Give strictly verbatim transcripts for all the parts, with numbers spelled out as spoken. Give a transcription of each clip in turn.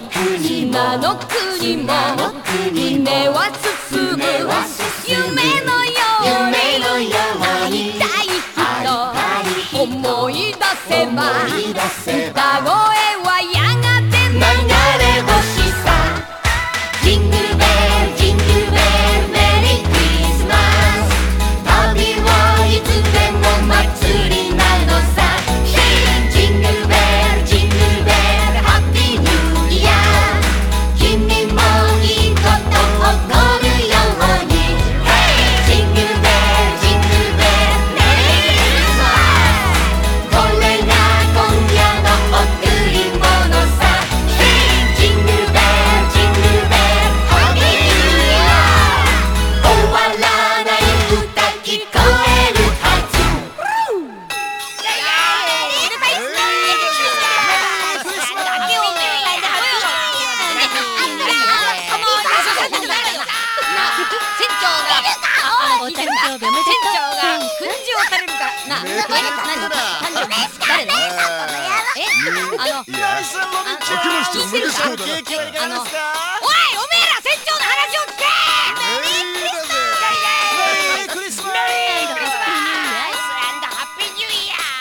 国島の国も船は進む夢のように会いたい人思い出せば歌声はやがて流れ星さジングルベルジングルベルメリークリスマス旅はいつでも祭りなのさジングルベルジングルベルハッピーニューイヤー君もいいこと起こるようにジングルベルジングルベルメリークリスマスこれが今夜の贈り物さジングルベルジングルベルハッピーニューイヤー終わらない歌聞こえるはずお誕生日おめでとう。船長が訓示をされるからな。何誕生日誰の？え？あの、 いや、明けましておめでとうだな。 あの、おい、おめえら船長の話を聞け。 メリークリスマス。 メリークリスマス。ナイスアンドハッピーニューイヤー。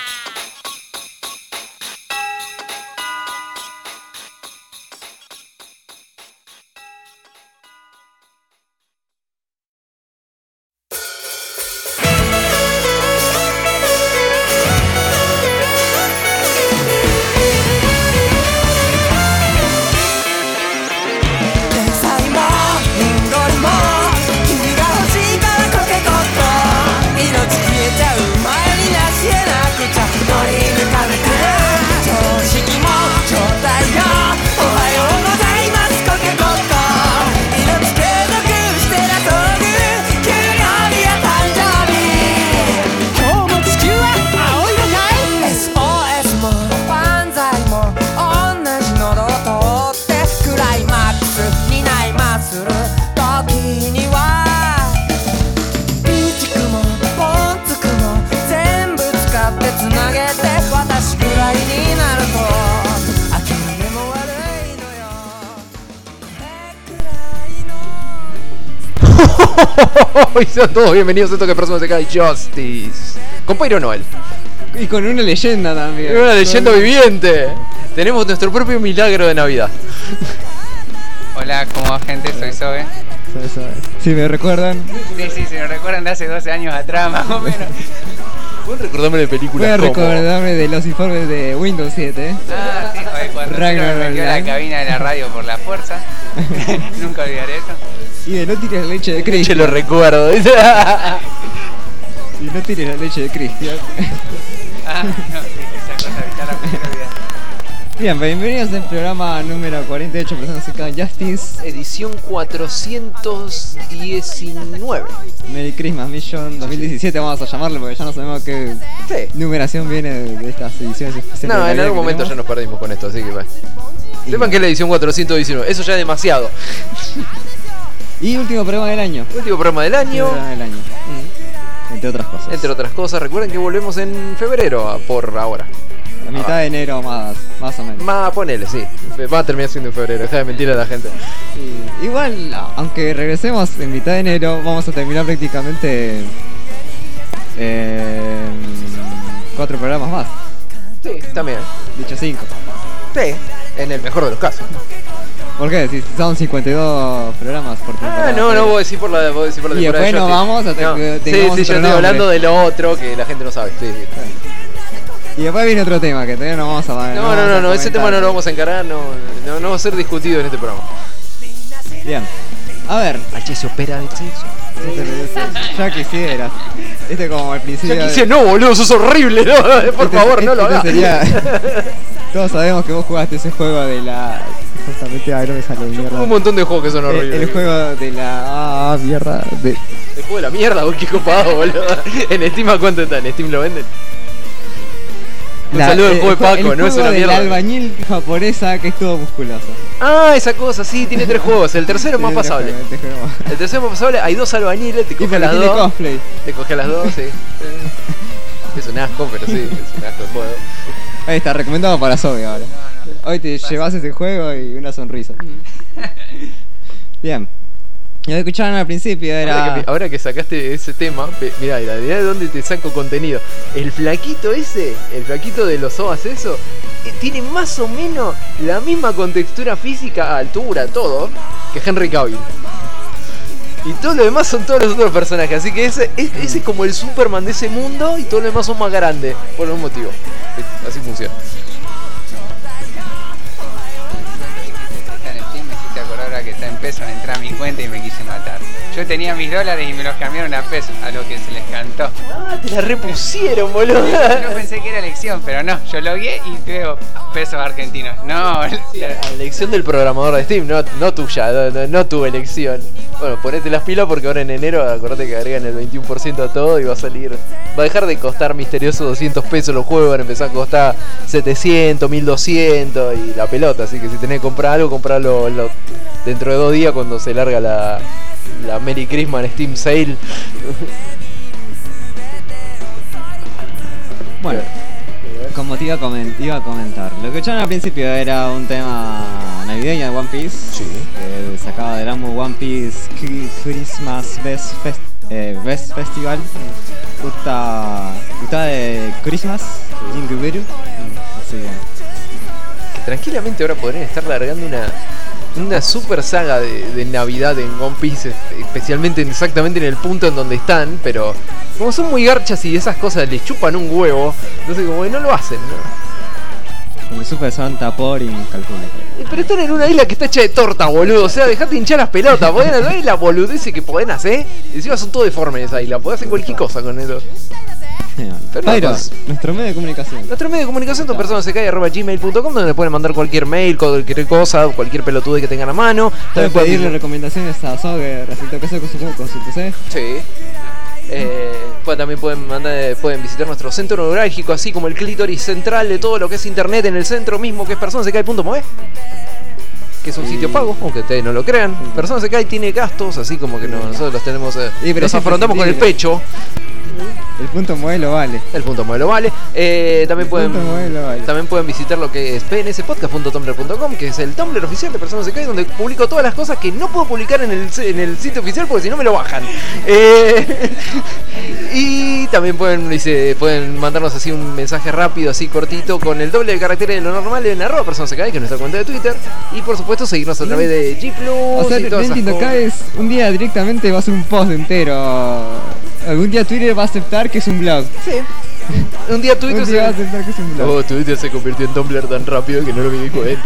天才もリンゴリも君が欲しいからコケコッコ命消えちゃう前になし得なくちゃドリームカメラ常識も状態よおはようございますコケコッコ命継続してらそうぐ給料日や誕生日今日も地球は青色かい エスオーエス も万歳も同じ喉を通ってクライマックスにないまする時にはピチクもポンツクも全部使ってつなげて私くらいになると諦めも悪いのよくらいの Hoy sean todos bienvenidos a esto que personas acá Justice con Pyro Noel. Y con una leyenda también. Una leyenda viviente. Tenemos nuestro propio milagro de Navidad. Hola, ¿cómo va, gente? Soy Zoe. Si me recuerdan, Sí, sí, se me recuerdan de hace doce años atrás, más o menos. ¿Pueden recordarme de voy películas a como? recordarme de los informes de Windows siete. Ah, sí, joder, cuando Ragnar se me metió a la Online. cabina de la radio por la fuerza. Nunca olvidaré eso. Y de no tires leche de Che, Cristian. lo recuerdo. Y no tires la leche de Cristian. Ah, no, sí, esa cosa, evitar la primera vida. Bien, bienvenidos al programa número cuarenta y ocho personas acá en Justice. Edición cuatrocientos diecinueve. Merry Christmas Mission dos mil diecisiete vamos a llamarle porque ya no sabemos qué Sí. numeración viene de, de estas ediciones especiales. No, de en Navidad algún que momento ya tenemos. nos perdimos con esto, así que va. Y- Sepan que es la edición cuatrocientos diecinueve. Eso ya es demasiado. Y último programa del año. Último programa del Último año. programa del año. Entre otras cosas. Entre otras cosas, recuerden que volvemos en febrero a- por ahora. La mitad de enero más, más o menos. Más ponele, sí. Va a terminar siendo en febrero, deja de mentir a la gente. Sí, igual, aunque regresemos en mitad de enero, vamos a terminar prácticamente eh, cuatro programas más. Sí, también. Dicho cinco. Sí, en el mejor de los casos. ¿Por qué? Si son cincuenta y dos programas por temporada. Ah, no, no, vos decís por la, vos decís por la Y temporada después de nos Justice. vamos hasta No. que Sí, tengamos sí, yo otro estoy nombre. hablando de lo otro que la gente no sabe. Sí, sí. Y después viene otro tema que todavía no vamos a No, no, vamos no, a no, ese comentar. tema no lo vamos a encarar, no, no, no va a ser discutido en este programa. Bien. A ver. H se opera de sexo. Ya quisieras. Este como al principio. Ya de- quise, no, boludo, sos horrible, no, por Este- favor, no lo este hagas. sería- Todos sabemos que vos jugaste ese juego de la. Justamente, a ver, no me sale mierda. Un montón de juegos que son El, horribles. el juego de la. Ah, mierda. De, El juego de la mierda, uy, qué copado, boludo. En Steam, ¿a cuánto está? ¿En Steam lo venden? Un la- saludo al el- juego de el Paco, no es juego una de mierda. la albañil japonesa que estuvo musculosa. Ah, esa cosa, sí, tiene tres juegos. El tercero es más Sí, pasable. este juego. El tercero es más pasable, hay dos albañiles, te Y coges pero las tiene dos. cosplay. Te coges las dos, sí. Es un asco, pero sí, es un asco el juego. Ahí está, recomendado para Zoe ahora. No, no, Hoy te llevas ese juego y una sonrisa. Bien. Lo que escucharon al principio era... Ahora que, ahora que sacaste ese tema, pe- mirá, la idea de dónde te saco contenido. El flaquito ese, el flaquito de los O A S, eso, eh, tiene más o menos la misma contextura física, altura, todo, que Henry Cavill. Y todo lo demás son todos los otros personajes, así que ese, es- ese es como el Superman de ese mundo y todos los demás son más grandes, por algún motivo. Así funciona. Está en Steam, me hiciste acordar ahora que está en pesos, entré a mi cuenta y me quise matar. Yo tenía mis dólares y me los cambiaron a pesos, a lo que se les cantó. Ah, te la repusieron, boludo. Yo pensé que era elección, pero no, yo logué y veo pesos argentinos. No, La elección del programador de Steam, no, no tuya, no, no, no tu elección. Bueno, ponete las pilas porque ahora en enero, acordate que agregan el veintiuno por ciento a todo y va a salir. Va a dejar de costar misterioso doscientos pesos los juegos, van a empezar a costar setecientos, mil doscientos y la pelota. Así que si tenés que comprar algo, comprarlo lo- dentro de dos días cuando se larga la, la Merry Christmas Steam Sale. Bueno, como te iba a, comen- iba a comentar, lo que escucharon al principio era un tema navideño de One Piece. Sí. Que sacaba del álbum One Piece Ki- Christmas Best, Fest- eh, Best Festival. Uta, Uta de Christmas, Jinguberu. Así que. Que tranquilamente ahora podrían estar largando una una super saga de, de Navidad en One Piece, este, especialmente en- exactamente en el punto en donde están, pero como son muy garchas y esas cosas les chupan un huevo, entonces como que no lo hacen, ¿no? Con el Super Santa Porin, calculo. Eh, Pero están en una isla que está hecha de torta, boludo, o sea, dejate hinchar las pelotas, podés hacer la boludeces que podés hacer, y encima son todo deformes esa isla, podés hacer cualquier cosa con eso. Pero no, Pyro, pues- nuestro medio de comunicación. Nuestro medio de comunicación son personas se cae arroba gmail punto com, donde pueden mandar cualquier mail, cualquier cosa, cualquier pelotude que tengan a mano. Pueden También pueden pedirle recomendaciones a So que resultó que con su, con su P C. Sí. Eh, pues también pueden mandar, pueden visitar nuestro centro neurálgico, así como el clítoris central de todo lo que es internet en el centro mismo, que es personas se cae punto move, que es un Sí. sitio pago, aunque ustedes no lo crean. Sí. Personas se cae tiene gastos, así como que no, nosotros los tenemos, eh, Sí, pero los es afrontamos con el imprescindible. pecho. El punto modelo vale. El punto modelo vale. Eh, también El pueden punto modelo vale. también pueden visitar lo que es p n s podcast punto tumblr punto com, que es el Tumblr oficial de Personas Se Cae, donde publico todas las cosas que no puedo publicar en el, en el sitio oficial porque si no me lo bajan. Eh, y también pueden, dice, pueden mandarnos así un mensaje rápido, así cortito, con el doble de caracteres de lo normal en arroba Personas Se Cae, que es nuestra cuenta de Twitter. Y por supuesto seguirnos a través de G Plus O sea, y todas esas Nintendo cosas. acá es un día directamente va a ser un post entero. Algún día Twitter va a aceptar que es un blog. Sí. Un día Twitter Un se... día va a aceptar que es un blog. Oh, Twitter se convirtió en Tumblr tan rápido que no lo me di cuenta.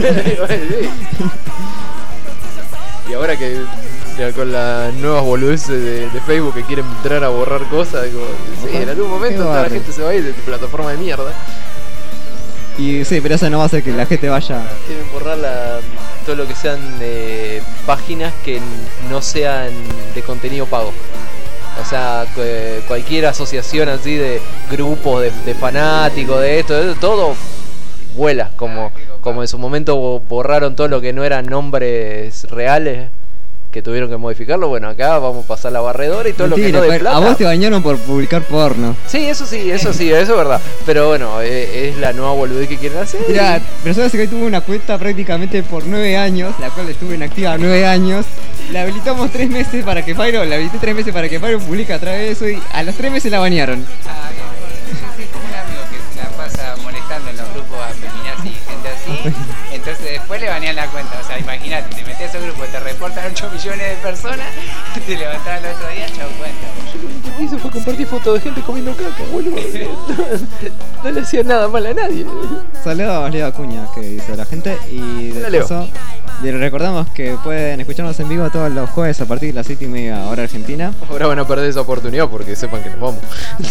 Y ahora que ya con las nuevas boludeces de, de Facebook que quieren entrar a borrar cosas, como, sí, en algún momento Qué toda la barrio. gente se va a ir de tu plataforma de mierda. Y sí, pero eso no va a hacer que la gente vaya. Quieren borrar la- todo lo que sean eh, páginas que no sean de contenido pago. O sea, cu- eh, cualquier asociación así de grupos de, de fanáticos de esto, de eso, todo vuela. Como, como en su momento bo- borraron todo lo que no eran nombres reales, que tuvieron que modificarlo. Bueno, acá vamos a pasar la barredora y todo Mentira, lo que no de pero plata. a vos te bañaron por publicar porno. Sí, eso sí, eso sí, eso es verdad. Pero bueno, eh, es la nueva boludez que quieren hacer. Mira, Personas que tuvo una cuenta prácticamente por nueve años, la cual estuvo inactiva nueve años. La habilitamos tres meses para que Pyro, la habilité tres meses para que Pyro publique a través de eso y a los tres meses la bañaron. Ah, bien. Yo soy como un amigo que se la pasa molestando en los grupos a feminazis y gente así. Entonces después le banean la cuenta. O sea, imagínate, te metes a esos grupos, te reportan ocho millones de personas, te levantás el otro día, chau cuenta. Yo lo único que hice fue compartir fotos de gente comiendo caca, boludo. No, no le hacía nada mal a nadie. Saludos a Leo Acuña, que dice la gente. Y de Hola, Leo. paso, les recordamos que pueden escucharnos en vivo todos los jueves a partir de las siete y media hora argentina. Ahora van a perder esa oportunidad porque sepan que nos vamos.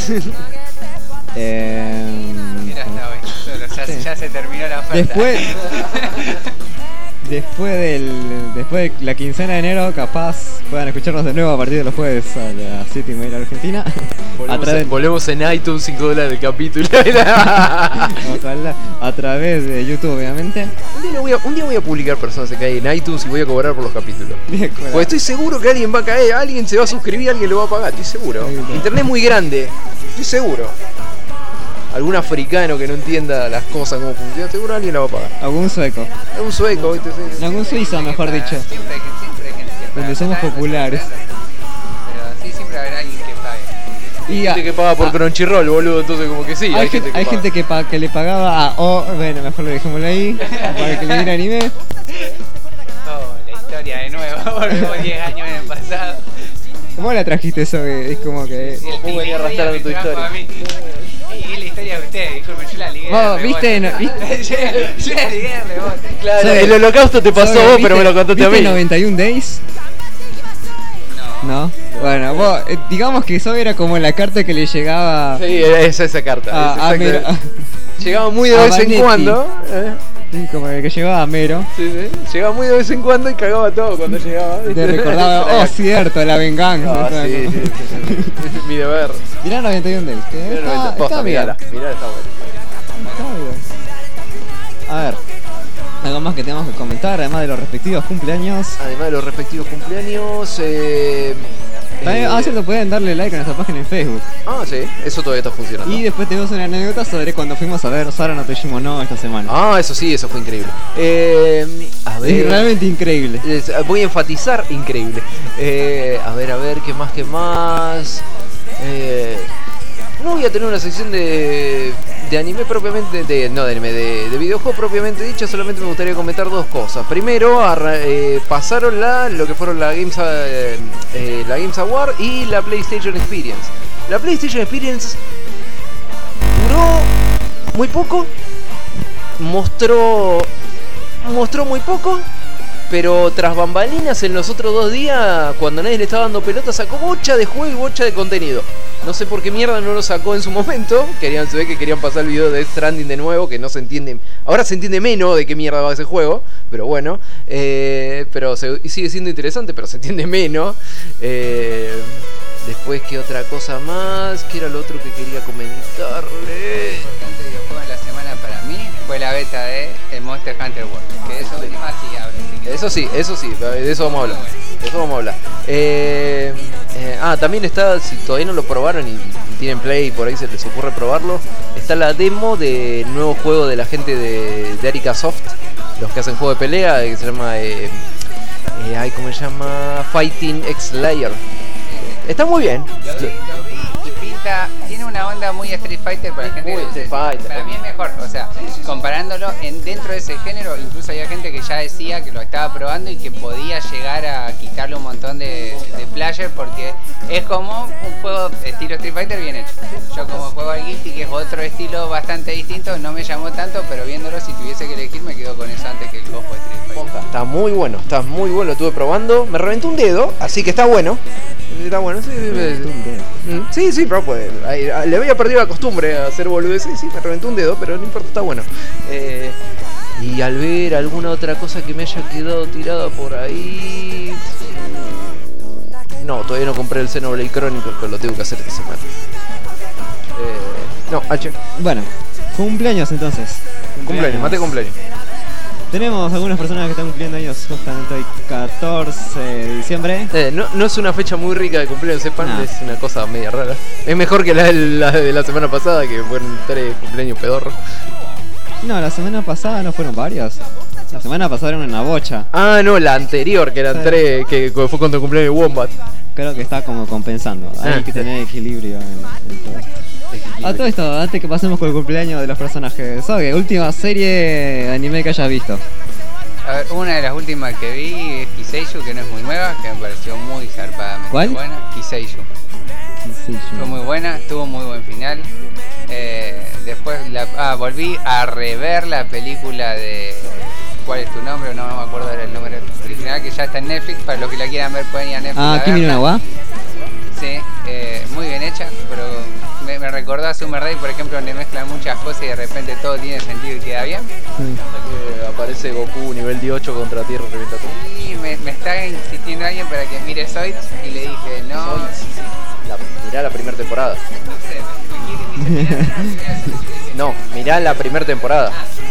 Eh, Mira hasta hoy. Solo, ya, Sí. ya se terminó la oferta. Después, después del, después de la quincena de enero, capaz puedan escucharnos de nuevo a partir de los jueves a las siete y media hora argentina. a Volvemos, través, en, volvemos en iTunes, cinco dólares el capítulo. ojalá, a través de YouTube, obviamente. un, día voy a, un día voy a publicar Personas Se Cae en iTunes y voy a cobrar por los capítulos. Bien, con la- Pues estoy seguro que alguien va a caer, alguien se va a suscribir, alguien lo va a pagar, estoy seguro. Ahí está. Internet muy grande, estoy seguro. algún africano que no entienda las cosas como funcionan, seguro alguien la va a pagar. Algún sueco. Es un sueco, ¿viste? Sí, sí. Algún suizo, mejor dicho. Siempre hay que- siempre hay gente que Donde paga. somos Está- populares. Pero sí, siempre habrá alguien que pague. Y Hay gente que paga por ah, Crunchyroll, boludo, entonces como que sí. hay, gente, hay paga. gente que, pa- que le pagaba a. Oh, bueno, mejor lo dejémoslo ahí. Para que le diera anime. Oh, la historia de nuevo. Volvemos diez años en el pasado. ¿Cómo la trajiste eso? Que es como que. El Vos pibe venías arrastrando me tu trajo historia. a mí. Y es la historia de ustedes, disculpen, yo la ligué. Vos, de rebote. ¿viste? No, ¿viste? yo, yo la ligué de rebote. Claro, Soy- el holocausto te pasó a ¿Sabes? vos, pero me ¿Viste- lo contaste a ¿viste mí. noventa y uno Days? No. No. Bueno, vos, eh, digamos que eso era como la carta que le llegaba Sí, era esa, esa carta. a, es a exactamente- Mero. Llegaba muy de a vez en Vanetti. cuando. ¿eh? Sí, como el que llegaba a Mero. Sí, sí. Llegaba muy de vez en cuando y cagaba todo cuando llegaba. ¿viste? Te recordaba, oh, cierto, la venganza. Ah, sí, sí, sí. Mi deber. Mirá noventa y uno Days. que Mirá, está, noventa, está posta, bien. mirala, mirala, está bueno. Está bien. A ver. Algo más que tenemos que comentar, además de los respectivos cumpleaños. Además de los respectivos cumpleaños. Eh, También, eh, ah, cierto, pueden darle like a nuestra página en Facebook. ah, sí, eso todavía está funcionando. Y después tenemos una anécdota sobre cuando fuimos a ver Sara no Tojimo no esta semana. Ah, eso sí, eso fue increíble. Eh, a ver. Es realmente increíble. Es- voy a enfatizar, increíble. Eh, a ver, a ver, ¿qué más, qué más? Eh, no voy a tener una sección de, de anime propiamente, de, no de anime, de, de videojuego propiamente dicho, solamente me gustaría comentar dos cosas. Primero, arra- eh, pasaron la, lo que fueron la Games, a- eh, eh, la Games Award y la PlayStation Experience. La PlayStation Experience duró muy poco, mostró, mostró muy poco. Pero tras bambalinas en los otros dos días, cuando nadie le estaba dando pelota, sacó bocha de juego y bocha de contenido. No sé por qué mierda no lo sacó en su momento. Querían, se ve que querían pasar el video de Death Stranding de nuevo, que no se entiende. Ahora se entiende menos de qué mierda va ese juego, pero bueno. Eh, pero se, y sigue siendo interesante, pero se entiende menos. Eh, después, ¿qué otra cosa más? ¿Qué era lo otro que quería comentarle? importante videojuego de la semana para mí fue la beta de el Monster Hunter World. Que de eso más sí hablo. así que- Eso sí, eso sí, de eso vamos a hablar. De eso vamos a hablar. Eh, eh, ah, también está, si todavía no lo probaron y, y tienen Play y por ahí se les ocurre probarlo, está la demo del nuevo juego de la gente de, de Arica Soft, los que hacen juego de pelea, que se llama, eh, eh, ay, ¿cómo se llama? Fighting X Layer. Está muy bien. Lo vi, lo vi y pinta, tiene una onda muy Street Fighter para la gente Muy que- Street Fighter. Para mí es mejor, o sea, comparándolo en, dentro de ese género, incluso había gente que ya decía que lo estaba probando y que podía llegar a quitarle un montón de, de player porque es como un juego estilo Street Fighter bien hecho. Yo como juego al Guilty, que es otro estilo bastante distinto, no me llamó tanto, pero viéndolo si tuviese que elegir me quedo con eso antes que el cojo de Street Fighter. Está muy bueno, está muy bueno, lo estuve probando. Me reventó un dedo, así que está bueno. Está bueno, sí, sí, sí. Mm, Sí, sí, pero pues, ahí, ah, le había perdido la costumbre a hacer boludeces. Sí, me reventó un dedo, pero no importa, está bueno. Eh, y al ver alguna otra cosa que me haya quedado tirada por ahí. No, todavía no compré el Xenoblade Chronicles, pero lo tengo que hacer esta semana. Eh, no, H. Bueno, cumpleaños entonces. Cumpleaños, mate cumpleaños. Tenemos algunas personas que están cumpliendo años justamente hoy, catorce de diciembre. Eh, no, no es una fecha muy rica de cumpleaños, sepan, No. es una cosa media rara. Es mejor que la, de la de la semana pasada, que fueron tres cumpleaños pedorros. No, la semana pasada no fueron varios. La semana pasada era una bocha. Ah, no, la anterior, que eran Sí. tres, que fue contra el cumpleaños de Wombat. Creo que está como compensando. Hay Ah, que sí. tener equilibrio en, en todo. A todo esto, antes que pasemos con el cumpleaños de los personajes. Soge, última serie de anime que hayas visto. A ver, una de las últimas que vi es Kiseishu, que no es muy nueva, que me pareció muy zarpadamente ¿Cuál? buena. Kiseishu. Fue muy buena, tuvo muy buen final. Eh, después la, ah, volví a rever la película de ¿cuál es tu nombre? No, no me acuerdo del nombre original, que ya está en Netflix. Para los que la quieran ver pueden ir a Netflix. Ah, a Kimi no verla. na wa. Sí, eh, muy bien hecha, pero me, me recordó a Summer Day, por ejemplo, donde mezclan muchas cosas y de repente todo tiene sentido y queda bien. Eh, aparece Goku nivel dieciocho contra Tierra y revienta todo. Y me, me está insistiendo alguien para que mire Zoids y le dije, no, Zoids. La, mirá la primera temporada. no sé, me quiere, me dice, mirá, mirá, mirá, mirá. No, mirá la primera temporada. Ah, eh,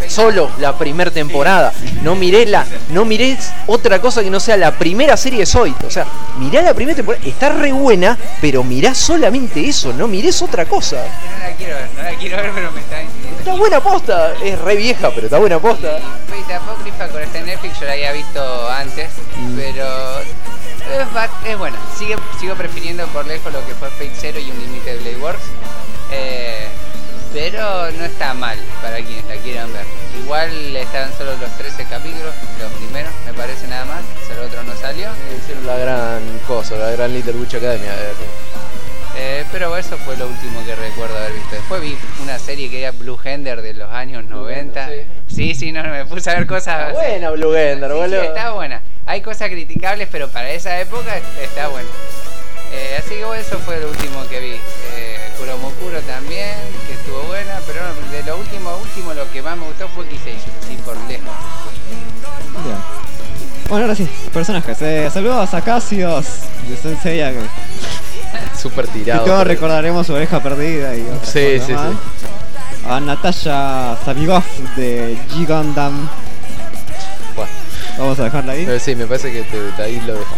solo la primera temporada. No miré la, no miré otra cosa que no sea la primera serie de Zoid. O sea, mirá la primera temporada, está re buena, pero mirá solamente eso, no mirés otra cosa. No la quiero ver, no la quiero ver, pero me está incidiendo. Está buena posta, es re vieja, pero está buena posta. Fate Apócrifa con este Netflix yo la había visto antes, mm. pero es, es buena. Sigue, sigo prefiriendo por lejos lo que fue Fate Zero y Unlimited Blade Works. Eh, pero no está mal para quienes la quieran ver. Igual están solo los trece capítulos, los primeros, me parece nada más. El otro no salió. Hicieron la gran cosa, la gran Little Witch Academia. Eh, pero eso fue lo último que recuerdo haber visto. Después vi una serie que era Blue Ender de los años noventa. Sí, sí, no, me puse a ver cosas. Está buena Blue Ender, sí, boludo. Sí, está buena. Hay cosas criticables, pero para esa época está buena. Eh, así que bueno, eso fue lo último que vi. Eh, Kuromokuro también, que estuvo buena, pero de lo último a último lo que más me gustó fue Kiseijo, sí, por lejos. Bien. Bueno, ahora sí, personajes. Eh, saludos a Cassios de Sensei que... Súper tirado. Y todos recordaremos su oreja perdida y otras sí, cosas sí, más. sí. A Natasha Sabigov de G Gundam. Bueno. Vamos a dejarla ahí. Eh, sí, me parece que te, te ahí lo dejo.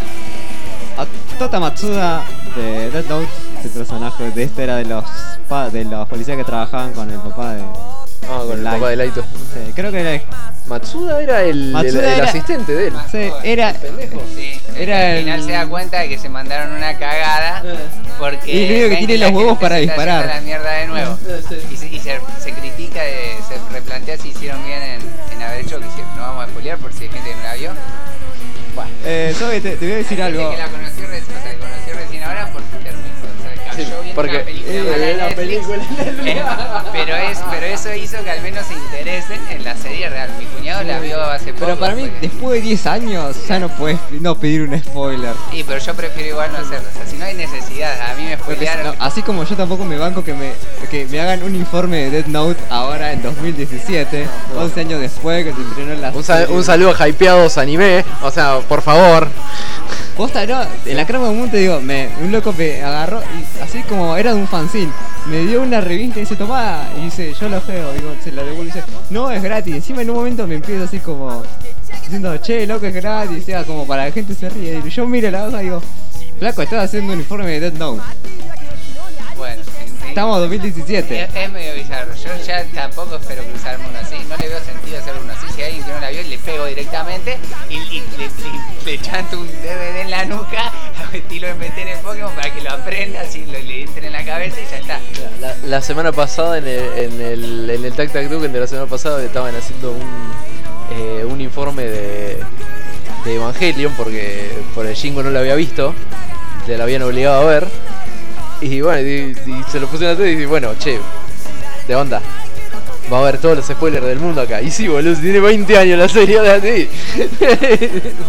A Tota Matsuda de Death Note, este personaje de este era de los pa, de los policías que trabajaban con el papá de. Ah, con el Light. papá de Laito. Sí, creo que era. Matsuda era el, Matsuda el, el era... asistente de él. Sí, era. Pendejo. Sí, era al el... final se da cuenta de que se mandaron una cagada. Porque y creo que tiene los huevos para disparar. La mierda de nuevo. Y, se, y se, se critica, de, se replantea si hicieron bien en, en haber hecho lo que hicieron. No vamos a spoilear por si hay gente que no la vio. Bueno. Eh, Zoe, te, te voy a decir algo. Que la conocí, recién, o sea, conocí recién ahora porque terminó. O sea, cayó Sí, viendo porque una película eh, mala en la Netflix. película Eh, pero, es, pero eso hizo que al menos se interesen en la serie real. Mi cuñado la vio hace poco. Pero para mí, porque... después de diez años, ya no puedes no pedir un spoiler. Sí, pero yo prefiero igual no hacerlo. O sea, si no hay necesidad, a mí me spoilearon. No, así como yo tampoco me banco que me, que me hagan un informe de Death Note ahora en dos mil diecisiete, once años después que se estrenó la Un, sal, serie. un saludo a Hypeados Anime. O sea, por favor. Posta, no, en la crema común te digo, me, un loco me agarró y así como era de un fanzine, me dio una revista y dice, tomá, y dice, yo lo feo, digo, se la devuelvo y dice, no, es gratis. Encima en un momento me empiezo así como diciendo, che, loco, es gratis, sea, como para que la gente se ríe. Y yo miro la hoja y digo, flaco, estás haciendo un informe de Death Note. Bueno, en, en, estamos en dos mil diecisiete. Es, es medio bizarro. Yo ya tampoco espero cruzarme uno así. No le veo sentido hacer uno así. Si hay alguien que no la vio, le pego directamente y, y le, le, le chanto un D V D en la nuca, estilo de meter en Pokémon para que lo aprenda, así lo, le entre en la cabeza y ya está. La, la semana pasada en el, en el, en el Tac Tac Duken de la semana pasada estaban haciendo un, eh, un informe de, de Evangelion porque por el Shingo no lo había visto, le lo habían obligado a ver. Y bueno, y, y se lo puse en la tele y dije, bueno, che, de onda, va a haber todos los spoilers del mundo acá. Y sí, boludo, tiene veinte años la serie de así. Pasa que,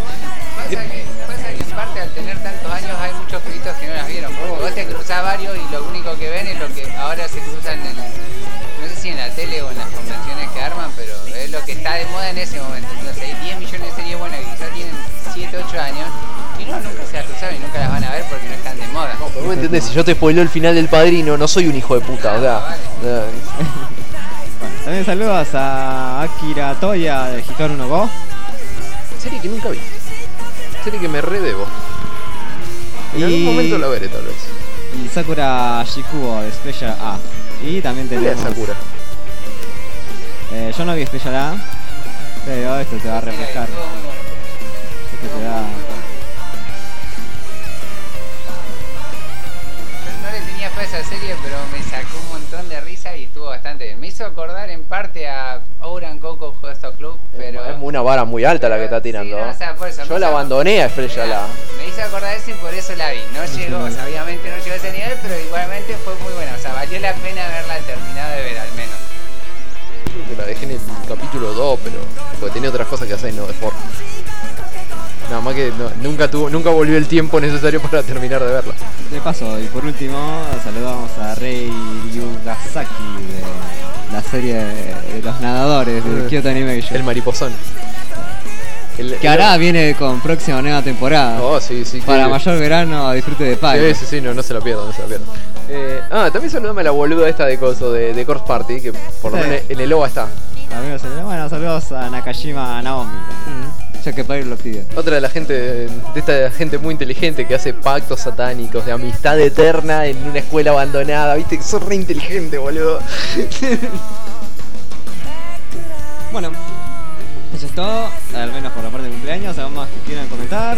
pasa que en parte al tener tantos años hay muchos pibitos que no las vieron. Porque vos te cruzás varios y lo único que ven es lo que ahora se cruzan en, no sé si en la tele o en las convenciones que arman, pero es lo que está de moda en ese momento. Entonces hay diez millones de series buenas que quizás tienen siete, ocho años. Y no, nunca se las cruzaron y nunca las van a ver porque no están de moda. No, pero vos entendés, si yo te spoileo el final del Padrino, no soy un hijo de puta, o sea. Vale. eh, Bueno, también saludos a Akira Toya de Hikaru no Go. Serie que nunca vi. Serie que me redebo. En Y- algún momento la veré, tal vez. Y Sakura Shikuo de Special A. Y también ¿Cuál tenemos. es Sakura? Eh, yo no vi Special A, pero esto te va a refrescar. Estuvo muy bueno. Esto te da. Yo no le tenía fe a esa serie, pero me sacó un montón de risa y estuvo bastante bien. Me hizo acordar en parte a Ouran Coco Hosto Club, pero... Es una vara muy alta la que está tirando. Sí, no, o sea, por eso, me Yo la hizo- abandoné a Estrella la. Me hizo acordar eso y por eso la vi. No llegó, o sea, obviamente no llegó a ese nivel, pero igualmente fue muy buena. O sea, valió la pena haberla terminado de ver al menos. Creo que la dejé en el capítulo dos, pero. Porque tenía otras cosas que hacer y no de forma. Nada más que no- nunca tuvo, nunca volvió el tiempo necesario para terminar de verla. De paso, y por último, saludamos a Rei Ryugasaki de la serie de los nadadores de Eh, Kyoto Animation. El mariposón. El- Que el- ahora viene con próxima nueva temporada. Oh, sí, sí. que- Para mayor verano, disfrute de pago. Sí, sí, sí, no, no se la pierdan, no se la pierdan. Eh, ah, también saludame a la boluda esta de coso, de, de Corpse Party, que por lo Sí. menos en el O V A está. Amigos, saludos. Bueno, saludos a Nakajima Naomi. Ya que Pyro lo pide. Otra de la gente, de esta gente muy inteligente que hace pactos satánicos de amistad eterna en una escuela abandonada, viste que sos re inteligente, boludo. Bueno, eso es todo, al menos por la parte de cumpleaños. ¿Algo más que quieran comentar?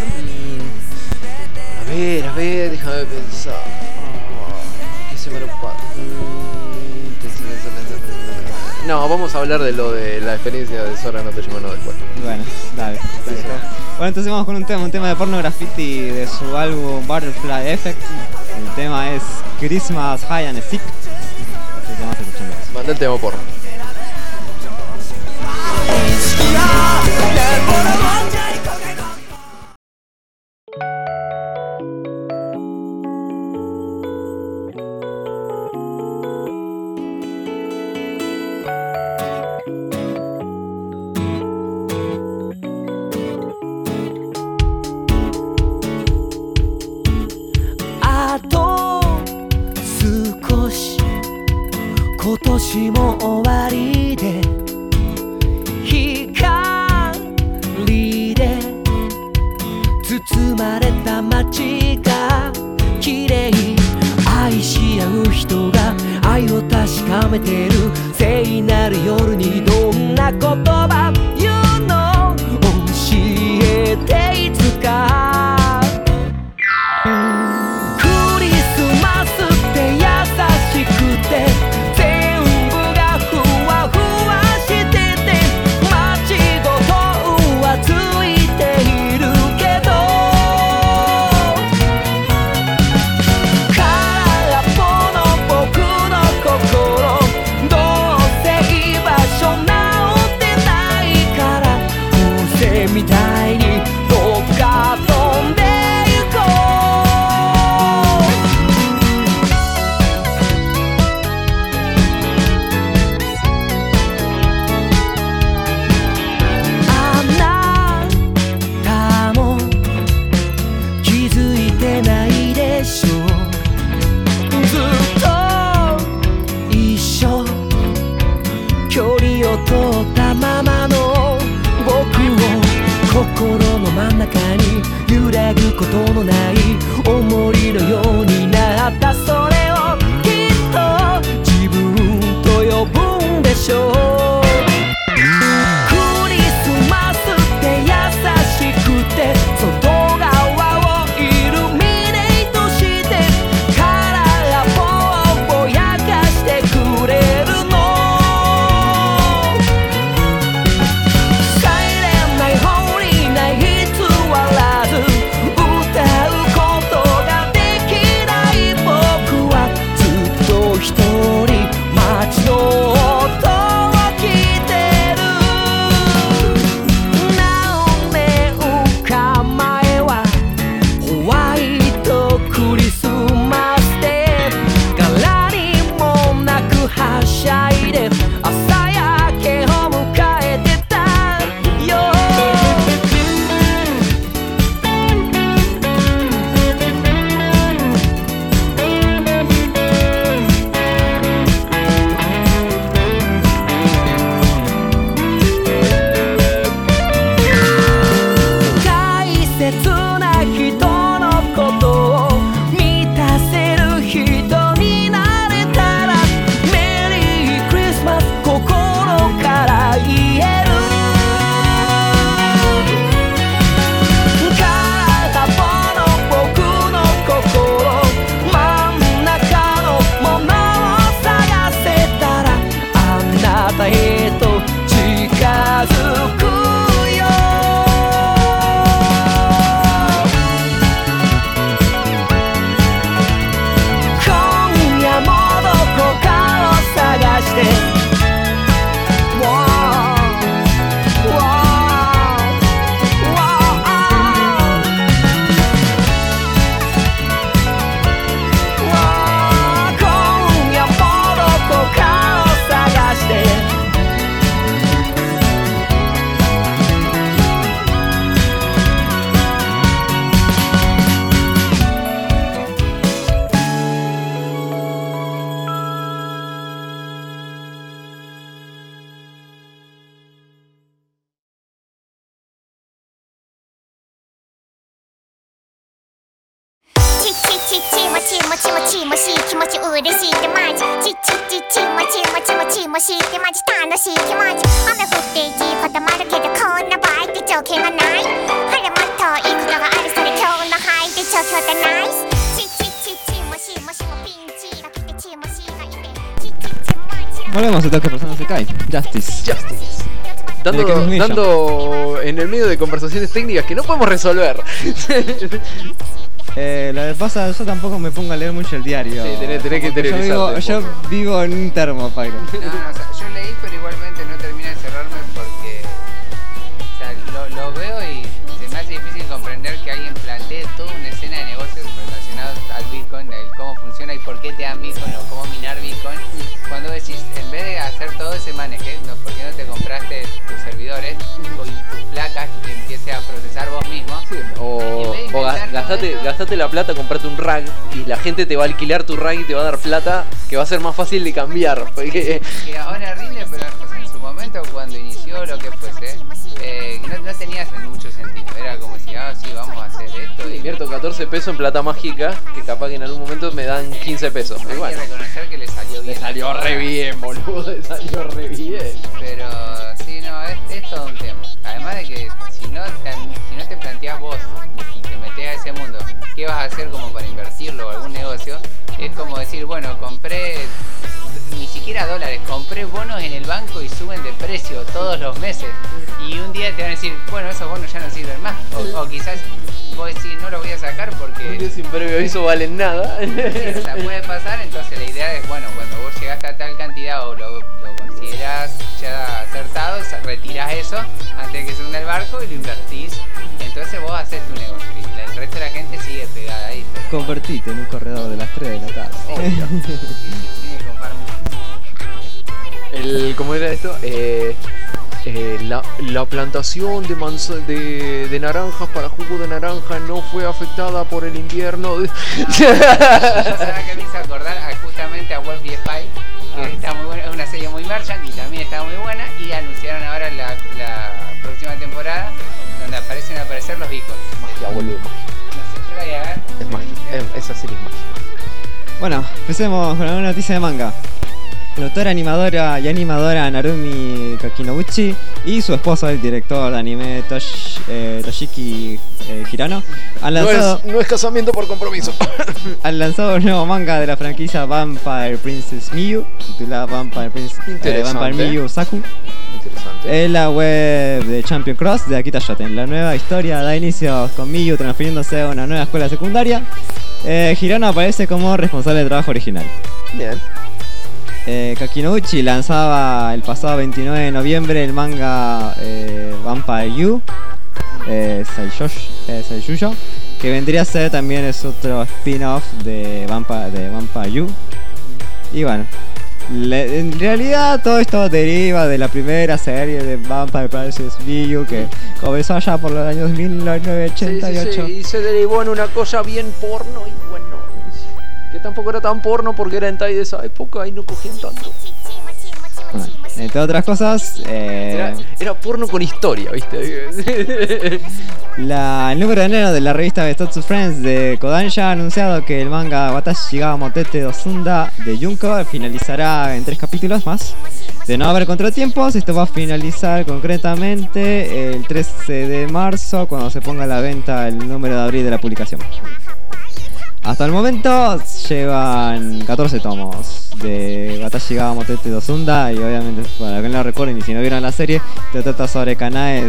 A ver, a ver, déjame pensar. Oh, ¿qué se me lo pa- Mm, pensar, pensar, pensar, pensar. No, vamos a hablar de lo de la experiencia de Sora no Toshimono después. Bueno, dale. Perfecto. Bueno, entonces vamos con un tema, un tema de Porno Graffiti de su álbum Butterfly Effect. El tema es Christmas High and Sick. Así que vamos a escuchar eso. Manda el tema porno. あと少し今年も終わりで光で包まれた街が綺麗愛し合う人が愛を確かめてる聖なる夜にどんな言葉言うの教えていつかクリスマスって優しくて全部がふわふわしてて街ごと浮ついているけど空っぽの僕の心どうせ居場所直ってないから風みたいにどっか飛んでゆこうあなたも気づいてないでしょずっと一緒距離を取ったままの僕を心の真ん中に揺らぐことのない重りのようになったそれをきっと自分と呼ぶんでしょうクリスマスって優しくて外側をイルミネートして空っぽをぼやかしてくれるのサイレンないホーリーない偽らず歌うことができない僕はちもちもちもしい気持ち嬉しいってマジちちちちもちもちもちもしいってマジ楽しい気持ち雨降って地固まるけどこんな場合って条件がないほらもっといいことがあるそれ今日のハイって状況だナイスちちちちもしもしもピンチが来てちもしがいてちちちもち Volvemos a Tokyo Persona Sekai, Justice. Justice. Dando, Desde que es un niño. dando en el medio de conversaciones técnicas que no podemos resolver. Eh, lo que pasa, yo tampoco me pongo a leer mucho el diario. Sí, tenés- tenés que Como yo vivo, interiorizarte yo un poco. vivo en un termo, Pyro. No, no, o sea, yo leí, pero igualmente no termina de cerrarme porque o sea, lo, lo veo y se me hace difícil comprender que alguien plantee toda una escena de negocios relacionados al Bitcoin, el cómo funciona y por qué te dan Bitcoin o cómo minar Bitcoin. Cuando decís, en vez de hacer todo ese maneje, ¿no? ¿Por qué no te compraste tus servidores y tus placas y que empiece a procesar vos mismo? O, En vez de o ga- inventar gastate, todo esto- gastate la plata, comprate un rack y la gente te va a alquilar tu rack y te va a dar plata que va a ser más fácil de cambiar. Porque Que ahora rinde, pero o sea, en su momento cuando inició lo que fuese, eh, no, no tenía mucho sentido. Era como si, ah, sí, vamos a hacer esto. Y invierto catorce pesos en plata mágica que capaz que en algún momento me dan quince pesos. hay Y que bueno, reconocer que le salió bien. le salió re bien, boludo, le salió re bien. Pero sí, no, es, es todo un tema. Además de que si no te, si no te planteas vos y te metes a ese mundo, ¿qué vas a hacer como para invertirlo o algún negocio? Es como decir, bueno, compré, ni siquiera dólares, compré bonos en el banco y suben de precio todos los meses. Y un día te van a decir, bueno, esos bonos ya no sirven más. O, o quizás vos decís, no los voy a sacar Un día porque... sin previo aviso valen nada. O sea, puede pasar, entonces la idea es, bueno, cuando vos llegaste a tal cantidad o lo, lo considerás ya acertado, sa- retirás eso antes de que se hunda el barco y lo invertís. Entonces vos haces tu negocio y la- el resto de la gente sigue pegada ahí. Pero, Convertite en un corredor de las tres de la tarde. sí, sí, sí, tiene que comprar mucho. El, ¿Cómo era esto? Eh, eh, la, la plantación de, manza- de, de naranjas para jugo de naranja no fue afectada por el invierno. ¿Sabes qué me hizo acordar? A- justamente a Wolf y Spy, que Ah. está muy buena, es una serie muy merchant y también está muy buena. Y anunciaron ahora la, la próxima temporada donde aparecen a aparecer los Beacons. Magia, boludo. No sé, yo la voy a ver. Es magia. Es- esa serie es magia. Bueno, empecemos con alguna noticia de manga. La autora, animadora y animadora Narumi Kakinobuchi y su esposo, el director de anime Tosh, eh, Toshiki eh, Hirano, han No lanzado, es, no es casamiento por compromiso. han lanzado un nuevo manga de la franquicia Vampire Princess Miyu, titulada Vampire, Prince, eh, Interesante. Vampire Miyu Saku, Interesante. en la web de Champion Cross de Akita Shoten. La nueva historia da inicio con Miyu transfiriéndose a una nueva escuela secundaria. Eh, Hirano aparece como responsable del trabajo original. Bien. Eh, Kakinobuchi lanzaba el pasado veintinueve de noviembre el manga eh, Vampire You, eh, Saishosh- eh, Saishuyo, que vendría a ser también es otro spin-off de Vampire, de Vampire You. Y bueno, le- en realidad todo esto deriva de la primera serie de Vampire Princess Miyu que comenzó allá por los años mil novecientos ochenta y ocho. Sí, sí, sí, y se derivó en una cosa bien porno y bueno, que tampoco era tan porno porque era hentai de esa época y no cogían tanto. Bueno, entre otras cosas, eh, Era, era porno con historia, ¿viste? La, el número de enero de la revista Bestotsu Friends de Kodansha ha anunciado que el manga Watashi ga Motete Dosunda de Junko finalizará en tres capítulos más. De no haber contratiempos, esto va a finalizar concretamente el trece de marzo, cuando se ponga a la venta el número de abril de la publicación. Hasta el momento llevan catorce tomos de Watashi ga Motete Dosunda, y obviamente para que no lo recuerden y si no vieron la serie, te trata sobre Kanae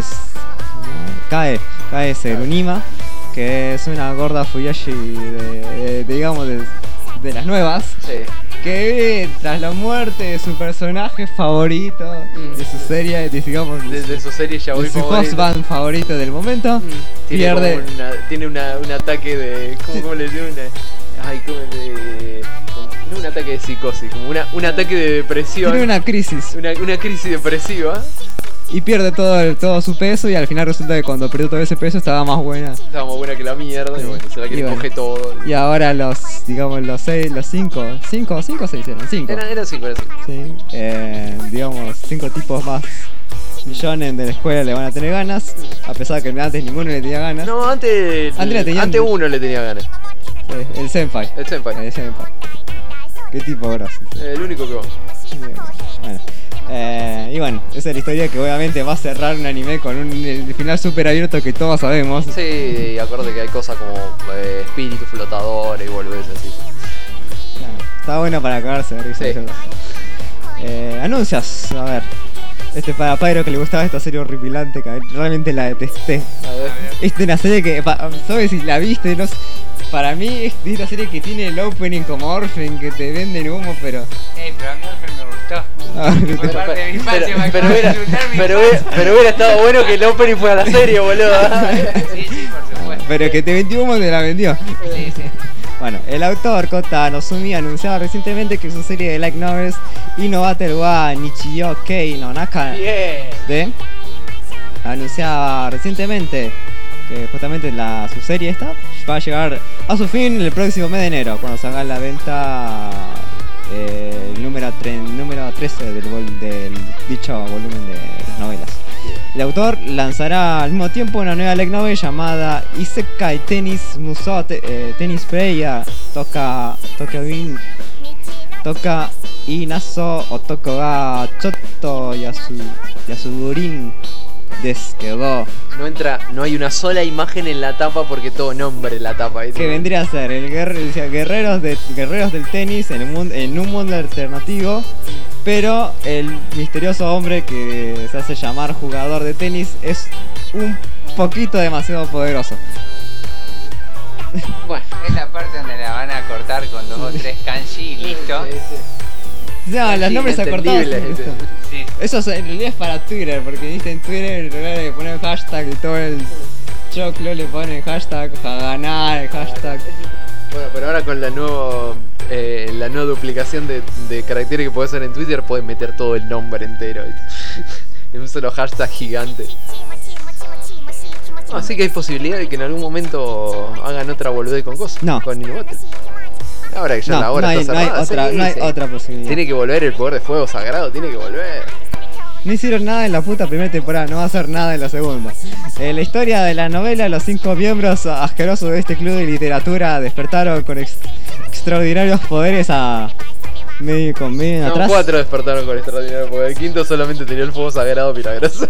Kae, Kae Serunima, que es una gorda Fuyoshi de, de- de, digamos de, de las nuevas, Sí. que vive tras la muerte de su personaje favorito, de su serie, de, digamos, de, Desde su serie ya de voy su husband favorito del momento, Tiene, pierde. como una, tiene una, un ataque de. ¿Cómo, cómo le digo? Una, ay, ¿cómo de. como- no un ataque de psicosis, como una, un ataque de depresión. Tiene una crisis una, una crisis depresiva. y pierde todo, el- todo su peso, y al final resulta que cuando perdió todo ese peso estaba más buena. Estaba más buena que la mierda y bueno, se la Y que bueno. coge todo. Y ahora los, digamos, los seis, los cinco, cinco, cinco o seis eran, cinco. Era, era cinco, era cinco. Sí, eh, digamos, cinco tipos más shonen de la escuela le van a tener ganas, a pesar de que antes ninguno le tenía ganas. No, antes. Antes la tenían- antes uno le tenía ganas. Sí, el senpai. El senpai. El senpai. Qué tipo grosso. El único que va. Bueno. Eh, y bueno, esa es la historia que obviamente va a cerrar un anime con un el final súper abierto que todos sabemos. Sí, y acuérdate que hay cosas como eh, espíritus flotadores y volvés así. Claro, está bueno para cagarse de risa. Sí. Eh, anuncios, a ver. Este para Pyro que le gustaba esta serie horripilante, que realmente la detesté. A ver. Esta es una serie que, pa- ¿sabes si la viste? No sé. Para mí es esta serie que tiene el opening como Orphan, que te venden humo, pero... Ey, pero a mí Orphan me gustó. Ah, Fue parte de mi infancia, Pero, me pero, acabo de hubiera, disfrutar mi pero, infancia. hubiera, pero hubiera estado bueno que el opening fuera la serie, boludo. Sí, sí, por supuesto. pero que te vendió humo, te la vendió. Sí, sí. Bueno, el autor Kota Nozomi anunciaba recientemente que su serie de light novels Inovatel wa Nichiyo Kei no Naka Bien. de anunciaba recientemente que justamente la, su serie esta va a llegar a su fin el próximo mes de enero, cuando salga a la venta eh, el número, tre- número trece del, vol- del dicho volumen de las novelas. El autor lanzará al mismo tiempo una nueva light novel llamada Isekai Tennis Musou te- eh, Tennis Player Toka Toka Win Toka Inaso Otoko ga Chotto Yasu Yasuburin Desquedó. No entra, no hay una sola imagen en la tapa porque todo nombre en la tapa. ¿viste? Que vendría a ser el guerre- decía, guerreros, de, guerreros del tenis en, el mundo, en un mundo alternativo, pero el misterioso hombre que se hace llamar jugador de tenis es un poquito demasiado poderoso. Bueno. Es la parte donde la van a cortar con dos o tres kanji y listo. No, los Sí, nombres acortados. entendible. Sí. Eso es- en realidad es para Twitter, porque viste en Twitter en realidad le ponen hashtag y todo el choclo le ponen hashtag ganar, hashtag. Bueno, pero ahora con la nueva, eh, la nueva duplicación de, de caracteres que podés hacer en Twitter, podés meter todo el nombre entero. En un solo hashtag gigante. No, así que hay posibilidad de que en algún momento hagan otra boludez con cosas. No. Con Innovatel. Ahora que ya No, la hora no hay, está no hay cerrada. otra, sí, no hay sí. otra posibilidad. Tiene que volver el poder de fuego sagrado, tiene que volver. No hicieron nada en la puta primera temporada, no va a hacer nada en la segunda. En la historia de la novela, los cinco miembros asquerosos de este club de literatura despertaron con ex- extraordinarios poderes a medio con medio No, atrás. cuatro despertaron con extraordinario, porque el quinto solamente tenía el fuego sagrado milagroso.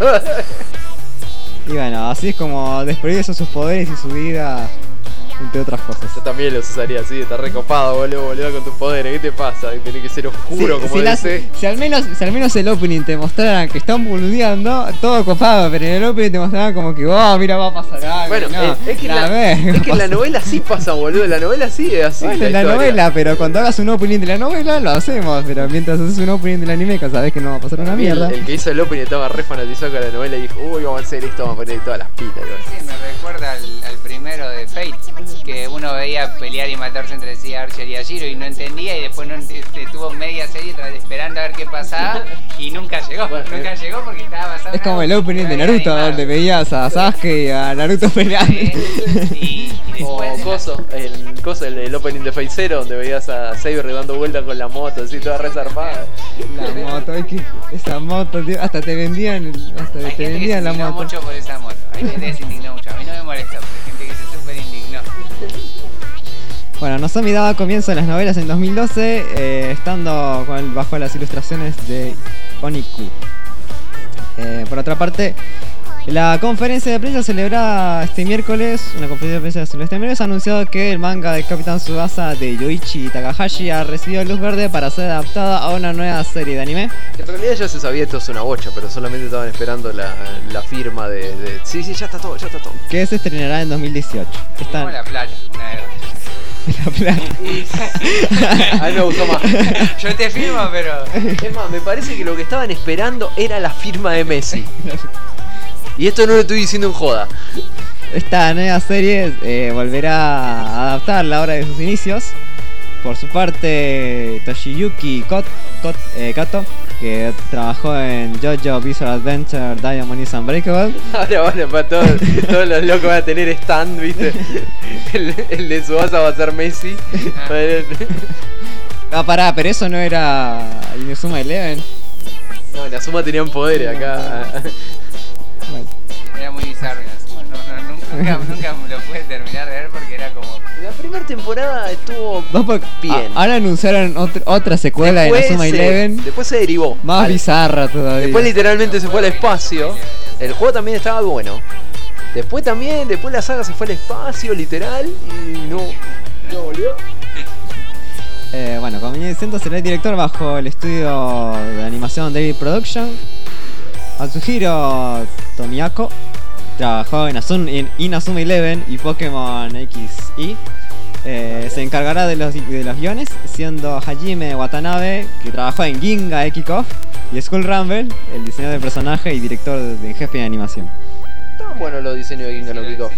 Y bueno, así es como desperdició sus poderes y su vida, entre otras cosas. Yo también los usaría así, está recopado, boludo, boludo, con tus poderes. ¿Qué te pasa? Tenés que ser oscuro Si- como si, las- dice. si al menos, si al menos el opening te mostraran que están boludeando, todo copado, pero en el opening te mostraran como que, oh, mira, va a pasar algo. Bueno, no, eh, es que, la la, ves, es que en la pasa. novela sí pasa, boludo. En la novela sí es así. Bueno, en la historia. novela, pero cuando hagas un opening de la novela lo hacemos, pero mientras haces un opening del anime que sabes que no va a pasar una A mí mierda. El, el que hizo el opening estaba re fanatizado con la novela y dijo, uy, vamos a hacer esto, vamos a poner todas las pilas. Y bueno. Sí, me recuerda al, al primero de Fate, que uno veía pelear y matarse entre sí a Archer y a Shiro y no entendía, y después no ent- este, tuvo media serie tra- esperando a ver qué pasaba y nunca llegó, Bueno, nunca eh. llegó porque estaba basado Es en como el algo opening que de no había Naruto, animado. donde veías a Sasuke y a Naruto peleando. Sí, y, y O después Coso, el, coso el, el opening de Fate Zero, donde veías a Saber dando vueltas con la moto, así toda resarpada. La moto, es que esa moto, tío, hasta te vendían, hasta hay te gente que se vendían la indignó moto. mucho por esa moto, hay gente que se indignó mucho, a mí no me molesta, pero hay gente que se súper indignó. Bueno, Nozomi daba comienzo a las novelas en dos mil doce, eh, estando con- bajo las ilustraciones de Oniku. Eh, por otra parte, la conferencia de prensa celebrada este miércoles, una conferencia de prensa celebrada este miércoles, ha anunciado que el manga de Capitán Tsubasa de Yoichi Takahashi ha recibido luz verde para ser adaptada a una nueva serie de anime. En realidad ya se sabía esto es una bocha, pero solamente estaban esperando la, la firma de, de... Sí, sí, ya está todo, ya está todo. Que se estrenará en dos mil dieciocho. Como Están la playa, una vez. la plata. A mí me gustó más. Yo te firmo, pero Es más, me parece que lo que estaban esperando era la firma de Messi. Y esto no lo estoy diciendo en joda. Esta nueva serie eh, volverá a adaptar la hora de sus inicios. Por su parte, Toshiyuki Kot, Kot- eh, Kato, que trabajó en JoJo Bizarre Adventure Diamond is Unbreakable. Ahora van a para todos, todos los locos van a tener stand, ¿viste? El, el de Tsubasa va a ser Messi. Ah, pará, pero eso no era Inazuma Eleven. No, en Asuma tenían poderes acá. Bueno, era muy bizarro. No, no, no, nunca, nunca me lo pude terminar de ver porque era como... La primera temporada estuvo No, porque bien. a- ahora anunciaron otr- otra secuela de Después Inazuma se- Eleven. Después se derivó. Más Al- bizarra todavía. Después literalmente se fue al espacio. El juego también estaba bueno. Después también, después la saga se fue al espacio, literal, y no, no volvió. Eh, bueno, como venía diciendo, será el director bajo el estudio de animación David Production. Atsuhiro Tomiyako trabajó en, Asun- en Inazuma Eleven y Pokémon X Y. Eh, se encargará de los, de los guiones, siendo Hajime Watanabe, que trabajó en Ginga Ekikof, y Skull Rumble, el diseñador de personaje y director de, de jefe de animación. Estaban buenos los diseños de Ginga no Kickoff.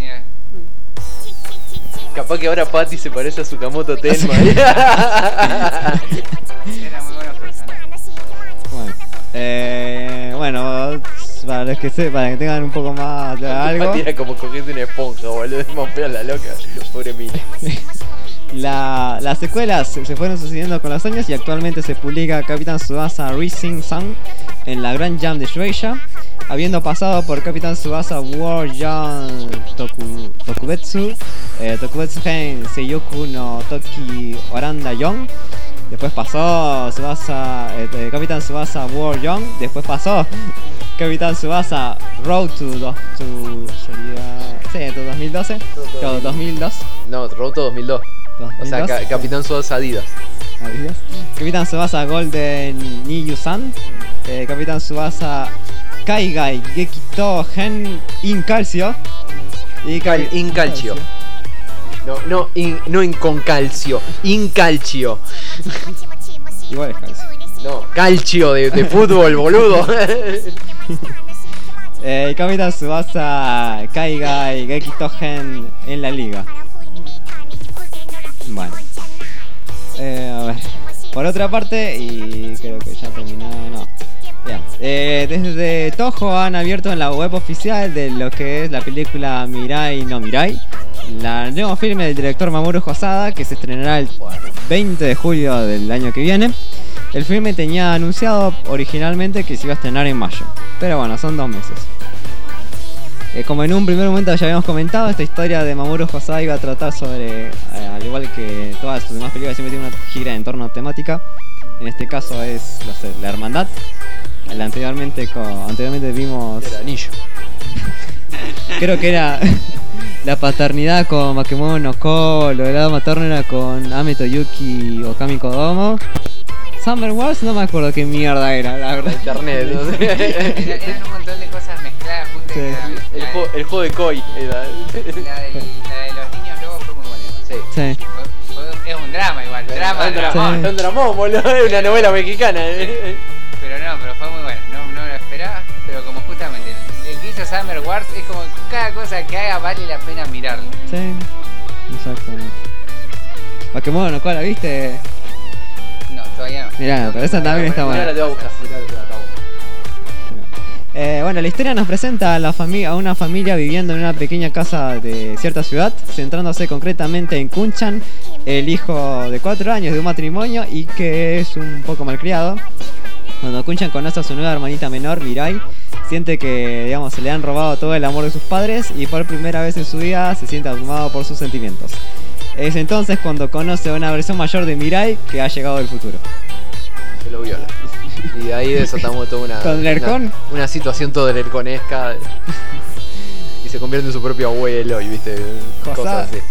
Capaz que ahora Patty se parece a Tsukamoto Tenma. Era muy buenos personajes. Bueno, eh, bueno, para los que se, para que tengan un poco más de algo. Patty era como cogiendo una esponja, boludo. Es más fea la loca. Pobre Mila. La, las secuelas se fueron sucediendo con los años y actualmente se publica Capitán Tsubasa Rising Sun en la Grand Jam de Shueisha, habiendo pasado por Capitán Tsubasa World Jam Toku, Tokubetsu, eh, Tokubetsu Gen Seiyoku no Toki Oranda Young. Después pasó Tsubasa, eh, Capitán Tsubasa World Young. Después pasó Capitán Tsubasa Road to, do, to sería, sí, to dos mil doce. No, dos mil dos. No, Roto dos mil dos. O sea, dos mil dos. Ca- Capitán Tsubasa Adidas. Adiós. Capitán Tsubasa Golden Niyu-san. Eh, Capitán Tsubasa Kaigai Gekito Gen Incalcio. Y Cal- Incalcio. No, no, in, no in, con calcio. Incalcio. Igual es calcio. No, calcio de, de fútbol, boludo. Eh, Capitán Tsubasa Kaigai Gekito Gen en la liga. Bueno. Eh, a ver. Por otra parte, y creo que ya terminó, no. Bien. Eh, desde Toho han abierto en la web oficial de lo que es la película Mirai no Mirai, la nuevo filme del director Mamoru Hosoda, que se estrenará el veinte de julio del año que viene. El filme tenía anunciado originalmente que se iba a estrenar en mayo, pero bueno, son dos meses. Eh, como en un primer momento ya habíamos comentado, esta historia de Mamoru Hosoda iba a tratar sobre, eh, al igual que todas sus demás películas, siempre tiene una gira en torno a temática. En este caso es no sé, la hermandad. La anteriormente, con, anteriormente vimos, El anillo. creo que era la paternidad con Bakemono no Ko, lo del lado materno era con Ame Toyuki o Kami Kodomo. Summer Wars no me acuerdo qué mierda era, la verdad. Internet. ¿no? Era- Eran un montón de cosas mezcladas juntas. Sí. que era- El, la, juego, el juego de Koi. Era. la del- la de los niños lobos fue muy buena. Sí. Sí. Fue- fue- es un drama igual, drama, Es un drama. dramón, es un dramón, boludo. Es una novela mexicana. eh. Pero no, pero fue muy bueno, no, no lo esperaba, pero como justamente el que hizo Summer Wars es como cada cosa que haga vale la pena mirarlo. Sí, exactamente. Bakemono no Ko, ¿la viste? No, todavía no. Mirá, pero esa también está Mirá, buena. la te voy a buscar. Mirá, la te voy a buscar. Eh, bueno, la historia nos presenta a, la fami- a una familia viviendo en una pequeña casa de cierta ciudad, centrándose concretamente en Kunchan, el hijo de cuatro años de un matrimonio y que es un poco malcriado. Cuando Kunchan conoce a su nueva hermanita menor, Mirai, siente que, digamos, se le han robado todo el amor de sus padres y por primera vez en su vida se siente abrumado por sus sentimientos. Es entonces cuando conoce a una versión mayor de Mirai que ha llegado del futuro. Se lo viola. Y de ahí desatamos toda una. ¿Con Lercón? Una, una situación todo lerconesca. Y se convierte en su propio abuelo y viste. Cosa- Cosas así.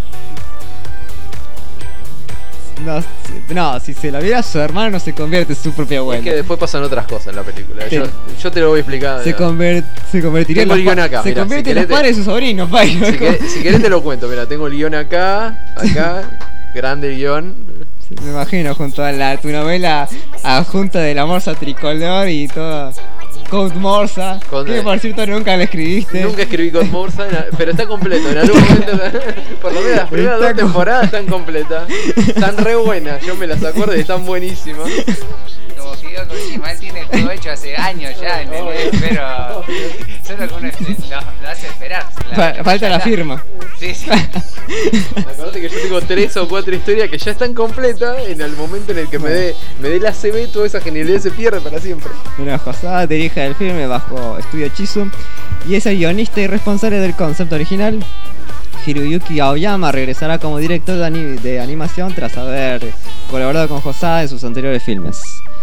No, si- no, si se lo viera su hermano no se convierte en su propio abuelo. Es que después pasan otras cosas en la película. Yo, Sí. yo te lo voy a explicar. Se, conver- se convertiría en Tengo los, el guión pa- acá, se mirá, convierte si en los querés te- padres de su sobrino, Pai. Si querés, si querés te lo cuento. Mira, tengo el guión acá. Acá. Grande el guión. Me imagino junto a la, tu novela adjunta de la morsa tricolor y toda Code Morsa, Con- que por cierto nunca la escribiste. Nunca escribí con Morsa, pero está completo. En algún momento, por lo menos las primeras Está dos com- temporadas están completas. Están re buenas, yo me las acuerdo y están buenísimas. Como Fideo Kojima, él tiene el juego hecho hace años ya, ¿entendés? Pero solo que uno este, lo, lo hace esperar. Fa- falta la está. firma. Sí, sí. Acordate que yo tengo tres o cuatro historias que ya están completas. En el momento en el que me dé me dé la C B, toda esa genialidad se pierde para siempre. Bueno, Hosoda dirige el filme bajo Estudio Chizu y es el guionista y responsable del concepto original. Hiroyuki Aoyama regresará como director de, ani- de animación tras haber colaborado con Hosada en sus anteriores filmes.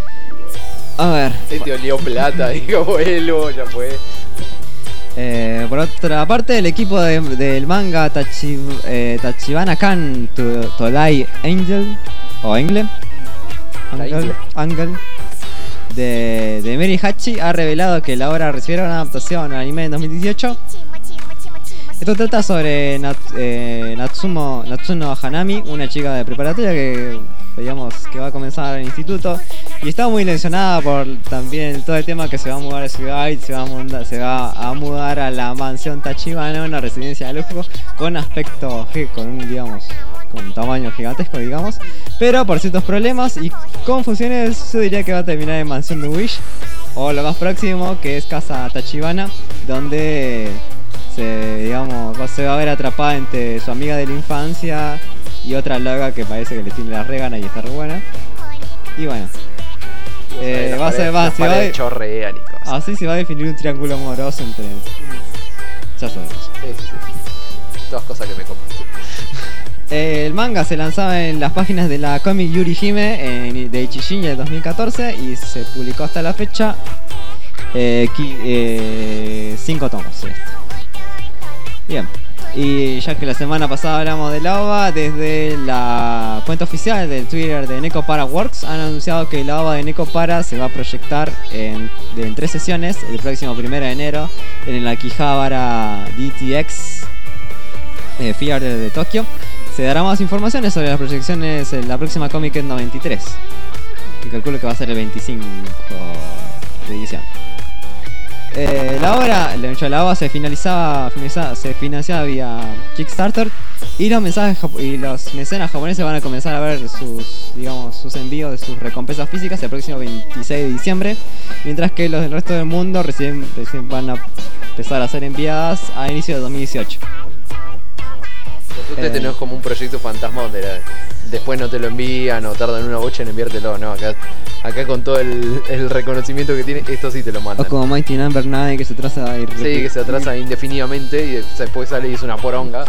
A ver. Este olió plata, digo, vuelo, ya fue. Eh, por otra parte, el equipo de- del manga Tachi, eh, Tachibana Kan to, Todai Angel o Angle, Angel, Angel de, de Meri Hachi ha revelado que la obra recibirá una adaptación al anime en dos mil dieciocho. Esto trata sobre Nat, eh, Natsumo, Natsuno Hanami, una chica de preparatoria que digamos que va a comenzar el instituto y está muy ilusionada por también todo el tema que se va a mudar de ciudad y se va a mudar, se va a mudar a la mansión Tachibana, una residencia de lujo con aspecto gi- con un digamos con tamaño gigantesco digamos, pero por ciertos problemas y confusiones yo diría que va a terminar en mansión de Wish o lo más próximo que es casa Tachibana, donde se digamos se va a ver atrapada entre su amiga de la infancia y otra loca que parece que le tiene las reganas y está re buena. Y bueno, eh, va a ser más, se va a de- chorrean y cosas. así se va a definir un triángulo amoroso entre. Ya sabemos. Sí, sí, sí. Todas cosas que me copan. Sí. Eh, el manga se lanzaba en las páginas de la Comic Yuri Hime en, de Ichijin en dos mil catorce y se publicó hasta la fecha eh, qui- eh, cinco tomos. Sí. Bien. Y ya que la semana pasada hablamos de la O V A, desde la cuenta oficial del Twitter de Nekopara Works han anunciado que la O V A de Nekopara se va a proyectar en, de- en tres sesiones el próximo primero de enero en el Akihabara D T X eh, Theater de Tokio. Se dará más informaciones sobre las proyecciones en la próxima Comic Con noventa y tres, que calculo que va a ser el veinticinco de diciembre. Eh, la obra, la, la obra se finalizaba, finalizaba, se financiaba vía Kickstarter y los mensajes japo- y los mecenas japoneses van a comenzar a ver sus, digamos, sus envíos de sus recompensas físicas el próximo veintiséis de diciembre, mientras que los del resto del mundo recién, recién van a empezar a ser enviadas a inicio de dos mil dieciocho. Ustedes Eh. tenés como un proyecto fantasma donde la- después no te lo envían o tardan una bocha en enviártelo, no, acá, acá con todo el, el reconocimiento que tiene, esto sí te lo O mandan. como Mighty Number nueve que se atrasa y Sí, que se atrasa indefinidamente y después sale y es una poronga.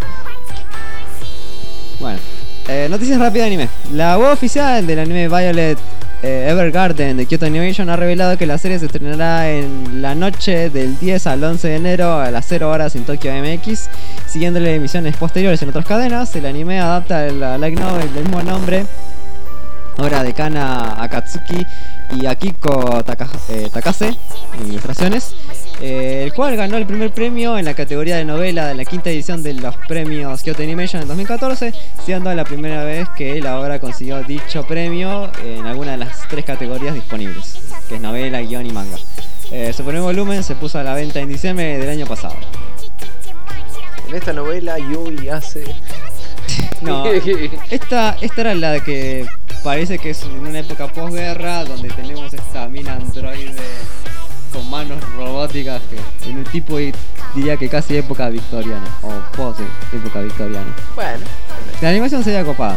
Bueno, eh, noticias rápidas de anime. La web oficial del anime Violet eh, Evergarden de Kyoto Animation ha revelado que la serie se estrenará en la noche del diez al once de enero a las cero horas en Tokyo M X, siguiéndole emisiones posteriores en otras cadenas. El anime adapta la light novel del mismo nombre, obra de Kana Akatsuki y Akiko Taka- eh, Takase en ilustraciones, eh, el cual ganó el primer premio en la categoría de novela de la quinta edición de los premios Kyoto Animation en dos mil catorce, siendo la primera vez que la obra consiguió dicho premio en alguna de las tres categorías disponibles, que es novela, guión y manga. Eh, su primer volumen se puso a la venta en diciembre del año pasado. En esta novela Yui hace... No, esta, esta era la de que parece que es en una época posguerra donde tenemos esta mina androide con manos robóticas que en un tipo de- diría que casi época victoriana o post época victoriana. Bueno, La animación sería copada.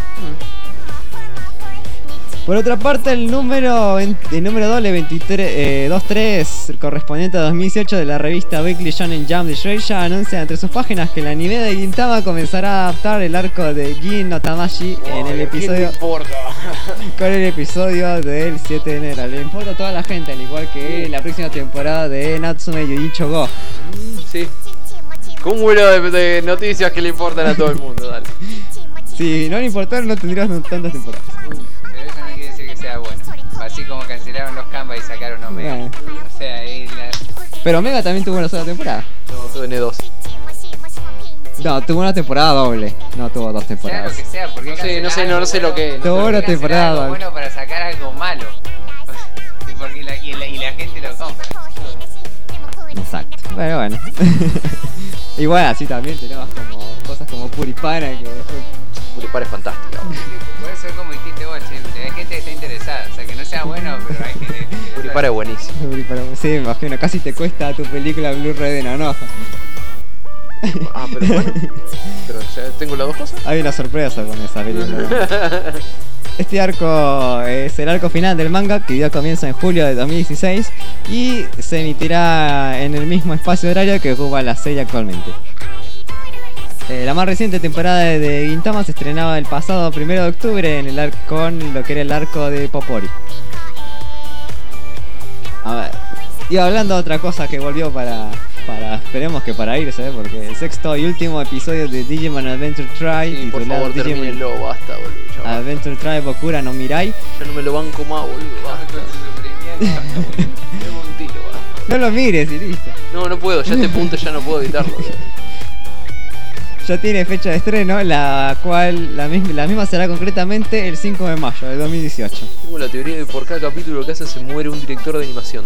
Por otra parte, el número el número doble veintitrés, eh, veintitrés correspondiente a dos mil dieciocho de la revista Weekly Shonen Jump de Shueisha anuncia entre sus páginas que el anime de Gintama comenzará a adaptar el arco de Gin no Tamashi en el episodio con el episodio del siete de enero. Le importa a toda la gente, al igual que la próxima temporada de Natsume Yuicho Go. sí. Cúmulo de, de noticias que le importan a todo el mundo, dale. Si no le importara, no tendrías tantas temporadas. Pero eso no quiere decir que sea bueno. Así como cancelaron los Canva y sacaron Omega. Bueno. O sea, ahí la... Pero Omega también tuvo una sola temporada. No, todo N dos. No, tuvo una temporada doble. No tuvo dos sea lo temporadas. que sea, porque No sé, no sé, no, no sé lo que es. Tuvo una cancelar temporada algo doble. bueno para sacar algo malo. Y porque la, y, la, y la gente lo compra. Exacto. Pero bueno. Igual así también tenemos como cosas como Puripana que fue- Puripar es fantástica. Por eso es como dijiste vos, che, hay gente que está interesada. O sea, que no sea bueno, pero hay gente que... Puripar es buenísimo. Puripana. Sí, me imagino, casi te cuesta tu película Blu-ray de Nanoja. Ah, pero bueno. Pero ya tengo las dos cosas. Hay una sorpresa con esa película. Este arco es el arco final del manga que dio comienzo en julio de dos mil dieciséis y se emitirá en el mismo espacio horario que ocupa la serie actualmente. Eh, la más reciente temporada de, de Gintama se estrenaba el pasado primero de octubre en el ar- con lo que era el arco de Popori. A ver, y hablando de otra cosa que volvió para, para esperemos que para irse, ¿eh? Porque el sexto y último episodio de Digimon Adventure Try, Sí, por titulado favor, Digimon termínenlo, basta, boludo. Ya, basta. Adventure Try Bokura no Mirai. Ya no me lo banco más, boludo. Basta. Deme un tiro, basta. No lo mires y listo. No, no puedo, ya a este punto ya no puedo evitarlo. Ya tiene fecha de estreno, la cual la, mis- la misma será concretamente el cinco de mayo de dos mil dieciocho. Tengo la teoría de que por cada capítulo que hace se muere un director de animación.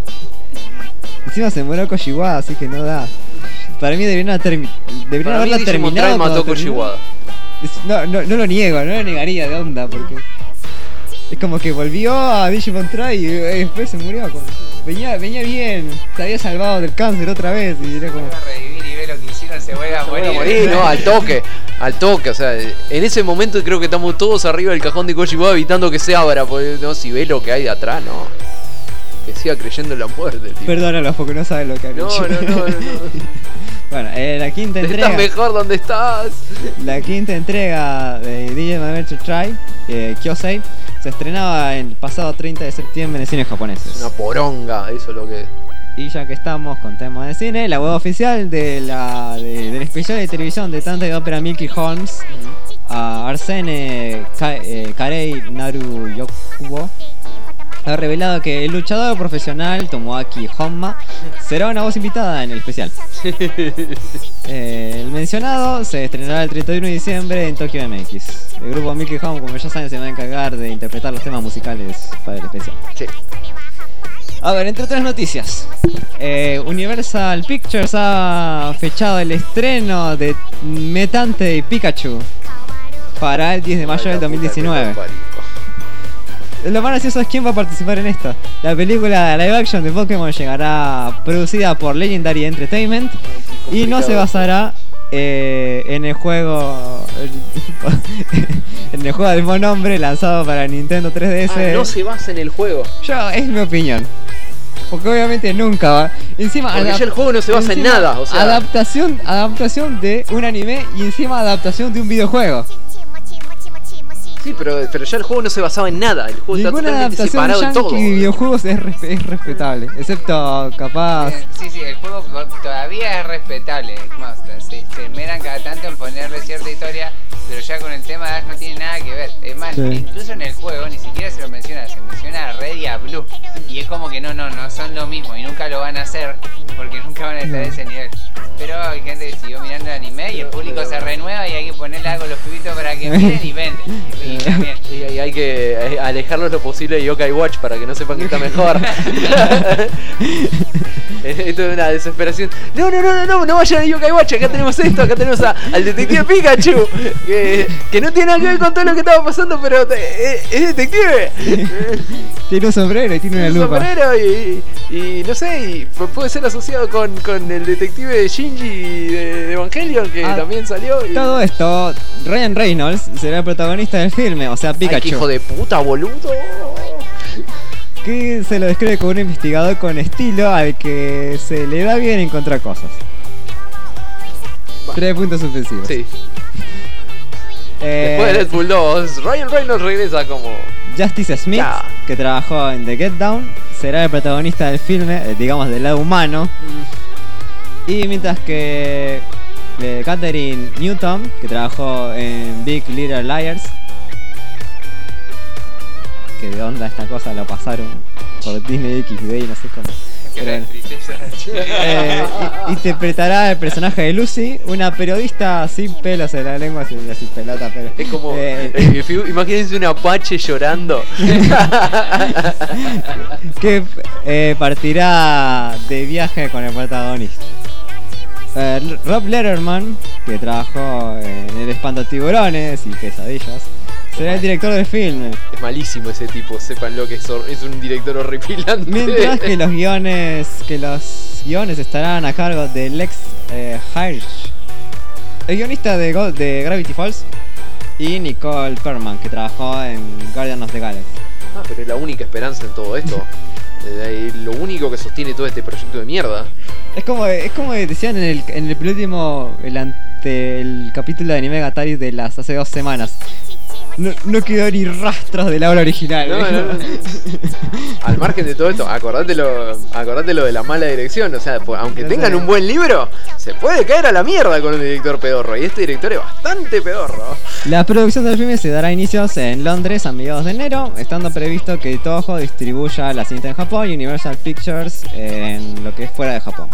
Encima se murió Koshiwada, así que no da. Para mí deberían, termi- deberían Para mí haberla Digimon terminado. Try mató a cuando terminó. Koshiwada. Es- No, no, no lo niego, no lo negaría de onda, porque es como que volvió a Digimon Try y eh, después se murió. Como, venía, venía bien, se había salvado del cáncer otra vez y era como... Vuelve a revivir y ve lo que hicieron, se vuelve a Se vuelve morir. a morir, no, al toque, al toque, o sea, en ese momento creo que estamos todos arriba del cajón de Koshiwada evitando que se abra, porque no, si ve lo que hay de atrás, no. Que siga creyendo en la muerte, tío. Perdónalo porque no sabe lo que han No, hecho. no, no, no, no. Bueno, eh, la quinta entrega. Estás mejor donde estás. La quinta entrega de Digimon Adventure Try, eh, Kyosei, se estrenaba el pasado treinta de septiembre en cines japoneses. Una poronga, eso es lo que es. Y ya que estamos con temas de cine, la web oficial de la, de- del especial de televisión de Tanta de Ópera Milky Holmes, a Arsene Ka- eh, Karei Naru Yokubo, ha revelado que el luchador profesional Tomoaki Honma será una voz invitada en el especial. Eh, el mencionado se estrenará el treinta y uno de diciembre en Tokyo M X. El grupo Milky Home, como ya saben, se va a encargar de interpretar los temas musicales para el especial. Sí. A ver, entre otras noticias, eh, Universal Pictures ha fechado el estreno de Metante y Pikachu para el diez de mayo del dos mil diecinueve. Lo más gracioso es quién va a participar en esto. La película live action de Pokémon llegará producida por Legendary Entertainment y no se basará eh, en el juego en el juego del mismo nombre lanzado para Nintendo tres D S. Ah, no se basa en el juego. Yo, es mi opinión. Porque obviamente nunca va. Encima, Porque adap- ya el juego no se basa en encima, nada, o sea. adaptación, adaptación de un anime y encima adaptación de un videojuego. Sí, pero, pero ya el juego no se basaba en nada. El juego está Ninguna totalmente adaptación separado de todo. yankee de videojuegos es, respe- es respetable, excepto capaz. Eh, Sí, sí, el juego todavía es respetable. Es más, se, se esmeran cada tanto en ponerle cierta historia, pero ya con el tema de Ash no tiene nada que ver. Es más, Sí. incluso en el juego ni siquiera se lo menciona, se menciona a Red y a Blue. Y es como que no, no, no son lo mismo y nunca lo van a hacer porque nunca van a estar a ese nivel. Pero hay gente que siguió mirando el anime y el público se renueva y hay que ponerle algo a los pibitos para que miren y venden. Y, y también. Y, y hay que eh, alejarlos lo posible de Yokai Watch para que no sepan que está mejor. Esto es una desesperación. No, no, no, no, no, no vayan a Yokai Watch. Acá tenemos esto, acá tenemos a- al detective Pikachu. Que, que no tiene nada que ver con todo lo que estaba pasando, pero eh, es detective. Tiene un sombrero y tiene una Un lupa. sombrero y, y no sé, y pu- puede ser asociado con, con el detective de Shinji de, de Evangelion que Ah, también salió. Y... Todo esto, Ryan Reynolds será el protagonista del filme, o sea, Ay, qué Pikachu. hijo de puta, boludo. Que se lo describe como un investigador con estilo al que se le da bien encontrar cosas. Tres puntos suspensivos. Sí. Eh, Después de Deadpool dos, Ryan Reynolds regresa como... Justice Smith, Ya. que trabajó en The Get Down, será el protagonista del filme, eh, digamos del lado humano. Y mientras que eh, Catherine Newton, que trabajó en Big Little Liars, que de onda esta cosa lo pasaron por Disney X D y no sé cómo. Que Pero, la tristeza. eh, i- interpretará el personaje de Lucy, una periodista sin pelos en la lengua, sin, sin pelota, pero Es como... eh, eh, figu- imagínense un apache llorando. que eh, partirá de viaje con el protagonista. Eh, Rob Letterman, que trabajó en El Espantotiburones y Pesadillas, será el director del filme. Es malísimo ese tipo, sepan lo que es, hor- es un director horripilante. Mientras que los guiones que los guiones estarán a cargo de Lex eh, Hirsch, el guionista de, Go- de Gravity Falls, y Nicole Perman, que trabajó en Guardian of the Galaxy. Ah, pero es la única esperanza en todo esto. Eh, lo único que sostiene todo este proyecto de mierda. Es como, es como decían en el, en el penúltimo, el ante el capítulo de Anime Gatari de las hace dos semanas. No, no quedó ni rastros de la obra original. No, no, no. Al margen de todo esto, acordátelo, acordátelo de la mala dirección. O sea, pues, aunque tengan un buen libro, se puede caer a la mierda con un director pedorro. Y este director es bastante pedorro. La producción del filme se dará inicios en Londres a mediados de enero, estando previsto que Toho distribuya la cinta en Japón y Universal Pictures en lo que es fuera de Japón.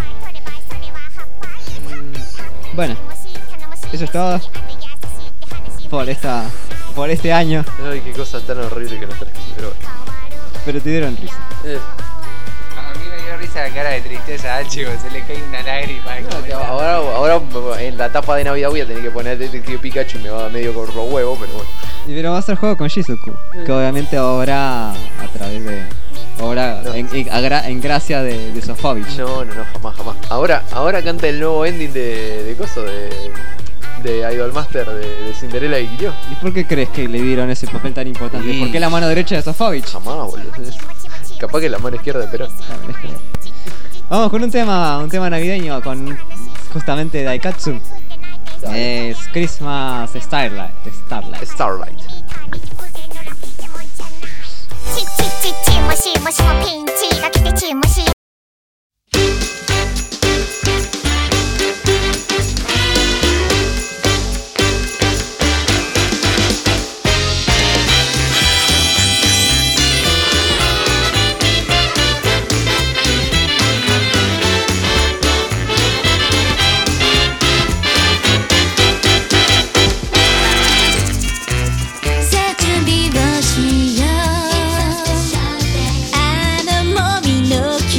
Bueno, eso es todo por esta por este año. Ay, qué cosa tan horrible que nos trae. Pero bueno. Pero te dieron risa. Eh. A mí me dio risa la cara de tristeza a Chico, se le cae una lágrima. No, que ahora, ahora en la etapa de Navidad voy a tener que poner Detective Pikachu y me va medio con los huevos, pero bueno. Y pero va a ser juego con Shizuku, que obviamente obra a través de. Obra No. en, en, a gra- en gracia de, de Sofovich. No, no, no, jamás, jamás. Ahora, ahora canta el nuevo ending de, de coso, de, de Idolmaster, de, de Cinderella y Kyo. ¿Y por qué crees que le dieron ese papel tan importante? Y- ¿Por qué la mano derecha de Sofovich? Jamás, boludo. Capaz que la mano izquierda, pero. Vamos con un tema, un tema navideño con justamente Daikatsu. Dale. Es Christmas Starlight. Starlight. Starlight. チチチチもしもしもピンチが来てチもしさあ準備をしようあのもみの木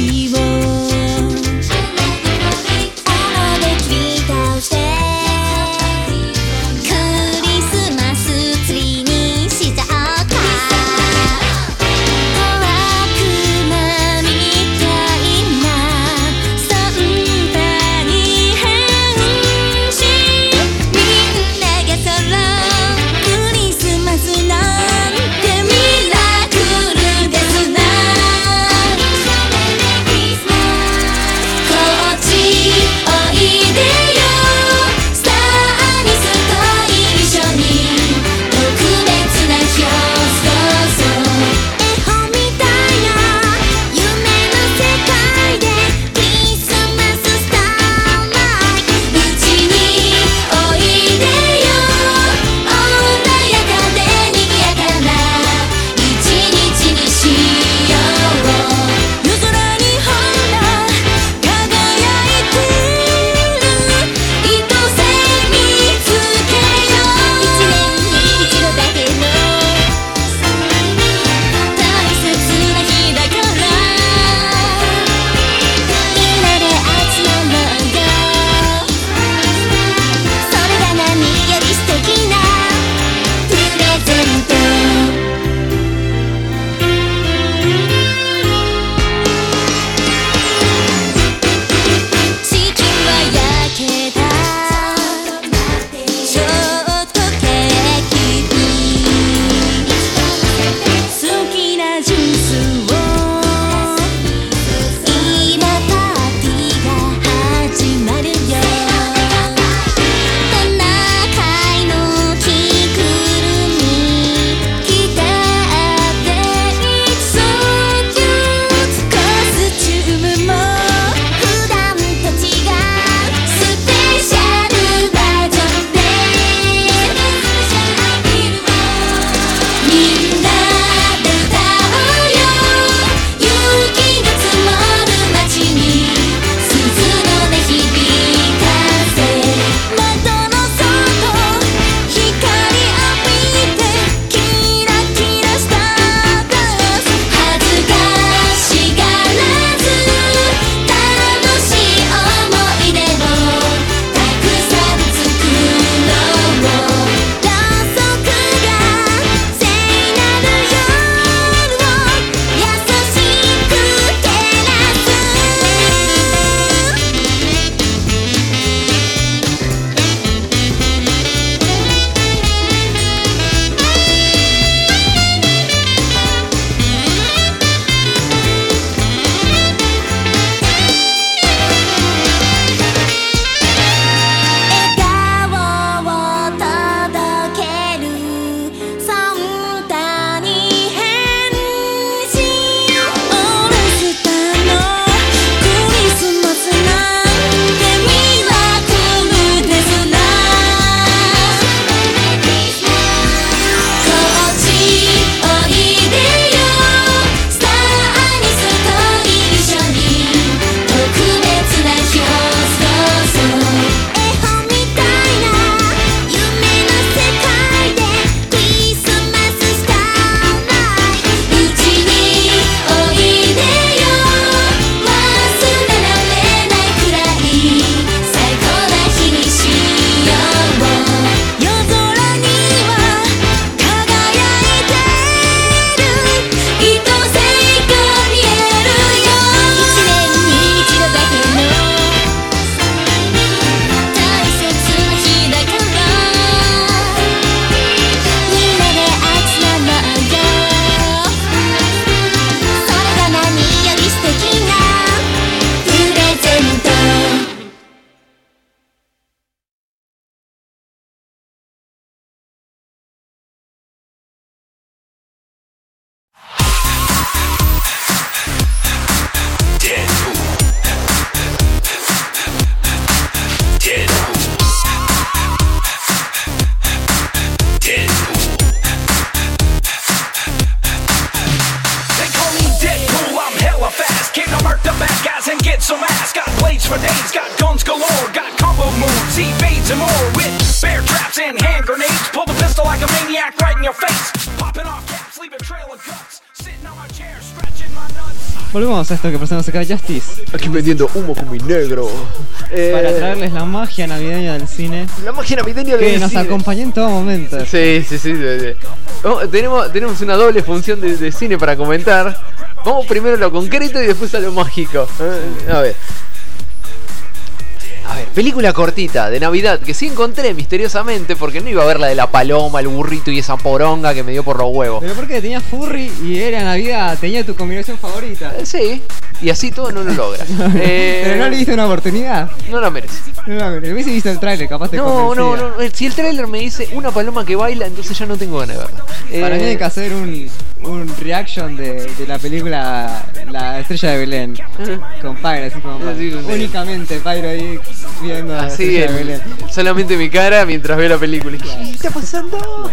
bad guys and get some ass. Got blades for days, got guns galore, got combo moves, evades and more with bear traps and hand grenades. Pull the pistol like a maniac right in your face. Popping off caps, leave a trail of guts. Sitting on my chair, scratching my nuts. Volvemos a esto que presentamos acá, Justice. Aquí vendiendo humo con mi negro. Eh, Para traerles la magia navideña del cine. La magia navideña que del nos cine. acompañó en todo momento. Sí, sí, sí. sí, sí. Oh, tenemos, tenemos una doble función de, de cine para comentar. Vamos primero a lo concreto y después a lo mágico. Eh, a ver. A ver, película cortita de Navidad que sí encontré misteriosamente porque no iba a ver la de la paloma, el burrito y esa poronga que me dio por los huevos. Pero porque tenía furry y era Navidad, tenía tu combinación favorita. Eh, sí, y así todo no lo logra. Eh, Pero no le diste una oportunidad. No la merece. No la merece. Hubiese visto el tráiler, capaz te No, no, convencía. no. Si el tráiler me dice una paloma que baila, entonces ya no tengo ganas de verla. Para Eh, mí hay que hacer un, un reaction de, de la película La Estrella de Belén. Con Pyro, así como Así con- únicamente Pyro ahí viendo La Así, Estrella de el- Belén. solamente mi cara mientras veo la película. ¿Qué está pasando?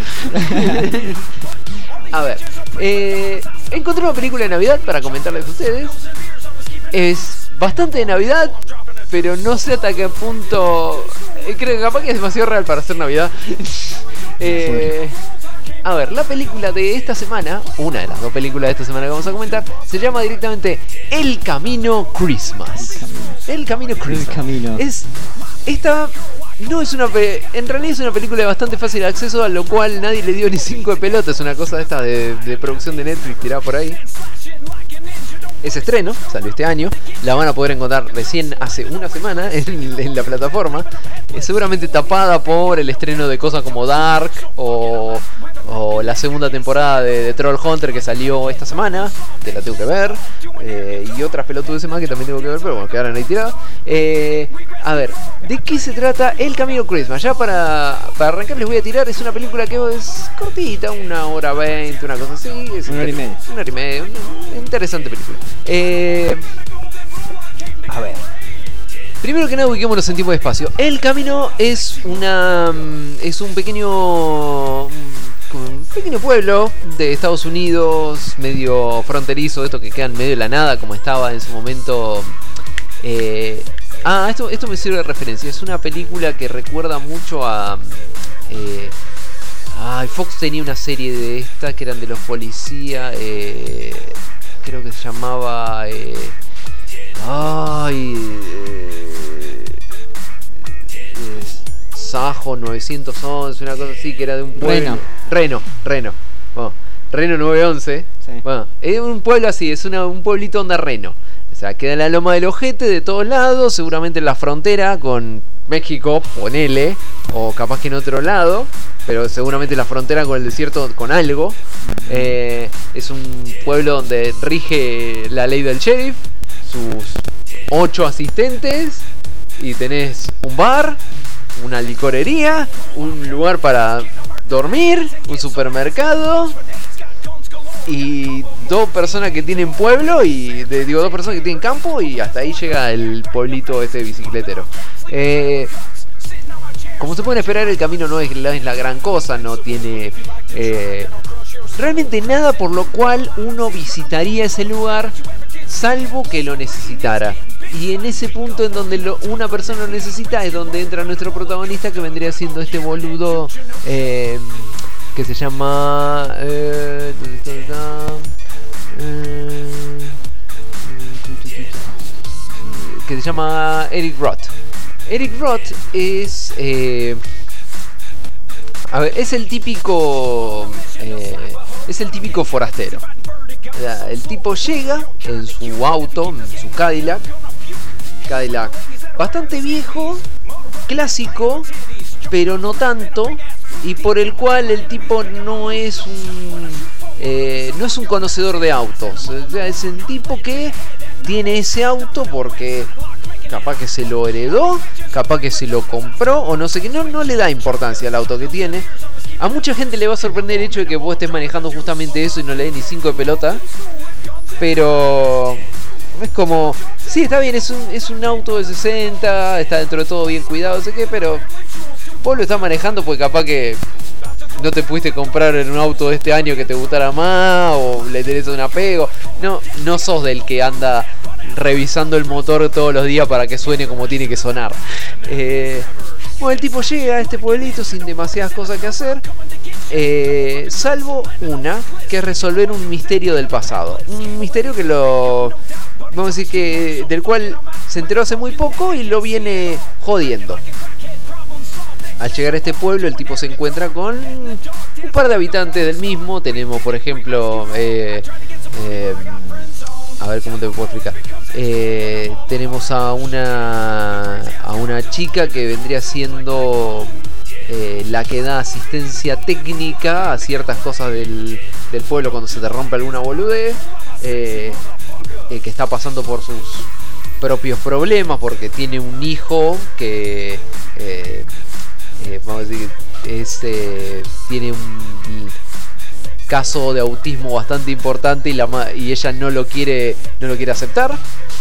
A ver, eh, encontré una película de Navidad para comentarles a ustedes. Es bastante de Navidad, pero no sé hasta qué punto. eh, creo que capaz que es demasiado real para ser Navidad. eh, a ver, la película de esta semana, una de las dos películas de esta semana que vamos a comentar, se llama directamente El Camino Christmas. El Camino Christmas. El Camino. Es esta. No es una pe- en realidad es una película de bastante fácil acceso, a lo cual nadie le dio ni cinco de pelota. Es una cosa de esta de, de producción de Netflix tirada por ahí. Es estreno, salió este año. La van a poder encontrar recién hace una semana en, en la plataforma. Es seguramente tapada por el estreno de cosas como Dark o, o la segunda temporada de, de Troll Hunter que salió esta semana, que la tengo que ver. Eh, y otras pelotudes más que también tengo que ver, pero bueno, quedaron ahí tiradas. Eh, a ver, ¿de qué se trata El Camino Christmas? Ya para, para arrancar les voy a tirar. Es una película que es cortita, una hora veinte, una cosa así. Es Una hora y inter- media. Una hora y media, una interesante película. Eh, a ver. Primero que nada, ubiquémonos en tiempo de espacio. El Camino es una mm, es un pequeño un pequeño pueblo de Estados Unidos, medio fronterizo, esto que queda en medio de la nada, como estaba en su momento. Eh, ah, esto esto me sirve de referencia. Es una película que recuerda mucho a eh, ay, Fox tenía una serie de esta que eran de los policías. Eh, creo que se llamaba eh, ay eh, eh, Sajo novecientos once, una cosa así, que era de un pueblo. Reno. Reno, Reno. Bueno, Reno nueve once. Sí. Bueno, es un pueblo así, es una, un pueblito onda Reno. O sea, queda en la loma del ojete de todos lados, seguramente en la frontera con México, ponele, o capaz que en otro lado, pero seguramente en la frontera con el desierto con algo. Eh, es un pueblo donde rige la ley del sheriff, sus ocho asistentes, y tenés un bar, una licorería, un lugar para dormir, un supermercado y dos personas que tienen pueblo y de, digo dos personas que tienen campo, y hasta ahí llega el pueblito este bicicletero. Eh, como se pueden esperar, el camino no es la, es la gran cosa, no tiene eh, realmente nada por lo cual uno visitaría ese lugar, salvo que lo necesitara. Y en ese punto en donde lo, una persona lo necesita es donde entra nuestro protagonista, que vendría siendo este boludo eh, que se llama eh, eh, que se llama Eric Roth. Eric Roth es eh, a ver, es el típico eh, es el típico forastero. O sea, el tipo llega en su auto, en su Cadillac, Cadillac bastante viejo, clásico, pero no tanto, y por el cual el tipo no es un eh, no es un conocedor de autos. O sea, es el tipo que tiene ese auto porque capaz que se lo heredó, capaz que se lo compró o no sé qué, no, no le da importancia al auto que tiene. A mucha gente le va a sorprender el hecho de que vos estés manejando justamente eso y no le des ni cinco de pelota, pero es como, sí, está bien, es un, es un auto de sesenta, está dentro de todo bien cuidado, no sé qué, pero vos lo estás manejando porque capaz que no te pudiste comprar en un auto de este año que te gustara más, o le tenés un apego. No, no sos del que anda revisando el motor todos los días para que suene como tiene que sonar. Eh, bueno, el tipo llega a este pueblito sin demasiadas cosas que hacer, eh, salvo una, que es resolver un misterio del pasado. Un misterio que lo... vamos a decir que... del cual se enteró hace muy poco y lo viene jodiendo. Al llegar a este pueblo, el tipo se encuentra con un par de habitantes del mismo. Tenemos, por ejemplo... Eh, eh, a ver cómo te puedo explicar. Eh, tenemos a una a una chica que vendría siendo eh, la que da asistencia técnica a ciertas cosas del, del pueblo cuando se te rompe alguna boludez, eh, eh, que está pasando por sus propios problemas porque tiene un hijo que eh, eh, vamos a decir es, eh, tiene un caso de autismo bastante importante y, la, y ella no lo quiere no lo quiere aceptar.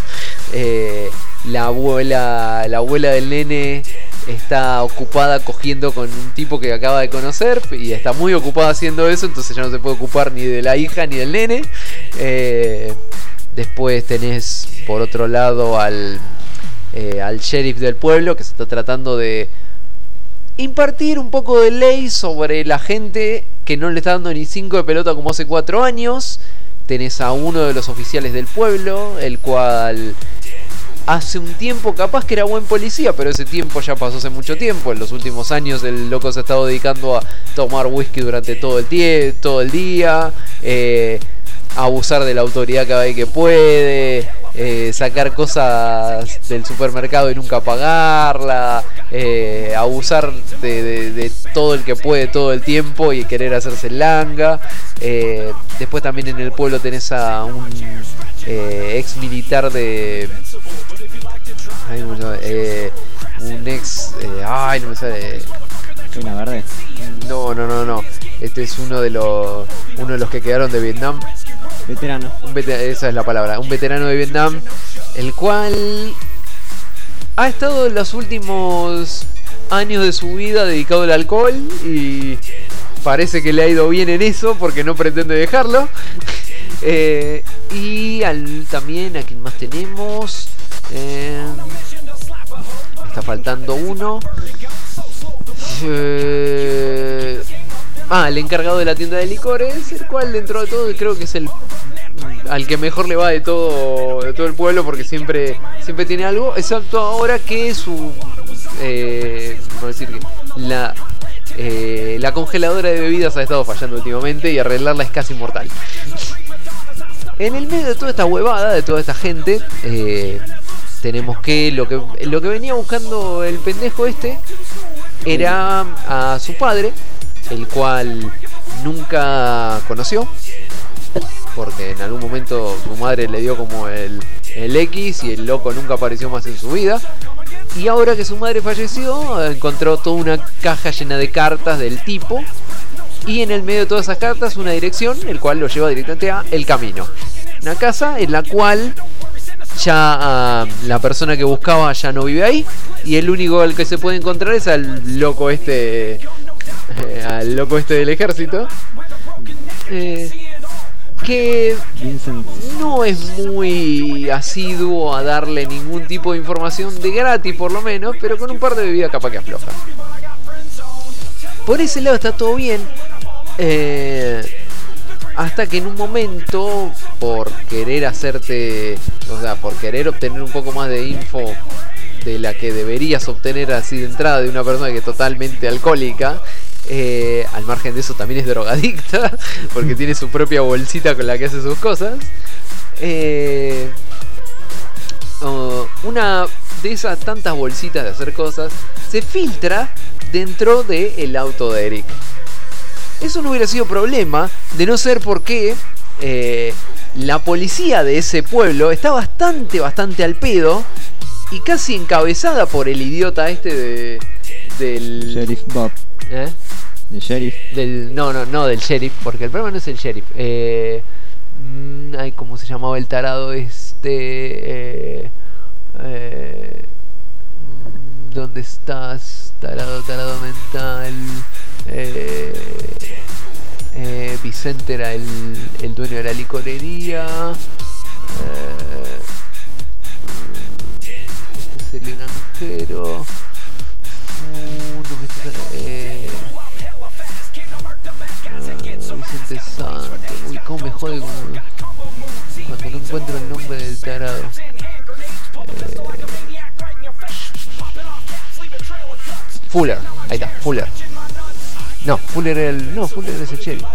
Eh, la abuela la abuela del nene está ocupada cogiendo con un tipo que acaba de conocer y está muy ocupada haciendo eso, entonces ya no se puede ocupar ni de la hija ni del nene. Eh, después tenés por otro lado al eh, al sheriff del pueblo que se está tratando de impartir un poco de ley sobre la gente que no le está dando ni cinco de pelota como hace cuatro años. Tenés a uno de los oficiales del pueblo, el cual hace un tiempo capaz que era buen policía, pero ese tiempo ya pasó hace mucho tiempo. En los últimos años el loco se ha estado dedicando a tomar whisky durante todo el, tie- todo el día, eh, a abusar de la autoridad cada vez que puede, eh, sacar cosas del supermercado y nunca pagarla, eh, abusar de, de, de todo el que puede todo el tiempo y querer hacerse langa. Eh, después también en el pueblo tenés a un eh, ex militar de... Ay, no me sale, eh, un ex... Eh, ay, no me sale... Una verde. No, no, no, no. Este es uno de los uno de los que quedaron de Vietnam. Veterano. Un veter- esa es la palabra. Un veterano de Vietnam, el cual ha estado en los últimos años de su vida dedicado al alcohol y parece que le ha ido bien en eso porque no pretende dejarlo. eh, y al, también a quien más tenemos. Eh, está faltando uno. Eh, ah, el encargado de la tienda de licores, el cual dentro de todo creo que es el al que mejor le va de todo de todo el pueblo porque siempre siempre tiene algo, excepto ahora que su eh, vamos a decir que la eh, la congeladora de bebidas ha estado fallando últimamente y arreglarla es casi mortal. En el medio de toda esta huevada, de toda esta gente, eh, tenemos que lo que lo que venía buscando el pendejo este era a su padre, el cual nunca conoció, porque en algún momento su madre le dio como el, el X y el loco nunca apareció más en su vida. Y ahora que su madre falleció, encontró toda una caja llena de cartas del tipo, y en el medio de todas esas cartas una dirección, el cual lo lleva directamente a El Camino, una casa en la cual ya uh, la persona que buscaba ya no vive ahí, y el único al que se puede encontrar es al loco este eh, al loco este del ejército, eh, que Vincent. no es muy asiduo a darle ningún tipo de información de gratis por lo menos, pero con un par de bebidas capaz que afloja. Por ese lado está todo bien, eh, hasta que en un momento, por querer hacerte, o sea, por querer obtener un poco más de info de la que deberías obtener así de entrada de una persona que es totalmente alcohólica, eh, al margen de eso también es drogadicta, porque tiene su propia bolsita con la que hace sus cosas, eh, uh, una de esas tantas bolsitas de hacer cosas se filtra dentro del auto de Eric. Eso no hubiera sido problema de no ser porque eh, la policía de ese pueblo está bastante, bastante al pedo y casi encabezada por el idiota este de del Sheriff Bob. ¿Eh? El sheriff. Del no, no, no del sheriff, porque el problema no es el sheriff. Eh, ay, ¿cómo se llamaba el tarado este? Eh, eh, ¿Dónde estás? Tarado, tarado mental. Eh, eh, Vicente era el, el dueño de la licorería. Eh, extranjero. Uh, no me está, eh, ah, Vicente Santos. Uy, cómo me jode cuando, cuando no encuentro el nombre del tarado. Eh, Fuller, ahí está, Fuller. No, Fuller era el. No, Fuller es el sheriff.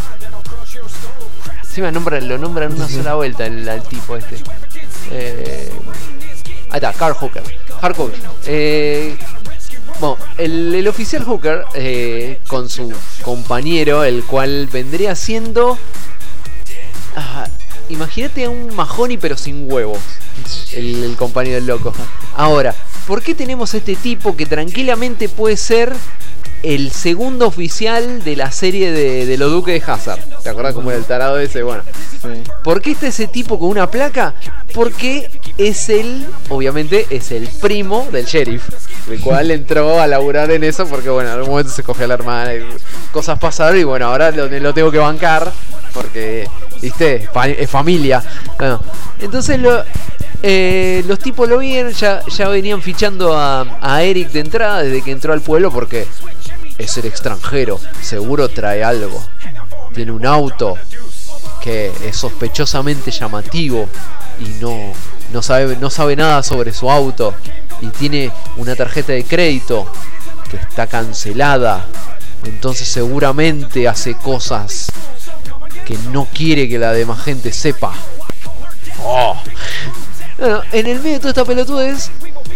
Encima nombra, lo nombran una sola vuelta el, al tipo este. Eh, ahí está, Carl Hooker. Carl Hooker. Eh, bueno, el, el oficial Hooker, eh, con su compañero, el cual vendría siendo. Ah, imagínate a un Mahoney pero sin huevos. El, el compañero del loco. Ahora, ¿por qué tenemos a este tipo que tranquilamente puede ser el segundo oficial de la serie de, de los Duques de Hazzard? ¿Te acordás cómo era el tarado ese? Bueno, Sí. ¿por qué está ese tipo con una placa? Porque es el, obviamente, es el primo del sheriff, el cual entró a laburar en eso porque, bueno, en algún momento se cogió a la hermana y cosas pasaron y, bueno, ahora lo, lo tengo que bancar porque, viste, fa- es familia. Bueno, entonces lo... Eh, los tipos lo vieron, ya, ya venían fichando a, a Eric de entrada desde que entró al pueblo porque es el extranjero, seguro trae algo. Tiene un auto que es sospechosamente llamativo y no, no, sabe, no sabe nada sobre su auto. Y tiene una tarjeta de crédito que está cancelada. Entonces seguramente hace cosas que no quiere que la demás gente sepa. Oh. Bueno, en el medio de toda esta pelotudez,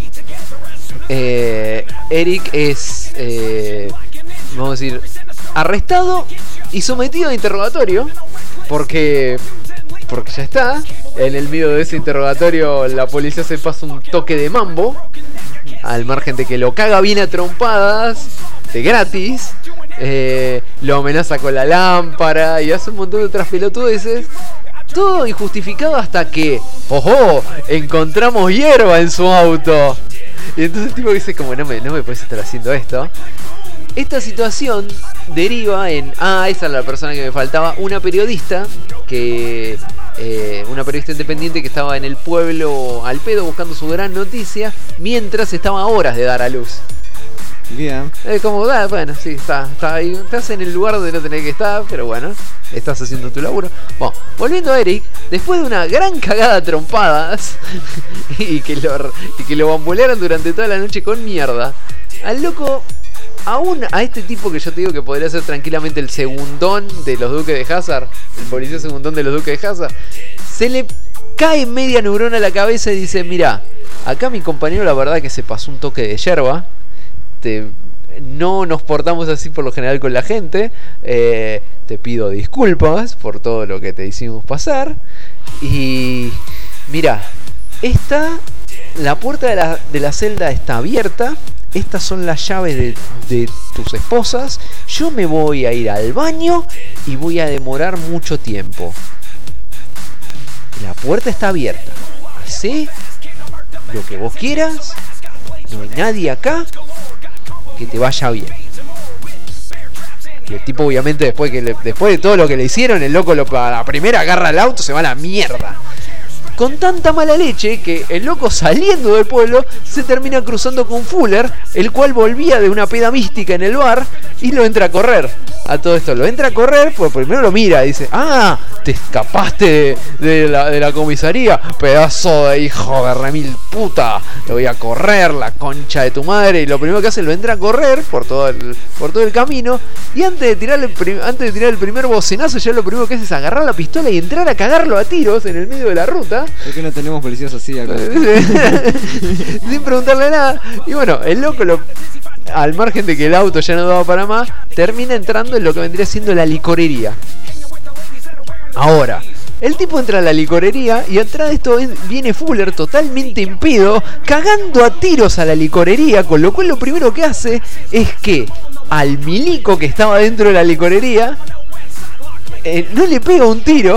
eh, Eric es, eh, vamos a decir, arrestado y sometido a interrogatorio. Porque, porque ya está, en el medio de ese interrogatorio la policía se pasa un toque de mambo, al margen de que lo caga bien a trompadas, de gratis, eh, lo amenaza con la lámpara y hace un montón de otras pelotudeces. Todo injustificado hasta que, ¡ojo! Encontramos hierba en su auto. Y entonces el tipo dice como, no me, no me puedes estar haciendo esto. Esta situación deriva en, ah, esa es la persona que me faltaba, una periodista que, eh, una periodista independiente que estaba en el pueblo al pedo buscando su gran noticia mientras estaba a horas de dar a luz. Bien. Es como, ah, bueno, sí, está, está ahí, estás en el lugar donde no tenés que estar, pero bueno, estás haciendo tu laburo. Bueno, volviendo a Eric, después de una gran cagada a trompadas y, que lo, y que lo bambolearon durante toda la noche con mierda, al loco, aún a este tipo que yo te digo que podría ser tranquilamente el segundón de los Duques de Hazzard, el policía segundón de los Duques de Hazzard, se le cae media neurona a la cabeza y dice, mirá, acá mi compañero la verdad que se pasó un toque de yerba. Te, no nos portamos así por lo general con la gente. Eh, te pido disculpas por todo lo que te hicimos pasar. Y mira, esta, la puerta de la, de la celda está abierta. Estas son las llaves de, de tus esposas. Yo me voy a ir al baño y voy a demorar mucho tiempo. La puerta está abierta. Hacé lo que vos quieras. No hay nadie acá. Que te vaya bien. Y el tipo obviamente después, que le, después de todo lo que le hicieron, el loco lo, a la primera agarra el auto, se va a la mierda. Con tanta mala leche que el loco saliendo del pueblo se termina cruzando con Fuller, el cual volvía de una peda mística en el bar y lo entra a correr. A todo esto lo entra a correr, pues primero lo mira y dice, ah, te escapaste de, de, la, de la comisaría, pedazo de hijo de remil puta, te voy a correr la concha de tu madre. Y lo primero que hace, lo entra a correr por todo el, por todo el camino. Y antes de, tirar el prim, antes de tirar el primer bocinazo, ya lo primero que hace es agarrar la pistola y entrar a cagarlo a tiros en el medio de la ruta. ¿Por qué no tenemos policías así acá? Sin preguntarle nada. Y bueno, el loco, lo, al margen de que el auto ya no daba para más, termina entrando en lo que vendría siendo la licorería. Ahora, el tipo entra a la licorería y atrás de esto viene Fuller totalmente en pedo, cagando a tiros a la licorería, con lo cual lo primero que hace es que al milico que estaba dentro de la licorería eh, no le pega un tiro,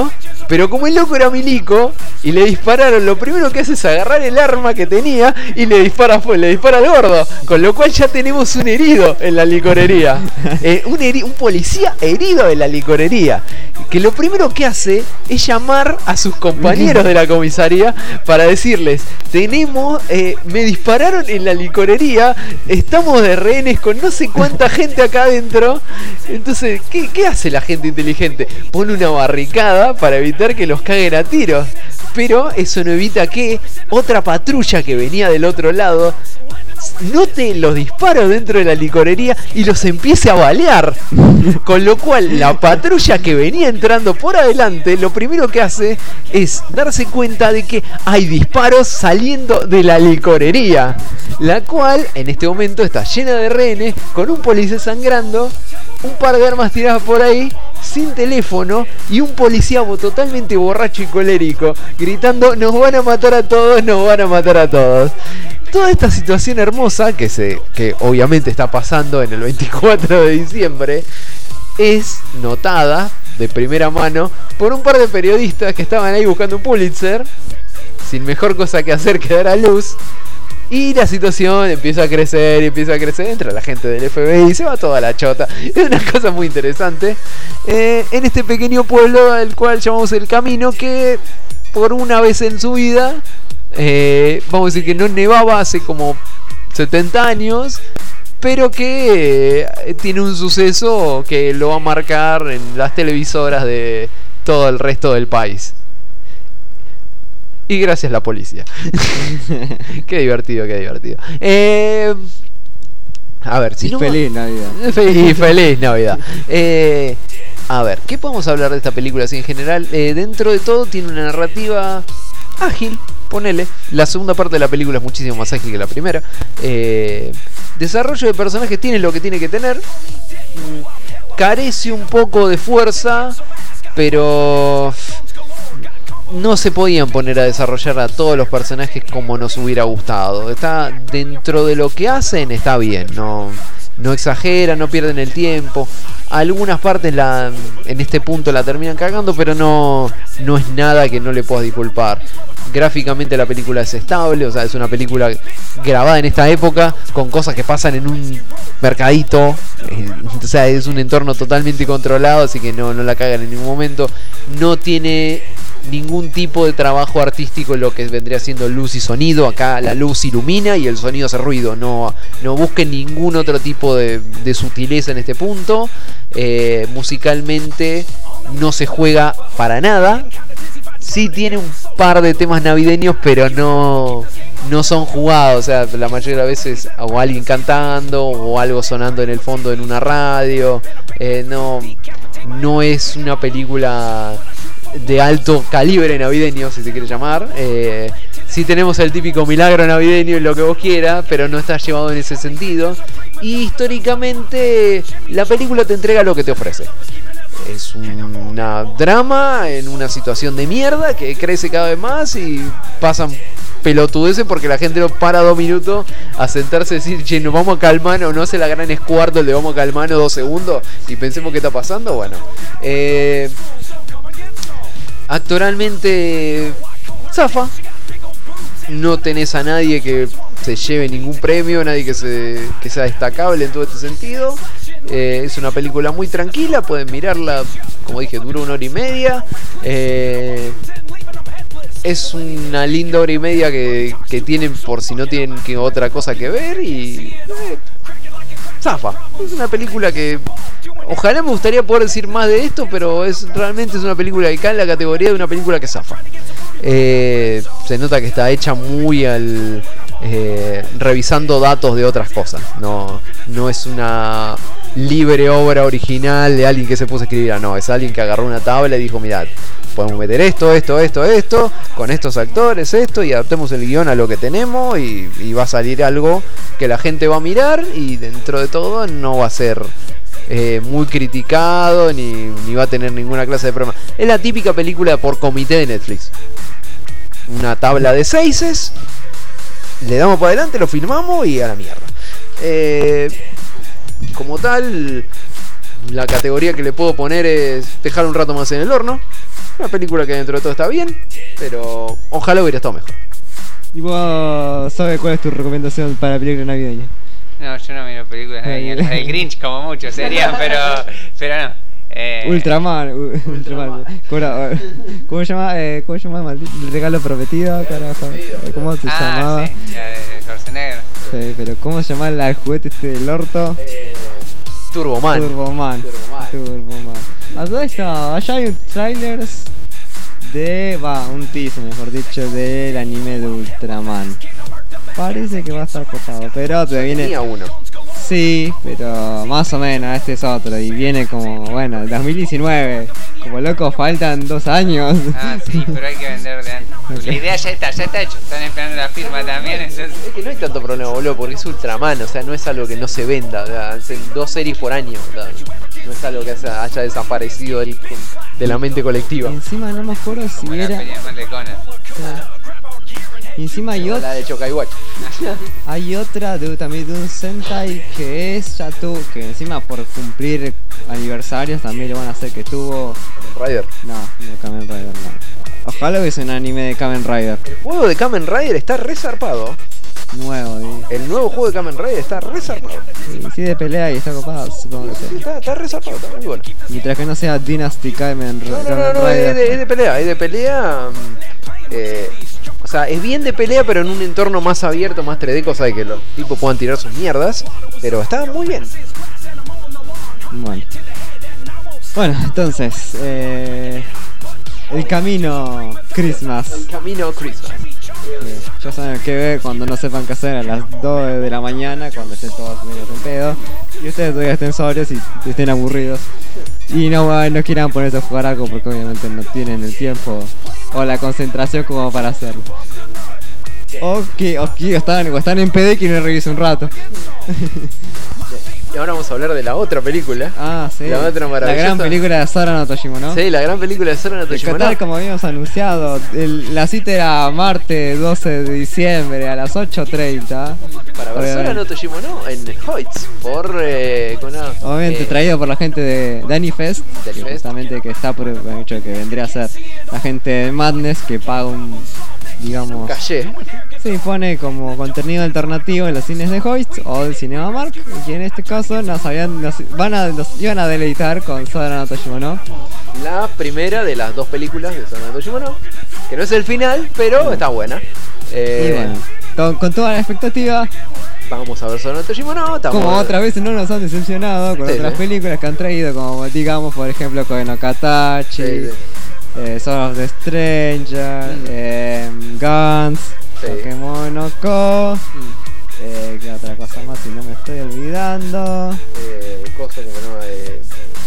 Pero como el loco era milico y le dispararon, lo primero que hace es agarrar el arma que tenía y le dispara, le dispara al gordo. Con lo cual ya tenemos un herido en la licorería. Eh, un, heri- un policía herido en la licorería. Que lo primero que hace es llamar a sus compañeros de la comisaría para decirles: tenemos, eh, me dispararon en la licorería, estamos de rehenes con no sé cuánta gente acá adentro. Entonces, ¿qué, qué hace la gente inteligente? Pone una barricada para evitar que los caguen a tiros. Pero eso no evita que otra patrulla que venía del otro lado note los disparos dentro de la licorería y los empiece a balear. Con lo cual la patrulla que venía entrando por adelante, lo primero que hace es darse cuenta de que hay disparos saliendo de la licorería, la cual en este momento está llena de rehenes, con un policía sangrando, un par de armas tiradas por ahí, sin teléfono, y un policía totalmente borracho y colérico gritando: nos van a matar a todos, nos van a matar a todos. Toda esta situación hermosa que, se, que obviamente está pasando en el veinticuatro de diciembre es notada de primera mano por un par de periodistas que estaban ahí buscando un Pulitzer, sin mejor cosa que hacer que dar a luz. Y la situación empieza a crecer y empieza a crecer. Entra la gente del F B I y se va toda la chota. Es una cosa muy interesante. Eh, en este pequeño pueblo al cual llamamos El Camino, que por una vez en su vida, eh, vamos a decir que no nevaba hace como setenta años, pero que eh, tiene un suceso que lo va a marcar en las televisoras de todo el resto del país. Y gracias la policía. Qué divertido, qué divertido. Eh, a ver, si y no feliz Navidad. Y feliz Navidad. Eh, a ver, ¿qué podemos hablar de esta película así en general? Eh, dentro de todo tiene una narrativa ágil, ponele. La segunda parte de la película es muchísimo más ágil que la primera. Eh, desarrollo de personajes tiene lo que tiene que tener. Carece un poco de fuerza, pero no se podían poner a desarrollar a todos los personajes como nos hubiera gustado. Está dentro de lo que hacen, está bien, no, no exageran, no pierden el tiempo. Algunas partes la, en este punto la terminan cagando, pero no, no es nada que no le puedas disculpar. Gráficamente la película es estable, o sea, es una película grabada en esta época con cosas que pasan en un mercadito, eh, o sea, es un entorno totalmente controlado, así que no, no la cagan en ningún momento. No tiene ningún tipo de trabajo artístico en lo que vendría siendo luz y sonido. Acá la luz ilumina y el sonido hace ruido. No, no busquen ningún otro tipo de, de sutileza en este punto. Eh, musicalmente no se juega para nada. Sí tiene un par de temas navideños, pero no, no son jugados. O sea, la mayoría de las veces o alguien cantando o algo sonando en el fondo en una radio. Eh, no, no es una película de alto calibre navideño, si se quiere llamar. Eh, sí tenemos el típico milagro navideño y lo que vos quieras, pero no está llevado en ese sentido. Y históricamente la película te entrega lo que te ofrece. Es un, una drama en una situación de mierda que crece cada vez más y pasan pelotudeces porque la gente no para dos minutos a sentarse y decir: che, nos vamos a calmar, o no hace la gran escuarto el de vamos a calmar dos segundos y pensemos qué está pasando. Bueno, eh, actoralmente zafa. No tenés a nadie que se lleve ningún premio, nadie que, se, que sea destacable en todo este sentido. Eh, es una película muy tranquila, pueden mirarla, como dije, dura una hora y media. Eh, es una linda hora y media que, que tienen por si no tienen que otra cosa que ver y eh, zafa. Es una película que ojalá me gustaría poder decir más de esto, pero es realmente es una película que cae en la categoría de una película que zafa. Eh, se nota que está hecha muy al eh, revisando datos de otras cosas. No, no es una libre obra original de alguien que se puso a escribir. No, es alguien que agarró una tabla y dijo: mirad, podemos meter esto, esto, esto, esto, con estos actores, esto, y adaptemos el guión a lo que tenemos y, y va a salir algo que la gente va a mirar y dentro de todo no va a ser eh, muy criticado ni, ni va a tener ninguna clase de problema. Es la típica película por comité de Netflix. Una tabla de seises, le damos para adelante, lo filmamos y a la mierda. Eh, como tal, la categoría que le puedo poner es dejar un rato más en el horno. Una película que dentro de todo está bien, pero ojalá hubiera estado mejor. ¿Y vos sabes cuál es tu recomendación para película navideña? No, yo no miro películas navideñas. Las del Grinch como mucho serían, pero, pero no. Eh, Ultraman, u- Ultraman. ¿Cómo, era? ¿Cómo se llama? Eh, ¿Cómo se llama? Maldi- El regalo prometido, carajo. ¿Cómo se ah, llamaba? sí, la de Schwarzenegger. Sí, pero ¿cómo se llamaba el juguete este del orto? Turboman. Turboman. Turboman. Turboman. A todo esto, allá hay un trailers de. Va, un teaser, mejor dicho, del anime de Ultraman. Parece que va a estar copado, pero te viene. Tenía uno. Sí, pero más o menos, este es otro. Y viene como, bueno, dos mil diecinueve. Como loco, faltan dos años. Ah, sí, pero hay que vender de antes. La idea ya está, ya está hecho. Están esperando la firma también, entonces. Es que no hay tanto problema, boludo, porque es Ultraman, o sea, no es algo que no se venda, o sea, hacen dos series por año, o sea, no es algo que haya, haya desaparecido del- de la mente colectiva. Encima no me acuerdo si Como la era. peli de Conan. Y encima hay La otra. de Chokai Watch. Hay otra de, también de un Sentai que es ya tuvo, que encima por cumplir aniversarios también le van a hacer que tuvo. Rider. No, de Kamen Rider no. Ojalá hubiese un anime de Kamen Rider El juego de Kamen Rider está re zarpado. nuevo, digo. El nuevo juego de Kamen Rider está re zarpado. Sí, sí, de pelea y está copado, supongo que Sí, sí. está, está re zarpado, está muy bueno. Mientras que no sea Dynasty Kamen, No, no, Kamen no, no, es Rider. de, es de pelea, es de pelea. mm, eh, o sea, es bien de pelea, pero en un entorno más abierto, más tres D, cosa de que los tipos puedan tirar sus mierdas. Pero está muy bien. Bueno. Bueno, entonces, eh, el camino Christmas. El camino Christmas. Eh, ya saben qué ver cuando no sepan qué hacer a las dos de la mañana, cuando estén todos medio en pedo. Y ustedes todavía estén sobrios y estén aburridos. Y no, no quieran ponerse a jugar algo porque obviamente no tienen el tiempo o la concentración como para hacerlo. O que, o que están, o están en P D y quieren reírse un rato. Y ahora vamos a hablar de la otra película. Ah, sí. La otra La maravillosa. gran película de Sora no Toshimo, ¿no? Sí, la gran película de Sora no De Toshimo. Qatar, como habíamos anunciado, el- la cita era martes doce de diciembre a las ocho treinta. Para ver Sora no Toshimo no en Hoyts. Por. Eh, con una, Obviamente eh, traído por la gente de Danny Fest, Danny que Fest. justamente que está por el hecho que vendría a ser la gente de Madness que paga un, digamos, Calle. sí, pone como contenido alternativo en los cines de Hoyts o del Cinema Mark, y en este caso nos habían, nos, van a, nos iban a deleitar con Sora no Toshimo no. La primera de las dos películas de Sora no Toshimo no. Que no es el final, pero está buena. Eh, Y bueno, con, con toda la expectativa, Vamos a ver Sora no Toshimo no. estamos- como otras veces no nos han decepcionado con Sí, otras sí. películas que han traído, como digamos por ejemplo con Okatachi, Sí, sí. eh, Sword of the Stranger, Mm. eh, Guns, Sí. Pokémon Oko, Mm. eh, ¿qué otra cosa más si no me estoy olvidando? Eh, cosa como no. Eh,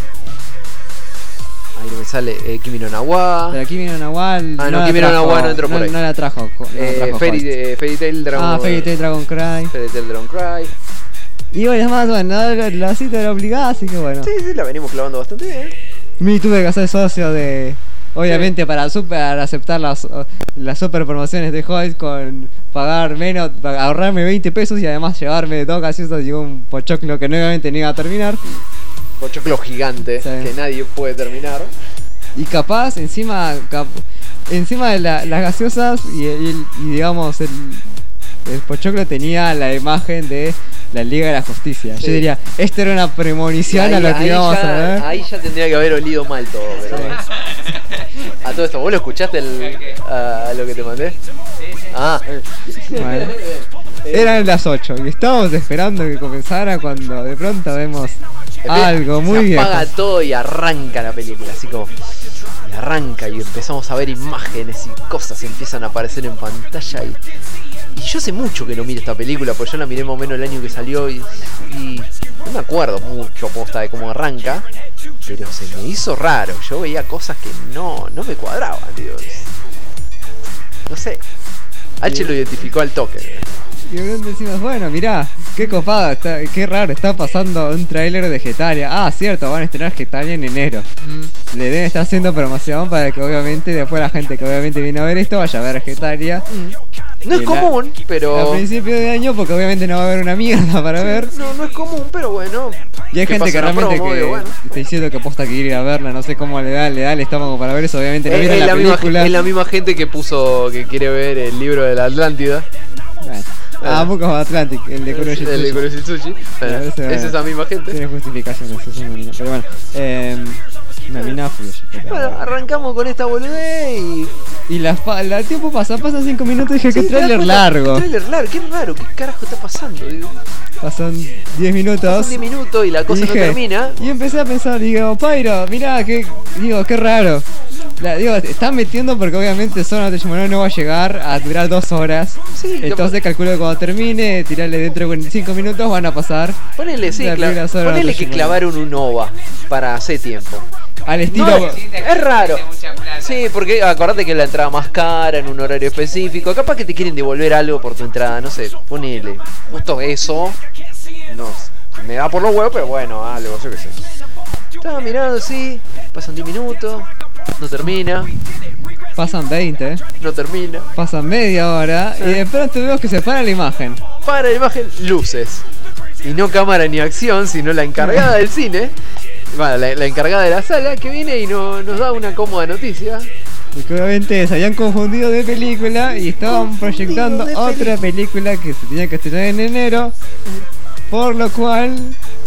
ahí no me sale. Eh, Kimi no Nawa. Pero aquí vino Nahual. Ah, no, la Kimi no trajo- Nawa no entró por ahí. No la trajo. co- No la Eh, trajo Fairy, Hoist. eh, Fairy Tail Dragon. Ah, Fairy Tail Dragon Cry. Fairy Tail Dragon Cry. Y bueno, es más, bueno, la, la cita era obligada, así que bueno. Sí, sí, la venimos clavando bastante bien. Me tuve que hacer socio de. Obviamente para super para aceptar las, las super promociones de Hoist con pagar menos, para ahorrarme veinte pesos y además llevarme dos gaseosas y un pochoclo que nuevamente no iba a terminar. Pochoclo gigante Sí. que nadie puede terminar. Y capaz, encima cap- encima de la- las gaseosas y, el- y digamos el, el pochoclo tenía la imagen de la Liga de la Justicia. Sí. Yo diría, esto era una premonición Ahí- a lo que ahí íbamos ya, a ver. Ahí ya tendría que haber olido mal todo, pero bueno. A todo esto, ¿vos lo escuchaste el, a, a lo que te mandé? Ah, Bueno. Eran las ocho y estábamos esperando que comenzara cuando de pronto vemos algo muy se bien. apaga todo y arranca la película, así como y arranca y empezamos a ver imágenes y cosas empiezan a aparecer en pantalla y, y yo hace mucho que no miro esta película, porque yo la miré más o menos el año que salió y, y no me acuerdo mucho posta de cómo arranca, pero se me hizo raro, yo veía cosas que no, no me cuadraban, digo. No sé. H lo identificó al toque. Y de pronto decimos, bueno, mirá, qué copado, está, qué raro, está pasando un tráiler de Getaria. Ah, cierto, van a estrenar Getaria en enero. Le deben estar haciendo promoción para que obviamente después la gente que obviamente viene a ver esto vaya a ver Getaria. No es Y la- común, A pero... principio de año porque obviamente no va a haber una mierda para ver. No, no es común, pero bueno, Y hay que gente pasa que una realmente promo, que digo, bueno. está diciendo que aposta que quiere ir a verla, no sé cómo le da, le da el estómago para ver eso, obviamente no Es, vieron es la, la misma, película. es la misma gente que puso que quiere ver el libro de la Atlántida. Bueno. Ah, Book of Atlantic, el de Kuroshi El de Tsuchi. Kuroshitsuji. Bueno, Claro, ese- es esa misma gente. Tiene justificaciones, eso es una mina. Pero bueno, eh, una mina Fuyoshi. Bueno, arrancamos con esta boludez y. Y la, fa- la- el tiempo pasa, pasan cinco minutos y dije, Sí, qué te das trailer cuenta, largo. Qué trailer largo, qué raro, qué carajo está pasando. Digo, Pasan diez minutos. pasan diez minutos y la cosa Y no dije- termina. Y empecé a pensar, digo, Pyro, mirá, qué, digo, qué raro. La, digo, te están metiendo porque obviamente Sona Teshimono no va a llegar a durar dos horas. Sí, Entonces calculo que cuando termine, tirarle dentro de cuarenta y cinco minutos van a pasar Ponele, sí, la cla- primera Sona ponele que Teshimono. clavaron un OVA para hace tiempo. al estilo. No, es raro. Mucha plata. Sí, porque acordate que es la entrada más cara en un horario específico. Capaz que te quieren devolver algo por tu entrada, no sé, ponele. Justo eso. No, me da por los huevos, pero bueno, algo, yo qué sé. Estaba mirando así, pasan diez minutos, no termina, Pasan veinte, no termina. pasan media hora y de pronto vemos que se para la imagen. Para la imagen, luces. Y no cámara ni acción, sino la encargada del cine. Bueno, la, la encargada de la sala que viene y no, nos da una cómoda noticia. Y que obviamente se habían confundido de película y estaban proyectando de otra película que se tenía que estrenar en enero. Por lo cual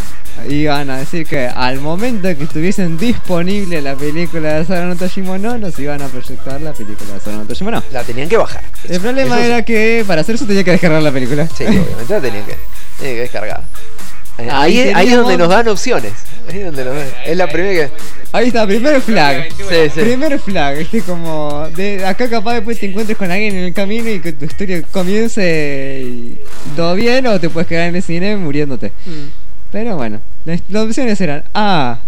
iban a decir que al momento que estuviesen disponible la película de Sora no Toshimono, nos iban a proyectar la película de Sora no Toshimono. La tenían que bajar. El problema Eso sí. era que para hacer eso tenía que descargar la película. Sí, obviamente la tenían que, tenían que descargar. Eh, Ahí Ahí, ahí es teníamos- donde nos dan opciones. Ahí es donde nos dan. Es la primera que. Ahí está, primer flag. Sí, sí. Primer flag, este como de acá capaz después te encuentres con alguien en el camino y que tu historia comience y todo bien o te puedes quedar en el cine muriéndote. Pero bueno, las, las opciones eran A,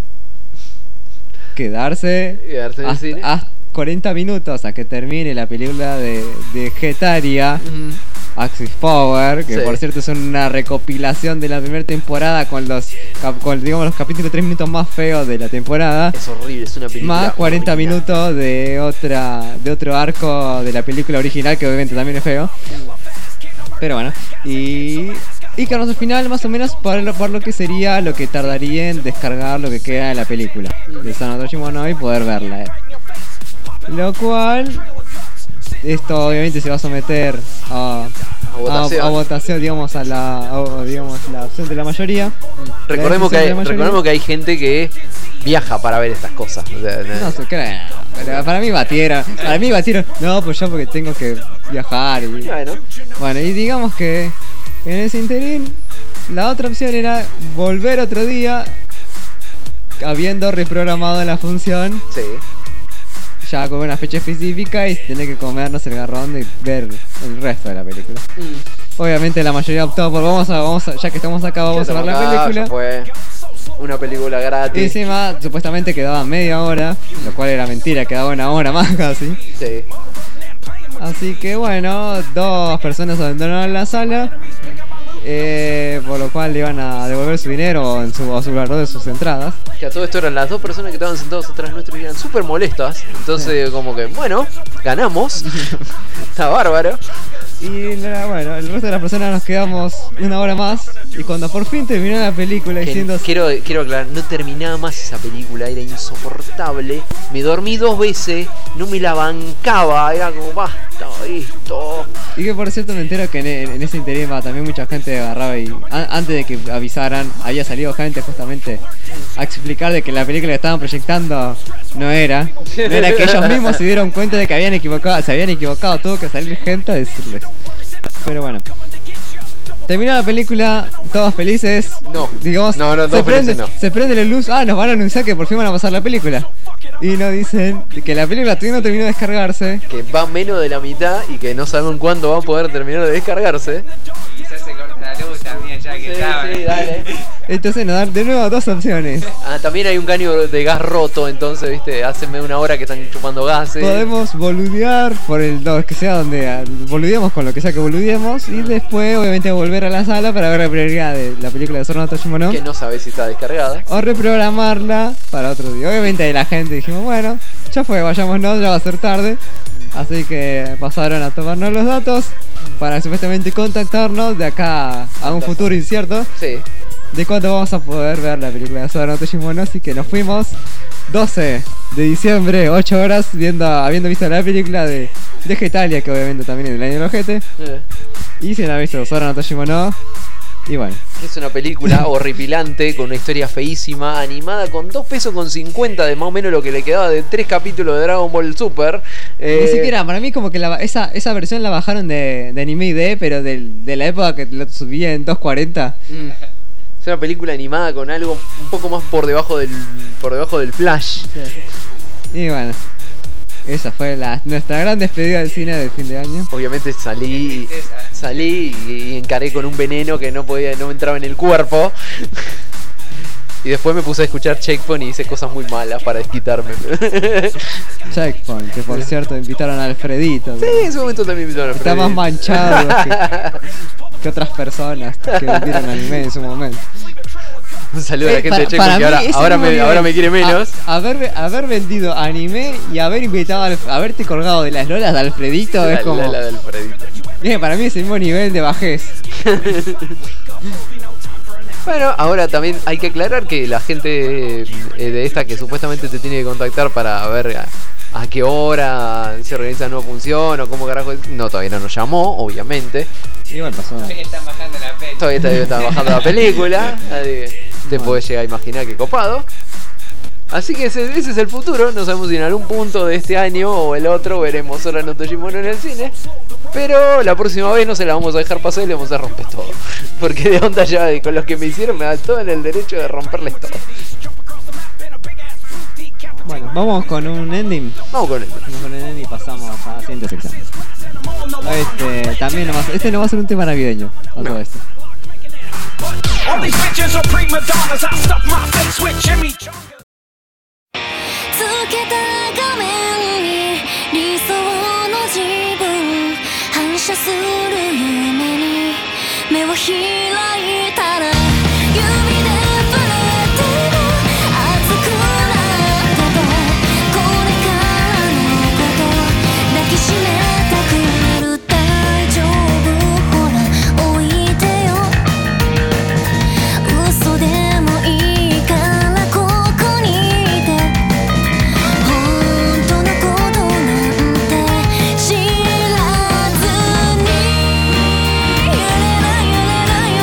quedarse Quedarse en el hasta, cine. hasta cuarenta minutos a que termine la película de, de Getaria, Mm. Axis Power, que Sí. por cierto es una recopilación de la primera temporada con los cap- con, digamos los capítulos tres minutos más feos de la temporada. Es horrible, es una película. Más cuarenta horrible. minutos de otra de otro arco de la película original que obviamente también es feo. Pero bueno, y y que al final más o menos por lo, por lo que sería lo que tardaría en descargar lo que queda de la película de Sona Toshimono y poder verla. eh. Lo cual esto obviamente se va a someter a A votación. a, a votación, digamos a la a- digamos la opción de la mayoría. Recordemos que, La hay, decisión de la mayoría. recordemos que hay gente que viaja para ver estas cosas. O sea, No se cree. Pero para mí batieron. Para mí batieron. No, pues yo porque tengo que viajar. Y... Bueno, Bueno, y digamos que en ese interín, la otra opción era volver otro día, habiendo reprogramado la función, sí. ya con una fecha específica y tener que comernos el garrón de ver el resto de la película. Obviamente la mayoría optó por vamos a, vamos a, ya que estamos acá, vamos Ya a ver la estamos acá, película. ya fue una película Y gratis. encima supuestamente quedaba media hora, lo cual era mentira, quedaba una hora más casi. Sí. Así que bueno, dos personas abandonaron la sala, eh, por lo cual le iban a devolver su dinero en su, o su valor de sus entradas. Que a todo esto eran las dos personas que estaban sentados atrás nuestro y eran súper molestas. Entonces, como que, bueno, ganamos. Está bárbaro. Y la- bueno, el resto de las personas nos quedamos una hora más y cuando por fin terminó la película Que diciendo... quiero, quiero aclarar, no terminaba más esa película, era insoportable. Me dormí dos veces, no me la bancaba, era como basta, esto. Y que por cierto me entero que en, en- en ese interín va, también mucha gente agarraba y an- antes de que avisaran había salido gente justamente a explicar de que la película que estaban proyectando no era, no era que ellos mismos se dieron cuenta de que habían equivocado, se habían equivocado, tuvo que salir gente a decirles. Pero bueno. Terminó la película, todos felices. No. Digamos, No, no, se, todos prende, felices no. se prende la luz. Ah, nos van a anunciar que por fin van a pasar la película. Y nos dicen que la película todavía no terminó de descargarse. Que va menos de la mitad y que no sabemos cuándo va a poder terminar de descargarse. Quizás se corta la luz también ya que estaba. dale. Entonces nos dan de nuevo dos opciones. Ah, también hay un caño de gas roto, entonces, viste, hace una hora que están chupando gases. Podemos boludear por el lo que sea donde ah, boludeemos con lo que sea que boludeemos. Y después obviamente volver a la sala para ver la prioridad de la película de Sora no Toshimono. Que no sabes si está descargada. O reprogramarla para otro día. Obviamente ahí la gente dijimos, bueno, ya fue, vayámonos, ya va a ser tarde. Así que pasaron a tomarnos los datos para supuestamente contactarnos de acá a un futuro incierto. Sí. de cuándo vamos a poder ver la película de Sora no Toshimono, así que nos fuimos doce de diciembre, ocho horas, viendo, habiendo visto la película de, de Getalia, que obviamente también es del año del ojete. Eh. Y si no ha visto Sora no Toshimono, y bueno. Es una película horripilante, con una historia feísima, animada con dos pesos con cincuenta de más o menos lo que le quedaba de tres capítulos de Dragon Ball Super. Eh, Ni siquiera, para mí como que la, esa, esa versión la bajaron de, de Anime I D, pero del- de la época que lo subía en dos cuarenta. mm, es una película animada con algo un poco más por debajo del por debajo del flash. Y bueno, esa fue la, nuestra gran despedida del cine del fin de año. Obviamente salí salí y encaré con un veneno que no podía no me entraba en el cuerpo. Y después me puse a escuchar Checkpoint y hice cosas muy malas para desquitarme. Checkpoint, que por cierto invitaron a Alfredito. Sí, en ese momento también me invitaron a Está Freddy. más manchado que, que otras personas que vieron anime en su momento. Un saludo a la Eh, gente para- de para Checkpoint que mí ahora, ese ahora, mismo me, nivel. ahora me quiere menos. A- haber, haber vendido anime y haber invitado a Alf- haberte colgado de las lolas de Alfredito La- es como. la- la del Fredito. Eh, para mí es el mismo nivel de bajez. Bueno, ahora también hay que aclarar que la gente eh, de esta que supuestamente te tiene que contactar para ver a, a qué hora se organiza la nueva función o cómo carajo es, no, todavía no nos llamó, obviamente. Igual pasó. Todavía están bajando la peli. Todavía está, está bajando la película, así que te podés llegar a imaginar qué copado. Así que ese, ese es el futuro, no sabemos si en algún punto de este año o el otro veremos Sora no Toshimono en el cine. Pero la próxima vez no se la vamos a dejar pasar y le vamos a romper todo. Porque de onda ya de- con los que me hicieron me da todo en el derecho de romperles todo. Bueno, vamos con un ending. Vamos con él. Vamos con el ending y pasamos a la siguiente sección. Este, también no va a ser- este no va a ser un tema navideño. A todo esto. All these bitches are prima donnas. I stuff my face with Jimmy Chung. つけた画面に理想の自分反射する夢に目を開いたら指で触れても熱くなったとこれからのこと抱きしめたくなる大丈夫ほら置いてよ嘘でもいいからここにいて本当のことなんて知らずに揺れない揺れない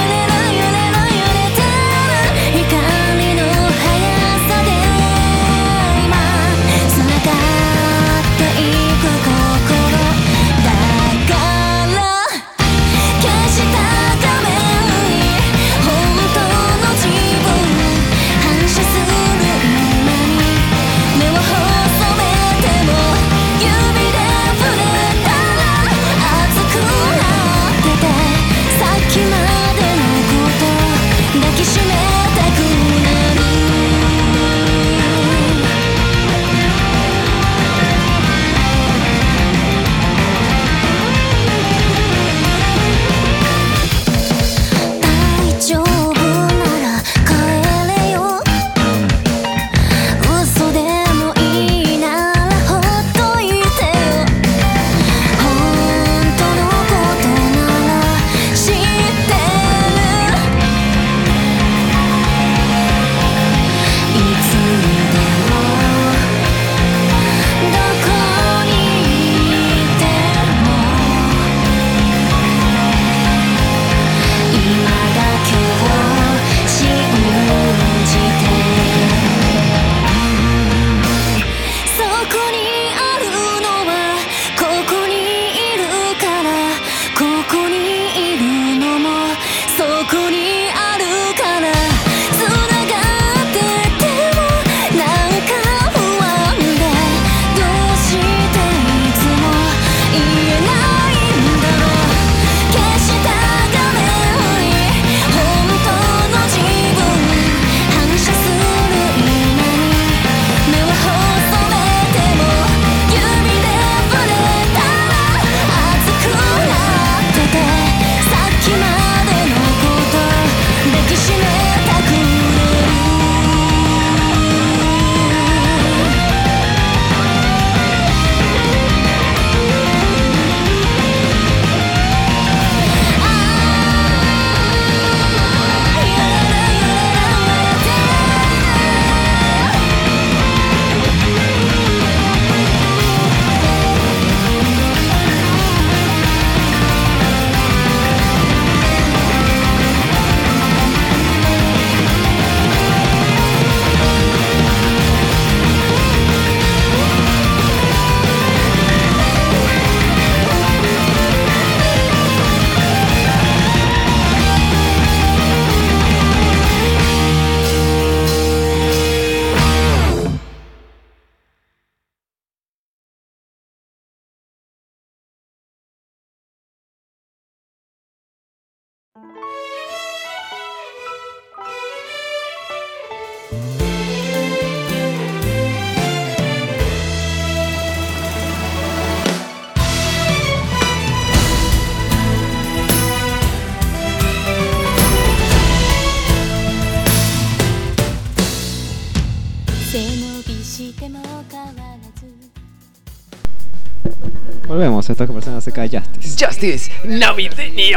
Volvemos a esto que persona acerca de Justice. Justice navideño.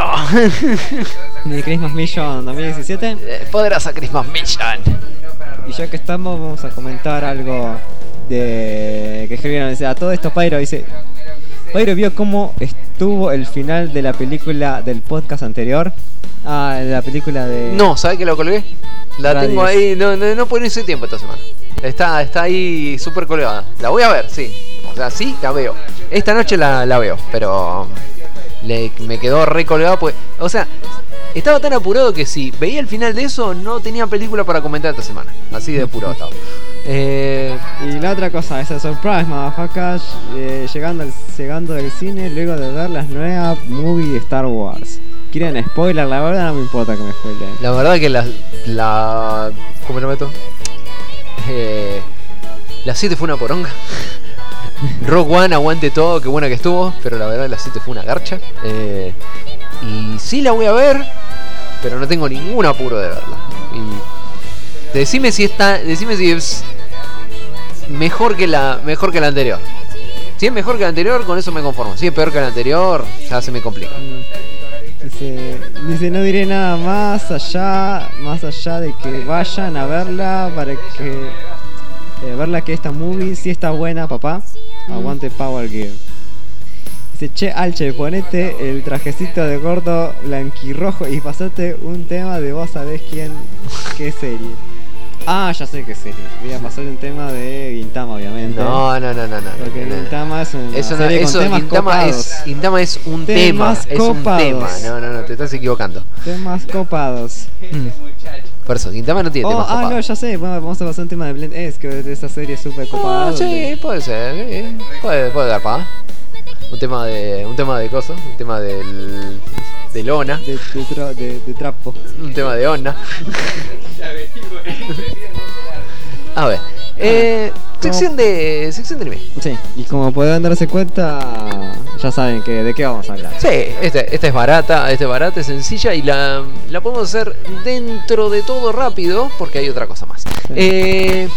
De Christmas Mission dos mil diecisiete. Eh, Poderosa Christmas Mission. Y ya que estamos, vamos a comentar algo de que escribieron. Dice, a todo esto Pyro dice, Pyro vio cómo estuvo el final de la película del podcast anterior. Ah, de la película de... No, ¿sabes que lo colgué? La Radius. tengo ahí, no, no, no puedo irse tiempo esta semana. Está, está ahí súper colgada. La voy a ver, sí. O sea, sí, la veo. Esta noche la, la veo, pero le, me quedó re colgada pues. O sea, estaba tan apurado que si veía el final de eso, no tenía película para comentar esta semana. Así de apurado estaba. Eh, Y la otra cosa, esa surprise, motherfuckers, eh, llegando, al, llegando del cine luego de ver las nuevas movies de Star Wars. ¿Quieren spoiler? La verdad no me importa que me spoilen. la verdad que la... la ¿Cómo lo meto? Eh, la siete fue una poronga. Rogue One, aguante todo, qué buena que estuvo. Pero la verdad la siete fue una garcha. Eh, y sí la voy a ver, pero no tengo ningún apuro de verla. Y decime si está, decime si es mejor que la, mejor que la anterior. Si es mejor que la anterior, con eso me conformo. Si es peor que la anterior, ya se me complica. Dice, dice, no diré nada más allá, más allá de que vayan a verla para que eh, verla que esta movie sí está buena, papá. Aguante Power Gear. Dice, che, Alche, ponete el trajecito de gordo blanquirrojo y pasate un tema de vos sabés quién, qué serie. Ah, ya sé qué serie. Voy a pasar un tema de Gintama, obviamente. No, no, no, no, no. Porque no, no. Gintama es una Eso no, serie eso, con temas Gintama copados. es, Gintama es un Temas tema, es un copados. tema. No, no, no, te estás equivocando. Temas copados. Por eso, Gintama no tiene Oh, temas ah, copados. no, ya sé. Bueno, vamos a pasar un tema de Blend S, que de esa serie súper copada. Ah, sí, puede ser, eh, puede, puede dar pa. Un tema de, un tema de cosas, un tema del, de lona, De, de, tra- de, de trapo. un tema de onda. A ver, eh, sección de, sección de anime. Sí, y como podrán darse cuenta, ya saben que de qué vamos a hablar. Sí, esta, esta es barata, esta es barata, es sencilla y la, la podemos hacer dentro de todo rápido porque hay otra cosa más. Eh,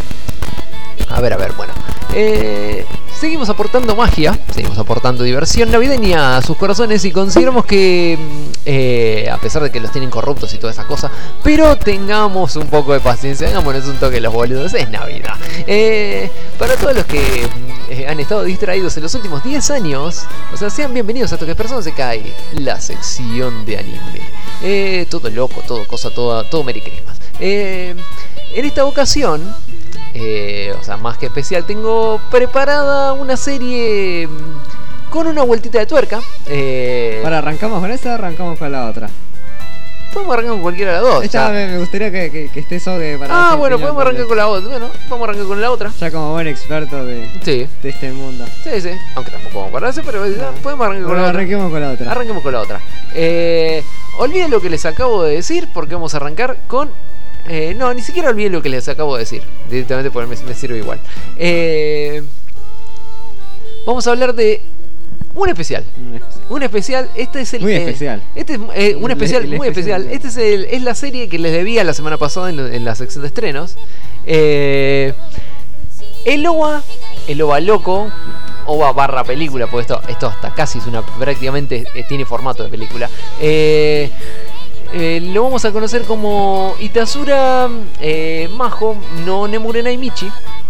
a ver, a ver, bueno. Eh, seguimos aportando magia, seguimos aportando diversión navideña a sus corazones y consideramos que, eh, a pesar de que los tienen corruptos y toda esa cosa, pero tengamos un poco de paciencia, hagámonos un toque los boludos, es Navidad. Eh, para todos los que eh, han estado distraídos en los últimos diez años, o sea, sean bienvenidos a Toques Personas, se cae la sección de anime. Eh, todo loco, todo cosa, todo, todo Merry Christmas. Eh, en esta ocasión... Eh, o sea, más que especial, tengo preparada una serie con una vueltita de tuerca. Eh, Ahora, ¿arrancamos con esa o arrancamos con la otra? Podemos arrancar con cualquiera de las dos. Esta ya. me, me gustaría que, que, que esté sobre para Ah, dar su bueno, opinión podemos arrancar también. con la otra. Bueno, vamos a arrancar con la otra. Ya como buen experto de, Sí, de este mundo. sí, sí. Aunque tampoco vamos a acordarse, pero ya, podemos arrancar con Bueno, la otra. arranquemos con la otra. Arranquemos con la otra. Eh, olviden lo que les acabo de decir porque vamos a arrancar con... Eh, no, ni siquiera olviden lo que les acabo de decir. Directamente porque me, me sirve igual. Eh, vamos a hablar de un especial. Mm, Un especial, este es el... Muy eh, especial. Este es eh, un El- especial el muy especial. especial. Este es, el, es la serie que les debía la semana pasada en, en la sección de estrenos. Eh, el O V A, el O V A loco, O V A barra película, porque esto, esto hasta casi es una, prácticamente eh, tiene formato de película. Eh, eh, lo vamos a conocer como Itasura eh, Majo no Nemurenai Michi.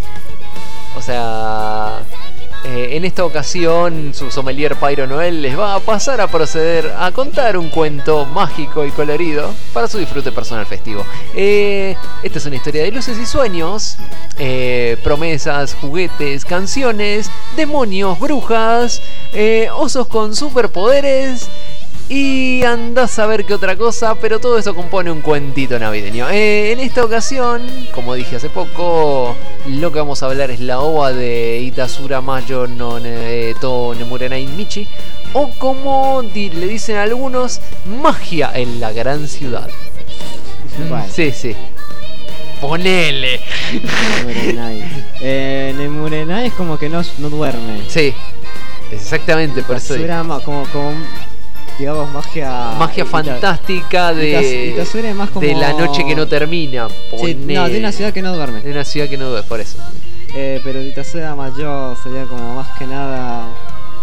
O sea... Eh, en esta ocasión, su sommelier Pyro Noel les va a pasar a proceder a contar un cuento mágico y colorido para su disfrute personal festivo. Eh, esta es una historia de luces y sueños, eh, promesas, juguetes, canciones, demonios, brujas, eh, osos con superpoderes y andás a ver qué otra cosa, pero todo eso compone un cuentito navideño. Eh, en esta ocasión, como dije hace poco, lo que vamos a hablar es la O V A de Itasura Majo no ne, to Nemurenai Michi, o como di, le dicen algunos, magia en la gran ciudad. Vale. Sí, sí. Ponele. Nemurenai. Eh, Nemurenai es como que no, no duerme. Sí, exactamente, por eso digo. Itasura ma- como, como digamos magia Magia Ita- fantástica Itas- de, Itasura es más como de la noche que no termina. Sí, no, de Ponele. una ciudad que no duerme. De una ciudad que no duerme, por eso. Eh, pero Itasura Mayor sería como más que nada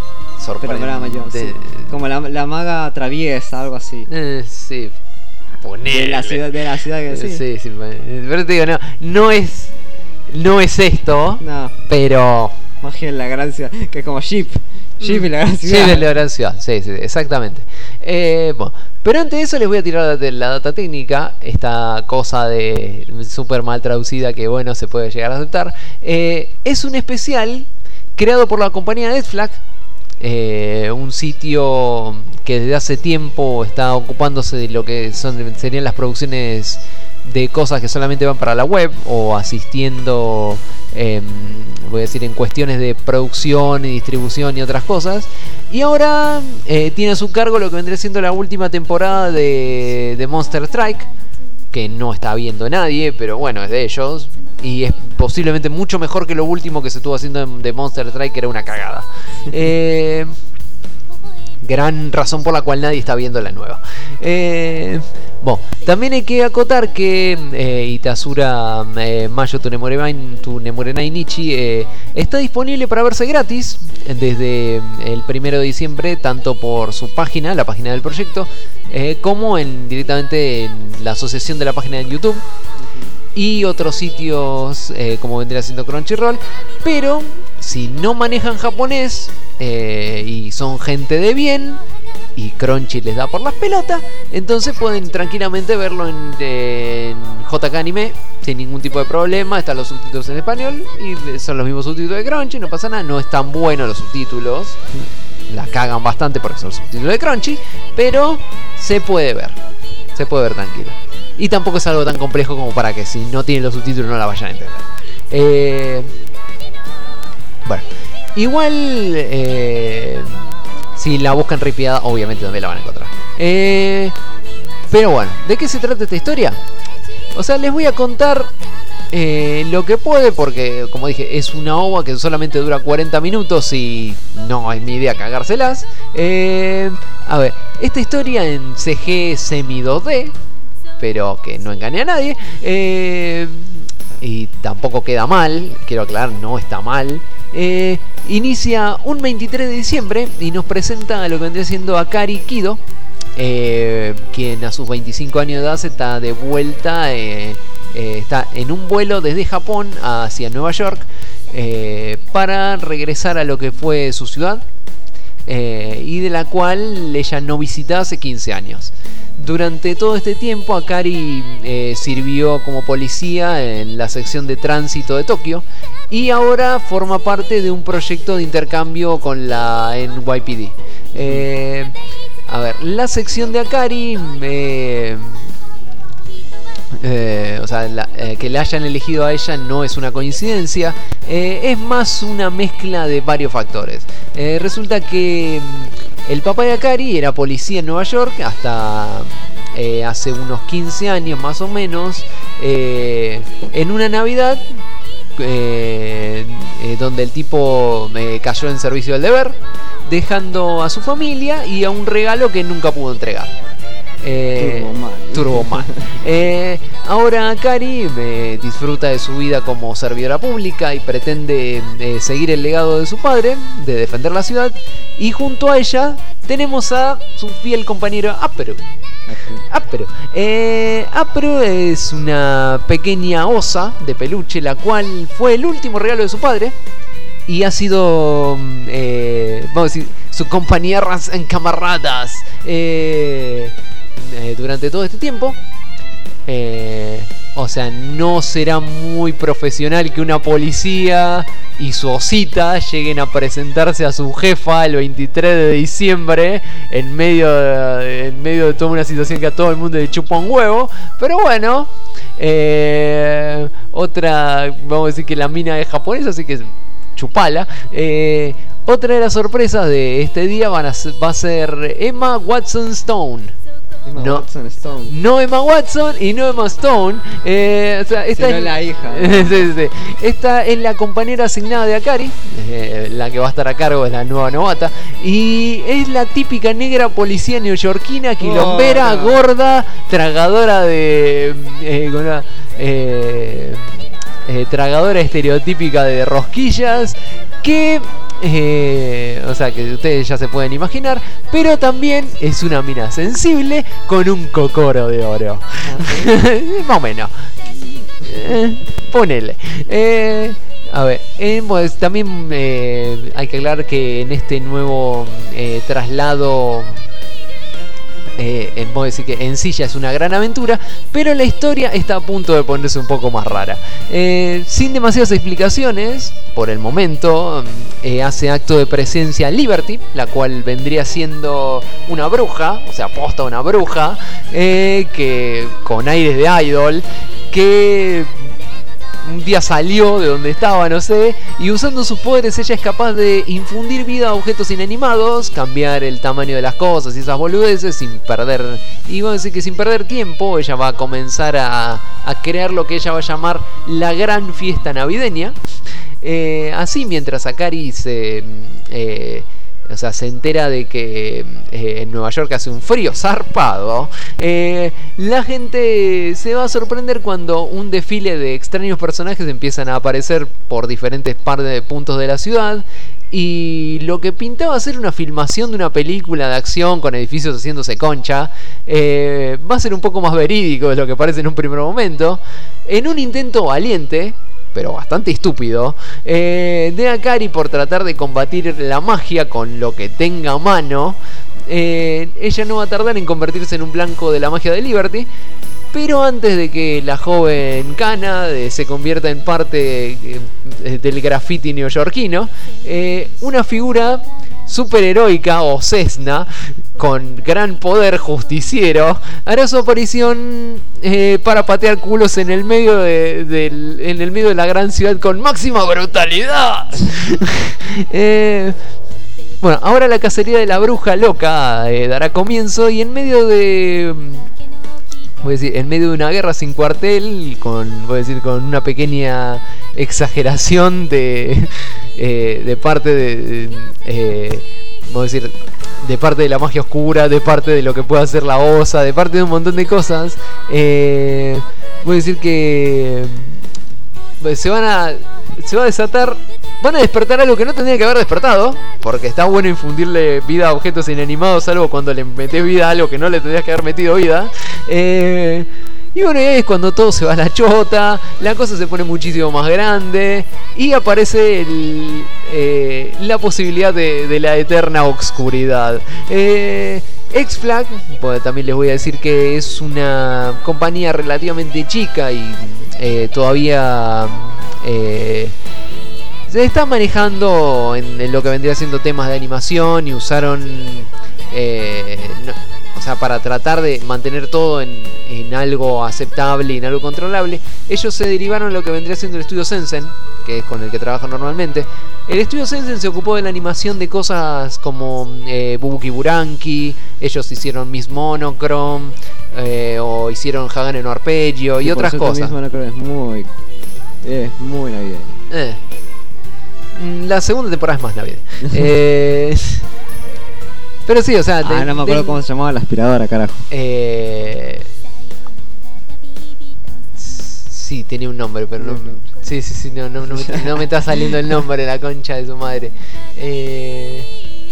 sorprendente. Pero mayor, sí. Como la, la maga traviesa, algo así. Eh, sí. Ponele. De la ciudad, de la ciudad que sí. Sí, sí. Pero te digo, no, no es. No es esto. No. Pero. Magia en la gran ciudad. Que es como Jeep. Jeep y la gran ciudad. Jeep en la gran ciudad. Sí, sí, exactamente. Eh, bueno. Pero antes de eso les voy a tirar de la data técnica. Esta cosa de súper mal traducida que bueno se puede llegar a aceptar. Eh, es un especial creado por la compañía Netflix. Eh, un sitio que desde hace tiempo está ocupándose de lo que son serían las producciones de cosas que solamente van para la web o asistiendo, eh, voy a decir, en cuestiones de producción y distribución y otras cosas. Y ahora eh, tiene a su cargo lo que vendría siendo la última temporada de, de Monster Strike, que no está viendo nadie, pero bueno, es de ellos. Y es posiblemente mucho mejor que lo último que se estuvo haciendo de Monster Strike, que era una cagada. Eh, gran razón por la cual nadie está viendo la nueva. Eh, bueno, también hay que acotar que eh, Itasura eh, Mayo tu Nemorenai, tu Nemorenai Nichi eh, está disponible para verse gratis desde el primero de diciembre, tanto por su página, la página del proyecto, eh, como en, directamente en la asociación de la página de YouTube. Y otros sitios eh, como vendría siendo Crunchyroll. Pero si no manejan japonés eh, y son gente de bien y Crunchy les da por las pelotas, entonces pueden tranquilamente verlo en, en J K Anime sin ningún tipo de problema. Están los subtítulos en español y son los mismos subtítulos de Crunchy, no pasa nada. No están buenos los subtítulos, la cagan bastante porque son subtítulos de Crunchy, pero se puede ver, se puede ver tranquilo. Y tampoco es algo tan complejo como para que si no tienen los subtítulos no la vayan a entender. Eh, bueno, igual eh, si la buscan ripiada, obviamente también la van a encontrar. Eh, pero bueno, ¿de qué se trata esta historia? O sea, les voy a contar eh, lo que puede, porque como dije, es una ova que solamente dura cuarenta minutos y no es mi idea cagárselas. Eh, a ver, esta historia en C G semi dos D, pero que no engañe a nadie, eh, y tampoco queda mal, quiero aclarar, no está mal. Eh, inicia un veintitrés de diciembre y nos presenta a lo que vendría siendo Akari Kido, eh, quien a sus veinticinco años de edad se está de vuelta, eh, eh, está en un vuelo desde Japón hacia Nueva York eh, para regresar a lo que fue su ciudad, eh, y de la cual ella no visitaba hace quince años. Durante todo este tiempo Akari eh, sirvió como policía en la sección de tránsito de Tokio y ahora forma parte de un proyecto de intercambio con la N Y P D. Eh, a ver, la sección de Akari, eh, eh, o sea, la, eh, que la hayan elegido a ella no es una coincidencia, eh, es más una mezcla de varios factores. Eh, resulta que el papá de Akari era policía en Nueva York hasta eh, hace unos quince años más o menos, eh, en una Navidad eh, eh, donde el tipo eh, cayó en servicio del deber, dejando a su familia y a un regalo que nunca pudo entregar. Eh, Turboman. eh, ahora Akari eh, disfruta de su vida como servidora pública y pretende eh, seguir el legado de su padre de defender la ciudad, y junto a ella tenemos a su fiel compañero Apero. Apero. Eh, Apero es una pequeña osa de peluche, la cual fue el último regalo de su padre y ha sido eh, vamos a decir, su compañía en camaradas eh, Eh, durante todo este tiempo. Eh, o sea, no será muy profesional que una policía y su osita lleguen a presentarse a su jefa el veintitrés de diciembre en medio de, en medio de toda una situación que a todo el mundo le chupa un huevo. Pero bueno, eh, otra, vamos a decir que la mina es japonesa, así que chupala. Eh, otra de las sorpresas de este día van a ser, va a ser Emma Watson Stone. Emma no, Watson Stone. No Emma Watson y no Emma Stone. Eh, o sea, esta Sino es la hija. sí, sí, sí. Esta es la compañera asignada de Akari, eh, la que va a estar a cargo de la nueva novata. Y es la típica negra policía neoyorquina, quilombera, oh, no. gorda, tragadora de. Eh, con una, eh, eh, tragadora estereotípica de rosquillas. Que Eh, o sea que ustedes ya se pueden imaginar. Pero también es una mina sensible con un cocoro de oro. Más o menos. Eh, ponele. Eh, a ver, eh, pues, también eh, hay que aclarar que en este nuevo eh, traslado, eh, en, puedo decir que en sí ya es una gran aventura, pero la historia está a punto de ponerse un poco más rara. Eh, sin demasiadas explicaciones, por el momento, eh, hace acto de presencia Liberty, la cual vendría siendo una bruja, o sea, posta una bruja, eh, que con aires de idol, que un día salió de donde estaba, no sé, y usando sus poderes ella es capaz de infundir vida a objetos inanimados, cambiar el tamaño de las cosas y esas boludeces sin perder, y vamos a decir que sin perder tiempo ella va a comenzar a, a crear lo que ella va a llamar la gran fiesta navideña. Eh, así mientras Akari se... Eh, O sea, se entera de que eh, en Nueva York hace un frío zarpado. Eh, la gente se va a sorprender cuando un desfile de extraños personajes empiezan a aparecer por diferentes partes de puntos de la ciudad. Y lo que pintaba ser una filmación de una película de acción con edificios haciéndose concha, eh, va a ser un poco más verídico de lo que parece en un primer momento. En un intento valiente, pero bastante estúpido, eh, de Akari por tratar de combatir la magia con lo que tenga a mano, eh, ella no va a tardar en convertirse en un blanco de la magia de Liberty. Pero antes de que la joven Kana eh, se convierta en parte eh, del graffiti neoyorquino, eh, una figura superheroica o Cessna con gran poder justiciero hará su aparición eh, para patear culos en el medio de, de, en el medio de la gran ciudad con máxima brutalidad. eh, bueno, ahora la cacería de la bruja loca eh, dará comienzo, y en medio de... voy a decir, en medio de una guerra sin cuartel, con, voy a decir, con una pequeña exageración de, eh, de parte de, de eh, voy a decir, de parte de la magia oscura, de parte de lo que puede hacer la osa, de parte de un montón de cosas, eh, voy a decir que se van a, se va a desatar, van a despertar algo que no tendría que haber despertado, porque está bueno infundirle vida a objetos inanimados, salvo cuando le metés vida a algo que no le tendrías que haber metido vida. Eh, y bueno, y ahí es cuando todo se va a la chota, la cosa se pone muchísimo más grande y aparece el, eh, la posibilidad de, de la eterna oscuridad. Eh, X-Flag, pues también les voy a decir que es una compañía relativamente chica y eh, todavía eh, se está manejando en, en lo que vendría siendo temas de animación, y usaron eh, no, o sea, para tratar de mantener todo en, en algo aceptable y en algo controlable, ellos se derivaron en lo que vendría siendo el estudio Sensen, que es con el que trabajan normalmente. El estudio Sensen se ocupó de la animación de cosas como eh, Bubuki Buranki, ellos hicieron Miss Monochrome, eh, o hicieron Hagane no Arpeggio y, y otras cosas. Miss Monochrome es muy, es muy navideño. Eh. La segunda temporada es más navideña. eh... Pero sí, o sea... Ah, de, no me acuerdo de, cómo se llamaba la aspiradora, carajo. Eh... Sí, tenía un nombre, pero no... Sí, sí, sí, no, no, no, me, no me está saliendo el nombre, la concha de su madre. Eh...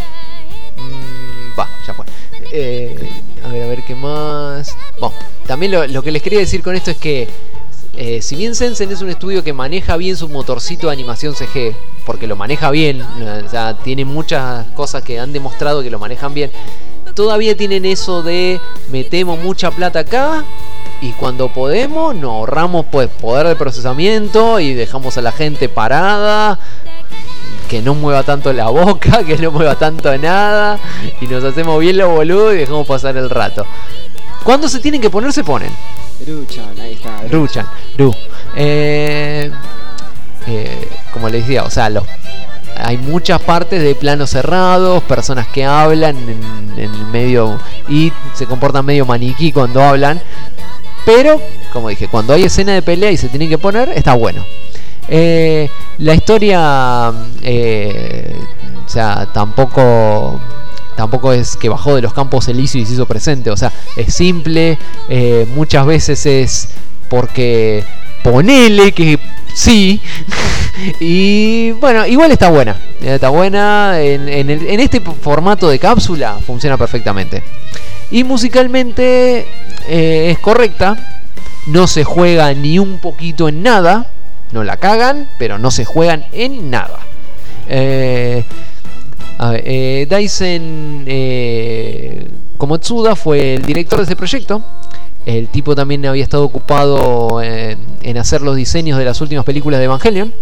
Va, mm, ya fue. Eh, a ver, a ver, ¿qué más? Bueno, también lo, lo que les quería decir con esto es que Eh, si bien Sensen es un estudio que maneja bien su motorcito de animación C G, porque lo maneja bien, o sea, tiene muchas cosas que han demostrado que lo manejan bien, todavía tienen eso de metemos mucha plata acá y cuando podemos nos ahorramos pues poder de procesamiento y dejamos a la gente parada, que no mueva tanto la boca, que no mueva tanto nada, y nos hacemos bien los boludos y dejamos pasar el rato. Cuando se tienen que poner, se ponen. Ruchan, ahí está. Ruchan, Ru. Eh, eh, como les decía, o sea, los, hay muchas partes de planos cerrados, personas que hablan en, en el medio y se comportan medio maniquí cuando hablan. Pero, como dije, cuando hay escena de pelea y se tienen que poner, está bueno. Eh, la historia, eh, o sea, tampoco... Tampoco es que bajó de los campos elíseos y se hizo presente. O sea, es simple. Eh, muchas veces es porque ponele que sí. Y bueno, igual está buena. Está buena. En, en, el, en este formato de cápsula funciona perfectamente. Y musicalmente eh, es correcta. No se juega ni un poquito en nada. No la cagan, pero no se juegan en nada. Eh, a ver, eh, Daisen eh, Komotsuda fue el director de este proyecto. El tipo también había estado ocupado en, en hacer los diseños de las últimas películas de Evangelion.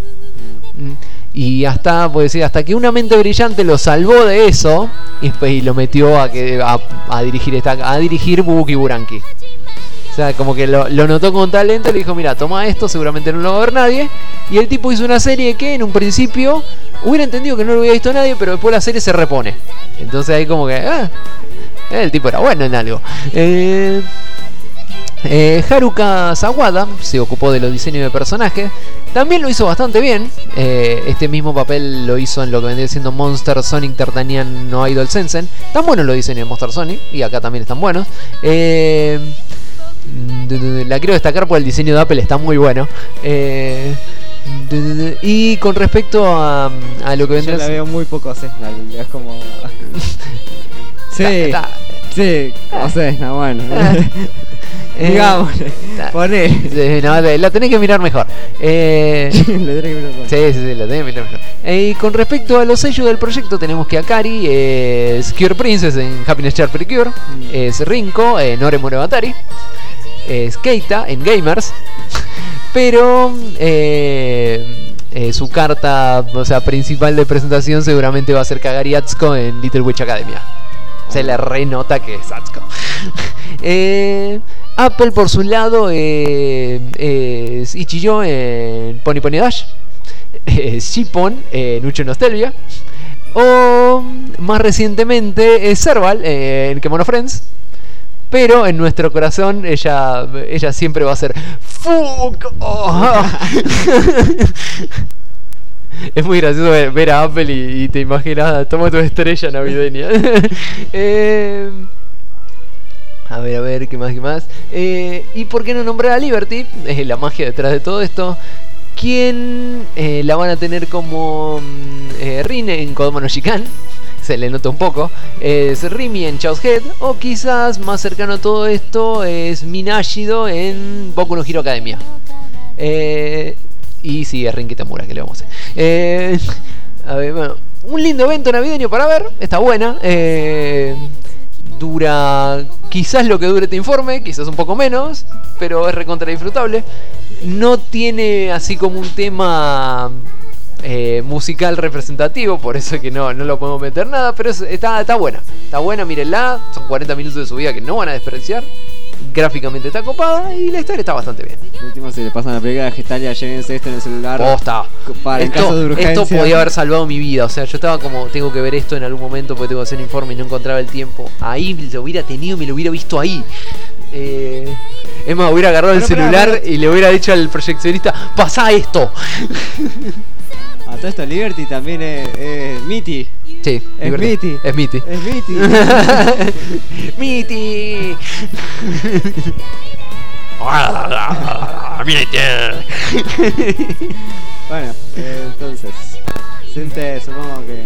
Y hasta, puedo decir, hasta que una mente brillante lo salvó de eso y, y lo metió a, que, a, a dirigir esta, a dirigir Bubuki Buranki. O sea, como que lo, lo notó con talento y le dijo, mira, toma esto, seguramente no lo va a ver nadie. Y el tipo hizo una serie que en un principio hubiera entendido que no lo había visto nadie, pero después la serie se repone. Entonces ahí como que, ah, el tipo era bueno en algo. Eh... Eh, Haruka Sawada se ocupó de los diseños de personajes. También lo hizo bastante bien. eh, Este mismo papel lo hizo en lo que vendría siendo Monster Sonic D'Artagnan no Idol Sensen. Están buenos los diseños de Monster Sonic. Y acá también están buenos. eh, La quiero destacar por el diseño de Apple. Está muy bueno. eh, Y con respecto a, a lo que vendría Yo la veo muy poco Cessna. Es como... Sí, está, está. Sí, como Cessna, bueno. Eh, Digamos, poné. Sí, no, la tenés que mirar mejor. Eh, Le tenés que mirar mejor. sí, sí, sí, la tenés que mirar mejor. Eh, y con respecto a los sellos del proyecto, tenemos que Akari es Cure Princess en Happiness Chart Precure, mm. es Rinko en Nore Monogatari, es Keita en Gamers, pero eh, eh, su carta, o sea, principal de presentación seguramente va a ser Kagari Atsuko en Little Witch Academia. Se le renota que es Atsuko. eh, Apple por su lado eh, es Ichijo en Pony Pony Dash, eh, Shippon en Ucho Nostalgia, o más recientemente es Serval eh, en Kemono Friends. Pero en nuestro corazón ella, ella siempre va a ser Fuck. Oh. Es muy gracioso ver, ver a Apple y, y te imaginas, toma tu estrella navideña. eh, a ver, a ver, ¿qué más, qué más? Eh, ¿Y por qué no nombrar a Liberty? Es la magia detrás de todo esto. ¿Quién eh, la van a tener como eh, Rin en Kodomo no Shikan? Se le nota un poco. Es Rimi en Chaos Head. O quizás más cercano a todo esto es Minashido en Boku no Hero Academia. Eh... Y sí, es Rin Kitamura, que le vamos a hacer. Eh, a ver, bueno, un lindo evento navideño para ver. Está buena. Eh, dura quizás lo que dure este informe, quizás un poco menos, pero es recontra disfrutable. No tiene así como un tema eh, musical representativo, por eso es que no, no lo podemos meter nada, pero es, está, está buena. Está buena, mírenla. Son cuarenta minutos de su vida que no van a desperdiciar. Gráficamente está copada y la historia está bastante bien. Por último, si le pasan la película de Gestalia, llévense esto en el celular. Posta. Para en esto, caso de urgencia. esto podía haber salvado mi vida. O sea, yo estaba como, tengo que ver esto en algún momento porque tengo que hacer un informe y no encontraba el tiempo. Ahí lo hubiera tenido, me lo hubiera visto ahí. Eh, es más, hubiera agarrado pero, el celular pero, pero, y le hubiera dicho al proyeccionista, pasá esto. A todo esto, Liberty también es, es Mitty. Sí, es Mitty. Es Mitty. Es Mitty. Mitty. Bueno, eh, entonces, siguiente, supongo que...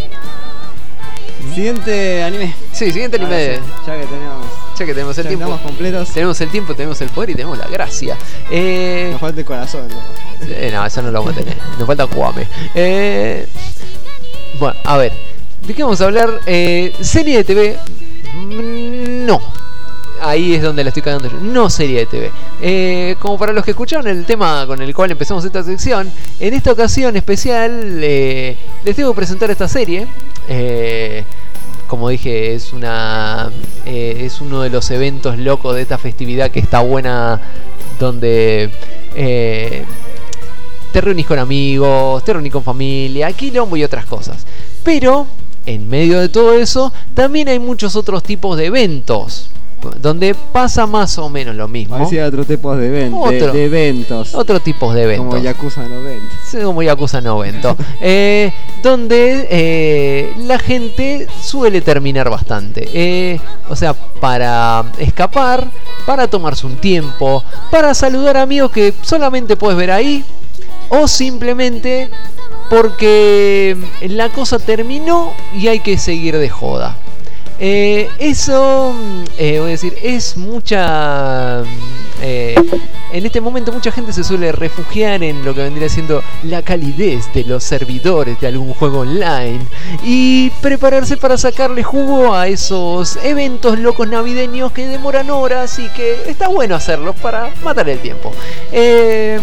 Siguiente anime. Sí, siguiente anime. Ahora sí, ya que tenemos... Ya que tenemos el ya tiempo. Estamos completos. Tenemos el tiempo, tenemos el poder y tenemos la gracia. Eh... Nos falta el corazón, ¿no? Eh, no, eso no lo vamos a tener. Nos falta Kwame. Eh... Bueno, a ver. ¿De qué vamos a hablar? Eh, serie de T V. No. Ahí es donde la estoy cagando yo. No serie de T V. Eh, como para los que escucharon el tema con el cual empezamos esta sección, en esta ocasión especial eh, les tengo que presentar esta serie. Eh, como dije, es una eh, es uno de los eventos locos de esta festividad que está buena, donde eh, te reunís con amigos, te reunís con familia, quilombo y otras cosas. Pero en medio de todo eso también hay muchos otros tipos de eventos. donde pasa más o menos lo mismo. Parecía otro tipo de, event, Otro. de, de eventos. Otro tipo de eventos. Como Yakuza noventa. Sí, como Yakuza noventa. eh, donde eh, la gente suele terminar bastante. Eh, o sea, para escapar, para tomarse un tiempo, para saludar a amigos que solamente puedes ver ahí, o simplemente porque la cosa terminó y hay que seguir de joda. Eh, eso, eh, voy a decir, es mucha... Eh, en este momento mucha gente se suele refugiar en lo que vendría siendo la calidez de los servidores de algún juego online y prepararse para sacarle jugo a esos eventos locos navideños que demoran horas y que está bueno hacerlos para matar el tiempo. Eh,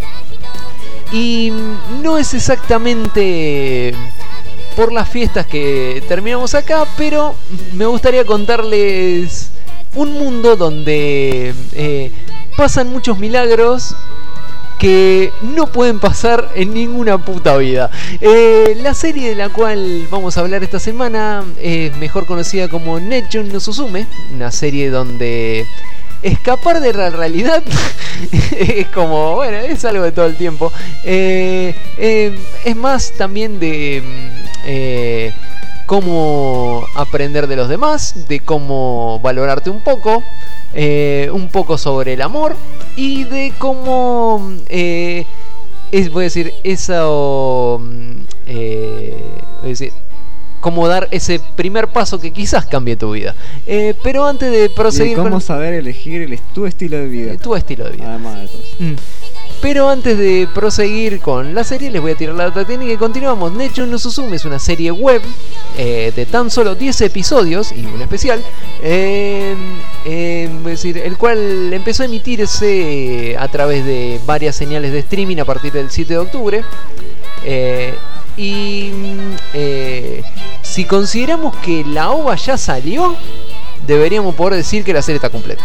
y no es exactamente por las fiestas que terminamos acá, pero me gustaría contarles un mundo donde eh, pasan muchos milagros que no pueden pasar en ninguna puta vida. Eh, la serie de la cual vamos a hablar esta semana es mejor conocida como Nechon no Suzume, una serie donde escapar de la realidad es como, bueno, es algo de todo el tiempo. Eh, eh, es más también de eh, cómo aprender de los demás, de cómo valorarte un poco, eh, un poco sobre el amor y de cómo, eh, es, voy a decir, eso, eh, voy a decir, cómo dar ese primer paso que quizás cambie tu vida. Eh, pero antes de proseguir y cómo con... saber elegir el, tu estilo de vida. Tu estilo de vida. Además de todo. Mm. Pero antes de proseguir con la serie, les voy a tirar la data técnica y continuamos. Nechon no Suzume es una serie web eh, de tan solo diez episodios y un especial, eh, eh, es decir, el cual empezó a emitirse a través de varias señales de streaming a partir del siete de octubre. Eh, y eh, si consideramos que la O V A ya salió, deberíamos poder decir que la serie está completa.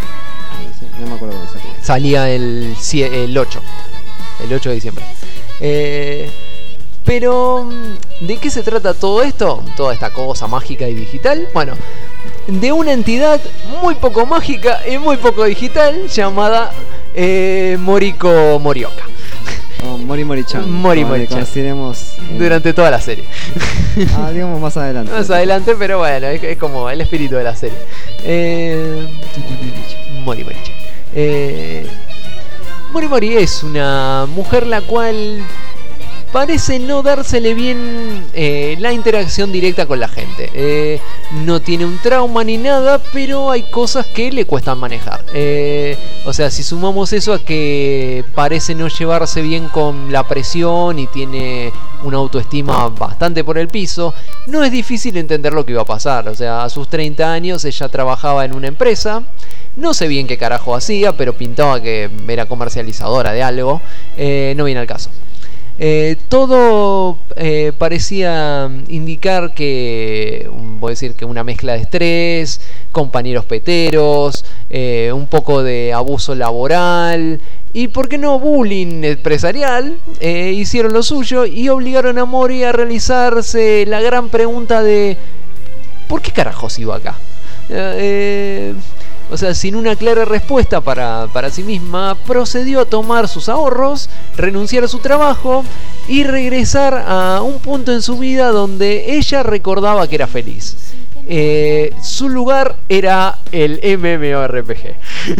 No me acuerdo cuándo salía. Salía el, el ocho. El ocho de diciembre. Eh, pero, ¿de qué se trata todo esto? Toda esta cosa mágica y digital. Bueno, de una entidad muy poco mágica y muy poco digital llamada eh, Moriko Morioka. Oh, Mori Mori-chan. Mori como le Mori-chan. conoceremos, eh, Durante toda la serie. Ah, digamos más adelante. Más adelante, pero bueno, es, es como el espíritu de la serie. Eh, Mori Mori-chan. Eh, Mori Mori es una mujer la cual parece no dársele bien eh, la interacción directa con la gente. Eh, no tiene un trauma ni nada, pero hay cosas que le cuestan manejar. Eh, o sea, si sumamos eso a que parece no llevarse bien con la presión y tiene una autoestima bastante por el piso, no es difícil entender lo que iba a pasar. O sea, a sus treinta años ella trabajaba en una empresa. No sé bien qué carajo hacía, pero pintaba que era comercializadora de algo. Eh, no viene al caso. Eh, todo eh, parecía indicar que, voy a decir que una mezcla de estrés, compañeros peteros, eh, un poco de abuso laboral y, ¿por qué no, bullying empresarial? Eh, hicieron lo suyo y obligaron a Mori a realizarse la gran pregunta de ¿por qué carajos iba acá? Eh... O sea, sin una clara respuesta para, para sí misma, procedió a tomar sus ahorros, renunciar a su trabajo y regresar a un punto en su vida donde ella recordaba que era feliz. Eh, su lugar era el MMORPG.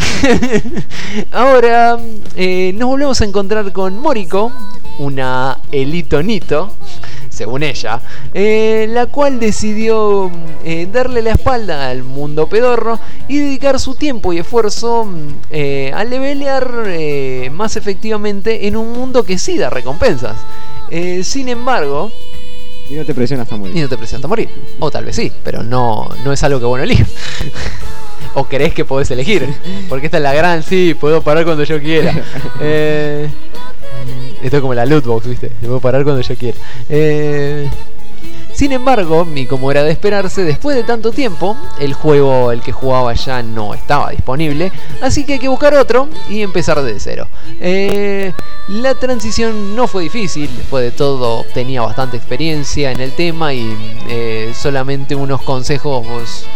Ahora eh, nos volvemos a encontrar con Moriko, una elitonito, según ella, eh, la cual decidió eh, darle la espalda al mundo pedorro y dedicar su tiempo y esfuerzo eh, a levelear eh, más efectivamente en un mundo que sí da recompensas. Eh, sin embargo, y no te presiona hasta morir. y no te presiona hasta morir. O tal vez sí, pero no, no es algo que bueno elige. O crees que podés elegir, porque esta es la gran, sí, puedo parar cuando yo quiera. Eh... Esto es como la loot box, ¿viste? Me puedo parar cuando yo quiera. Eh... Sin embargo, y como era de esperarse, después de tanto tiempo, el juego el que jugaba ya no estaba disponible, así que hay que buscar otro y empezar desde cero. Eh... La transición no fue difícil, después de todo tenía bastante experiencia en el tema y eh, solamente unos consejos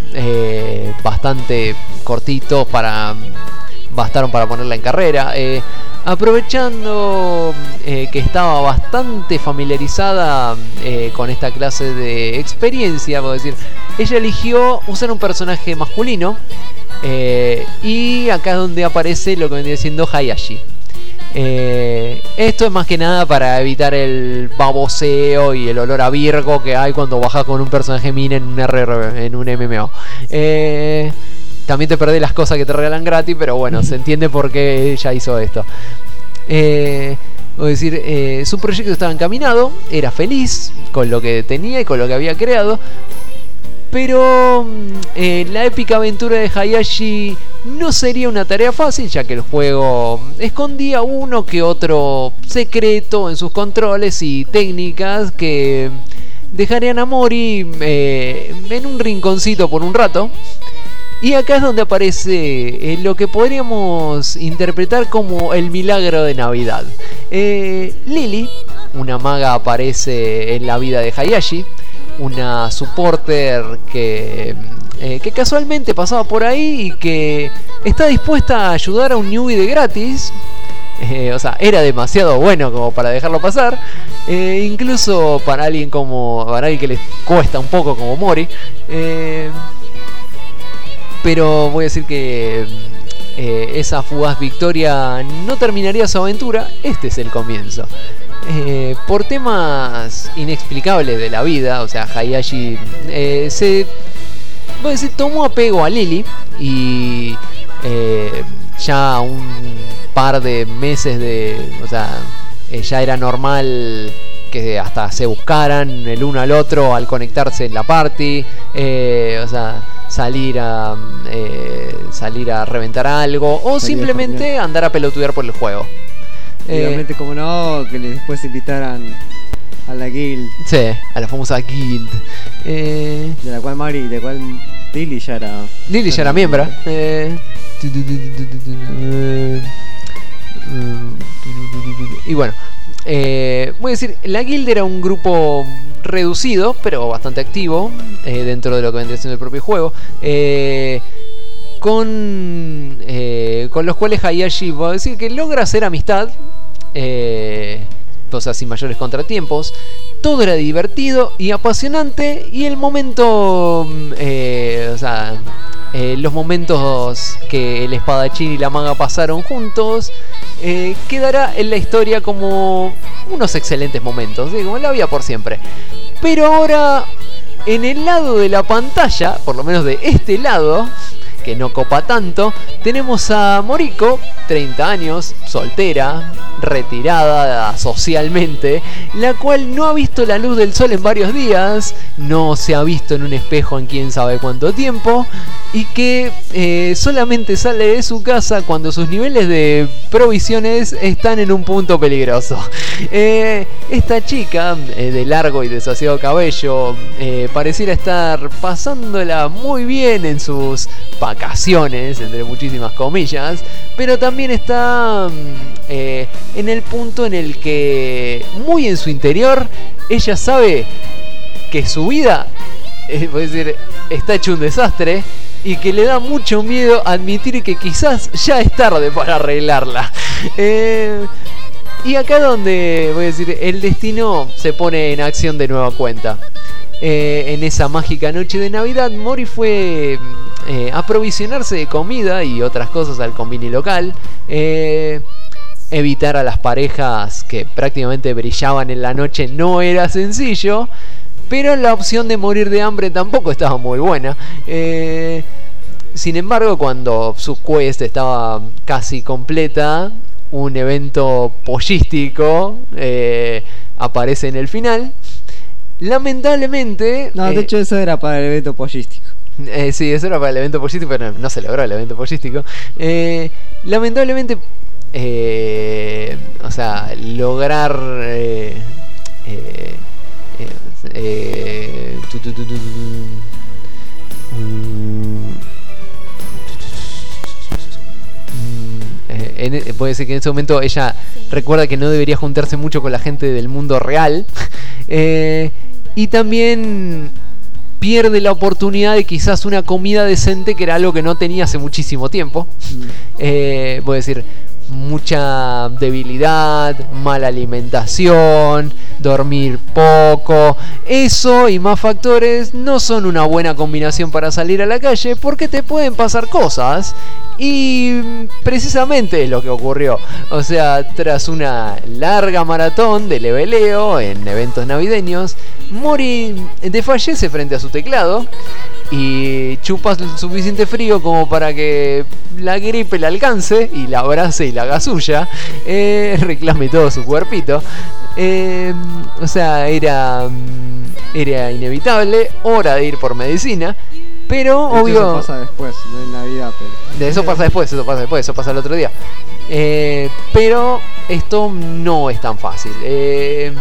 eh, bastante cortitos para bastaron para ponerla en carrera. Eh, aprovechando eh, que estaba bastante familiarizada eh, con esta clase de experiencia, puedo decir, ella eligió usar un personaje masculino. Eh, y acá es donde aparece lo que vendría siendo Hayashi. Eh, esto es más que nada para evitar el baboseo y el olor a Virgo que hay cuando bajas con un personaje mina en un R R, en un M M O. Eh, también te perdés las cosas que te regalan gratis, pero bueno, se entiende por qué ella hizo esto. Eh, es decir, eh, su proyecto estaba encaminado, era feliz con lo que tenía y con lo que había creado. Pero eh, la épica aventura de Hayashi no sería una tarea fácil, ya que el juego escondía uno que otro secreto en sus controles y técnicas que dejarían a Mori eh, en un rinconcito por un rato. Y acá es donde aparece eh, lo que podríamos interpretar como el milagro de Navidad. Eh, Lily, una maga, aparece en la vida de Hayashi. Una supporter que, eh, que casualmente pasaba por ahí y que está dispuesta a ayudar a un newbie de gratis. Eh, o sea, era demasiado bueno como para dejarlo pasar. Eh, incluso para alguien como para alguien que les cuesta un poco como Mori. Eh, pero voy a decir que eh, esa fugaz victoria no terminaría su aventura. Este es el comienzo. Eh, por temas inexplicables de la vida, o sea, Hayashi eh, se voy a decir, tomó apego a Lily y eh, ya un par de meses de, o sea, eh, ya era normal que hasta se buscaran el uno al otro al conectarse en la party, eh, o sea, salir a eh, salir a reventar algo o Salir simplemente andar a pelotudear por el juego. Obviamente, Eh, como no, que les después invitaran a la guild, sí, a la famosa guild. Eh, de la cual Mari, de la cual Lily ya era. Lily ya era miembro. Eh, y bueno, eh, voy a decir, la guild era un grupo reducido, pero bastante activo eh, dentro de lo que vendría siendo el propio juego. Eh, con, eh, con los cuales Hayashi, voy a decir que logra hacer amistad. Eh, o sea, sin mayores contratiempos. Todo era divertido y apasionante. Y el momento, eh, o sea, eh, los momentos que el espadachín y la maga pasaron juntos, eh, quedará en la historia como unos excelentes momentos, ¿sí? Como en la vida por siempre. Pero ahora, en el lado de la pantalla, por lo menos de este lado, que no copa tanto, tenemos a Moriko, treinta años, soltera, retirada socialmente, la cual no ha visto la luz del sol en varios días, no se ha visto en un espejo en quién sabe cuánto tiempo, y que eh, solamente sale de su casa cuando sus niveles de provisiones están en un punto peligroso. Eh, esta chica eh, de largo y desasiado cabello eh, pareciera estar pasándola muy bien en sus vacaciones, entre muchísimas comillas, pero también está eh, en el punto en el que, muy en su interior, ella sabe que su vida, eh, puedo decir, está hecho un desastre y que le da mucho miedo admitir que quizás ya es tarde para arreglarla. Eh, y acá donde, voy a decir, el destino se pone en acción de nueva cuenta. Eh, en esa mágica noche de Navidad, Mori fue eh, a aprovisionarse de comida y otras cosas al convini local. Eh, evitar a las parejas que prácticamente brillaban en la noche no era sencillo, pero la opción de morir de hambre tampoco estaba muy buena. Eh, sin embargo, cuando su quest estaba casi completa, un evento pollístico eh, aparece en el final. Lamentablemente... No, de eh, hecho eso era para el evento pollístico. Eh, sí, eso era para el evento pollístico, pero no, no se logró el evento pollístico. Eh, lamentablemente, eh, o sea, lograr... Eh, eh, eh, eh, tu, tu, tu, tu, tu, mm, eh, en, puede ser que en ese momento ella recuerda que no debería juntarse mucho con la gente del mundo real. eh, y también pierde la oportunidad de quizás una comida decente, que era algo que no tenía hace muchísimo tiempo. Mm. Eh, voy a decir, mucha debilidad, mala alimentación, dormir poco. Eso y más factores no son una buena combinación para salir a la calle, porque te pueden pasar cosas. Y precisamente es lo que ocurrió. O sea, tras una larga maratón de leveleo en eventos navideños, Mori desfallece frente a su teclado y chupa suficiente frío como para que la gripe la alcance y la abrace y la haga suya. Eh, reclame todo su cuerpito. Eh, o sea, era, era inevitable, hora de ir por medicina. Pero de hecho, obvio. Eso pasa después, no en Navidad, pero. De eso pasa después, eso pasa después, eso pasa el otro día. Eh, pero esto no es tan fácil. Eh,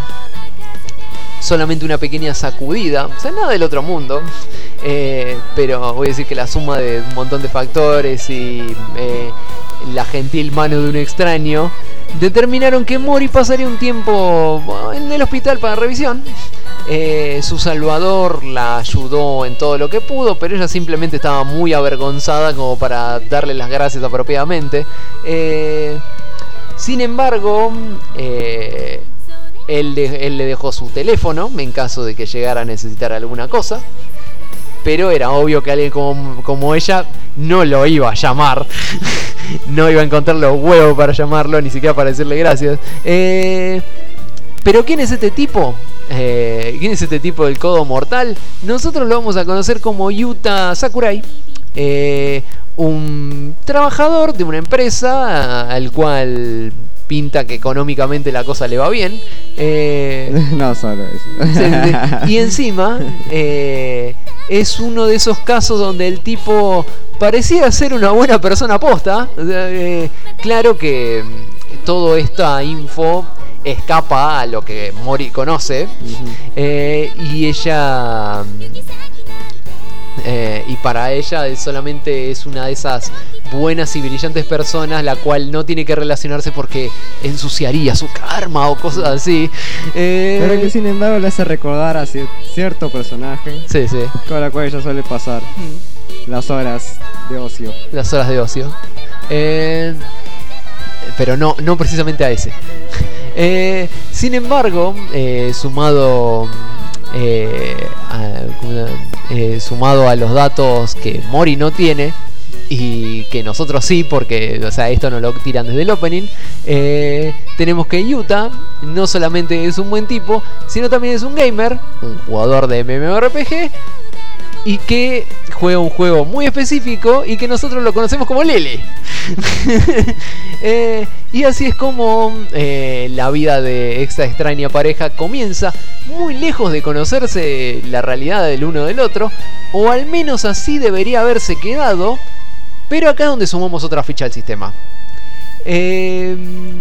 solamente una pequeña sacudida, o sea, nada del otro mundo. Eh, pero voy a decir que la suma de un montón de factores y eh, la gentil mano de un extraño determinaron que Mori pasaría un tiempo en el hospital para revisión. Eh, su salvador la ayudó en todo lo que pudo, pero ella simplemente estaba muy avergonzada como para darle las gracias apropiadamente. Eh, sin embargo, eh, él, de, él le dejó su teléfono en caso de que llegara a necesitar alguna cosa. Pero era obvio que alguien como, como ella no lo iba a llamar. No iba a encontrar los huevos para llamarlo, ni siquiera para decirle gracias. Eh, pero ¿quién es este tipo? Eh, ¿Quién es este tipo del codo mortal? Nosotros lo vamos a conocer como Yuta Sakurai, eh, un trabajador de una empresa al cual pinta que económicamente la cosa le va bien. Eh, no solo eso. Sí, sí. Y encima eh, es uno de esos casos donde el tipo parecía ser una buena persona posta. O sea, eh, claro que toda esta info escapa a lo que Mori conoce. Uh-huh. eh, y ella eh, y para ella solamente es una de esas buenas y brillantes personas la cual no tiene que relacionarse porque ensuciaría su karma o cosas así. eh, Pero que sin embargo le hace recordar a cierto personaje, sí, sí, con la cual ella suele pasar mm. las horas de ocio. Las horas de ocio. Eh, pero no, no precisamente a ese. Eh, sin embargo, eh, sumado eh, a, eh, sumado a los datos que Mori no tiene y que nosotros sí, porque o sea, esto nos lo tiran desde el opening, eh, tenemos que Yuta no solamente es un buen tipo, sino también es un gamer, un jugador de MMORPG y que juega un juego muy específico y que nosotros lo conocemos como Lele. eh, y así es como eh, la vida de esta extraña pareja comienza, muy lejos de conocerse la realidad del uno del otro, o al menos así debería haberse quedado. Pero acá es donde sumamos otra ficha al sistema. Eh,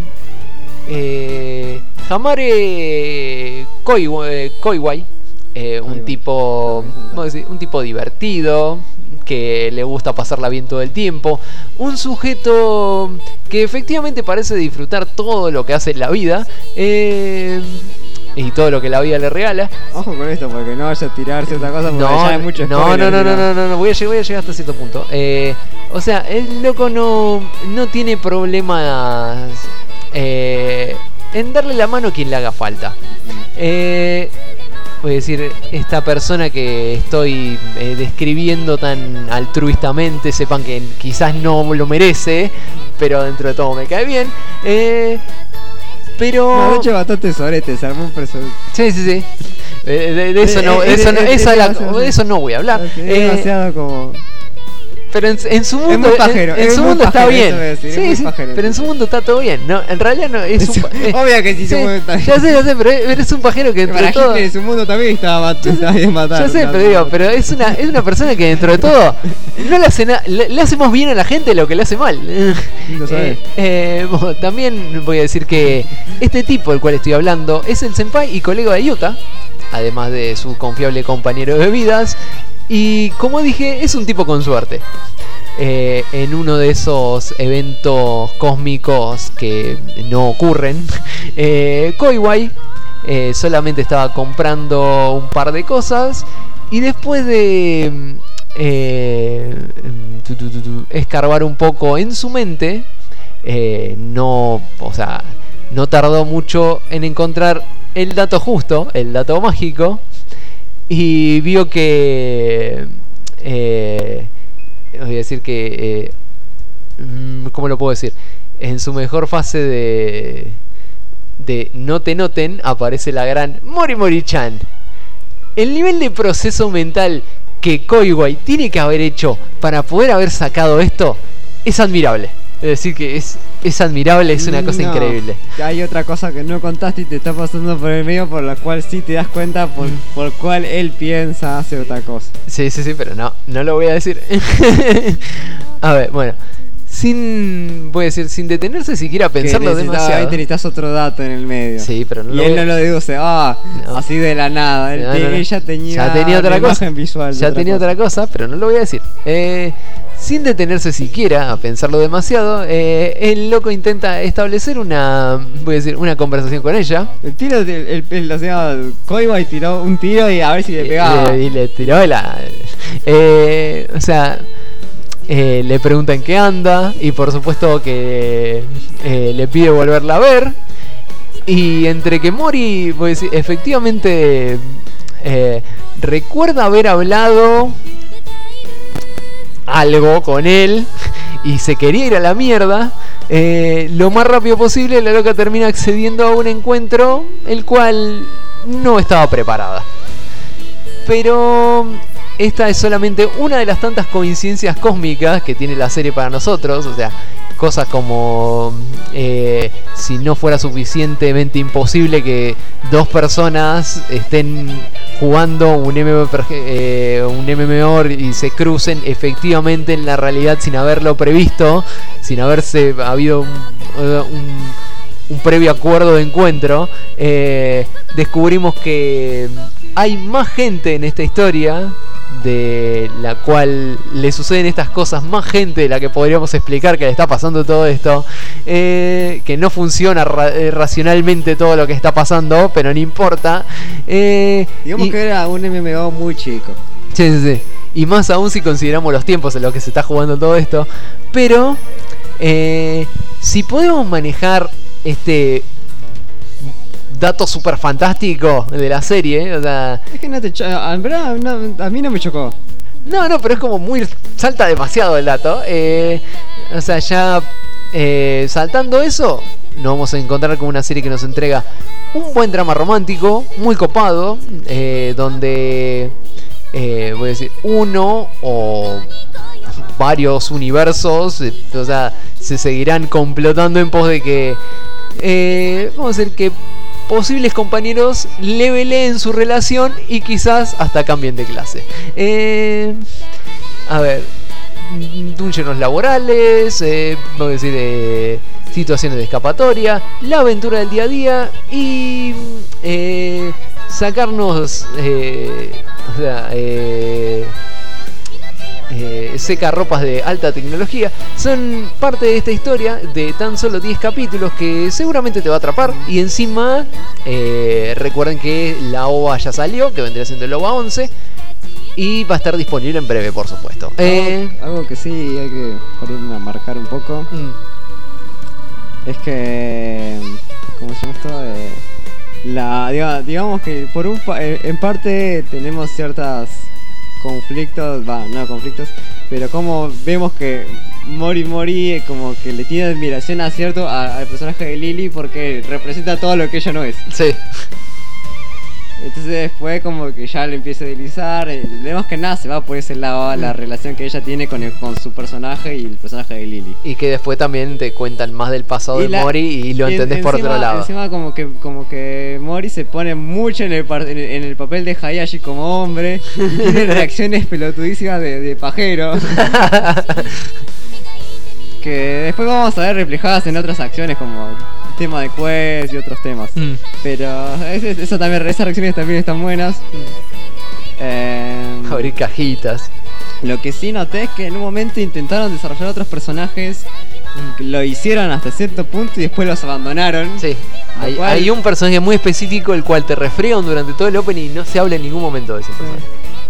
eh, Hamare Koiwai, Koiwai eh, un tipo, ¿cómo decir? Un tipo divertido, que le gusta pasarla bien todo el tiempo, un sujeto que efectivamente parece disfrutar todo lo que hace en la vida, eh, y todo lo que la vida le regala. Ojo con esto, porque no vaya a tirarse otra cosa, porque no, ya hay mucho no, no, no, no, no, no, no, voy a llegar, voy a llegar hasta cierto punto. Eh, o sea, el loco no, no tiene problemas eh, en darle la mano a quien le haga falta. Eh, voy a decir, esta persona que estoy eh, describiendo tan altruistamente, sepan que quizás no lo merece, pero dentro de todo me cae bien. Eh, Pero... No, de hecho bastante sorete, se armó un personaje. Sí, sí, sí. De, de, de eso no, de eso no, esa la, de eso no voy a hablar. Es eh, demasiado como... Pero en, en su mundo, pajero, en, en su mundo pajero, está bien. Decir, sí, sí, pajero, pero en su mundo está todo bien. No, en realidad no es, es un eh, obvio que sí, sí su mundo está bien. Ya sé, ya sé, pero, pero es un pajero que entre para todo. En su mundo también estaba, estaba bien matado. Ya sé, pero digo, pero es una es una persona que dentro de todo no le hace nada, le, le hace más bien a la gente de lo que le hace mal. Lo sabes. Eh, eh, bueno, también voy a decir que este tipo del cual estoy hablando es el senpai y colega de Yuta, además de su confiable compañero de bebidas, y como dije, es un tipo con suerte. Eh, en uno de esos eventos cósmicos que no ocurren, eh, Koiwai eh, solamente estaba comprando un par de cosas Y después de eh, tu, tu, tu, tu, escarbar un poco en su mente, eh, no, o sea, no tardó mucho en encontrar el dato justo, el dato mágico, y vio que, eh, voy a decir que, eh, ¿cómo lo puedo decir? En su mejor fase de, de no te noten, aparece la gran Mori Mori-chan. El nivel de proceso mental que Koiwai tiene que haber hecho para poder haber sacado esto es admirable. Es decir, que es, es admirable, es una cosa No, increíble. Hay otra cosa que no contaste y te está pasando por el medio, por la cual sí te das cuenta por, Mm. por cual él piensa hacer otra cosa. Sí, sí, sí, pero no, no lo voy a decir. A ver, bueno. Sin, voy a decir, sin detenerse siquiera a pensarlo Que necesitaba- demasiado. Ahí te necesitas otro dato en el medio. Sí, pero no Y lo él voy a- no lo deduce, ah, No. así de la nada. Él, No, te- no, no. él ya tenía, Ya tenía otra la cosa. imagen visual de Ya tenía cosa. otra cosa, pero no lo voy a decir. Eh, sin detenerse siquiera a pensarlo demasiado, eh, el loco intenta establecer una, voy a decir, una conversación con ella. El tiro, del- el, el, o sea, Koiwai tiró un tiro y a ver si le pegaba. Y, y le tiró la. Eh, o sea, eh, le pregunta en qué anda. Y por supuesto que eh, le pide volverla a ver. Y entre que Mori, voy a decir, efectivamente eh, recuerda haber hablado algo con él y se quería ir a la mierda, eh, lo más rápido posible la loca termina accediendo a un encuentro el cual no estaba preparada. Pero esta es solamente una de las tantas coincidencias cósmicas que tiene la serie para nosotros. O sea, cosas como eh, si no fuera suficientemente imposible que dos personas estén jugando un M M O, eh, un M M O y se crucen efectivamente en la realidad sin haberlo previsto, sin haberse habido un, un, un previo acuerdo de encuentro. Eh, descubrimos que hay más gente en esta historia de la cual le suceden estas cosas, más gente de la que podríamos explicar que le está pasando todo esto, eh, que no funciona ra eh, racionalmente todo lo que está pasando, pero no importa. Eh, Digamos y, que era un M M O muy chico. sí, sí, sí. Y más aún si consideramos los tiempos en los que se está jugando todo esto. Pero eh, si podemos manejar este dato super fantástico de la serie, o sea, Es que no te cho- en verdad, no, a mí no me chocó. no, no, pero es como muy, salta demasiado el dato. Eh, o sea, ya eh, saltando eso, nos vamos a encontrar con una serie que nos entrega un buen drama romántico, muy copado, eh, donde, eh, voy a decir, uno o varios universos, eh, o sea, se seguirán complotando en pos de que, eh, vamos a decir que posibles compañeros leveleen su relación y quizás hasta cambien de clase. Eh, a ver, dungeons laborales, eh, vamos a decir, eh, situaciones de escapatoria, la aventura del día a día y eh, sacarnos, eh, o sea, eh, Eh, secarropas de alta tecnología, son parte de esta historia de tan solo diez capítulos que seguramente te va a atrapar. Y encima eh, recuerden que la O V A ya salió, que vendría siendo el O V A once, y va a estar disponible en breve, por supuesto. eh, Algo, algo que sí hay que por irme a marcar un poco mm, es que, ¿cómo se llama esto? Eh, la, diga- digamos que por un pa- eh, en parte tenemos ciertas conflictos, va, no conflictos, pero como vemos que Mori Mori eh, como que le tiene admiración a cierto a- al personaje de Lily porque representa todo lo que ella no es. sí. Entonces después como que ya le empieza a deslizar, eh, vemos que nada se va por ese lado la relación que ella tiene con, el- con su personaje y el personaje de Lily. Y que después también te cuentan más del pasado Y de la- Mori y lo y en- entendés por encima- otro lado. Encima como que como que Mori se pone mucho en el, par- en el, en el papel de Hayashi como hombre y tiene reacciones pelotudísimas de, de pajero. Que después vamos a ver reflejadas en otras acciones como el tema de Quest y otros temas. Mm. Pero ese- eso también, esas reacciones también están buenas. Eh, Abrir cajitas. lo que sí noté es que en un momento intentaron desarrollar otros personajes, que lo hicieron hasta cierto punto y después los abandonaron. Sí. Lo Hay, cual- hay un personaje muy específico el cual te refriegan durante todo el opening y no se habla en ningún momento de ese personaje.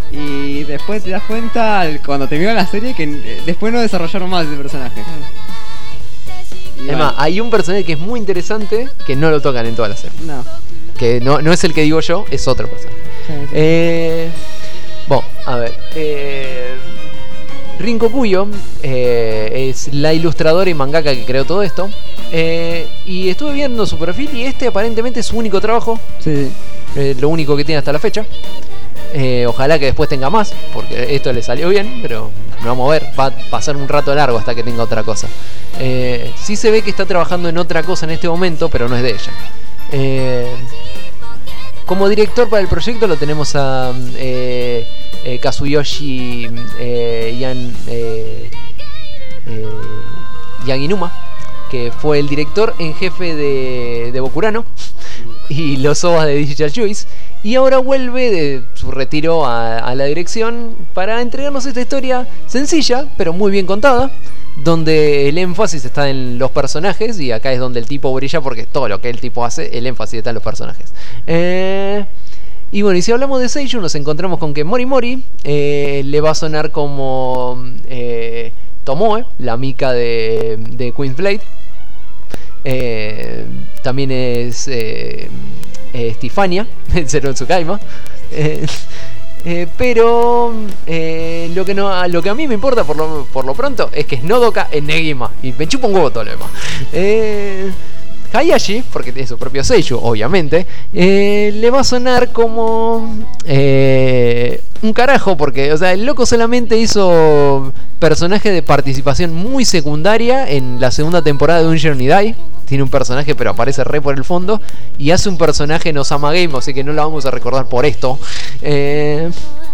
Y después te das cuenta, al- cuando terminó la serie, que eh, después no desarrollaron más ese personaje. Y Es bueno, más, hay un personaje que es muy interesante que no lo tocan en toda la serie. no. Que no, no es el que digo yo, es otro personaje. Sí, sí. Eh, bueno, a ver. Eh, Rinko Kuyo eh, es la ilustradora y mangaka que creó todo esto. Eh, y estuve viendo su perfil y este aparentemente es su único trabajo. Sí. Eh, lo único que tiene hasta la fecha. Eh, ojalá que después tenga más, porque esto le salió bien, pero no vamos a ver. Va a pasar un rato largo hasta que tenga otra cosa. Eh, sí se ve que está trabajando en otra cosa en este momento, pero no es de ella. Eh, como director para el proyecto lo tenemos a eh, eh, Kazuyoshi eh, Yan, eh, eh, Yaginuma, que fue el director en jefe de, de Bokurano y los O V As de Digital Choice, y ahora vuelve de su retiro a, a la dirección para entregarnos esta historia sencilla pero muy bien contada, donde el énfasis está en los personajes, y acá es donde el tipo brilla porque todo lo que el tipo hace, el énfasis está en los personajes. Eh, y bueno, y si hablamos de Seiyuu, nos encontramos con que Mori Mori eh, le va a sonar como eh, Tomoe, la mica de, de Queen's Blade. Eh, también es eh, eh, Stefania, el Zero Tsukaima. Eh, eh, pero eh, lo, que no, lo que a mí me importa por lo, por lo pronto es que es Nodoka en Negima. Y me chupa un huevo todo lo demás. Eh, Hayashi, porque tiene su propio Seiyuu, obviamente, eh, le va a sonar como eh, un carajo, porque, o sea, el loco solamente hizo personaje de participación muy secundaria en la segunda temporada de Un Journey Die. Tiene un personaje, pero aparece re por el fondo. Y hace un personaje en Osama Game, así que no la vamos a recordar por esto. Eh,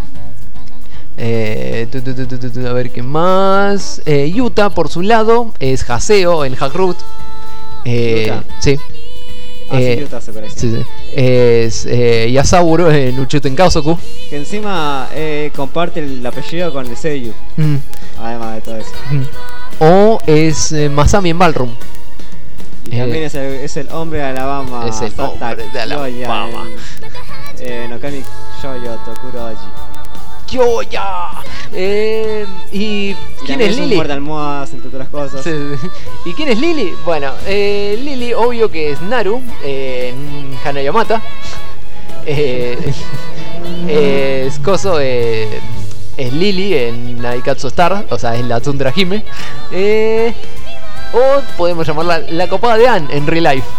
eh, tu, tu, tu, tu, tu, a ver qué más. Eh, Yuta, por su lado, es Haseo en Hackroot. Eh, Yuta. sí. Ah, Eh, sí, Yuta se parece. sí, sí. Es eh, Yasaburo en Uchuten Kaosoku. Que encima eh, comparte el apellido con el Seiyu. Mm, Además de todo eso. mm. O es eh, Masami en Ballroom. Y Eh, también es el, es el hombre de Alabama. Es el Sata hombre de Kyoya Alabama. en, eh, Nokami Shoujo Tokuroji. ¡Yo ya! Eh, ¿Y Y quién también es un Lily? muerde almohadas, entre otras cosas. Sí. ¿Y quién es Lily? Bueno, eh, Lily, obvio que es Naru eh, en Hanayamata. Eh, es Coso, eh, es Lily en Naikatsu Star, o sea, es la Tundra Hime. Eh, o podemos llamarla la copada de Anne en Real Life.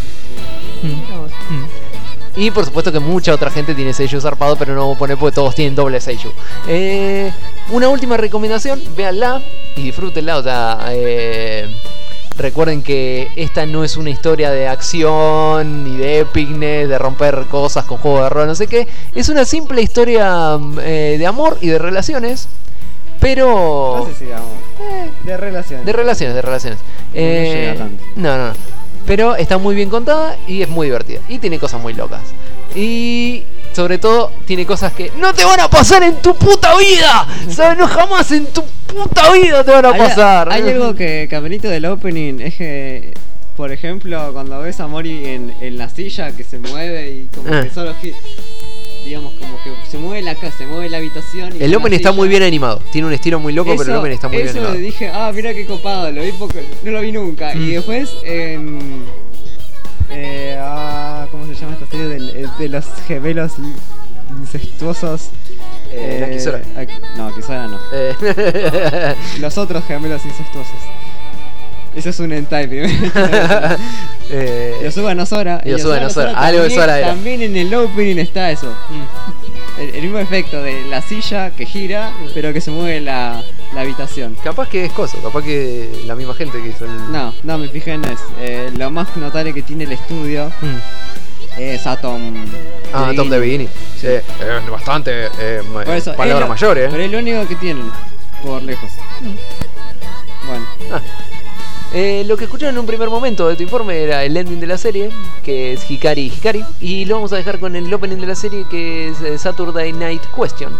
Mm. Mm. Y por supuesto que mucha otra gente tiene Seiyuu zarpado, pero no vamos a poner porque todos tienen doble Seiyuu. Eh, una última recomendación, véanla y disfrútenla. O sea, eh, recuerden que esta no es una historia de acción ni de epicness, de romper cosas con juego de rol, no sé qué. Es una simple historia eh, de amor y de relaciones, pero... No sé si digamos. Eh, De relaciones. de relaciones, de relaciones. No llega tanto. No, no, no. Pero está muy bien contada y es muy divertida. Y tiene cosas muy locas. Y sobre todo tiene cosas que no te van a pasar en tu puta vida. ¿Sabes? No, jamás en tu puta vida te van a Hay- pasar. Hay algo que Camerito del opening es que, por ejemplo, cuando ves a Mori en, en la silla que se mueve y como Ah. que solo gi- digamos como que se mueve la casa, se mueve la habitación. Y El la opening está silla- muy bien animado. Tiene un estilo muy loco, pero el opening está muy bien eso animado. dije, ah, mira qué copado, lo vi porque no lo vi nunca. Mm. Y después en. Eh, ah, ¿cómo se llama esta serie? Del- de los gemelos incestuosos. Eh, Nakisora. Ak- No, Kisora no. Eh, Los otros gemelos incestuosos. Eso es un hentai primero. eh, Yosuba no Sora. Yosuba Yosuba no Sora. Algo de también- Sora era. También en el opening está eso. mm. El, el mismo efecto de la silla que gira, pero que se mueve la, la habitación. Capaz que es coso, capaz que la misma gente que hizo el... No, no, me fijé en eso. Eh, lo más notable que tiene el estudio Mm. es Atom. Ah, de Tom de Beginning. Bikini. Sí, es bastante eh, ma- Por eso, palabra es lo- mayor, eh. Pero es lo único que tienen, por lejos. Bueno, Ah. Eh, lo que escucharon en un primer momento de tu informe era el ending de la serie, que es Hikari Hikari, y lo vamos a dejar con el opening de la serie, que es eh, Saturday Night Question.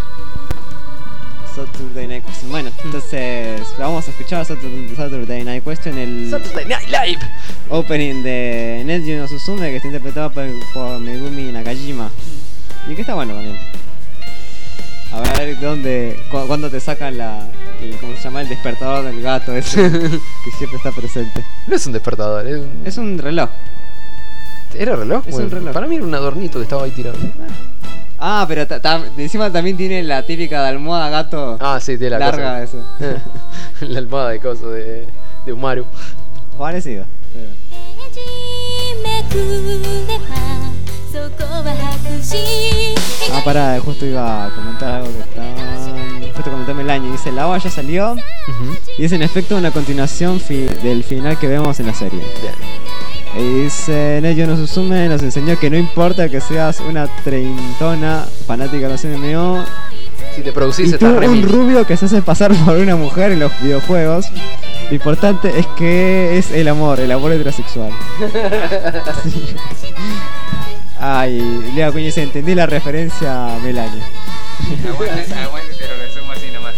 Saturday Night Question. Bueno, entonces vamos a escuchar Saturday, Saturday Night Question, el Saturday Night Live. opening de Netju no Suzume, que está interpretado por, por Megumi Nakajima. Y que está bueno también. A ver, ¿dónde? cu- ¿Cuándo te sacan la. El, ¿cómo se llama? El despertador del gato ese que siempre está presente. No es un despertador, es un... Es un reloj. ¿Era reloj? Es un reloj. Para mí era un adornito que estaba ahí tirado. Ah, pero ta- ta- encima también tiene la típica de almohada gato. Ah, sí, tiene la larga cosa. eso. La almohada de coso de, de Umaru. Parecido. Pero... めくればそこは白紙 Ah, pará, justo iba a comentar algo que está. Justo comentarme el año. Dice: el agua ya salió. Ujú. Y es en efecto una continuación fi- del final que vemos en la serie. Bien. Y dice: Neyo no Suzume nos enseñó que no importa que seas una treintona fanática de los M M O. Si te producís Y tú, esta un remix. rubio que se hace pasar por una mujer en los videojuegos. Lo importante es que es el amor, el amor heterosexual. Sí. Ay, Lea Cuñiz, entendí la referencia a Melania. Aguante, aguante, te lo resumo así nomás.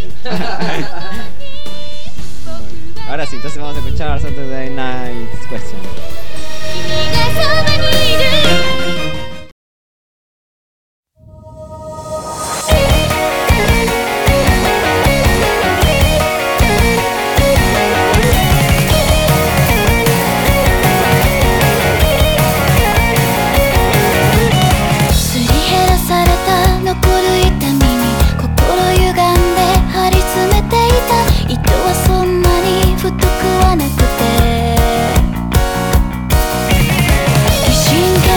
Bueno, ahora sí, entonces vamos a escuchar Saturday Night's Question. 君がそばにいる すり減らされた残る痛みに心歪んで張り詰めていた糸はそんなに太くはなくて疑心暗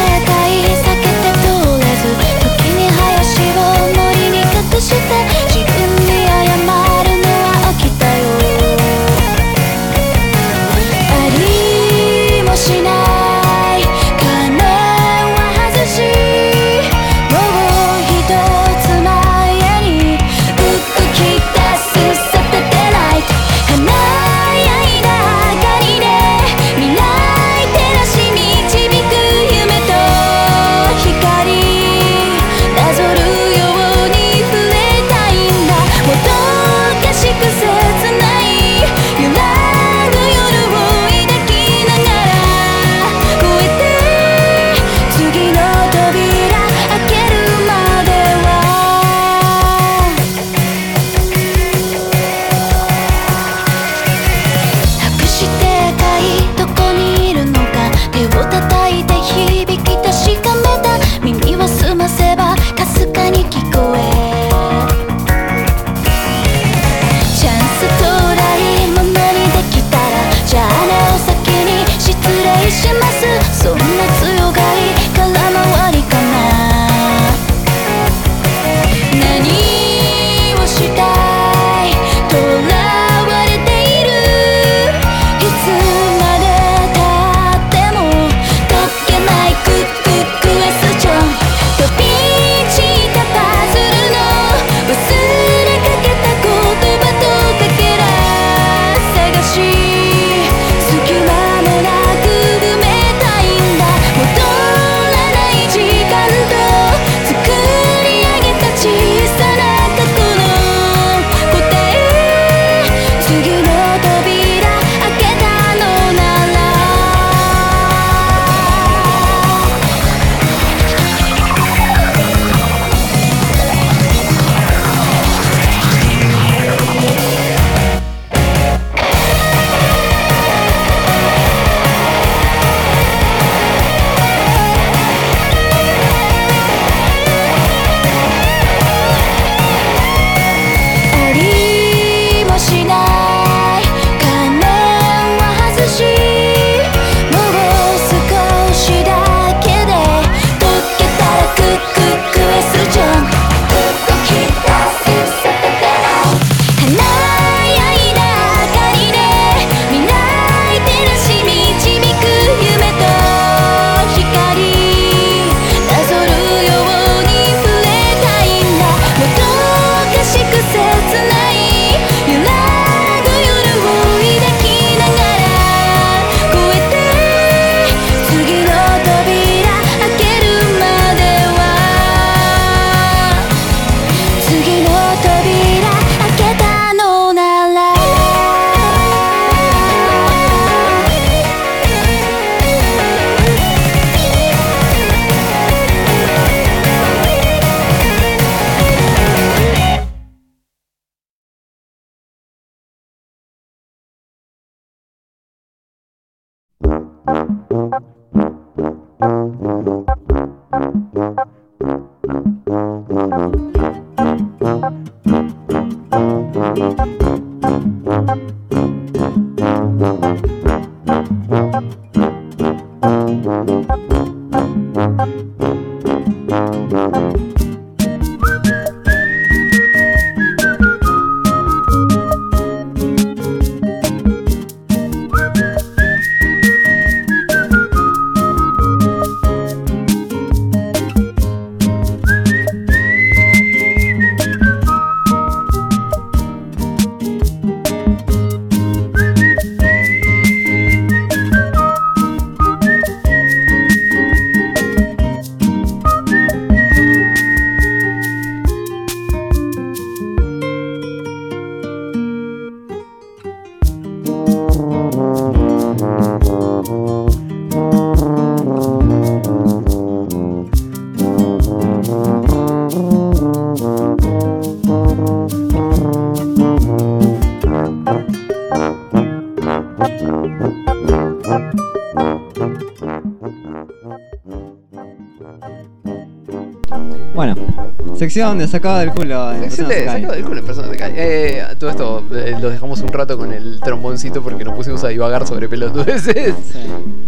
Bueno, sección de sacado del culo. en Sección de Personas sacado Sky. del culo en Personas Sky. Eh, todo esto eh, lo dejamos un rato con el tromboncito porque nos pusimos a divagar sobre pelotudeces. Sí.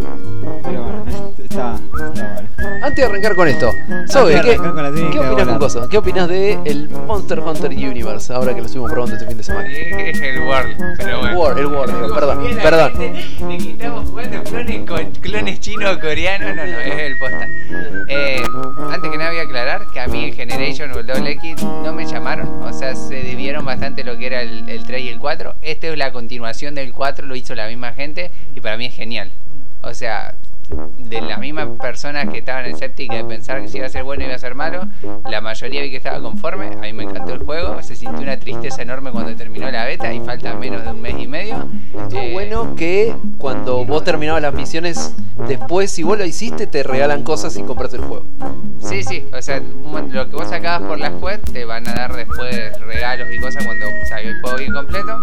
Pero bueno, está, está bueno. Antes de arrancar con esto, Sobe, de ¿qué, arrancar con la técnica ¿qué de opinas con volar. cosas? ¿Qué opinas de el Monster Hunter Universe ahora que lo estuvimos probando este fin de semana? Es el World, pero bueno. War, el War, digo, perdón, Bien, la perdón. gente De que estamos jugando clones, con, clones chino coreano, no, no, es el posta. Eh, antes que nada voy a aclarar que a mí el Generation o el Double X no me llamaron, o sea, se debieron bastante lo que era el, el tres y el cuatro. Este es la continuación del cuatro, lo hizo la misma gente y para mí es genial. O sea, de las mismas personas que estaban escépticas de pensar que si iba a ser bueno iba a ser malo, la mayoría vi que estaba conforme. A mí me encantó el juego, se sintió una tristeza enorme cuando terminó la beta y falta menos de un mes y medio. Estuvo Eh, bueno que cuando vos terminabas las misiones, después si vos lo hiciste te regalan cosas y compras el juego. Sí, sí, o sea, un- lo que vos sacabas por las quests te van a dar después regalos y cosas cuando salga el juego bien completo.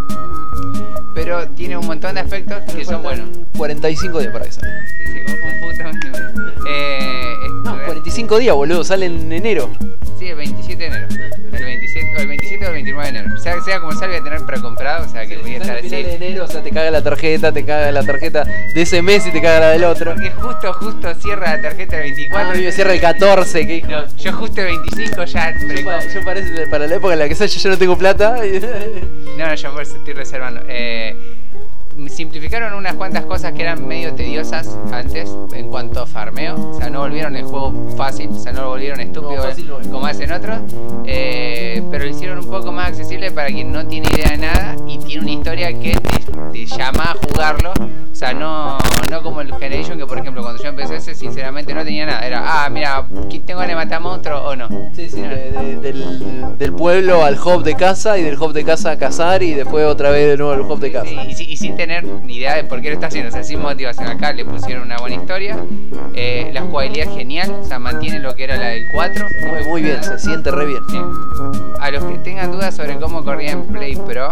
Pero tiene un montón de aspectos que son buenos. cuarenta y cinco días para que salga. Sí, sí, un, un puto eh, No, esto, cuarenta y cinco días, boludo, sale en enero. Sí, el veintisiete de enero. El veintisiete, o el veintisiete o el veintinueve de enero. Sea, sea como sea, voy a tener precomprado, o sea que voy a estar Sale final así. de enero, o sea, te caga la tarjeta, te caga la tarjeta de ese mes y te caga la del otro. Porque justo, justo cierra la tarjeta el Ah, veinticuatro. a mí me cierra el catorce, que hijo. No, yo justo el veinticinco ya Yo, precom- pa- yo parece para la época en la que sale yo no tengo plata. No, no, yo por eso estoy reservando. Eh, simplificaron unas cuantas cosas que eran medio tediosas antes en cuanto a farmeo. O sea, no volvieron el juego fácil, o sea, no lo volvieron estúpido No, fácil no es. como hacen otros. Eh, pero lo hicieron un poco más accesible para quien no tiene idea de nada y tiene una historia que te, te llama a jugarlo. O sea, no, no como el Generation, que por ejemplo cuando yo empecé ese sinceramente no tenía nada. Era, ah, mira, ¿tengo ganas de matar monstruos o no? Sí, sí, de- de- del, del pueblo al hub de casa y del hub de casa a cazar y después otra vez de nuevo al hub de casa. Sí, y, si- y sin tener ni idea de por qué lo está haciendo, o sea, sin motivación. Acá le pusieron una buena historia, eh, la jugabilidad es genial, o sea, mantiene lo que era la del cuatro. Muy, muy bien, se siente re bien. Sí. A los que tengan dudas sobre cómo corría en Play Pro,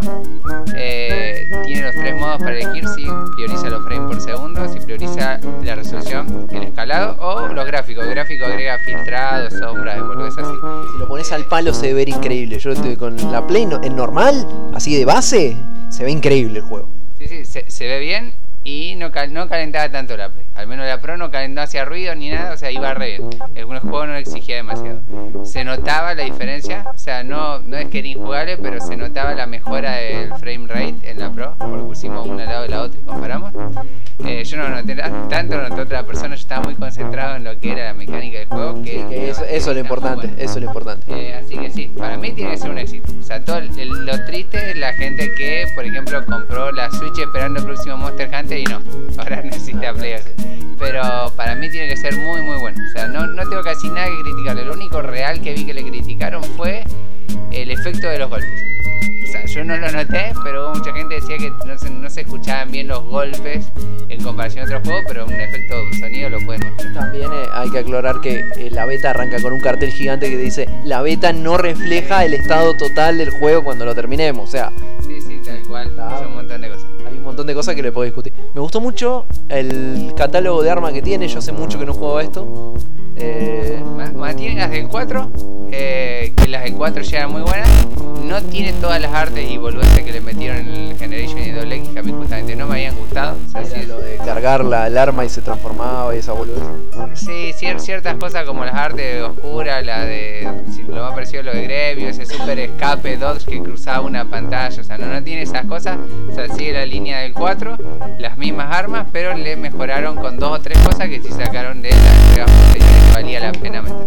eh, tiene los tres modos para elegir: si prioriza los frames por segundo, si prioriza la resolución, el escalado o los gráficos. El gráfico agrega filtrados, sombras, es así. Si lo pones al palo se ve ver increíble. Yo estoy con la Play no- en normal, así de base, se ve increíble el juego. Sí, sí, se, se ve bien y no, cal- no calentaba tanto la Play. Al menos la Pro no calentaba hacia ruido ni nada, o sea, iba re bien. Algunos juegos no exigía demasiado. Se notaba la diferencia, o sea, no, no es que era injugable, pero se notaba la mejora del frame rate en la Pro, porque pusimos una al lado de la otra y comparamos. Eh, yo no noté la- tanto, lo notó otra persona, yo estaba muy concentrado en lo que era la mecánica del juego. Que, Sí, que eso, eso es lo está muy importante, bueno. eso es lo importante. Eh, así que sí, para mí tiene que ser un éxito. O sea, todo el- el- lo triste es la gente que, por ejemplo, compró la Switch esperando el próximo Monster Hunter y no, ahora necesita Play. Pero para mí tiene que ser muy muy bueno. O sea, no, no tengo casi nada que criticarle. Lo único real que vi que le criticaron fue el efecto de los golpes. O sea, yo no lo noté, pero hubo mucha gente que decía que no se, no se escuchaban bien los golpes en comparación a otros juegos, pero un efecto de sonido lo pueden mostrar. También eh, hay que aclarar que eh, la beta arranca con un cartel gigante que dice: la beta no refleja el estado total del juego cuando lo terminemos. O sea, Sí, sí, tal cual. Está. Son un montón de cosas. hay un montón de cosas que le puedo discutir. Me gustó mucho el catálogo de armas que tiene. Yo hace mucho que no juego a esto. Eh, Mantienen las del cuatro, eh, que las del cuatro ya eran muy buenas. No tiene todas las artes y boludeces que le metieron en el Generation y Double X, que a mí justamente no me habían gustado. O sea, sí, lo de cargar la, el arma y se transformaba y esa boludez. Sí, ciertas cosas como las artes oscuras, la de lo más parecido a lo de Grevio, ese super escape Dodge que cruzaba una pantalla, o sea, no, no tiene esas cosas, o sea, sigue la línea del cuatro, las mismas armas, pero le mejoraron con dos o tres cosas que sí sacaron de las entregas posteriores que valía la pena meter.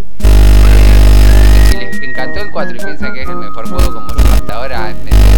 Si les encantó el cuatro y piensan que es el mejor juego como yo hasta ahora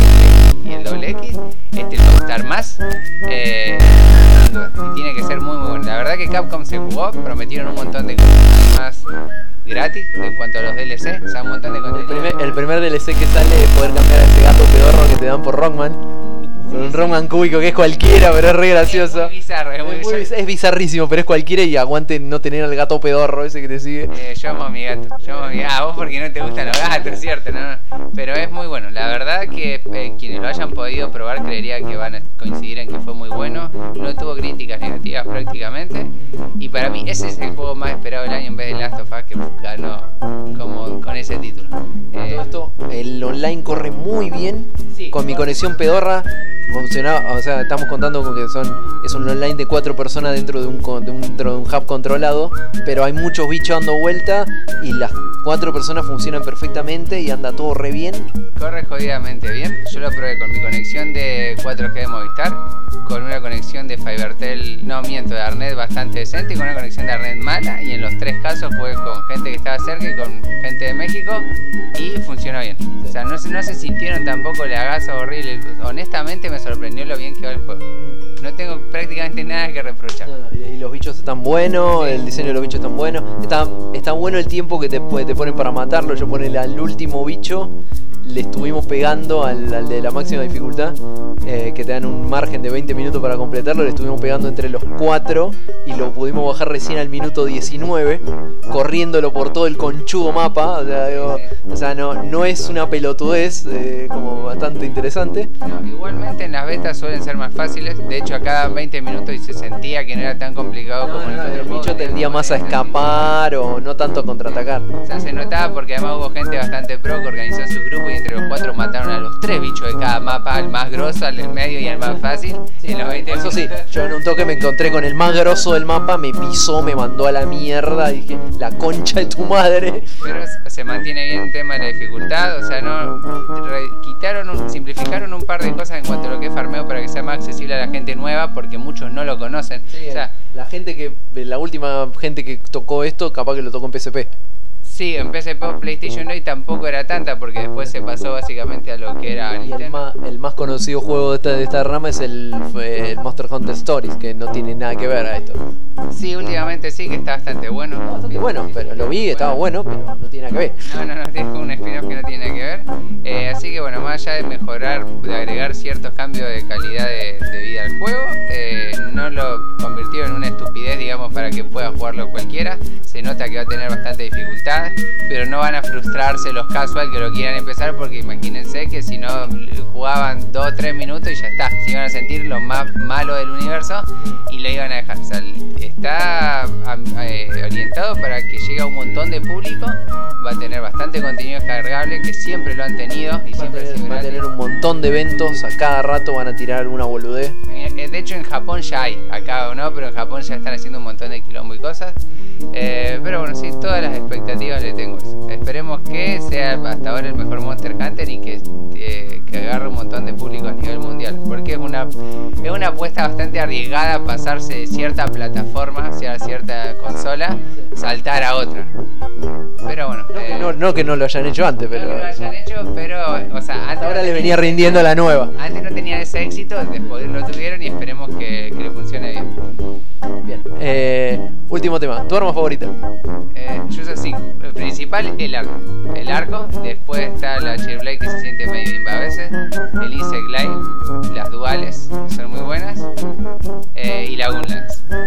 y el Double X, este va a gustar más, eh, sin duda, y tiene que ser muy muy bueno. La verdad que Capcom se jugó, prometieron un montón de cosas, además gratis en cuanto a los D L C, o sea, un montón de El contenido. primer, el primer D L C que sale es poder cambiar a ese gato pedorro que te dan por Rockman. Con un Rockman cúbico que es cualquiera, pero es re gracioso. Es muy bizarro, es muy Es, muy bizarro. biz- es bizarrísimo, pero es cualquiera y aguante no tener al gato pedorro ese que te sigue. Eh, yo amo a mi gato, yo amo a mi gato. Ah, vos porque no te gustan los gatos, cierto, no, no. Pero es muy bueno, la verdad que eh, quienes lo hayan podido probar creería que van a coincidir en que fue muy bueno. No tuvo críticas negativas prácticamente. Y para mí ese es el juego más esperado del año en vez de Last of Us, que ganó como con ese título. Eh, Todo esto, el online corre muy bien. Sí. Con mi conexión pedorra funcionaba, o sea, estamos contando con que son es un online de cuatro personas dentro de un, co- de un- dentro de un hub controlado, pero hay muchos bichos dando vuelta y las cuatro personas funcionan perfectamente y anda todo re bien. Corre jodidamente bien. Yo lo probé con mi conexión de cuatro G de Movistar, con una conexión de Fibertel, no miento, de Arnet bastante decente y con una conexión de Arnet mala. Y en los tres casos fue con gente que estaba cerca y con gente de México y funcionó bien. O sea, no se, no se sintieron tampoco lagazos horribles. Honestamente me sorprendió lo bien que va el juego. No tengo prácticamente nada que reprochar. Y, y los bichos están buenos, el diseño de los bichos están buenos. Está, está bueno el tiempo que te, te ponen para matarlo. Yo ponele al último bicho, le estuvimos pegando al, al de la máxima dificultad, eh, que te dan un margen de veinte minutos para completarlo. Le estuvimos pegando entre los cuatro y lo pudimos bajar recién al minuto diecinueve, corriéndolo por todo el conchudo mapa. O sea, digo, o sea no, no es una pelotudez, eh, como bastante interesante. No, igualmente en las betas suelen ser más fáciles. De hecho, a cada veinte minutos y se sentía que no era tan complicado como en el El otro bicho juego. tendía más a escapar o no tanto a contraatacar. O sea, se notaba porque además hubo gente bastante pro que organizó su grupo y entre los cuatro mataron a los tres bichos de cada mapa, al más grosso, al del medio y al más fácil. En los veinte Eso sí, minutos. yo en un toque me encontré con el más grosso del mapa, me pisó, me mandó a la mierda, dije, la concha de tu madre. Pero se mantiene bien el tema de la dificultad, o sea, no re- quitaron, un- simplificaron un par de cosas en cuanto a lo que es farmeo para que sea más accesible a la gente nueva, porque muchos no lo conocen. O sea, La gente que, la última gente que tocó esto, capaz que lo tocó en P S P. sí, en P S P o PlayStation no y tampoco era tanta, porque después se pasó básicamente a lo que era Y el Nintendo. más, el más conocido juego de esta, de esta rama es el, fue el Monster Hunter Stories, que no tiene nada que ver a esto. Sí, últimamente sí, que está bastante bueno. Bastante bueno, pero lo vi, estaba bueno, pero no tiene nada que ver. No, no, no, tiene un spin-off que no tiene que ver. Eh, así que bueno, más allá de mejorar, de agregar ciertos cambios de calidad de, de vida al juego, eh, no lo convirtieron en una estupidez, digamos, para que pueda jugarlo cualquiera. Se nota que va a tener bastante dificultad, pero no van a frustrarse los casual que lo quieran empezar, porque imagínense que si no jugaban dos o tres minutos y ya está, se iban a sentir lo más malo del universo y lo iban a dejar. O sea, está am- eh, orientado para que llegue a un montón de público, va a tener bastante contenido descargable, que siempre lo han tenido y Va a siempre ha tener, sido va a gratis. tener un montón de eventos, a cada rato van a tirar alguna boludez. Eh, De hecho en Japón ya hay, acá o no, pero en Japón ya están haciendo un montón de quilombo y cosas. Eh, pero bueno, sí, todas las expectativas le tengo eso. Esperemos que sea hasta ahora el mejor Monster Hunter y que, eh, que agarre un montón de público a nivel mundial. Porque es una, es una apuesta bastante arriesgada pasarse de cierta plataforma, hacia cierta consola, saltar a otra. Pero bueno. No, eh, que no, no que no lo hayan hecho antes, no que pero lo hayan hecho, pero, o sea, antes ahora no le tenían venía ese rindiendo éxito. la nueva. Antes no tenían ese éxito, después lo tuvieron y esperemos que, que le funcione bien. Bien. Eh, último tema, ¿tu arma favorita? Eh, yo soy así, el principal, el arco. El arco, después está la Chairblade que se siente medio imba a veces, el Insect Glide, las duales, que son muy buenas, eh, y la Gunlance. El tipo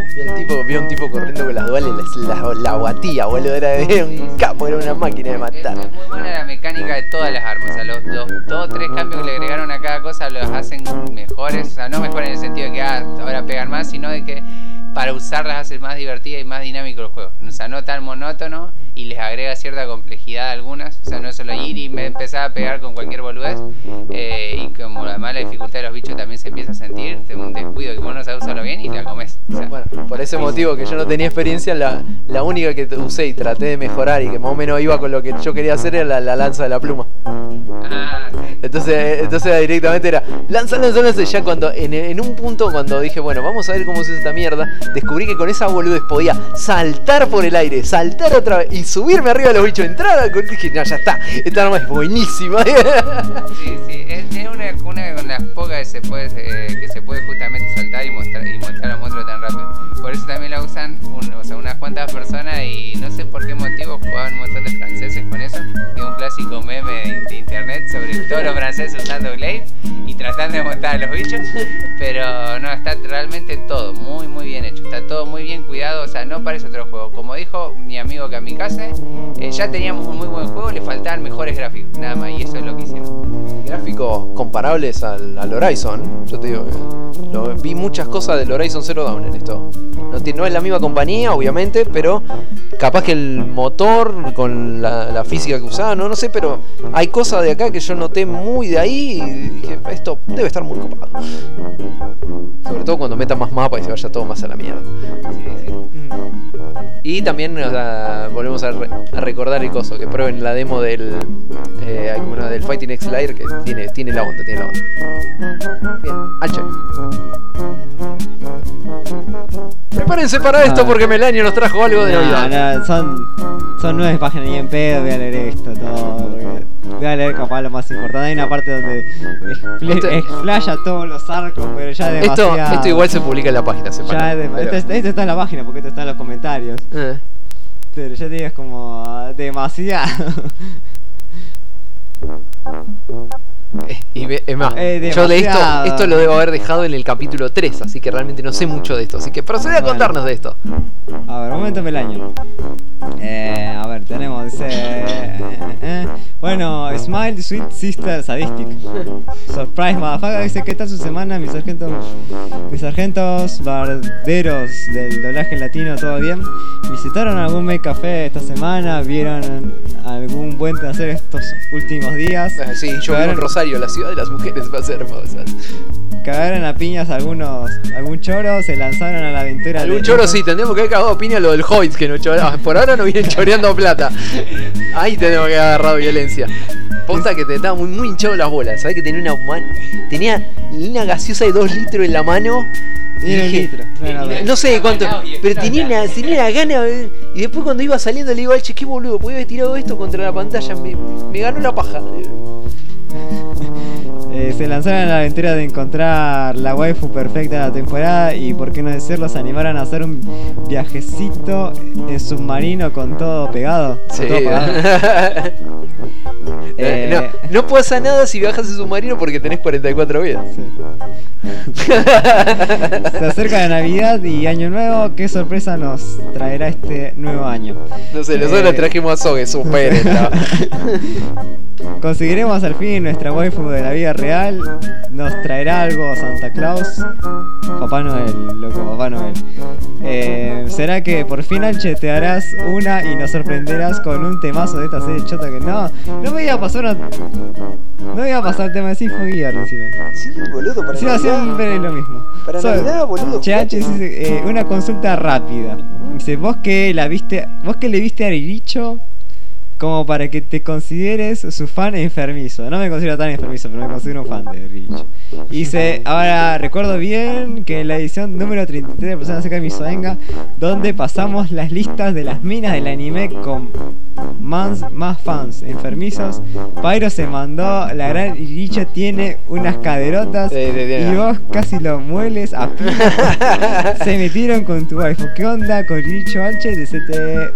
tipo, vi a un tipo corriendo con las duales y la, la, la batía, boludo. Era, era un capo, era una máquina de matar. Es muy buena la mecánica de todas las armas. O sea, los, los dos o tres cambios que le agregaron a cada cosa los hacen mejores. O sea, no mejores en el sentido de que ah, ahora pegan más, sino de que para usarlas hace más divertida y más dinámico el juego. O sea, no tan monótono y les agrega cierta complejidad a algunas. O sea, no es solo ir y me empezaba a pegar con cualquier boludez. Eh, y como además la dificultad de los bichos también se empieza a sentir, un descuido que vos no sabes usarlo bien y la comes. O sea, bueno, por ese motivo que yo no tenía experiencia, la, la única que usé y traté de mejorar y que más o menos iba con lo que yo quería hacer era la, la lanza de la pluma. Ah, sí. Entonces, entonces directamente era lanza, lanza, lanza. Ya cuando en, en un punto cuando dije, bueno, vamos a ver cómo se usa esta mierda, descubrí que con esa boludez podía saltar por el aire, saltar otra vez y subirme arriba de los bichos, entrar al... Dije, no, ya está, esta arma es buenísima. Sí, sí, es, es una, una de las pocas que se puede, eh, que se puede justamente saltar y mostrar, y mostrar a los monstruos tan rápido. Por eso también la usan un, o sea, unas cuantas personas y no sé por qué motivo jugaban un montón de franceses con eso. Es un clásico meme de, de internet sobre todos los franceses usando Glaive y tratando de montar a los bichos. Pero no, está realmente todo muy muy bien hecho. Está todo muy bien cuidado, o sea, no parece otro juego. Como dijo mi amigo Kamikaze, eh, ya teníamos un muy buen juego, le faltaban mejores gráficos, nada más, y eso es lo que hicieron. Gráficos comparables al, al Horizon. Yo te digo que lo, vi muchas cosas del Horizon Zero Dawn en esto. No, no es la misma compañía, obviamente, pero capaz que el motor con la, la física que usaba, no, no sé, pero hay cosas de acá que yo noté muy de ahí y dije, esto debe estar muy copado. Sobre todo cuando metan más mapas y se vaya todo más a la mierda. Sí, sí. Y también o sea, volvemos a, re, a recordar el coso, que prueben la demo del eh, bueno, del Fighting X Lair, que tiene, tiene la onda, tiene la onda. Bien, Alche. Prepárense para esto Ah. porque Melanio nos trajo algo de No, Navidad. no, son, son nueve páginas y en pedo voy a leer esto todo. porque Voy a leer capaz lo más importante. Hay una parte donde expl- Esto- explaya todos los arcos, pero ya es Esto, demasiado. esto igual se publica en la página, Ya separado. es dem- pero- esto, esto está en la página porque esto está en los comentarios. eh. Pero ya te digo, es como ah, demasiado. Eh, Y ve- es más, Eh, yo de esto, demasiado. esto lo debo haber dejado en el capítulo tres, así que realmente no sé mucho de esto. Así que procede a Bueno. contarnos de esto. A ver, momento Melaño. Eh, a ver, tenemos, dice. eh, eh, bueno, Smile Sweet Sister Sadistic. Surprise motherfucker, dice: ¿qué tal su semana, mis sargentos? Mis sargentos barderos del doblaje latino, ¿todo bien? ¿Visitaron algún Make Café esta semana? ¿Vieron algún buen placer estos últimos días? Eh, Sí, yo vivo en Cagaron- Rosario, la ciudad de las mujeres va a ser hermosa. Cagaron a piñas algunos, algún choro, se lanzaron a la aventura. Algún de- choro sí, tendríamos que haber cagado a piña lo del Hoyt, que nos chora- por ahora no vienen choreando plata. Ahí tenemos que haber agarrado violencia. Posta que te estaba muy, muy hinchado las bolas. ¿Sabés que tenía una man- tenía una gaseosa de dos litros en la mano? Y Era un dije, litro, no era dos. no sé cuánto, Y pero tenía explota. una, tenía una gana. eh, Y después cuando iba saliendo le digo al che, qué boludo, podía haber tirado esto contra la pantalla. Me, me ganó la paja. Eh, se lanzaron a la aventura de encontrar la waifu perfecta de la temporada y, por qué no decirlo, se animaron a hacer un viajecito en submarino con todo pegado. con Sí. todo pegado. Eh, Eh, no, no pasa nada si viajas en submarino porque tenés cuarenta y cuatro vidas. Sí. Se acerca la Navidad y Año Nuevo. ¿Qué sorpresa nos traerá este nuevo año? No sé, nosotros Eh, trajimos a Soge, supérenla. ¿Conseguiremos al fin nuestra waifu de la vida real? ¿Nos traerá algo Santa Claus? Papá Noel, loco, Papá Noel. Eh, ¿Será que por fin, Alche, te harás una y nos sorprenderás con un temazo de esta serie chota que no? No me iba a pasar una... No me iba a pasar el tema de Sifo Gear encima. Sí, boludo, para Encima siempre es lo mismo. Para Soy- Navidad, boludo. Che, H, dice, eh, una consulta rápida. Dice, vos que la viste, vos que le viste a Riricho como para que te consideres su fan enfermizo. No me considero tan enfermizo, pero me considero un fan de Riricho. Y dice, ahora recuerdo bien que en la edición número treinta y tres de Persona Seca de Misoenga, donde pasamos las listas de las minas del anime con mans, más fans enfermizos, Pyro se mandó, la gran Riricho tiene unas caderotas Sí, sí, tiene. y vos casi lo mueles a pila. Se metieron con tu waifu. ¿Qué onda con Riricho Alche? Te, te,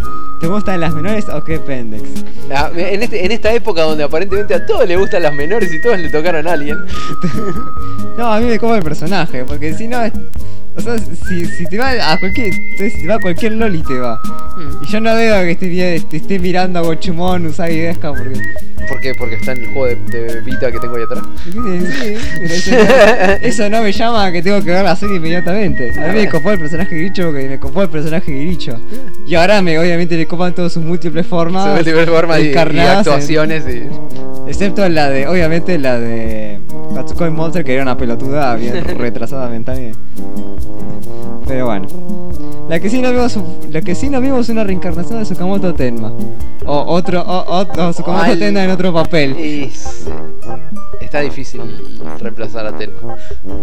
¿te gustan las menores o qué pendex? Ah, en, este, en esta época donde aparentemente a todos les gustan las menores y todos le tocaron a alguien. No, a mí me como el personaje, porque si no, o sea, si, si te va a cualquier, si te va a cualquier loli te va. Hmm. Y yo no veo que esté, esté, esté mirando a Gochumon, Usagi Deska, porque... ¿Por qué? Porque está en el juego de, de Vita que tengo ahí atrás. Sí, sí, pero eso, eso no me llama a que tengo que ver la serie inmediatamente. A mí me copó el personaje Giricho porque me copó el personaje Giricho. Y ahora me, obviamente me copan todas sus múltiples formas. Sus múltiples formas y, y actuaciones. En, y... Excepto la de, obviamente la de Katsukoi Monster, que era una pelotuda bien retrasada mentalmente. Pero bueno. La que sí no vimos, la que sí no vimos una reencarnación de Tsukamoto Tenma. O otro, o, o, o Tsukamoto Al... Tenma en otro papel. Es... Está difícil reemplazar a Tenma.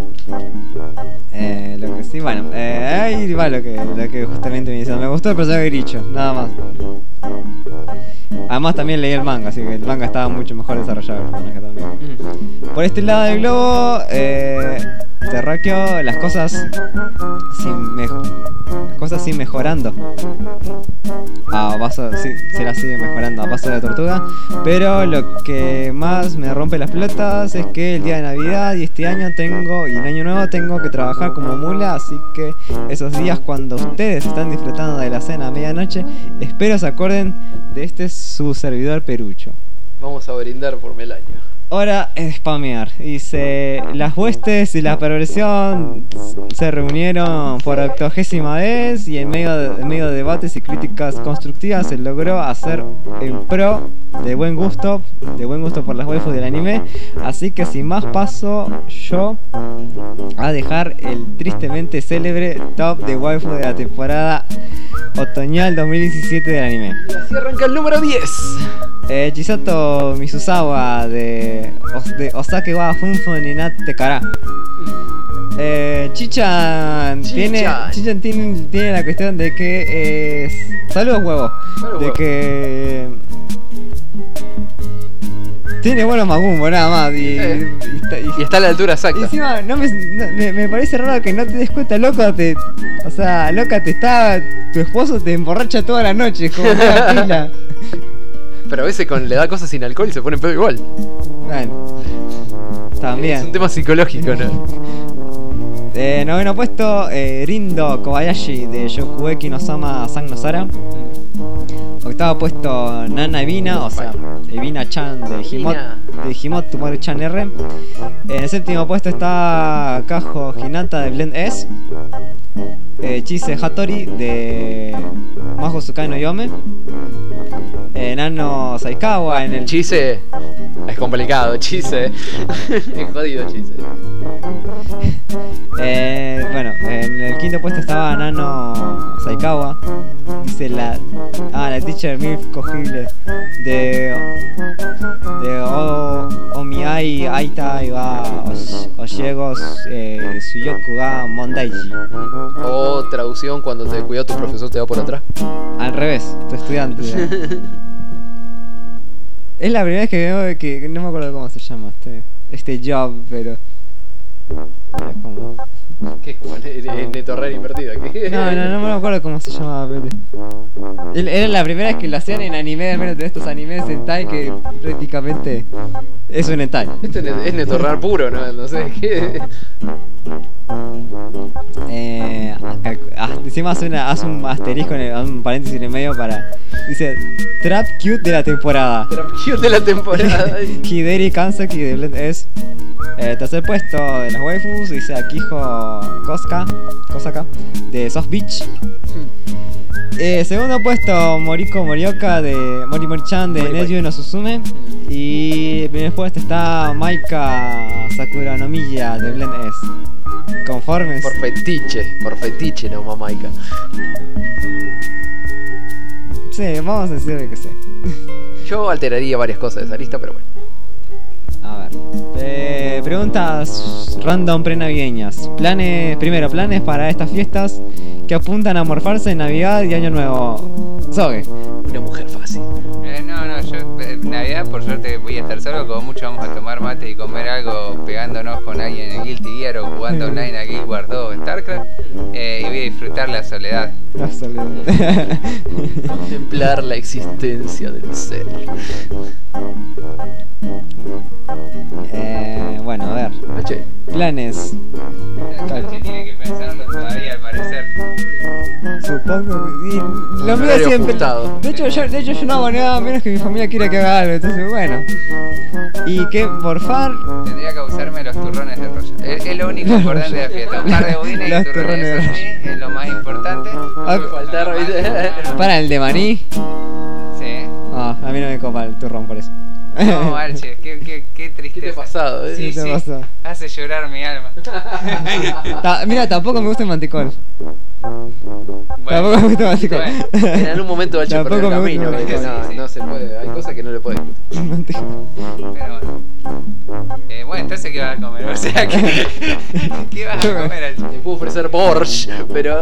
Eh, lo que sí, bueno, eh, ahí va lo que, lo que justamente me dicen. Me gustó el personaje de Giricho, nada más. Además también leí el manga, así que el manga estaba mucho mejor desarrollado el personaje también. Mm. Por este lado del globo, eh, Terráqueo, las cosas sin mejor. Cosas siguen mejorando a paso, sí, se las sigue mejorando a paso de tortuga. Pero lo que más me rompe las pelotas es que el día de Navidad y este año tengo, y el año nuevo tengo que trabajar como mula. Así que esos días cuando ustedes están disfrutando de la cena a medianoche, espero se acuerden de este su servidor Perucho. Vamos a brindar por Melaño. Hora de spamear. Dice, las huestes y la perversión se reunieron por octogésima vez y en medio de, en medio de debates y críticas constructivas se logró hacer en pro de buen gusto, de buen gusto por las waifus del anime. Así que sin más paso yo a dejar el tristemente célebre top de waifu de la temporada otoñal dos mil diecisiete del anime. Y así arranca el número diez. Eh, Chisato Misuzawa de, de Osake wa Funfu Ninate Kara. Eh, Chichan tiene, Chichan tiene, tiene la cuestión de que es... Saludos huevo. Saludos, de huevo. Que... Tiene buenos Magumbo nada más y, eh, y, está, y, y está a la altura exacta. Y encima no me, no, me, me parece raro que no te des cuenta, loco, te, o sea, loca, te está, tu esposo te emborracha toda la noche, es como una pila. Pero a veces con, le da cosas sin alcohol y se pone pedo igual. Bueno, también. Es un tema psicológico, ¿no? Eh, noveno puesto, eh, Rindo Kobayashi de Yokueki no Sama San no Sara. Octavo puesto, Nana Evina, o sea, Evina Chan de Himot, de Himot Tumoru Chan R. En el séptimo puesto está Kajo Hinata de Blend S. Eh, Chise Hattori de Maho Tsukai no Yome. Eh, Nano Saikawa en el... Chise es complicado, Chise. Es jodido, Chise. Eh, bueno, en el quinto puesto estaba Nano Saikawa. Dice la... Ah, la teacher Milf Cogible de... De o, Omiai Aita wa Oshiego eh, Suyoku ga Mondaiji. O traducción, cuando te cuidó tu profesor te va por atrás. Al revés, tu estudiante. Es la primera vez que veo que... No me acuerdo cómo se llama este... Este job, pero... Es como... ¿Qué es como Neto Rare invertido aquí? No, no, no me acuerdo cómo se llamaba, pero... Era la primera vez que lo hacían en anime, al menos de estos animes hentai que prácticamente es un hentai. Esto es Neto Rare puro, ¿no? No sé qué... Eh, encima hace, una, hace un asterisco, en el, un paréntesis en el medio para... Dice, Trap Cute de la temporada. Trap Cute de la temporada. Hideri Kansaki de Blend S. Eh, tercer puesto de las waifus, dice Akiho Koska, Kosaka de Soft Beach. Eh, segundo puesto, Moriko Morioka de Mori Mori-chan de Neju no Suzume. Y en primer puesto está Maika Sakura no Miya de Blend S. Conformes. Por fetiche, por fetiche no Maika. Sí, vamos a decirle que sí. Yo alteraría varias cosas de esa lista, pero bueno. A ver. Eh, preguntas random prenavideñas. Planes, primero, planes para estas fiestas que apuntan a morfarse en Navidad y Año Nuevo. Zogue. Una mujer fácil. Eh, no, no, yo en Navidad por suerte voy a estar solo, como mucho vamos a tomar mate y comer algo pegándonos con alguien en el Guilty Gear o jugando online a Guild Wars dos o StarCraft, eh, y voy a disfrutar la soledad. La soledad. Contemplar la existencia del ser. eh, bueno, a ver. Che, Planes. Que tiene que pensarlo todavía al parecer. Supongo que. y lo mío Horario siempre. ajustado. De hecho, yo, de hecho, yo no hago nada menos que mi familia quiera que haga algo. Entonces, bueno. Y que morfar. Tendría que usarme los turrones de rollo. Es, es lo único importante de la fiesta. Un par de budines Los y turrones turrones de de rollo. sí, es lo más importante. Ah, faltar, ¿viste? para el de maní. Sí. Ah, a mí no me copa el turrón por eso. No, Alche, qué, qué, qué tristeza. ¿Qué te ha pasado, eh? Sí, ¿Qué te sí. pasó? Hace llorar mi alma. Ta- mira, tampoco me gusta el manticol. Bueno, Tampoco me gusta el manticol. bueno. En algún momento va a echar por el Tampoco me camino. gusta. ¿viste? Sí, No, sí. no se puede. Hay cosas que no le puedes discutir. Manticol. Pero bueno. Eh, bueno, entonces, ¿qué vas a comer? O sea, ¿qué, ¿qué vas a comer, Alche? Te puedo ofrecer Borscht, pero.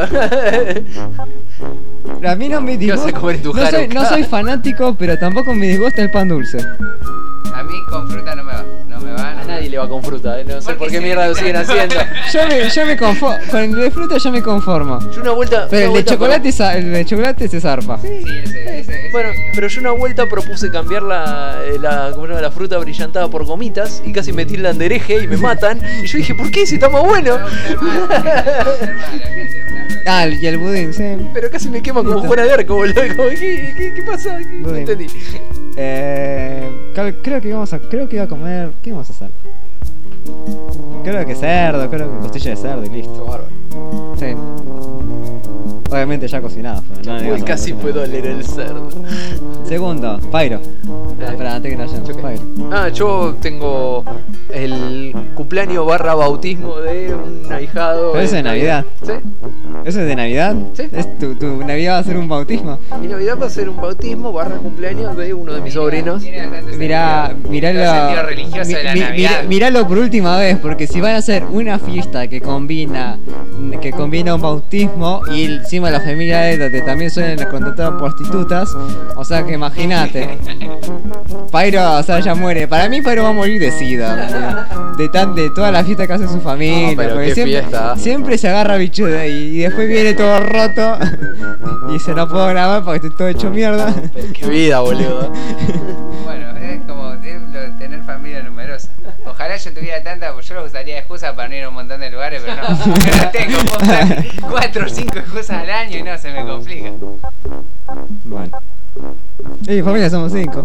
A mí no me ¿Qué vas a disgusta. comer en tu No soy, no Hanukkah? soy fanático, pero tampoco me disgusta el pan dulce. A mí con fruta no me va. No me va. A nadie le va con fruta, eh. No sé ¿Por por qué qué sí? mierda lo siguen haciendo. Yo me, yo me conformo. Con el de fruta yo me conformo. Yo una vuelta. Pero una el de vuelta chocolate, sa- el de chocolate se zarpa. Sí, ese, ese, ese. Bueno, pero yo una vuelta propuse cambiar la, eh, la, ¿cómo se llama? La fruta brillantada por gomitas y casi me tildan de hereje y me matan. Y yo dije, ¿por qué? Si está más bueno. Me va a gustar más, me va a gustar más, la gente, una verdad. Ah, y el budín, sí. Pero casi me queman como Listo. fuera de arco, boludo. Como, ¿Qué, qué, qué pasa? ¿Qué- No Budín. entendí. Eh, cal- creo que íbamos a, creo que iba a comer, ¿qué íbamos a hacer? Creo que cerdo, creo que costilla de cerdo y listo. Bárbaro. Sí. Obviamente ya cocinado, pero no le Uy, ibas a casi poner. puedo leer el cerdo. Segundo, Pyro. Ah, espera, antes que no haya. ¿Yo qué? Pyro. Ah, yo tengo el cumpleaños barra bautismo de un ahijado. Pero eso en es Navidad. ¿Sí? ¿Eso es de Navidad? Sí. ¿Es tu, tu Navidad va a ser un bautismo? Mi Navidad va a ser un bautismo barra cumpleaños de uno de mis sobrinos. Tiene bastante Mirá, sentido. miralo. El sentido religioso de la mi- mi- Navidad. mira- miralo por última vez, porque si van a hacer una fiesta que combina que combina un bautismo y encima la familia de donde también suelen contratar prostitutas, o sea que imagínate. Pyro, o sea, ya muere. Para mí Pyro va a morir de sida. De, de tan de toda la fiesta que hace su familia. No, pero porque qué siempre, fiesta. siempre se agarra bicho de ahí y después viene todo roto y dice no puedo grabar porque estoy todo hecho mierda. Qué vida, boludo. Bueno, es como es lo de tener familia numerosa. Ojalá yo tuviera tanta, pues yo lo usaría de excusa para no ir a un montón de lugares, pero no. Pero no tengo, puedo usar cuatro o cinco excusas al año y no, se me complica. Bueno. Y familia somos cinco.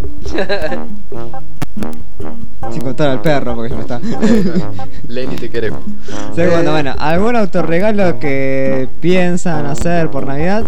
Sin contar al perro porque ya no está. Lenny, te queremos. Segundo, Eh, bueno, ¿algún autorregalo que piensan hacer por Navidad?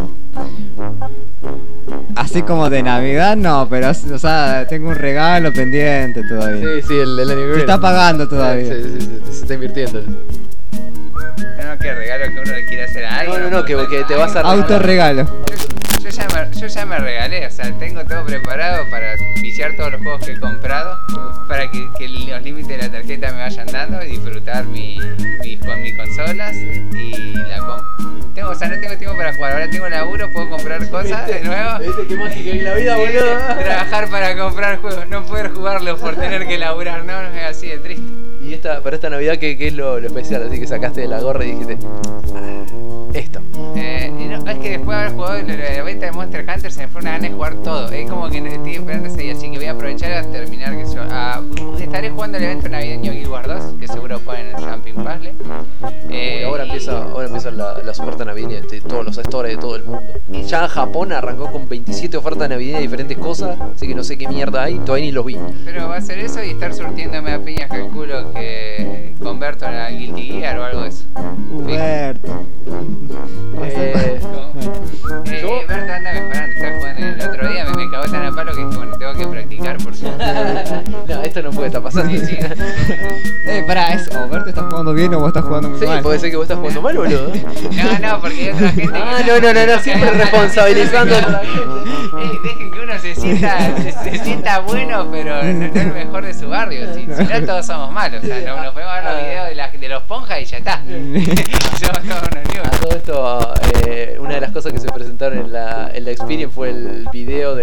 Así como de Navidad, no, pero, o sea, tengo un regalo pendiente todavía. Sí, sí, el, el año que Se viene. está pagando todavía. Sí, sí, sí, se está invirtiendo. No, no, que regalo que uno le quiere hacer a alguien. No, no, no, que, que te vas a regalar. Autorregalo. Yo, yo, ya me, yo ya me regalé, o sea, tengo todo preparado para viciar todos los juegos que he comprado, para que, que los límites de la tarjeta me vayan dando y disfrutar mi, mi, con mis consolas y la compro. Tengo, o sea, no tengo tiempo para jugar, ahora tengo laburo, puedo comprar cosas de nuevo. ¿Viste qué mágica es la vida, Y boludo? trabajar para comprar juegos, no poder jugarlos por tener que laburar, no, no es así de triste. Y esta, para esta Navidad, ¿qué, qué es lo, lo especial? Así que sacaste de la gorra y dijiste, "Ah, esto. Eh, y no, es que después de haber jugado la, la venta de Monster Hunter se me fue una gana de jugar todo. Es como que no estoy esperando ese día, así que voy a aprovechar a terminar. Que yo, a- estaré jugando el evento navideño Guild Wars dos, que seguro ponen en el Jumping Puzzle. Eh, Uy, ahora y- empieza, ahora empieza la, las ofertas navideñas de todos los stores de todo el mundo. Ya en Japón arrancó con veintisiete ofertas navideñas de diferentes cosas, así que no sé qué mierda hay, todavía ni los vi. Pero va a ser eso y estar surtiéndome a piñas, calculo que converto en la Guilty Gear o algo de eso. Huberto. Eh, Eh, Yo- Berto anda mejorando, está jugando. El otro día me, me cagó tan a palo que dije, bueno, tengo que practicar por si. no, esto no puede estar pasando. Sí, sí. Eh, pará, ¿es o Berto está jugando bien o vos estás jugando muy Sí, mal? puede ser que vos estás jugando mal, boludo. No, no, porque hay otra gente que. Ah, no, no, no, no, siempre responsabilizando a la gente. Eh, dejen que uno se sienta, se, se sienta bueno, pero no, no el mejor de su barrio. Si, si no, todos somos malos. O sea, no, nos podemos ver los videos de, la, de los ponjas y ya está. Somos todos unos A libros. todo esto, eh, una de las cosas que se presentaron en la, en la Experience fue el video de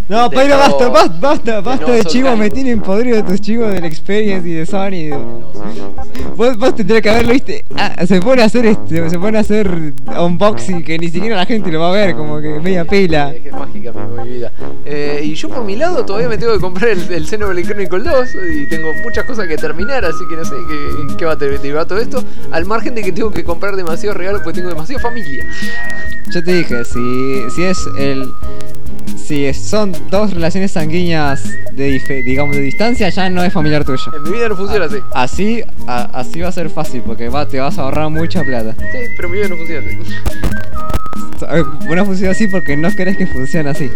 No, de Pairo, no- basta, basta, basta, de basta no de chivos, soltar. me tienen podrido tus chivos del Experience y de Sony. de- Vos, vos tendrías que haberlo, viste. Ah, se pone a hacer este, se pone a hacer unboxing que ni siquiera la gente lo va a ver, como que media pila. Es que es mágica mi, mi vida. Eh, y yo por mi lado todavía me tengo que comprar el, el Xenoblade Chronicle dos y tengo muchas cosas que terminar, así que no sé qué, qué va a derivar todo esto. Al margen de que tengo que comprar demasiados regalos porque tengo demasiada familia. Yo te dije, si, si es el. Si son dos relaciones sanguíneas de dife- digamos de distancia, ya no es familiar tuyo. En mi vida no funciona así. Así, a- así va a ser fácil, porque va, te vas a ahorrar mucha plata. Sí, pero en mi vida no funciona así. Eh, No funciona así porque no querés que funcione así.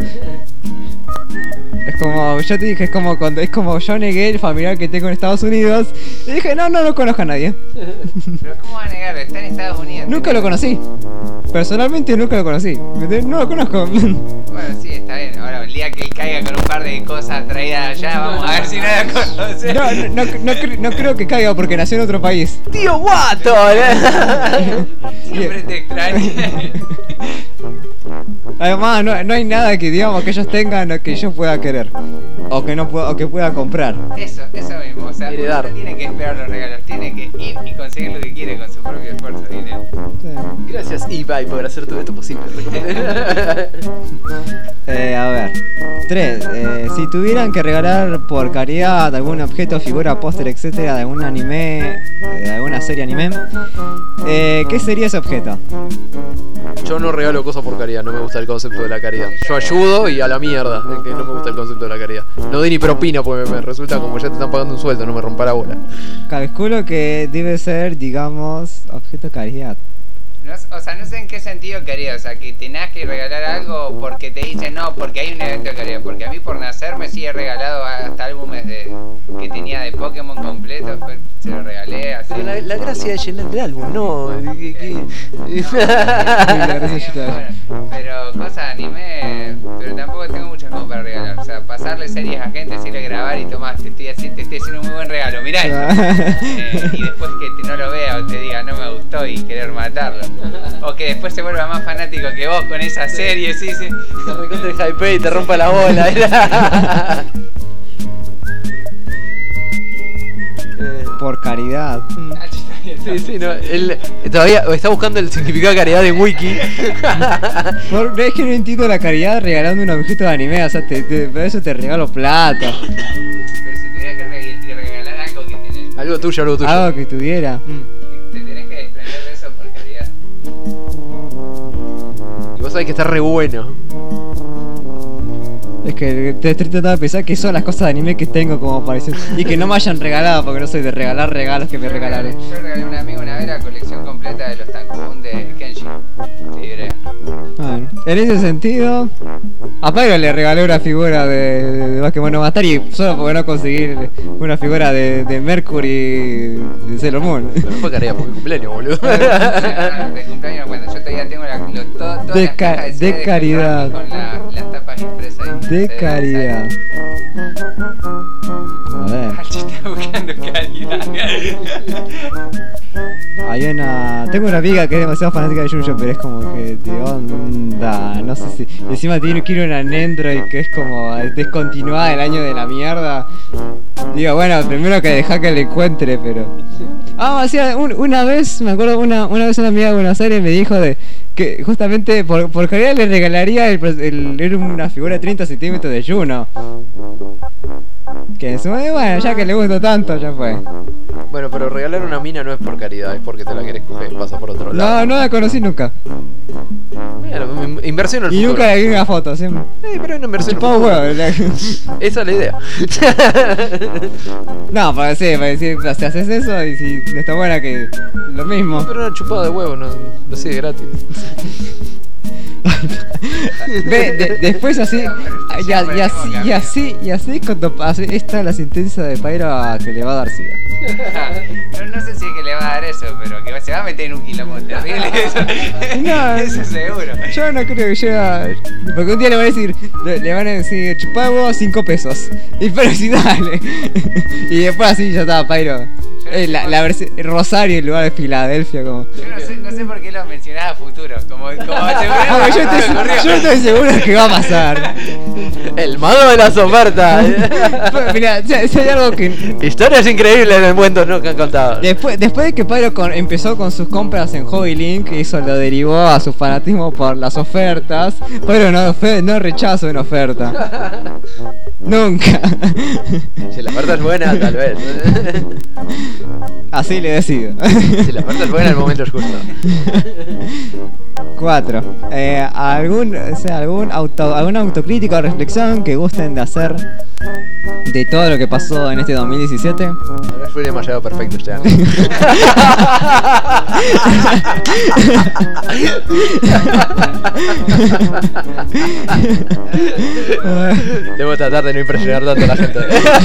Es como, yo te dije, es como cuando es como yo negué el familiar que tengo en Estados Unidos y dije, no, no, no conozco a nadie. Pero ¿cómo va a negar? Está en Estados Unidos. Nunca lo conocí. Personalmente nunca lo conocí. No lo conozco. Bueno, sí, está bien. Ahora, el día que él caiga con un par de cosas traídas allá, vamos a ver si no la conoce. No, no, no, no cre- no creo que caiga porque nació en otro país. ¡Tío Guato! Siempre te extraño. Además, no, no hay nada que digamos que ellos tengan o que yo pueda querer. O que no pueda, o que pueda comprar. Eso, eso mismo. O sea, uno Heredar. no tiene que esperar los regalos, tiene que ir y conseguir lo que quiere con su propio esfuerzo y dinero. Gracias eBay por hacer todo esto posible. Eh, a ver. tres. Eh, si tuvieran que regalar por caridad algún objeto, figura, póster, etcétera, de algún anime, eh, de alguna serie anime, eh, ¿qué sería ese objeto? Yo no regalo cosas por caridad, no me gusta el concepto de la caridad. Yo ayudo y a la mierda, es que no me gusta el concepto de la caridad. No doy ni propina porque me resulta como ya te están pagando un sueldo, no me rompa la bola. Calculo que debe ser, digamos, objeto caridad. No, o sea, no sé en qué sentido quería, o sea, que tenás que regalar algo porque te dicen no, porque hay un evento de caridad, porque a mí por nacer me sigue regalado hasta álbumes de que tenía de Pokémon completos, fue- se lo regalé así. Pero la, la gracia es llenar el álbum, no. ¿qué- qué? Bueno, pero cosas de anime, pero tampoco tengo muchas cosas para regalar, o sea, pasarle series a gente, decirle grabar y tomar, te estoy, haci- te estoy haciendo un muy buen regalo, mirá esto. Eh, y después que te- no lo vea o te diga no me gustó y querer matarlo. O que después se vuelva más fanático que vos con esa serie, sí, sí. Te recontra el hype y te rompa la bola. Eh, Por caridad. sí, sí, no. Él todavía está buscando el significado de caridad en Wiki. Por- es que no entiendo la caridad regalando un objeto de anime, o sea, te, te, por eso te regalo plata. Pero si tuvieras que re- que regalar algo que tenés, Algo tuyo, algo tuyo. Algo que tuviera. te tenés que desprender de eso por caridad. Y vos sabés que está re bueno. Es que te estoy tratando de pensar que son las cosas de anime que tengo como para decir. Y que no me hayan regalado, porque no soy de regalar regalos que me regalaron. Yo regalé a un amigo una vez la colección completa de los Tankobon de Kenshi. Te diré. Bueno, en ese sentido, a Pyro le regalé una figura de, de, de Pokémon No Matar y solo porque no conseguir una figura de, de Mercury de Sailor Moon. Pero no fue caridad porque cumpleaños, boludo. No, no, no, de cumpleaños no cuenta. Yo todavía tengo la, los, to- todas De las ca- cajas de, de C D caridad. Con la, las tapas impresas ahí. De Se- caridad. A ver, Hachi está buscando caridad. hay una. Tengo una amiga que es demasiado fanática de Yuyo, pero es como que de onda. No sé si. Encima tiene quiere una Nendroid que es como descontinuada el año de la mierda. Digo, bueno, primero que deja que le encuentre, pero. Ah, sí, un- una vez, me acuerdo, una, una vez una amiga de Buenos Aires me dijo de que justamente por, por caridad le regalaría el, pres- el- era una figura de treinta centímetros de Juno. Que en su momento, bueno, ya que le gustó tanto, ya fue. Bueno, pero regalar una mina no es por caridad, es porque te la querés coger, pasa por otro lado. No, no la conocí nunca. Bueno, in- inversión al Y futuro. nunca le vi una foto, siempre. Eh, pero una inversión al Chupado futuro. huevo. la- Esa es la idea. No, para decir, para decir, si haces eso y si no está buena que lo mismo. Pero una chupada de huevo, no, no sé, gratis. Ve, de- después así, y, a- y así, y así, y así cuando así, esta es la sentencia de Pyro a que le va a dar sida. No, no sé si es que le va a dar eso, pero que se va a meter en un quilombo terrible. Eso, No, eso seguro. Yo no creo que llegue a... Porque un día le van a decir, le, le van a decir, chupá huevo cinco pesos. Y pero sí, dale. Y después así ya está, Pyro. Yo Eh, la, la versión Rosario en lugar de Filadelfia, como. Yo no sé, no sé por qué lo mencionás a futuro. Como, como Ah, yo, estoy, yo estoy seguro que va a pasar. El mago de las ofertas. Mira, si, si hay algo que. Historias increíbles en momentos no que han contado. Después, después de que Pyro con, empezó con sus compras en Hobby Link, eso lo derivó a su fanatismo por las ofertas. Pyro no, fue, no rechazo una oferta. Nunca. Si la oferta es buena, tal vez. Así le decido. Si la oferta es buena, el momento es justo. Cuatro. Eh, ¿algún, o sea, algún auto, ¿Alguna autocrítica o reflexión que gusten de hacer de todo lo que pasó en este dos mil diecisiete? Tal vez fue demasiado perfecto este año. Debo tratar de no impresionar tanto a la gente.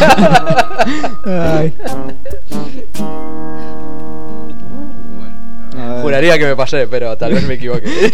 Ay. Juraría que me pasé, pero tal vez me equivoqué.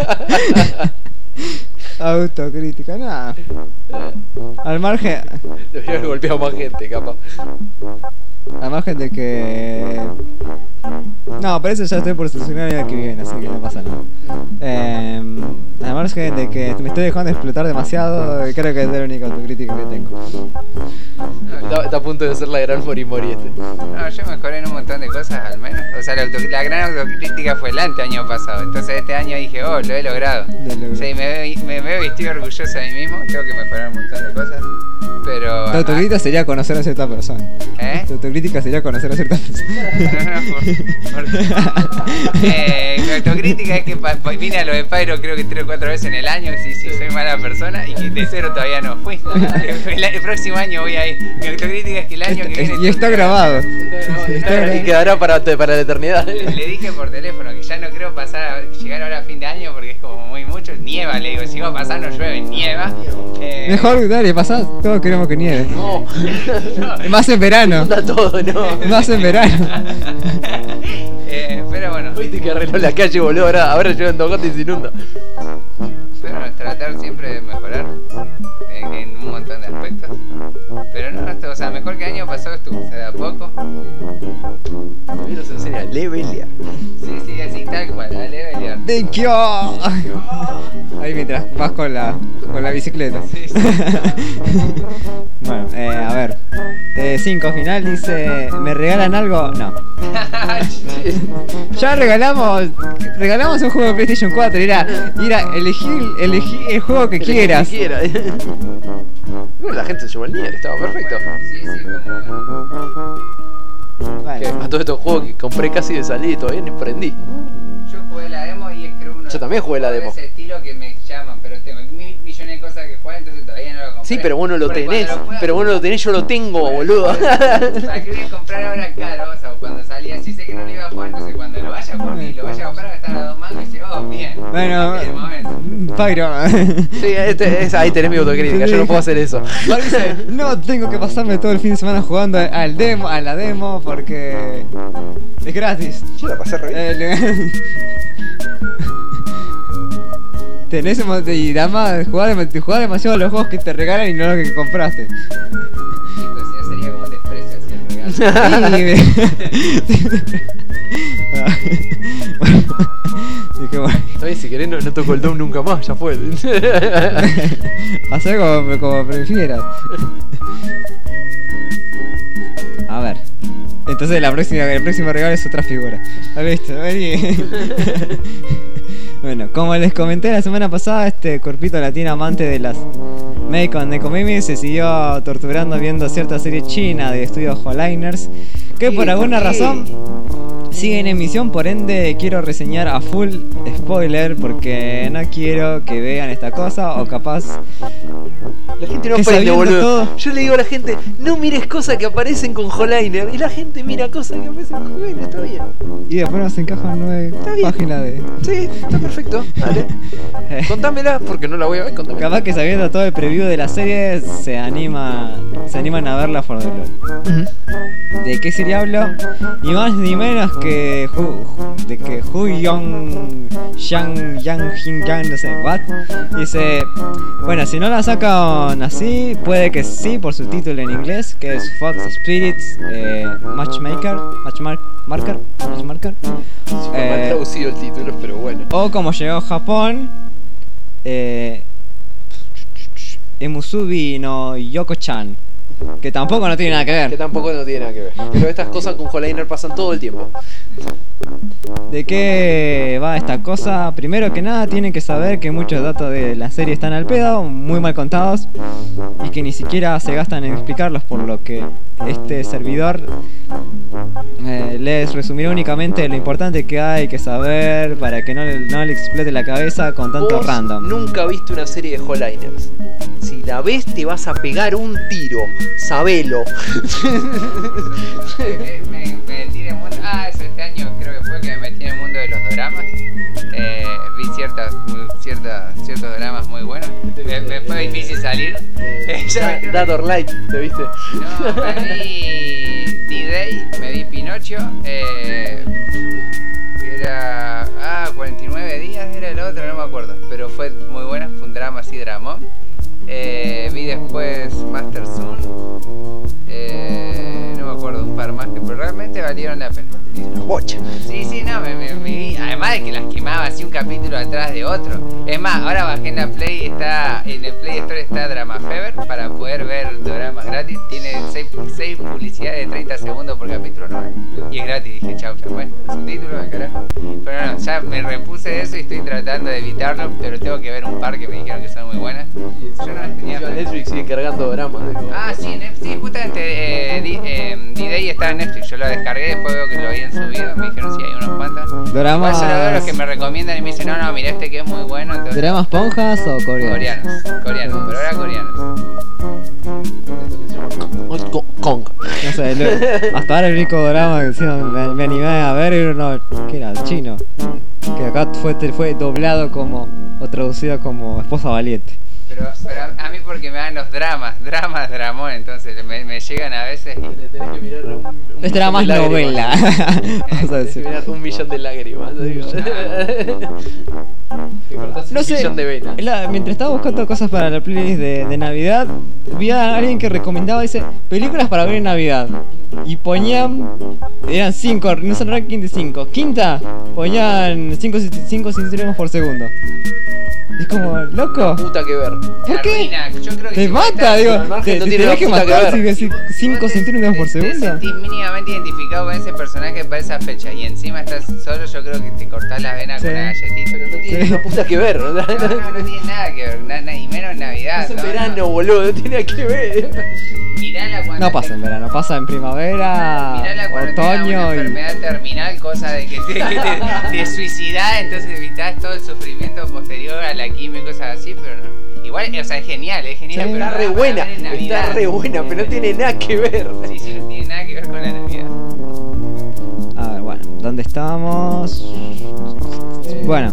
Autocrítica, nada. Al margen. Debería haber golpeado más gente, capaz. Al margen de que. No, pero eso ya estoy por solucionar el año que viene, así que no pasa nada. Eh, al margen de que me estoy dejando explotar demasiado, creo que es la única autocrítica que tengo. Está, está a punto de ser la gran morimori este. No, yo mejoré en un montón de cosas al menos. O sea, la, auto, la gran autocrítica fue el ante año pasado. Entonces este año dije, oh, lo he logrado. Lo sí, me veo, me veo y estoy orgulloso de mí mismo. Tengo que mejorar un montón de cosas. Pero... Tu autocrítica sería conocer a cierta persona. ¿Eh? Tu autocrítica sería conocer a cierta persona. No, no, por, por, eh, mi autocrítica es que pa, pa, vine a lo de Pyro creo que tres o cuatro veces en el año. Sí, sí, soy mala persona y que de cero todavía no fui. El, el próximo año voy a ir. Mi autocrítica es que el año que viene... Y está grabado. Y quedará para, para la eternidad. Le dije por teléfono que ya no creo pasar a llegar ahora a fin de año porque es como muy mucho. Nieva, le digo, si va a pasar no llueve, nieva. Eh, Mejor, dale, pasá, todos queremos que nieve. No. Más en verano. Está todo, no. Más en verano. eh, pero bueno. Viste que arregló la calle, boludo. Ahora, ahora llueven dos gotas y se inunda. Pero bueno, tratar siempre de mejorar en, en un montón de aspectos. Pero no, esto, o sea, mejor que el año pasado estuvo, o sea, de a poco. A mí nos enseña a levelear. Sí, sí, así tal cual, a levelear. Thank you. Ahí mientras vas con la, con la bicicleta. Sí, sí. Bueno, eh, a ver. Eh, cinco final dice, ¿me regalan algo? No. Ya regalamos regalamos un juego de PlayStation cuatro. Era, era elegir, elegir el juego que quieras. Que quiera. Bueno, la gente se llevó el Nier, estaba perfecto. Sí, sí, como... Vale. Que a todos estos juegos que compré casi de salida y todavía ni prendí. Yo jugué la demo y es creo uno Yo también jugué la de demo. ese estilo que me llaman, pero tengo mil millones de cosas que jugar, entonces todavía no lo compré. Sí, pero vos no lo Porque tenés, cuando pueda- pero vos no lo tenés, yo lo tengo, boludo. ¿Para qué voy a comprar ahora caro? O sea, cuando salía, si sé que no lo iba a jugar, entonces cuando lo vaya a jugar y lo vaya a comprar, va a estar a dos mangos y dice, oh, bien. Bueno, Este es el momento. Pyro. Sí, este, es, ahí tenés mi autocrítica, yo no puedo hacer eso. Dice, no tengo que pasarme todo el fin de semana jugando al demo, a la demo porque es gratis. Yo la pasé re bien. Eh, le- Tenés emo- y además jugar, dem- jugar demasiado a los juegos que te regalan y no los que compraste. Entonces ya sería como un desprecio hacia el regalo. Dije, bueno, Ay, si querés no, no toco el Doom nunca más, ya fue. hacer como, como prefieras. A ver. Entonces la próxima, el próximo regalo es otra figura. ¿Listo? Vení. Bueno, como les comenté la semana pasada, este corpito latino amante de las Meikon Nekomimi se siguió torturando viendo cierta serie china de estudios Holliners que por alguna razón sigue en emisión, por ende quiero reseñar a full spoiler porque no quiero que vean esta cosa o capaz La gente no Que aprende, sabiendo boludo. todo. Yo le digo a la gente, no mires cosas que aparecen con Holiner. Y la gente mira cosas que aparecen con Holiner, está bien. y después nos encajan nueve Está bien. páginas de... Sí, está perfecto. Dale. Contámela, porque no la voy a ver, contámela. Capaz que sabiendo todo el preview de la serie se anima, se animan a verla por dolor. ¿De qué serie hablo? Ni más ni menos que Hu, de que Hu Yong Yang Yang Jin Yang no sé what dice, bueno, si no la sacan así, puede que sí por su título en inglés, que es Fox Spirits eh, Matchmaker, Matchmark, Marker, Matchmarker. Super mal Eh, traducido el título, pero bueno. O como llegó a Japón, eh, Emusubi no Yoko-chan, que tampoco no tiene nada que Que ver. tampoco no tiene nada que ver. Pero estas cosas con Holainer pasan todo el tiempo. ¿De qué va esta cosa? Primero que nada, tienen que saber que muchos datos de la serie están al pedo, muy mal contados, y que ni siquiera se gastan en explicarlos, por lo que este servidor eh, les resumiré únicamente lo importante que hay que saber para que no le, no le explote la cabeza con tanto Vos random. nunca viste una serie de Holiners. Si la ves te vas a pegar un tiro, sabelo. me, me, me metí en el mundo. Ah, eso este año creo que fue que me metí en el mundo de los doramas. Eh, vi ciertas, muy, ciertas, ciertos doramas muy buenos. Me, me fue difícil salir. Eh, ya me- Dead or Light, ¿te viste? No, me vi D-Day, me vi Pinocho. Eh, era. Ah, cuarenta y nueve días era el otro, no me acuerdo. Pero fue muy buena, fue un drama así, dramón. Eh, vi después Master Zoom. Eh, no me acuerdo, un par más que pero realmente valieron la pena. Bocha. Sí, sí, no, me, me, me vi. Además de que las quemaba así un capítulo atrás de otro. Es más, ahora bajé en la Play, está en el Play Store está Drama Fever para poder ver dramas gratis. Tiene seis publicidades de treinta segundos por capítulo, ¿no? Y es gratis. Dije, chau, ya fue. Subtítulos, al carajo. Pero no, ya me repuse de eso y estoy tratando de evitarlo, pero tengo que ver un par que me dijeron que son muy buenas. Yo no las tenía. Encima Netflix sigue cargando dramas. digo. Ah, sí, Netflix, sí, justamente eh, D- eh, D-Day está en Netflix. Yo lo descargué, después veo que lo habían subido. Me dijeron si hay unos cuantos. Dramas, Igual solo veo los que me recomiendan y me dicen, no, no, mira este que es muy bueno. Entonces, ¿dramas ponjas o coreanos? coreanos, coreanos, por ahora coreanos. Co- Kong. No sé, lo- hasta ahora el único drama que encima me, me animé a ver era uno que era chino, que acá fue, fue doblado como o traducido como Esposa Valiente. Pero, pero a, a mí porque me dan los dramas, dramas, dramón, entonces me, me llegan a veces y... Le tenés que mirar un, un Este era millón más de novela. lágrimas. Vamos a Tenés que decir. mirar un millón de lágrimas. digo. Te cortás No un sé, millón de venas. la- mientras estaba buscando cosas para la playlist de, de Navidad, vi a alguien que recomendaba, dice, películas para ver en Navidad. Y ponían, eran cinco, no sé, ranking de cinco. Quinta, ponían cinco centímetros por segundo. Es como, loco, Puta que ver. ¿por La qué? ruina, yo creo que Te si vos mata, estás- digo, al margen te, no te tiene tenés que la puta que matar ver. si ves cinco Vos te- centímetros por te- Te segundo. sentís mínimamente identificado con ese personaje para esa fecha y encima estás solo, yo creo que te cortás las venas Sí. con la galletita. Pero no tiene Sí. una puta que ver. No, no, no tiene nada que ver, na- na- y menos en Navidad. Es en no, verano, no. boludo. No tiene que ver. Mirala cuando No pasa en verano, pasa en primavera, Mirala cuando tengas una otoño y... enfermedad terminal, cosa de que te, que te, te suicidás, entonces evitás todo el sufrimiento posterior a la quimio y cosas así, pero no. Igual, o sea, es genial, es genial. Sí. pero Está no re para buena. ver en Navidad. Está re buena, pero no tiene nada que ver. Sí, sí, no tiene nada que ver con la Navidad. A ver, bueno, ¿dónde estábamos? Bueno,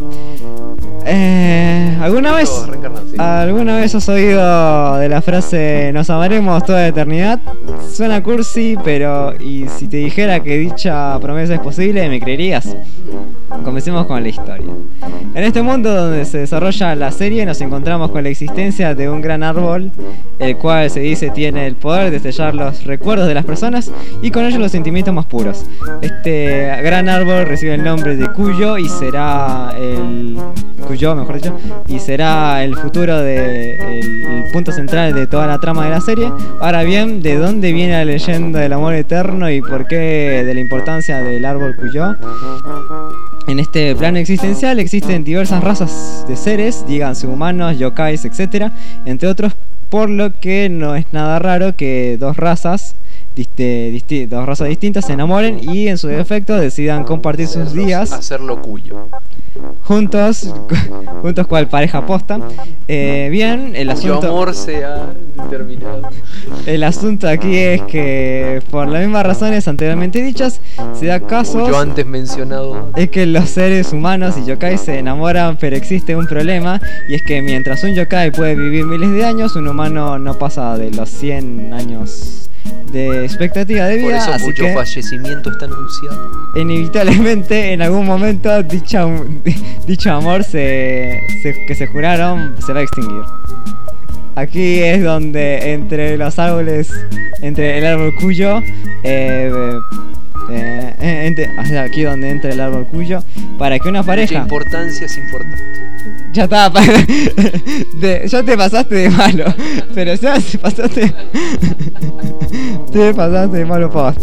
eh, ¿alguna vez, Todo reencarnado, sí. ¿alguna vez has oído de la frase nos amaremos toda la eternidad? Suena cursi, pero ¿y si te dijera que dicha promesa es posible, me creerías? Comencemos con la historia. En este mundo donde se desarrolla la serie nos encontramos con la existencia de un gran árbol, el cual se dice tiene el poder de sellar los recuerdos de las personas y con ello los sentimientos más puros. Este gran árbol recibe el nombre de Cuyo y será el Cuyo, mejor dicho, y será el futuro de el, el punto central de toda la trama de la serie. Ahora bien, ¿de dónde viene la leyenda del amor eterno y por qué de la importancia del árbol Cuyo? En este plano existencial existen diversas razas de seres, díganse humanos, yokais, etcétera, entre otros, por lo que no es nada raro que dos razas, diste- disti- dos razas distintas se enamoren y en su defecto decidan compartir sus días Hacerlo cuyo. juntos, juntos cual pareja posta. Eh, bien, el Cuyo asunto... amor sea determinado. El asunto aquí es que, por las mismas razones anteriormente dichas, se da casos Cuyo antes mencionado. es que los seres humanos y yokai se enamoran, pero existe un problema, y es que mientras un yokai puede vivir miles de años, un humano no pasa de los cien años de expectativa de vida. Por eso así mucho que fallecimiento está anunciado. inevitablemente en algún momento dicha, dicho amor se, se- que se juraron se va a extinguir. Aquí es donde entre los árboles, entre el árbol cuyo, eh, eh, eh, entre- o sea, aquí donde entra el árbol cuyo, para que una Mucha pareja... importancia es importante. Ya está, pa- de- ya te pasaste de malo, pero ya te pasaste, te pasaste de malo post.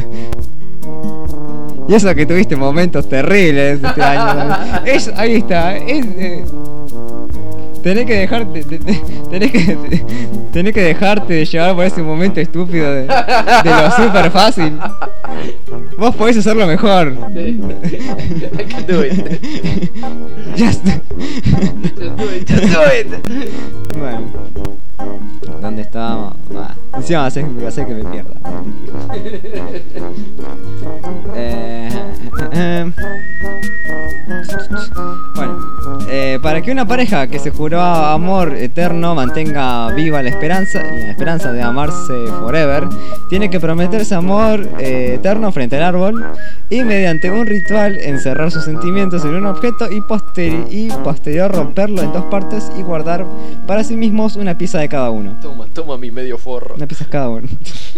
Y eso que tuviste momentos terribles este año. Es, ahí está, es, eh, tenés que dejarte, te- te- tenés que, te- tenés que dejarte de llevar por ese momento estúpido de, de lo súper fácil. Vos podés hacerlo mejor. I can do it. Just, Just do it. Just do it. bueno. ¿Dónde estábamos? Ah, encima va a hacer, va a hacer que me pierda. Eh, eh, bueno, eh, para que una pareja que se juró amor eterno mantenga viva la esperanza, la esperanza de amarse forever, tiene que prometerse amor eh, eterno frente al árbol y mediante un ritual encerrar sus sentimientos en un objeto y, posteri- y posterior romperlo en dos partes y guardar para sí mismos una pieza de cada uno. Toma, toma mi medio forro. Una pieza cada uno.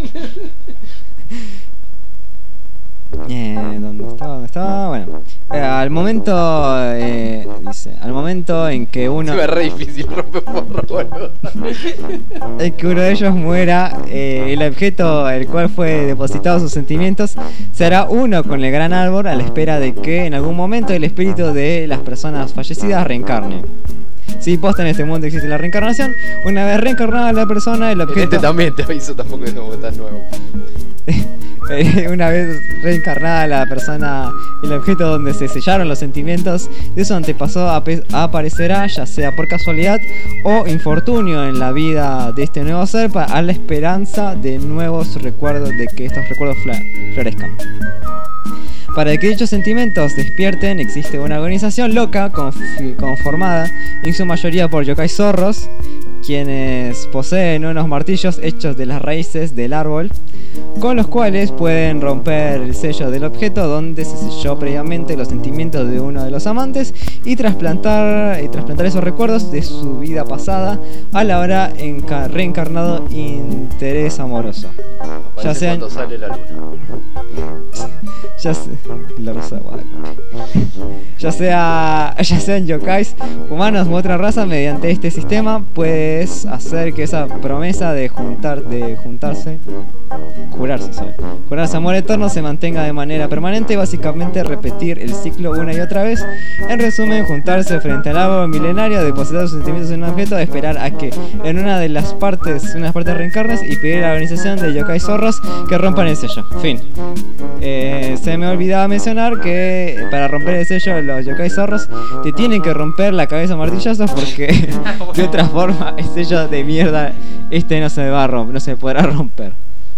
Eh, ¿Dónde estaba? ¿Dónde estaba? Bueno, eh, al momento, eh, dice, al momento en que uno, Es re difícil romper forro, boludo. en que uno de ellos muera, eh, el objeto el cual fue depositado sus sentimientos será uno con el gran árbol a la espera de que en algún momento el espíritu de las personas fallecidas reencarne. Si posta en este mundo existe la reencarnación, una vez reencarnada la persona, el En objeto... este también te aviso, tampoco es como tan nuevo. Eh, una vez reencarnada la persona, el objeto donde se sellaron los sentimientos de su antepasado ape- aparecerá, ya sea por casualidad o infortunio en la vida de este nuevo ser, pa- a la esperanza de nuevos recuerdos, de que estos recuerdos fla- florezcan. Para que dichos sentimientos despierten, existe una organización loca confi- conformada en su mayoría por yokai zorros, quienes poseen unos martillos hechos de las raíces del árbol, con los cuales pueden romper el sello del objeto donde se selló previamente los sentimientos de uno de los amantes y trasplantar, y trasplantar esos recuerdos de su vida pasada a la hora enca- reencarnado interés amoroso. Ya Aparece sean, cuando sale la luna. ya, se- la Rosa de Guadalupe. ya sea ya sean yokais, humanos u otra raza, mediante este sistema puedes hacer que esa promesa de juntar de juntarse jurarse ¿sabes? jurarse amor eterno se mantenga de manera permanente, básicamente repetir el ciclo una y otra vez. En resumen, juntarse frente al árbol milenario, depositar sus sentimientos en un objeto, esperar a que en una de las partes una de las partes reencarnes y pedir a la organización de yokai zorros que rompan el sello. Fin. Eh, se me olvidaba mencionar que para romper el sello los yokai zorros te tienen que romper la cabeza a martillazos porque de otra forma el sello de mierda este no se va a romper, no se podrá romper.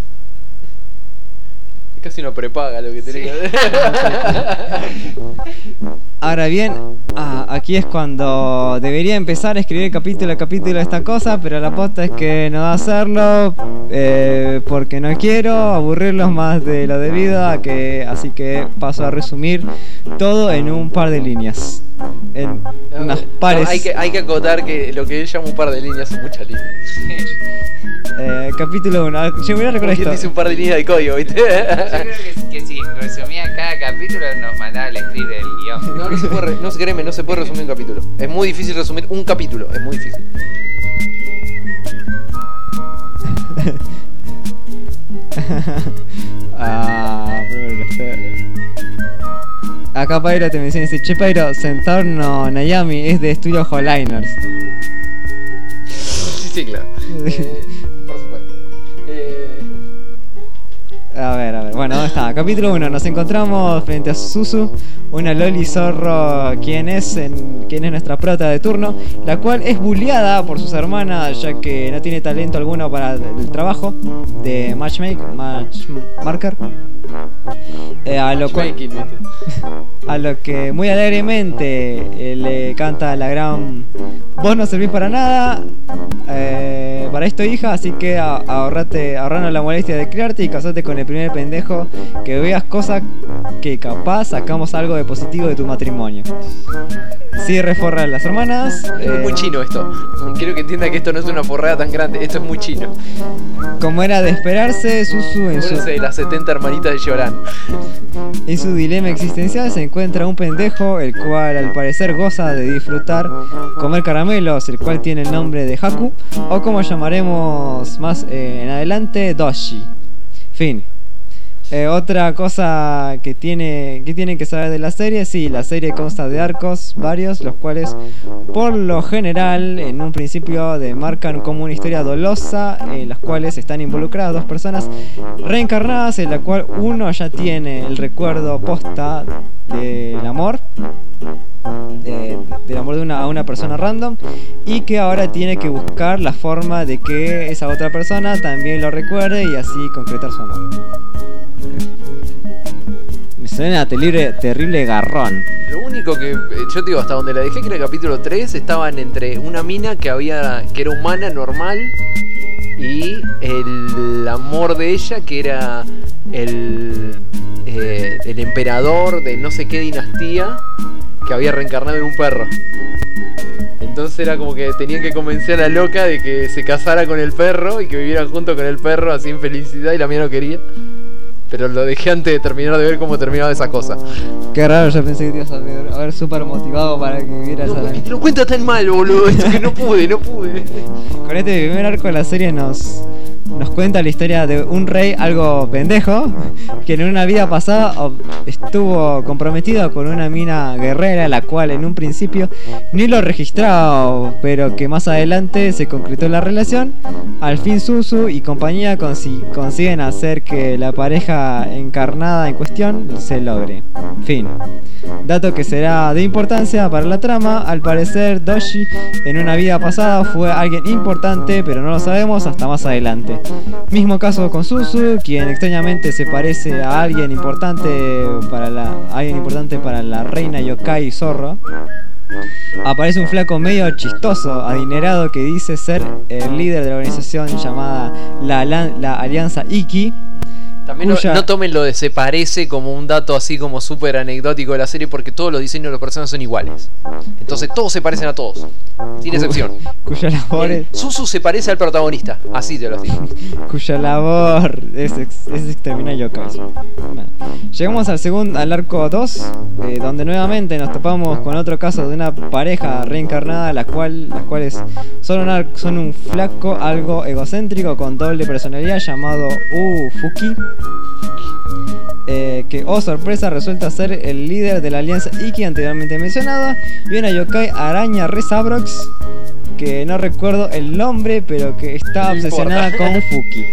Casi no prepaga lo que tenés que hacer. Ahora bien, ah, aquí es cuando debería empezar a escribir capítulo a capítulo esta cosa, pero la posta es que no va a hacerlo eh, porque no quiero aburrirlos más de lo debido, a que, así que paso a resumir todo en un par de líneas. En unas pares. No, hay, que, hay que acotar que lo que él llama un par de líneas son muchas líneas. Eh, capítulo uno. Yo voy a recordar ¿Quién esto. dice un par de líneas de código, viste? Yo creo que, que si resumía cada capítulo nos mandaba el script del guión. No, no se puede, re- no, créeme, no se puede resumir un capítulo. Es muy difícil resumir un capítulo, es muy difícil. Ah, pero este- Acá Pyro te menciona y dice, che Pyro, Sentorno Nayami es de estudio Holliners. Sí, sí, claro. Eh, por supuesto. Eh, A ver, a ver, bueno, ¿dónde está? Capítulo uno, nos encontramos frente a Suzu, una loli zorro, quien es, en, quien es nuestra prota de turno, la cual es bulleada por sus hermanas ya que no tiene talento alguno para el trabajo de matchmake, matchmarker. Eh, a, lo cual, matchmaking, viste. a lo que muy alegremente eh, le canta la gran: vos no servís para nada, eh, para esto, hija, así que a- ahorrate, ahorranos la molestia de criarte y casate con el primer pendejo que veas, cosa que capaz sacamos algo de positivo de tu matrimonio. Sí, reforran las hermanas. Es eh, muy chino esto. Quiero que entienda que esto no es una forrada tan grande. Esto es muy chino. Como era de esperarse, Susu en su, Acuérdense de las setenta hermanitas de Llorán. en su dilema existencial se encuentra un pendejo, el cual al parecer goza de disfrutar comer caramelos, el cual tiene el nombre de Haku, o como llamaremos más eh, en adelante, Doshi. Fin. Eh, otra cosa que tiene que tienen que saber de la serie, sí, la serie consta de arcos varios, los cuales por lo general en un principio demarcan como una historia dolosa, en las cuales están involucradas dos personas reencarnadas, en la cual uno ya tiene el recuerdo posta del amor, eh, del amor de una, a una persona random, y que ahora tiene que buscar la forma de que esa otra persona también lo recuerde y así concretar su amor. Me suena terrible, terrible garrón. Lo único que eh, yo te digo, hasta donde la dejé, que era el capítulo tres, estaban entre una mina que había que era humana, normal, y el amor de ella, que era el, eh, el emperador de no sé qué dinastía, que había reencarnado en un perro. Entonces era como que tenían que convencer a la loca de que se casara con el perro y que vivieran junto con el perro así en felicidad, y la mía no quería. Pero lo dejé antes de terminar de ver cómo terminaba esa cosa. Qué raro, yo pensé que te ibas a ver, a ver súper motivado para que vieras No, a la... porque te lo cuenta tan mal, boludo, es que no pude, no pude. Con este primer arco de la serie nos, nos cuenta la historia de un rey algo pendejo, que en una vida pasada ob- estuvo comprometido con una mina guerrera, la cual en un principio ni lo registraba, pero que más adelante se concretó la relación. Al fin Susu y compañía consi- consiguen hacer que la pareja encarnada en cuestión se logre. Fin. Dato que será de importancia para la trama. Al parecer Doshi en una vida pasada fue alguien importante, pero no lo sabemos hasta más adelante. Mismo caso con Susu, quien extrañamente se parece a alguien importante para la, alguien importante para la reina yokai Zorro. Aparece un flaco medio chistoso, adinerado, que dice ser el líder de la organización llamada la, la, la Alianza Iki. También no, Cuya- no tomen lo de se parece como un dato así como súper anecdótico de la serie, porque todos los diseños de los personajes son iguales. Entonces todos se parecen a todos, sin excepción. Cuya labor El es, Susu se parece al protagonista, así te lo digo. cuya labor es, ex- es exterminar yokais. Bueno, llegamos al segundo, al arco dos, eh, donde nuevamente nos topamos con otro caso de una pareja reencarnada, la cual, las cuales son un, ar- son un flaco algo egocéntrico con doble personalidad llamado U Fuki. Eh, que, oh sorpresa, resulta ser el líder de la alianza Iki anteriormente mencionada, y una yokai araña Resabrox, que no recuerdo el nombre, pero que está No obsesionada importa. con Fuki.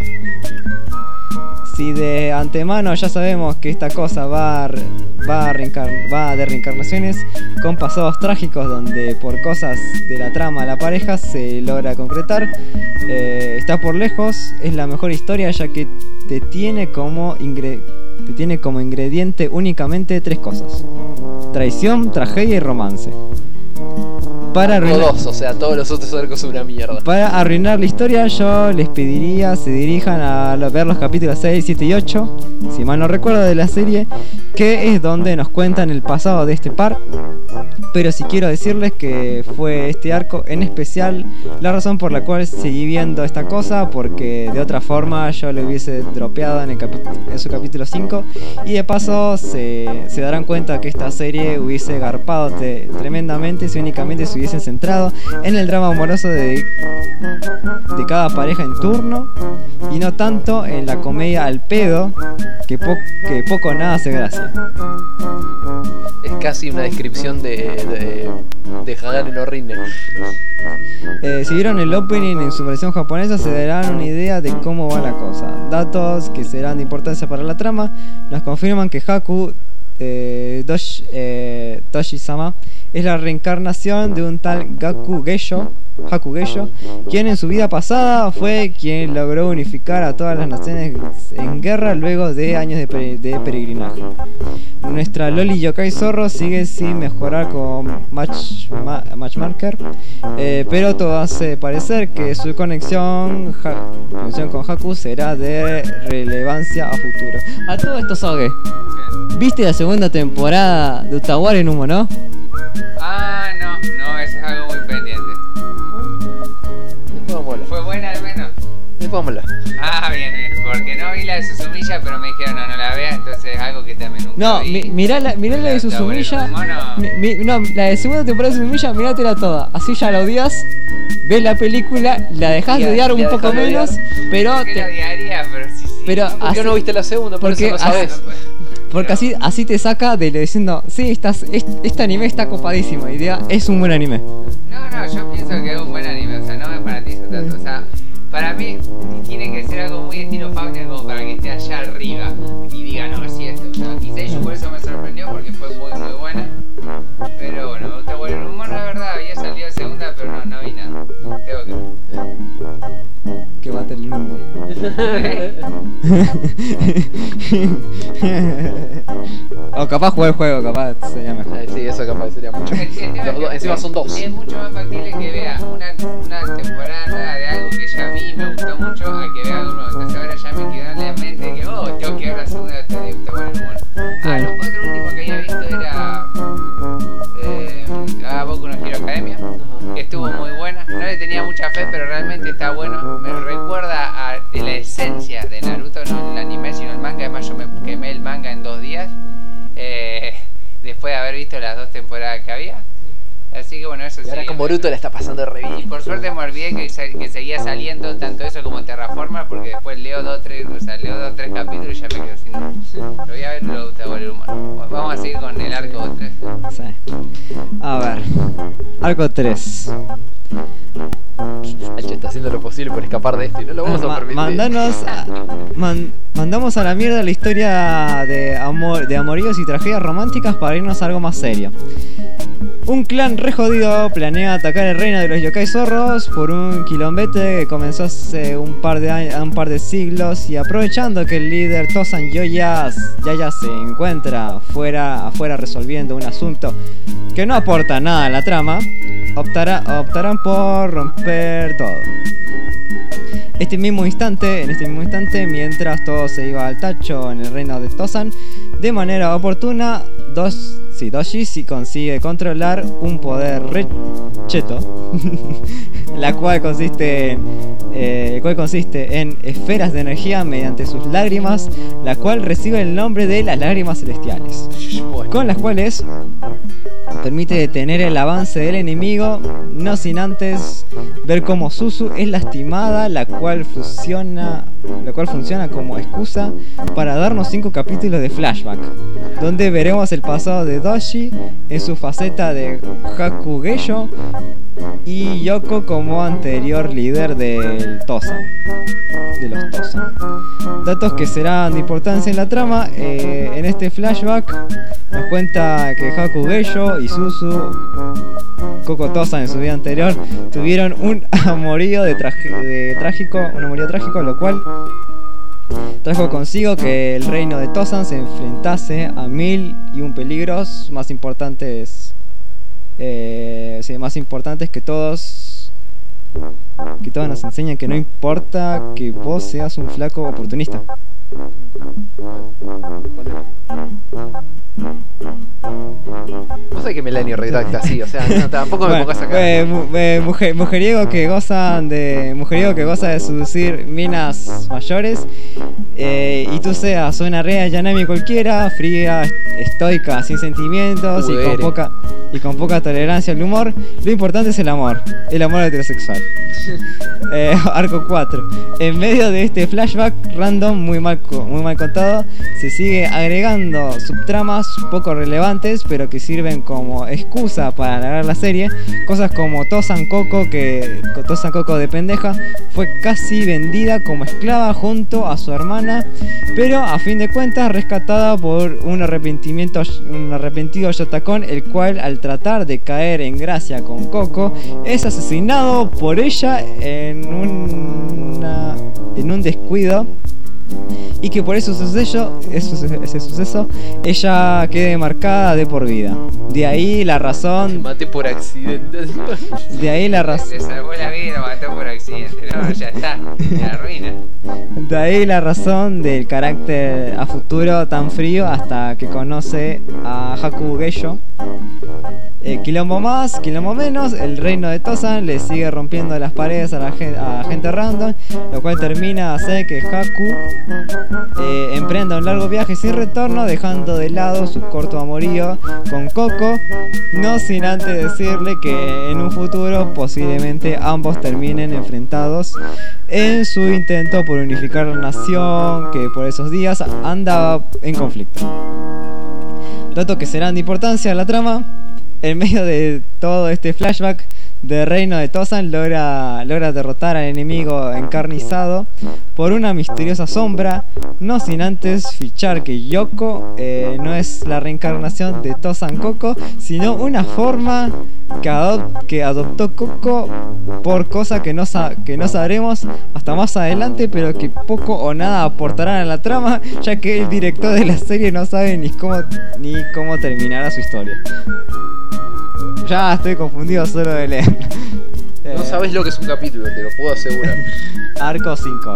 Si de antemano ya sabemos que esta cosa va, a re- va, a reencar- va de reencarnaciones con pasados trágicos donde por cosas de la trama la pareja se logra concretar, eh, está por lejos, es la mejor historia, ya que te tiene como ingre- te tiene como ingrediente únicamente tres cosas: traición, tragedia y romance. Para Arco arruinar, dos, o sea, todos los otros arcos son una mierda. para arruinar la historia, yo les pediría se dirijan a lo- ver los capítulos seis, siete y ocho, si mal no recuerdo, de la serie, que es donde nos cuentan el pasado de este par. Pero sí quiero decirles que fue este arco en especial la razón por la cual seguí viendo esta cosa, porque de otra forma yo lo hubiese dropeado en, el capi- en su capítulo cinco, y de paso se, se darán cuenta que esta serie hubiese garpado te- tremendamente si únicamente se hubiesen centrado en el drama amoroso de, de cada pareja en turno, y no tanto en la comedia al pedo que, po- que poco o nada hace gracia. Es casi una descripción de, de, de Hagane no Rinne. Eh, si vieron el opening en su versión japonesa se darán una idea de cómo va la cosa. Datos que serán de importancia para la trama nos confirman que Haku eh, Doshi, eh, Doshi-sama es la reencarnación de un tal Gaku Geisho, Haku Geisho, quien en su vida pasada fue quien logró unificar a todas las naciones en guerra luego de años de, pere- de peregrinaje. Nuestra Loli Yokai Zorro sigue sin mejorar con match, ma- Matchmarker, eh, pero todo hace parecer que su conexión, ha- conexión con Haku será de relevancia a futuro. A todo esto, Soge, ¿viste la segunda temporada de Utawara en Humo, no? Ah, no, no, eso es algo muy pendiente. Después vamos a hablar. ¿Fue buena al menos? Después vamos a hablar. Ah, bien, bien, porque no vi la de Suzumiya, pero me dijeron no, no la vea, entonces es algo que también nunca No, vi. mi, mirá la, mirá la de Suzumiya. Mono. Mi- mi- no, la de segunda temporada de Suzumiya, mirátela toda. Así ya la odias, ves la película, la dejás Y de a- odiar y un a poco dejar de menos, odiar. pero ¿Por qué la te, odiaría? Pero sí, sí. pero ¿Por qué así, no viste la segunda? Por porque eso no así- sabes. porque así, así te saca de lo diciendo, sí, estás, es- este anime está copadísimo, y diga, es un buen anime. No, no, yo pienso que es un buen anime, o sea, no me fanatizo tanto, o sea, para mí tiene que ser algo muy estilo Fauner como para que esté allá arriba y diga, no, sí, esto, o sea, quizá yo por eso me sorprendió porque fue muy, muy buena, pero bueno, me gusta bueno, el humor, la verdad, había salido segunda, pero no, no vi nada, tengo que Que mate el mundo. O capaz jugar el juego, capaz sería mejor. Ay, sí, eso capaz sería mucho. El- el tema Los es dos- que encima son dos. Es mucho más factible que vea una, una temporada nueva de algo que ya vi y me gustó mucho a que vea algo nuevo. Entonces ahora ya me quedó en la mente que, oh, tengo que ver la segunda de este de Utawara en Humor. Ah, lo otro último que había visto era eh, ah, Boku no Hero Academia, que estuvo muy buena. No le tenía mucha fe, pero realmente está bueno. Me recuerda a la esencia de Naruto, no el anime, sino el manga. Además yo me quemé el manga en dos días. Eh, después de haber visto las dos temporadas que había. Así que bueno, eso Y sí. ahora con Boruto la está pasando re Y bien. por suerte me olvidé que, se- que seguía saliendo tanto eso como Terraforma, porque después leo dos tres, o sea, leo dos tres capítulos y ya me quedo sin. Lo voy a ver, lo te voy a volver humano. Bueno, vamos a seguir con el arco tres. Sí. A ver. Arco tres. Hacho está haciendo lo posible por escapar de esto y no lo vamos a Ma- permitir. mandanos a- man- mandamos a la mierda la historia de amor, de amoríos y tragedias románticas para irnos a algo más serio. Un clan re jodido planea atacar el reino de los yokai zorros por un quilombete que comenzó hace un par de años, un par de siglos, y aprovechando que el líder Tosan Yoyas Yaya se encuentra fuera, afuera resolviendo un asunto que no aporta nada a la trama, optará, optarán por romper todo. Este mismo instante, en este mismo instante, mientras todo se iba al tacho en el reino de Tosan, de manera oportuna, dos, sí, Doshi sí consigue controlar un poder re cheto, la cual consiste en, eh, el cual consiste en esferas de energía mediante sus lágrimas, la cual recibe el nombre de las lágrimas celestiales, Bueno, con las cuales permite detener el avance del enemigo, no sin antes ver cómo Suzu es lastimada, la cual funciona, la cual funciona como excusa para darnos cinco capítulos de flashback, donde veremos el pasado de Doshi en su faceta de Haku Geisho y Yoko como anterior líder del Tosan, de los Tosan. Datos que serán de importancia en la trama. Eh, en este flashback nos cuenta que Haku Geisho y Suzu Koko Tosan en su vida anterior tuvieron un amorío de, traje- de trágico, un amorío trágico, lo cual trajo consigo que el reino de Tosan se enfrentase a mil y un peligros más importantes, eh, sí, más importantes que todos, que todos nos enseñan que no importa que vos seas un flaco oportunista. no sé qué Melanio redacta así, o sea, no, tampoco me Bueno, pongas acá. eh, mu- eh, mujer- mujeriego que gozan de mujeriego que goza de seducir minas mayores, eh, y tú seas una rea Yanami cualquiera, fría, est- estoica, sin sentimientos y con Pudere. poca y con poca tolerancia al humor. Lo importante es el amor, el amor heterosexual. Eh, arco cuatro. En medio de este flashback random muy mal, muy mal contado, se sigue agregando subtramas poco relevantes, pero que sirven como excusa para alargar la serie. Cosas como Tozan Coco, que Tozan Coco de pendeja fue casi vendida como esclava junto a su hermana, pero a fin de cuentas rescatada por un arrepentimiento, un arrepentido Yotacón, el cual al tratar de caer en gracia con Coco es asesinado por ella en una, en un descuido, y que por ese suceso, ese, ese suceso ella quede marcada de por vida. De ahí la razón. Maté por accidente. De ahí la razón. Le salvó la vida y lo mató por accidente. No, ya está. Me arruina. De ahí la razón del carácter a futuro tan frío hasta que conoce a Haku Geisho. Eh, quilombo más, quilombo menos, el reino de Tozan le sigue rompiendo las paredes a la gente, a gente random, lo cual termina hacer que Haku eh, emprenda un largo viaje sin retorno, dejando de lado su corto amorío con Coco, no sin antes decirle que en un futuro posiblemente ambos terminen enfrentados en su intento por unificar la nación que por esos días andaba en conflicto. Datos que serán de importancia en la trama. En medio de todo este flashback de reino de Tozan logra, logra derrotar al enemigo encarnizado por una misteriosa sombra, no sin antes fichar que Yoko eh, no es la reencarnación de Tozan Coco, sino una forma que, adop que adoptó Coco por cosa que no, sa que no sabremos hasta más adelante, pero que poco o nada aportarán a la trama, ya que el director de la serie no sabe ni cómo, ni cómo terminará su historia. Ya estoy confundido solo de leer. No sabes lo que es un capítulo, te lo puedo asegurar. Arco cinco.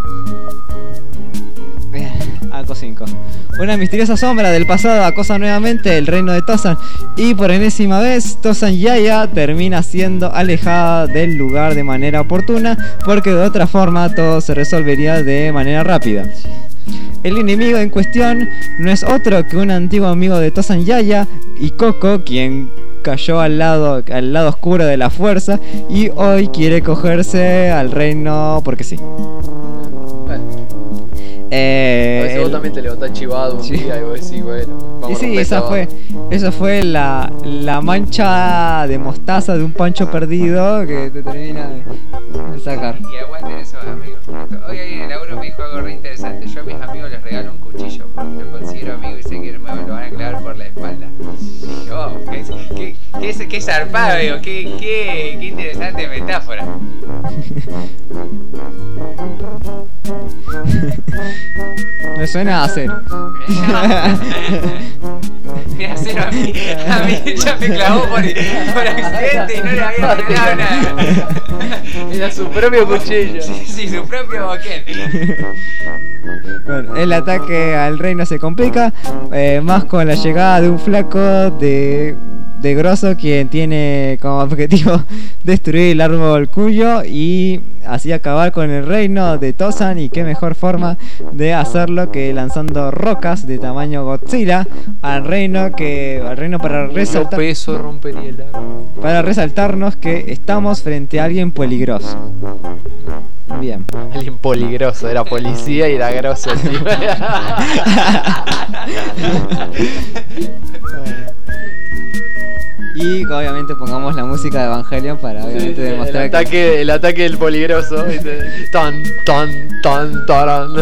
Arco cinco. Una misteriosa sombra del pasado acosa nuevamente el reino de Tozan, y por enésima vez Tozan Yaya termina siendo alejada del lugar de manera oportuna, porque de otra forma todo se resolvería de manera rápida. El enemigo en cuestión no es otro que un antiguo amigo de Tozan Yaya y Coco, quien cayó al lado, al lado oscuro de la fuerza y hoy quiere cogerse al reino porque sí. Bueno. Eh, a veces el... vos también te levantás chivado un sí. día y vos decís, bueno, vamos y sí, a esa fue, esa fue la, la mancha de mostaza de un pancho perdido que te termina de, de sacar. Y aguanten esos amigos. Hoy alguien en el laburo me dijo algo re interesante. Yo a mis amigos les regalo un cuchillo porque lo considero amigo y sé que me lo van a clavar por la espalda. Y dije, oh, qué, qué, qué, qué zarpado, digo, qué, qué, qué interesante metáfora. Me suena a cero. Mira, cero a mí, a mí ya me clavó por, por accidente y no le había regalado nada. Era su propio cuchillo. Sí, sí, su propio boquén. Bueno, el ataque al reino se complica, eh, más con la llegada de un flaco de, de grosso quien tiene como objetivo destruir el árbol Cuyo y así acabar con el reino de Tozan, y qué mejor forma de hacerlo que lanzando rocas de tamaño Godzilla al reino que al reino para resaltar peso rompería el árbol. para resaltarnos que estamos frente a alguien peligroso. Bien. Alguien peligroso, era policía y era grosso, tío. Y obviamente pongamos la música de Evangelion para obviamente Sí, demostrar el ataque, que... el ataque del peligroso, ¿viste? Tan, tan, tan, taran.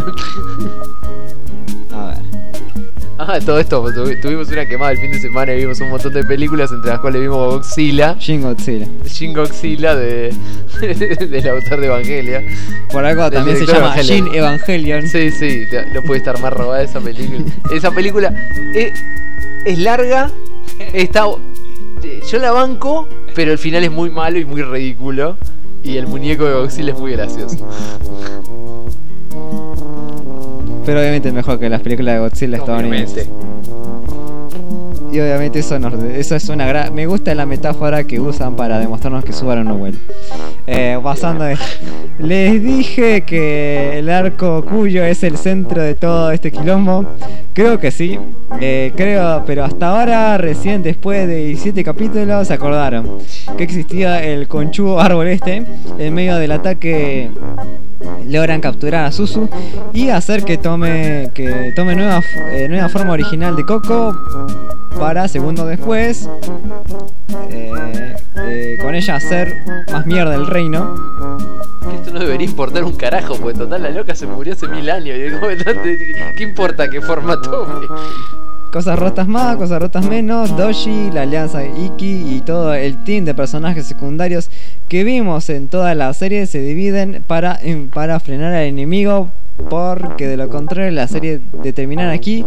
A ver. Ah, todo esto, pues, tuvi- tuvimos una quemada el fin de semana y vimos un montón de películas, entre las cuales vimos Godzilla, Shin Godzilla. Shin Godzilla de, del autor de Evangelia. Por algo Del también se director llama Evangelion. Shin Evangelion. Sí, sí, te- no puede estar más robada esa película. Esa película es, es larga, está, yo la banco, pero el final es muy malo y muy ridículo. Y el muñeco de Godzilla es muy gracioso. Pero obviamente es mejor que las películas de Godzilla estadounidenses. Obviamente. y obviamente eso, nos, eso es una gran... Me gusta la metáfora que usan para demostrarnos que Subaru no vuelve. Eh, pasando de... Les dije que el arco Cuyo es el centro de todo este quilombo. Creo que sí, eh, creo, pero hasta ahora, recién después de diecisiete capítulos, se acordaron que existía el conchudo árbol este. En medio del ataque logran capturar a Suzu y hacer que tome que tome nueva, eh, nueva forma original de Coco, para segundos después eh, eh, con ella hacer más mierda el reino. Que esto no debería importar un carajo, pues total la loca se murió hace mil años. Y digo, ¿qué importa qué forma tome? Cosas rotas más, cosas rotas menos, Doji, la alianza de Iki y todo el team de personajes secundarios que vimos en toda la serie se dividen para, para frenar al enemigo, porque de lo contrario la serie de terminar aquí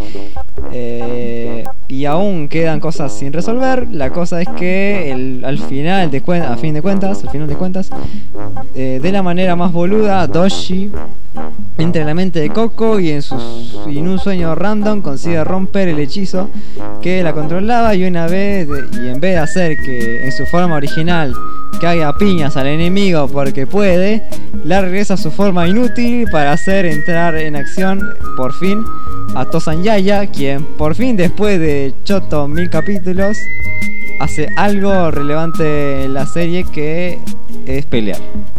eh, y aún quedan cosas sin resolver. La cosa es que el, al final de cuen- a fin de cuentas, al final de cuentas, eh, de la manera más boluda, Doji entra en la mente de Coco y en, sus, y en un sueño random consigue romper el hechizo que la controlaba, y una vez de, y en vez de hacer que en su forma original caiga piñas al enemigo porque puede, la regresa a su forma inútil para hacer entrar en acción por fin a Tozan Yaya, quien por fin después de choto mil capítulos hace algo relevante en la serie, que es pelear.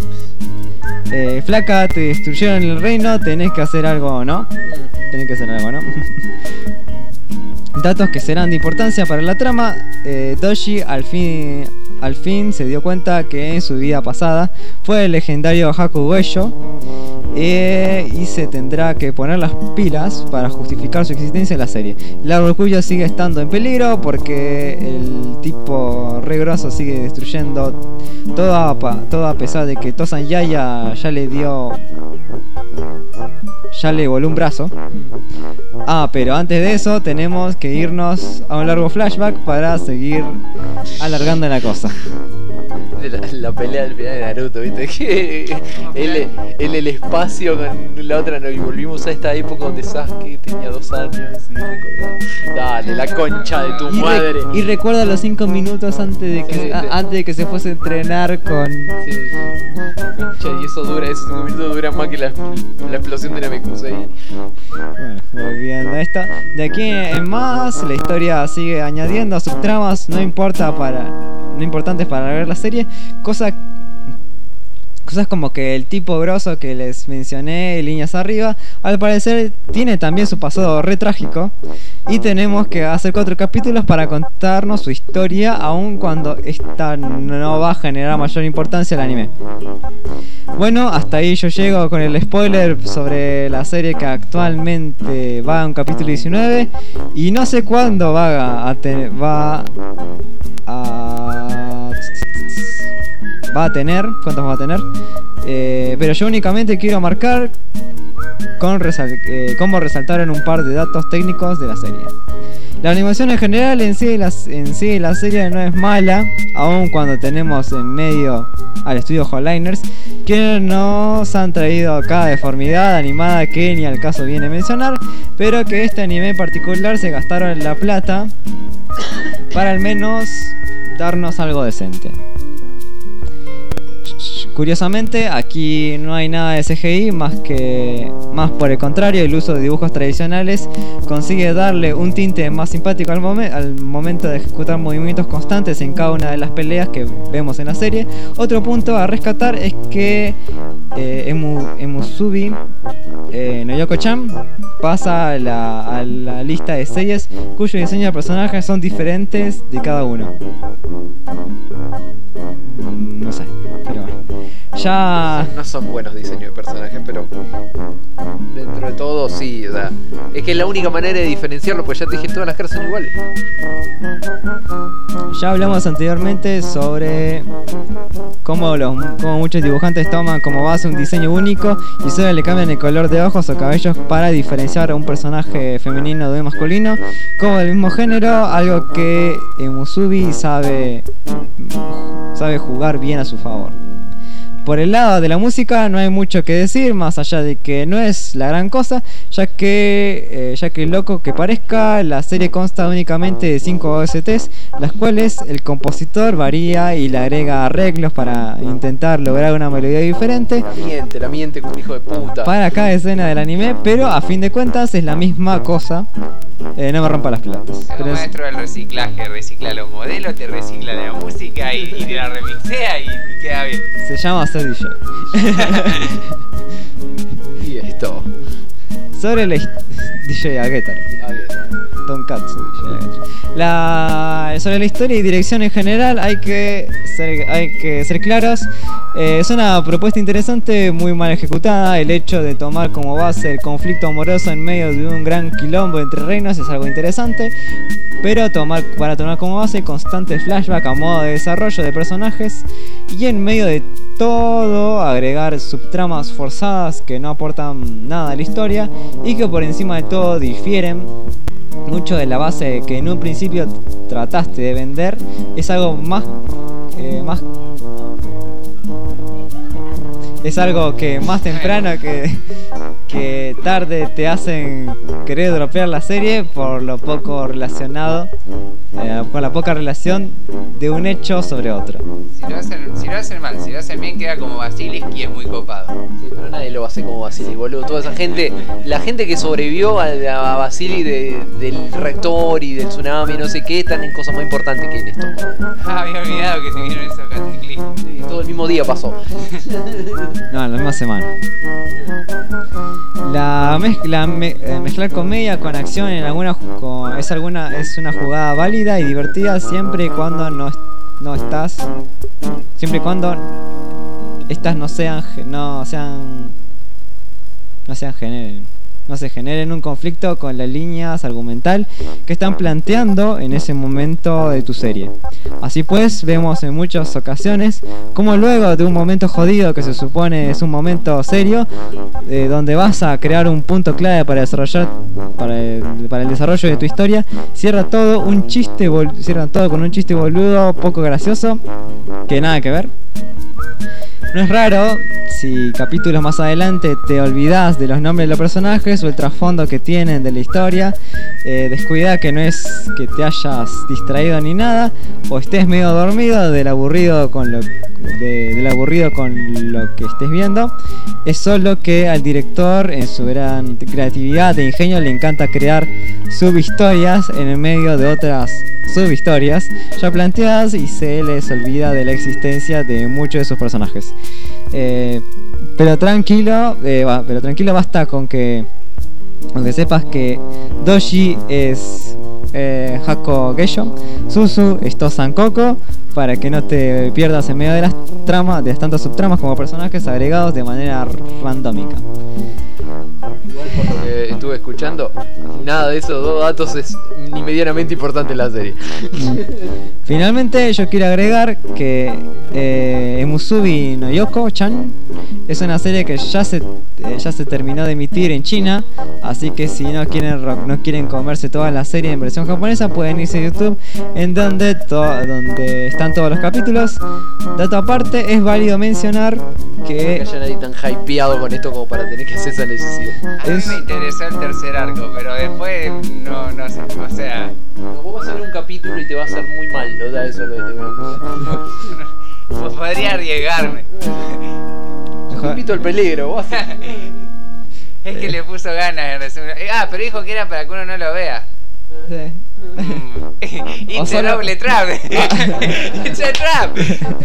Eh, flaca, te destruyeron el reino, tenés que hacer algo, ¿no? Tenés que hacer algo, ¿no? Datos que serán de importancia para la trama. eh, Doji al fin, al fin se dio cuenta que en su vida pasada fue el legendario Haku Goeyo, eh, y se tendrá que poner las pilas para justificar su existencia en la serie. El árbol Cuyo sigue estando en peligro porque el tipo re grosso sigue destruyendo todo a, todo a pesar de que Tozan Yaya ya le dio, ya le voló un brazo. Ah, pero antes de eso tenemos que irnos a un largo flashback para seguir alargando la cosa. La, la pelea del final de Naruto, ¿viste? Que él en el espacio con la otra, y volvimos a esta época donde Sasuke tenía dos años y recordá. Dale, la concha de tu Y, madre. re- y recuerda los cinco minutos antes de que Sí, a- sí. antes de que se fuese a entrenar con... Sí, concha, y eso dura, esos cinco minutos duran más que la, la explosión de Namekusei. Bueno, volviendo a esto, de aquí en más la historia sigue añadiendo subtramas no importa para no importantes para ver la serie, cosas cosas como que el tipo grosso que les mencioné líneas arriba, al parecer tiene también su pasado re trágico, y tenemos que hacer cuatro capítulos para contarnos su historia, aun cuando esta no va a generar mayor importancia al anime. Bueno, hasta ahí yo llego con el spoiler sobre la serie, que actualmente va a un capítulo diecinueve y no sé cuándo va a tener, va a va a tener, cuántos va a tener, eh, pero yo únicamente quiero marcar con resal eh, cómo resaltaron un par de datos técnicos de la serie. La animación en general en sí, la, en sí la serie no es mala, aun cuando tenemos en medio al estudio Hotliners, quienes nos han traído cada deformidad animada que ni al caso viene a mencionar, pero que este anime en particular se gastaron la plata para al menos darnos algo decente. Curiosamente, aquí no hay nada de C G I, más que más por el contrario, el uso de dibujos tradicionales consigue darle un tinte más simpático al, momen al momento de ejecutar movimientos constantes en cada una de las peleas que vemos en la serie. Otro punto a rescatar es que eh, Emu, Emusubi eh, Noyoko-chan pasa a la, a la lista de series cuyo diseño de personajes son diferentes de cada uno. Mm, no sé, pero bueno. Ya... No son buenos diseños de personajes, pero dentro de todo sí, o sea, es que es la única manera de diferenciarlo, pues ya te dije, todas las caras son iguales. Ya hablamos anteriormente sobre cómo, los, cómo muchos dibujantes toman como base un diseño único y solo le cambian el color de ojos o cabellos para diferenciar a un personaje femenino de un masculino como del mismo género, algo que Musubi sabe, sabe jugar bien a su favor. Por el lado de la música no hay mucho que decir, más allá de que no es la gran cosa, ya que, eh, ya que loco que parezca, la serie consta únicamente de cinco O S Ts, las cuales el compositor varía y le agrega arreglos para intentar lograr una melodía diferente La miente, la miente como un hijo de puta. para cada escena del anime, pero a fin de cuentas es la misma cosa. Eh, no me rompa las pelotas. Es un Pero es- maestro del reciclaje, recicla los modelos, te recicla la música y, y te la remixea y, y queda bien. se llama ser D J. Y esto. Sobre la his- D J Aguetar. Tonkatsu, D J Aguetar. La, sobre la historia y dirección en general hay que ser, hay que ser claros. Eh, es una propuesta interesante, muy mal ejecutada. El hecho de tomar como base el conflicto amoroso en medio de un gran quilombo entre reinos es algo interesante. Pero tomar, para tomar como base constante flashback a modo de desarrollo de personajes y en medio de todo agregar subtramas forzadas que no aportan nada a la historia y que por encima de todo difieren mucho de la base que en un principio trataste de vender, es algo más, eh, más es algo que más temprano que, que tarde te hacen querer dropear la serie por lo poco relacionado, eh, con la poca relación de un hecho sobre otro. Si lo, hacen, si lo hacen mal, si lo hacen bien queda como Basilisk y es muy copado. Sí, pero nadie lo hace como Basili, boludo. Toda esa gente, la gente que sobrevivió a, a Basili de, del rector y del tsunami, no sé qué, están en cosas más importantes que en esto. Ah, había olvidado que se vieron esos cataclismos. Sí, todo el mismo día pasó. No, la misma semana. La mezcla, me- eh, mezclar comedia con acción en alguna ju- con- es alguna es una jugada válida y divertida siempre y cuando no, es- no estás siempre y cuando estas no sean ge- no sean no sean generen no se generen un conflicto con las líneas argumental que están planteando en ese momento de tu serie. Así pues, vemos en muchas ocasiones como luego de un momento jodido que se supone es un momento serio, eh, donde vas a crear un punto clave para desarrollar para el, para el desarrollo de tu historia, cierra todo un chiste bol- cierra todo con un chiste boludo, poco gracioso, que nada que ver. No es raro si capítulos más adelante te olvidas de los nombres de los personajes o el trasfondo que tienen de la historia. Eh, descuida que no es que te hayas distraído ni nada, o estés medio dormido del aburrido con lo de- del aburrido con lo que estés viendo. Es solo que al director, en su gran creatividad e ingenio, le encanta crear subhistorias en el medio de otras subhistorias ya planteadas y se les olvida de la existencia de muchos de sus personajes. Eh, pero tranquilo, eh, va, pero tranquilo basta con que, con que sepas que Doji es eh, Hako Geisho, Susu es Tosan Koko, para que no te pierdas en medio de las tramas, de las tantas subtramas como personajes agregados de manera randómica. Igual por lo que estuve escuchando, nada de esos dos datos es ni medianamente importante en la serie. Finalmente yo quiero agregar que eh, Emusubi no Yoko-chan es una serie que ya se, eh, ya se terminó de emitir en China, así que si no quieren ro- no quieren comerse toda la serie en versión japonesa pueden irse a YouTube en donde, to- donde están todos los capítulos. Dato aparte, es válido mencionar Que que haya nadie tan hypeado con esto como para tener que hacer esa necesidad. A mí Es- me interesó el tercer arco, pero después no, no sé, o sea, No, vos vas a ver un capítulo y te va a hacer muy mal, o sea, eso es lo que te voy a pues podría arriesgarme. Te invito al peligro, vos. Es que le puso ganas en resumen. Eh, Ah, pero dijo que era para que uno no lo vea. Sí. Mm. It's O a solo- double trap. It's a trap.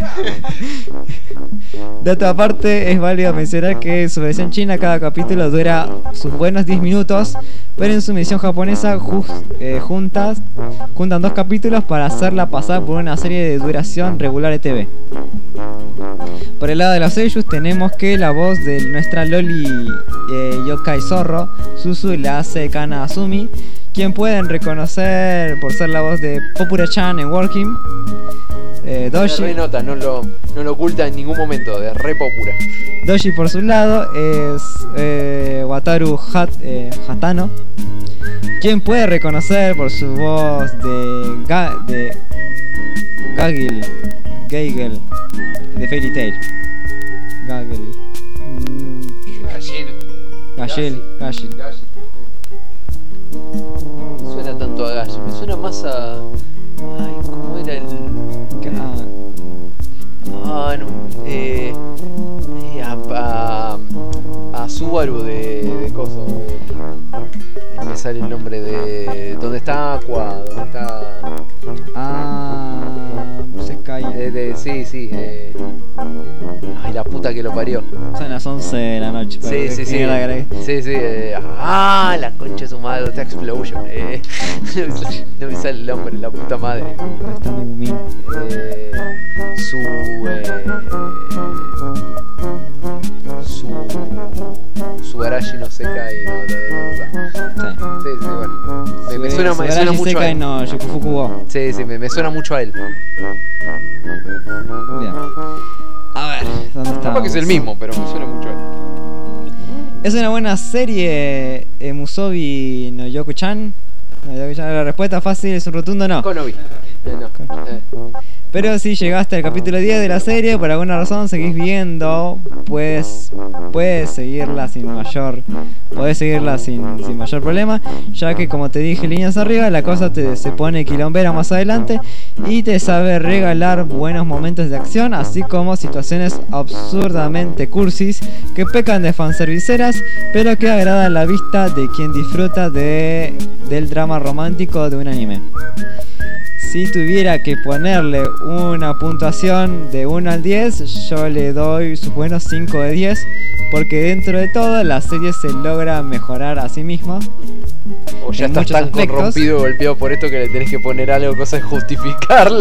Dato aparte, es válido mencionar que en su versión china cada capítulo dura sus buenos diez minutos, pero en su versión japonesa jus- eh, juntas, juntan dos capítulos para hacerla pasar por una serie de duración regular de T V. Por el lado de los seiyus tenemos que la voz de nuestra Loli eh, Yokai Zorro, Suzu, la hace Kana Asumi, quien pueden reconocer por ser la voz de Popura-chan en Working. Eh, Se Doji, renota, no lo, no lo oculta en ningún momento, de re popura. Doji por su lado es eh, Wataru Hat, eh, Hatano, quien puede reconocer por su voz de, Ga, de Gagil, Gaigel de Fairy Tail. Gagel. Mm, Gallil. Gagel, Gagel. No suena tanto a Gash, me suena más a. Ay, ¿cómo era el. Ga- Ah, no. Eh. eh, a, a, a Subaru de, de Coso. de- ahí me sale el nombre de. ¿Dónde está Aqua? ¿Dónde está.? Ah, se cae. De, de- sí, sí. Eh. Ay, la puta que lo parió. Son las once de la noche. pero Sí, ¿qué sí, sí. mierda querés? Sí, sí. eh, ah, la concha de su madre, esta Explosion. Eh. No me sale el nombre, la puta madre. ¿Dónde está mi Mumin? Eh, su. Eh, su. Su Arashi no seca y no. no, no, no, no. Sí. Sí, sí, bueno. Me, me suena, me suena Subarashi mucho a Sekai él. no Yokufuku wo. Sí, sí, me, me suena mucho a él. Bien. A ver, ¿dónde está? Capaz que es el mismo, pero me suena mucho a él. Es una buena serie, eh, Musobi no Yoku-chan. No, Yoku-chan, la respuesta fácil es un rotundo no. Konobi. Eh, no. Eh. Pero si llegaste al capítulo diez de la serie, por alguna razón seguís viendo, pues puedes seguirla sin mayor podés seguirla sin, sin mayor problema, ya que como te dije líneas arriba, la cosa te, se pone quilombera más adelante y te sabe regalar buenos momentos de acción, así como situaciones absurdamente cursis que pecan de fanserviceras, pero que agradan la vista de quien disfruta de, del drama romántico de un anime. Si tuviera que ponerle una puntuación de uno al diez, yo le doy sus buenos cinco de diez, porque dentro de todo la serie se logra mejorar a sí misma. O ya en estás muchos tan aspectos. corrompido y golpeado por esto que le tenés que poner algo, cosa de justificarlo.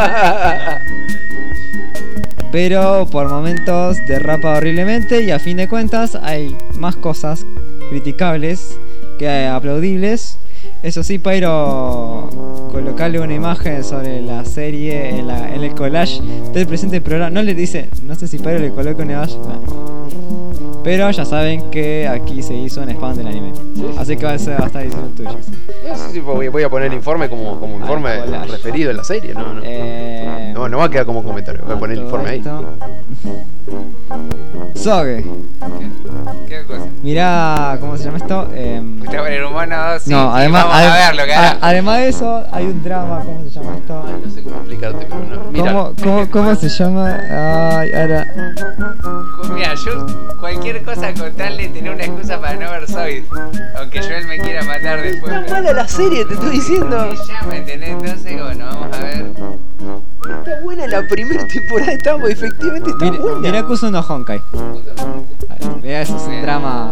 Pero por momentos derrapa horriblemente y a fin de cuentas hay más cosas criticables que aplaudibles. Eso sí, Pyro, colocarle una imagen sobre la serie en, la, en el collage del presente programa. No le dice, no sé si Pyro le coloca una imagen. Bueno. Pero ya saben que aquí se hizo un spam del anime. Así que va a, ser, va a estar diciendo tuyo. ¿Sí? No, sí, sí, voy, voy a poner el informe como, como informe Ah, collage. referido en la serie. No, no. Eh, No, no va a quedar como comentario, voy a poner el todo informe ahí. esto. Soge, ¿Qué cosa? mirá, ¿cómo se llama esto? Em, ¿Usted va a poner humano? Sí, no, sí, además, vamos adem- a verlo, a- carajo. además de eso, hay un drama, ¿cómo se llama esto? Ay, no sé cómo explicarte, pero no. Mira, ¿Cómo, cómo, cómo se llama? Ay, ahora. Mira, yo cualquier cosa con tal de tener una excusa para no ver Zoid. Aunque Joel me quiera matar después. está pero- mala la serie, te estoy diciendo. Me llama, ¿entendés? Entonces, bueno, vamos a ver. Está buena la primera temporada, está, efectivamente está Mira, buena. Mirakuso no Honkai. Ay, Mira, eso es un Bien. drama.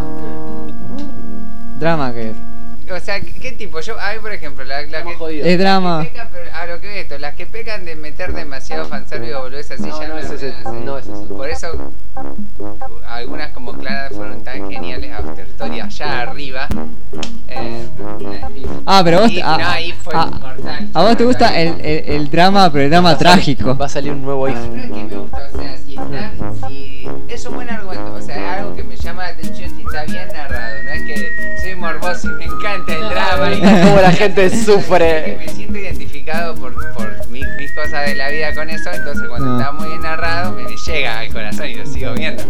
Drama que es. O sea, ¿qué, qué tipo? Yo, a mí, por ejemplo, la, la Estamos que. jodidos. Es drama. que pecan, pero a lo que es esto, las que pecan de meter demasiado fanservice o volvés así No, ya no me es ese, arruinan, ¿sí? no es ese. Por eso algunas como Clara fueron tan geniales, After Story allá arriba. Eh, eh, Ah, pero vos. y, ah, no, ahí fue ah, inmortal. a vos te gusta el, el, el drama, pero el drama trágico. Va a salir un nuevo if. No es que me gusta, o sea, si está, si es un buen argumento, o sea, es algo que me llama la atención si está bien narrado, no es que soy morboso y me encanta el drama y Cómo la gente que sufre. me siento identificado por, por mi- mis cosas de la vida con eso, entonces cuando No. está muy bien narrado me llega al corazón y lo sigo viendo.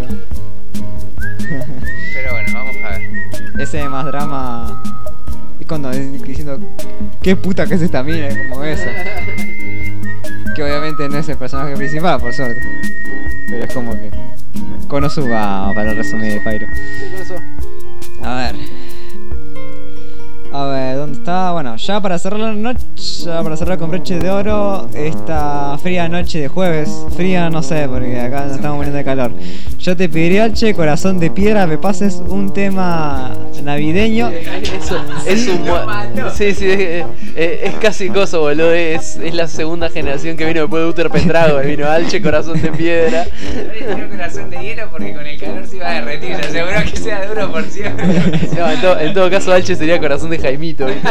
Pero bueno, vamos a ver. Ese más drama. Es cuando es diciendo. ¿Qué puta que es esta mina? Es como eso. Que obviamente no es el personaje principal, por suerte. Pero es como que. Konosuba, para resumir, Pyro. A ver. A ver, ¿dónde está? Bueno, ya para cerrar la noche, ya para cerrar con broche de oro, esta fría noche de jueves. Fría no sé, porque acá nos estamos muriendo de calor. Yo te pediría, che, corazón de piedra, me pases un tema navideño. Eso, es un mu- sí, sí, es, es- es casi coso, boludo. Es, es la segunda generación que vino después de Uther Pendragon. Vino Alche, corazón de piedra. Tiene un corazón de hielo porque con el calor se iba a derretir, te aseguro que sea duro por siempre. No, en, to- en todo caso, Alche sería corazón de Jaimito. ¿viste?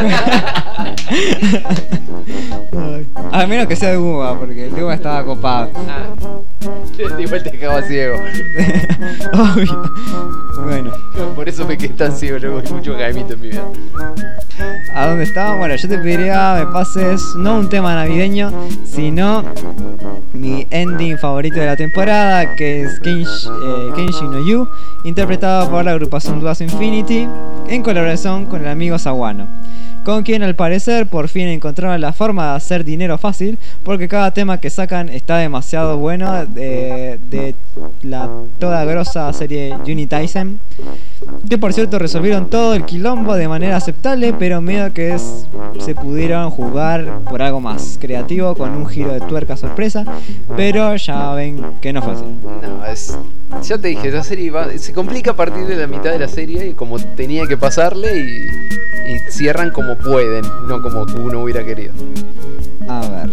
Ay. A menos que sea de uva, porque el de uva estaba copado. Ah, Sí, Igual te dejaba ciego. Obvio. Bueno, Por eso me quedé tan ciego, luego hay mucho caimito en mi vida. ¿a dónde estaba? Bueno, yo te pediría me pases no un tema navideño, sino mi ending favorito de la temporada, que es Kenshi, eh, Kenshi no Yu, interpretado por la agrupación Duas Infinity, en colaboración con el amigo Sawano, con quien al parecer por fin encontraron la forma de hacer dinero fácil, porque cada tema que sacan está demasiado bueno, de, de la toda grosa serie Unitizen, que por cierto resolvieron todo el quilombo de manera aceptable, pero medio que es, se pudieron jugar por algo más creativo con un giro de tuerca sorpresa, pero ya ven que no fue así. No, es. Ya te dije, esa serie va, se complica a partir de la mitad de la serie y como tenía que pasarle y, y cierran como pueden, no como uno hubiera querido. A ver.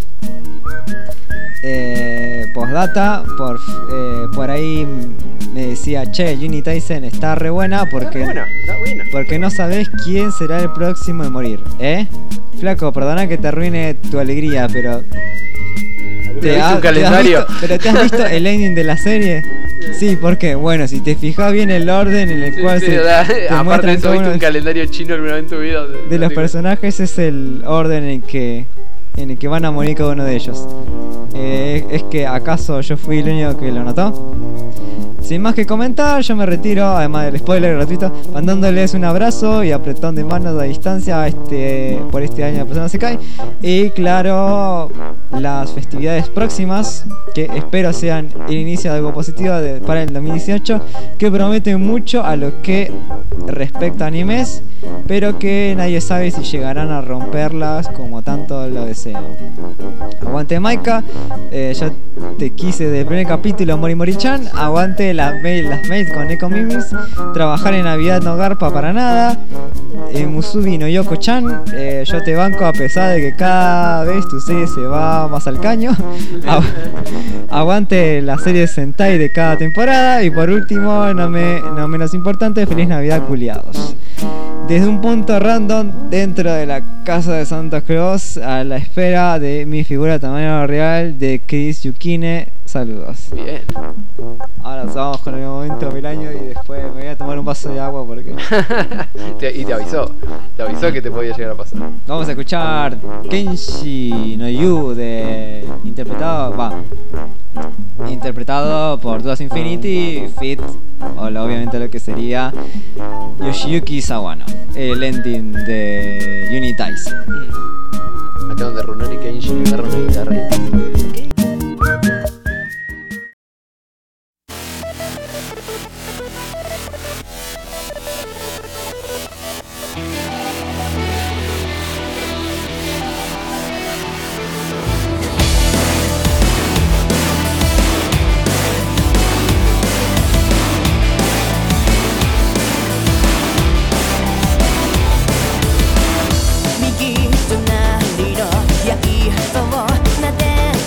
Eh, postdata, por, eh, por ahí me decía, che, Unitizen está re buena porque, Está buena, está buena. porque no sabes quién será el próximo en morir, ¿eh? Flaco, perdona que te arruine tu alegría, pero... ¿Te ha- un te has calendario? visto- ¿Pero te has visto el ending de la serie? Sí, ¿por qué? Bueno, si te fijas bien el orden en el Sí, cual sí, se da- te aparte muestran de eso, cada ¿viste uno un calendario chino alguna vez en tu vida? de los personajes, es el orden en que en el que van a morir cada uno de ellos. Eh, ¿Es que acaso yo fui el único que lo notó? Sin más que comentar, yo me retiro, además del spoiler gratuito, mandándoles un abrazo y apretón de manos a distancia a este, por este año de Persona Sekai. Y claro, las festividades próximas, que espero sean el inicio de algo positivo de- para el dos mil dieciocho, que prometen mucho a lo que respecta a animes, pero que nadie sabe si llegarán a romperlas como tanto lo deseo. Aguante Maika, eh, yo te quise desde el primer capítulo, Mori Mori-chan. Aguante las mail, las mails con Eco Mimis. Trabajar en Navidad no garpa para nada. eh, Musubi no Yoko-chan, eh, yo te banco a pesar de que cada vez tu serie se va más al caño. Agu- Aguante la serie Sentai de cada temporada. Y por último, no, me, no menos importante, feliz Navidad culiados. Desde un punto random dentro de la casa de Santa Claus, a la espera de mi figura de tamaño real de Chris Yukine. Saludos. Bien. Ahora nos vamos con el momento mil años y después me voy a tomar un vaso de agua porque Te- y te avisó, te avisó que te podía llegar a pasar. vamos a escuchar Kenshi no Yu de interpretado, va, interpretado por Duas Infinity Fit, o lo- obviamente lo que sería Yoshiyuki Sawano, el ending de Unitize. Acá donde Runari Kenshin me agarra una guitarra y empieza. 右隣のやいとを撫で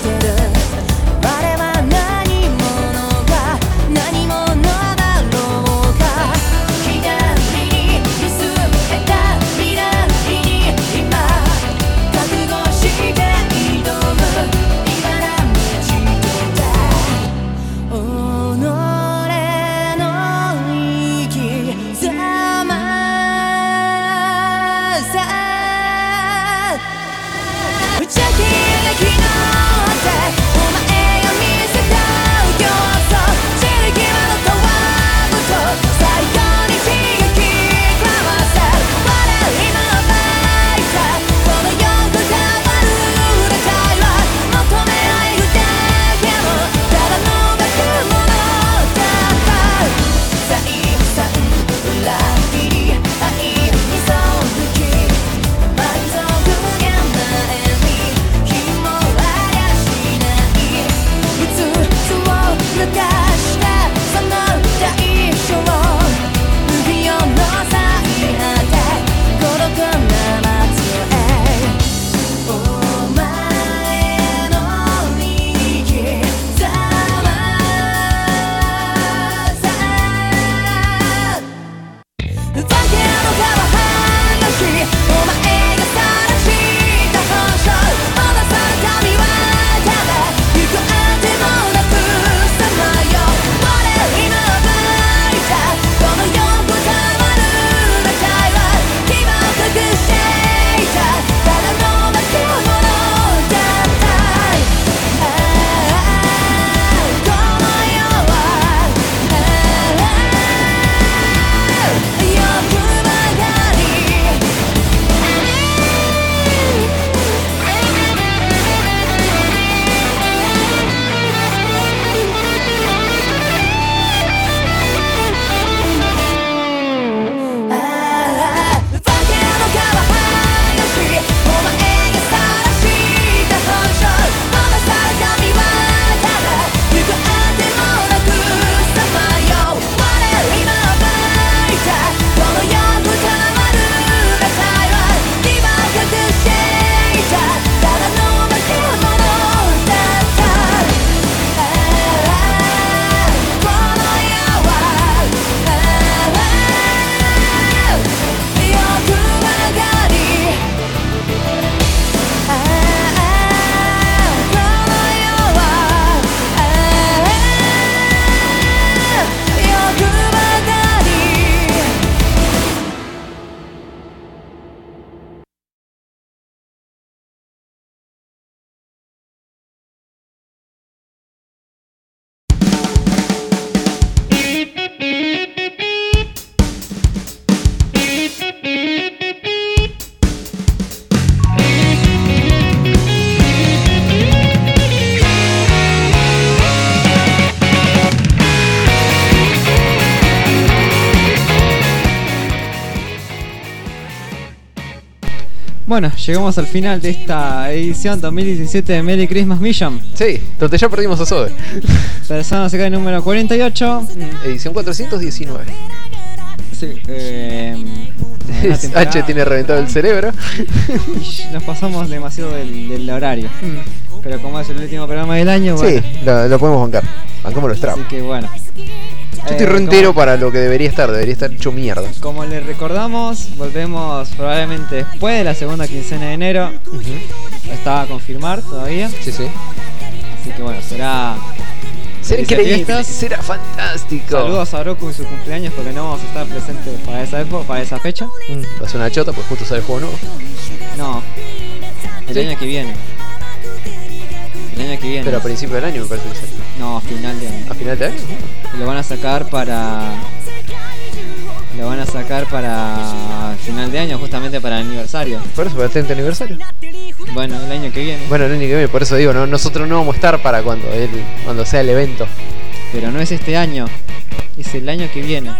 Bueno, llegamos al final de esta edición dos mil diecisiete de Merry Christmas Mission. Sí, donde ya perdimos a Zoe. Persona Sekai número cuarenta y ocho. Edición cuatrocientos diecinueve. Sí, eh, una temporada- H tiene reventado el cerebro. y nos pasamos demasiado del, del horario. Pero como es el último programa del año, bueno. Sí, lo, lo podemos bancar. Bancamos los trapos. Así que bueno. Yo estoy Eh, re entero como- para lo que debería estar, debería estar hecho mierda. Como les recordamos, volvemos probablemente después de la segunda quincena de enero. Está a confirmar todavía. Sí, sí. Así que bueno, será. Será felices increíble, fiestas. será fantástico. Saludos a Roku en su cumpleaños porque no vamos a estar presentes para esa época, para esa fecha. Mm, va a ser una chota, pues justo sale el juego nuevo. No. El ¿Sí? año que viene. El año que viene. Pero a principio del año me parece que sale. No, a final de año. ¿A final de año? Lo van a sacar para. Lo van a sacar para final de año, justamente para el aniversario. Por eso, para el treinta aniversario. Bueno, el año que viene. Bueno, el año que viene, por eso digo, no, nosotros no vamos a estar para cuando, el, cuando sea el evento. Pero no es este año, es el año que viene.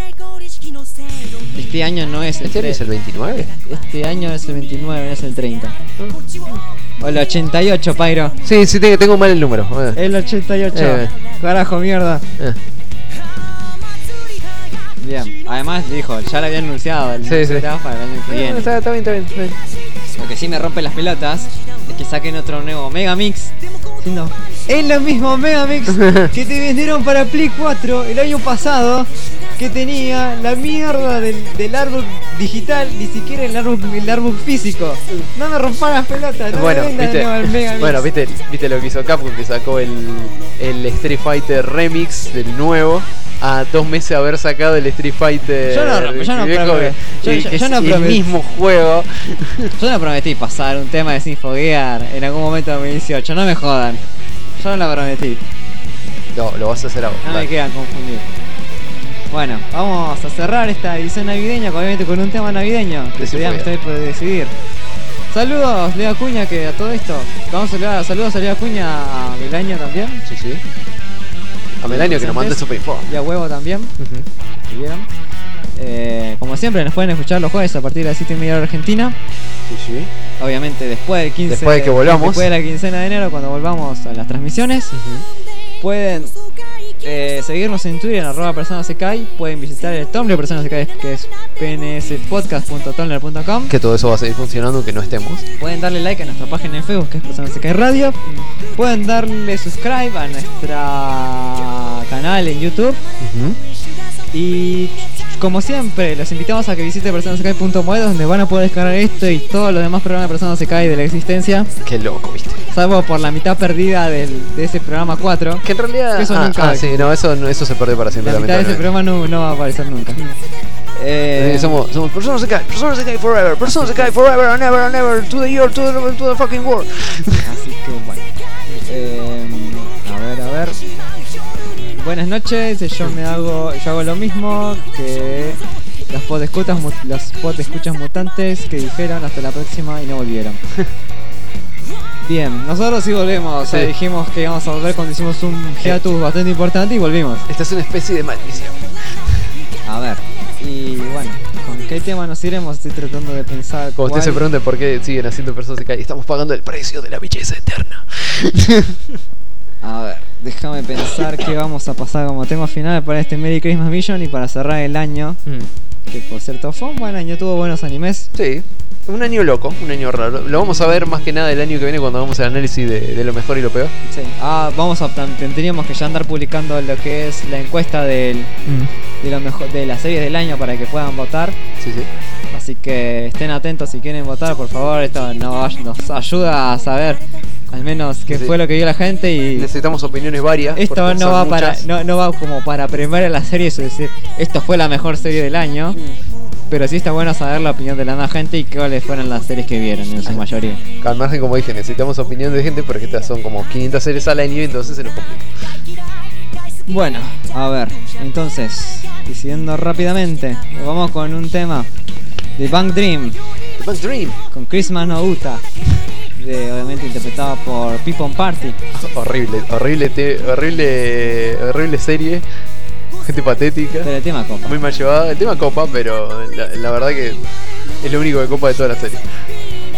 Este año no es el ¿Este año es el veintinueve? Este año es el veintinueve, no es el treinta. O el ochenta y ocho, Pyro. Sí, sí, tengo, tengo mal el número. Eh. El ochenta y ocho. Eh. Carajo, mierda. Eh. Bien, además dijo, ya lo había anunciado el Sí, sí. será para el año que Eh, viene. está, está bien, está bien, está bien. Lo que sí me rompe las pelotas es que saquen otro nuevo Megamix. No, es lo mismo Megamix que te vendieron para Play cuatro el año pasado, que tenía la mierda del, del artbook digital, ni siquiera el artbook, el artbook físico. No me rompan las pelotas, no Bueno, me vendan viste, de nuevo el Megamix. bueno, viste, viste lo que hizo Capcom, que sacó el, el Street Fighter Remix del nuevo a dos meses de haber sacado el Street Fighter. Yo no- yo no viejo, probé. Yo- que- yo- que yo es no el probé. mismo juego. Yo no prometí pasar un tema de Sinfoguear en algún momento de dos mil dieciocho, no me jodan. Yo no lo prometí, No, lo vas a hacer ahora. no me dale. quieran confundir. Bueno, vamos a cerrar esta edición navideña, obviamente con un tema navideño que De todavía me estoy Sinfoguear. por decidir. Saludos, Leo Acuña, que a todo esto. Vamos a saludar, saludos a Leo Acuña, a Melania también. Sí, sí. A Melanio que nos mande su Paypal. Y a Huevo también, si vieron. Eh, como siempre, nos pueden escuchar los jueves a partir de las siete y media hora argentina. Sí, sí. Obviamente después del quince Después de que volvamos. Después de la quincena de enero, cuando volvamos a las transmisiones. Pueden eh, seguirnos en Twitter en arroba personas secai. Pueden visitar el Tumblr de Personas Secai, que es p n s podcast punto tumblr punto com. Que todo eso va a seguir funcionando aunque no estemos. Pueden darle like a nuestra página en Facebook, que es Personas Secai Radio. Pueden darle subscribe a nuestra canal en YouTube. Y como siempre, los invitamos a que visiten personas secai punto moedas, donde van a poder descargar esto y todos los demás programas de Personas Secai de la existencia, Qué loco, viste. salvo por la mitad perdida del, de ese programa cuatro. Que en realidad. Eso ah, nunca- ah, sí, no, eso, no, eso se perdió para siempre. La mitad de ese lamentablemente. programa no, no va a aparecer nunca. Eh, Eh, somos, somos personas de Kai, personas de Kai forever, personas de Kai forever and ever and ever to the year, to the, to the fucking world. Así que bueno. Eh, a ver, a ver. Buenas noches, yo me hago, yo hago lo mismo que los podescuchas, mu- los podescuchas mutantes que dijeron hasta la próxima y no volvieron. Bien, nosotros sí volvemos, o sea, Sí. dijimos que íbamos a volver cuando hicimos un hiatus bastante importante y volvimos. Esta es una especie de maldición. A ver, y bueno, ¿con qué tema nos iremos? Estoy tratando de pensar. Como usted cuál- se pregunta por qué siguen haciendo personas de Kai, estamos pagando el precio de la belleza eterna. A ver, déjame pensar qué vamos a pasar como tema final para este Merry Christmas Mission y para cerrar el año. Que por cierto fue un buen año, tuvo buenos animes. Sí, un año loco, un año raro. Lo vamos a ver más que nada el año que viene cuando hagamos el análisis de, de lo mejor y lo peor. Sí. Ah, vamos a tam- tendríamos que ya andar publicando lo que es la encuesta del, de lo mejor de las series del año para que puedan votar. Sí, sí. Así que estén atentos si quieren votar, por favor. Esto nos, nos ayuda a saber al menos qué Sí. fue lo que vio la gente y Necesitamos opiniones varias. esto porque no son va para muchas. no, no va como para premiar a la serie, es decir, esto fue la mejor serie del año. Pero sí está bueno saber la opinión de la demás gente y cuáles fueron las series que vieron en su mayoría. Al margen, como dije, necesitamos opinión de gente porque estas son como quinientas series al año y entonces se nos complica. Bueno, a ver, entonces, decidiendo rápidamente, nos vamos con un tema de Bank Dream, The Bang Dream. con Christmas no Uta, de, obviamente interpretado por People Party. Horrible, horrible, te- horrible, horrible serie. Gente patética. Pero el tema copa. Muy mal llevada. El tema copa, pero la, la verdad que es lo único que copa de toda la serie.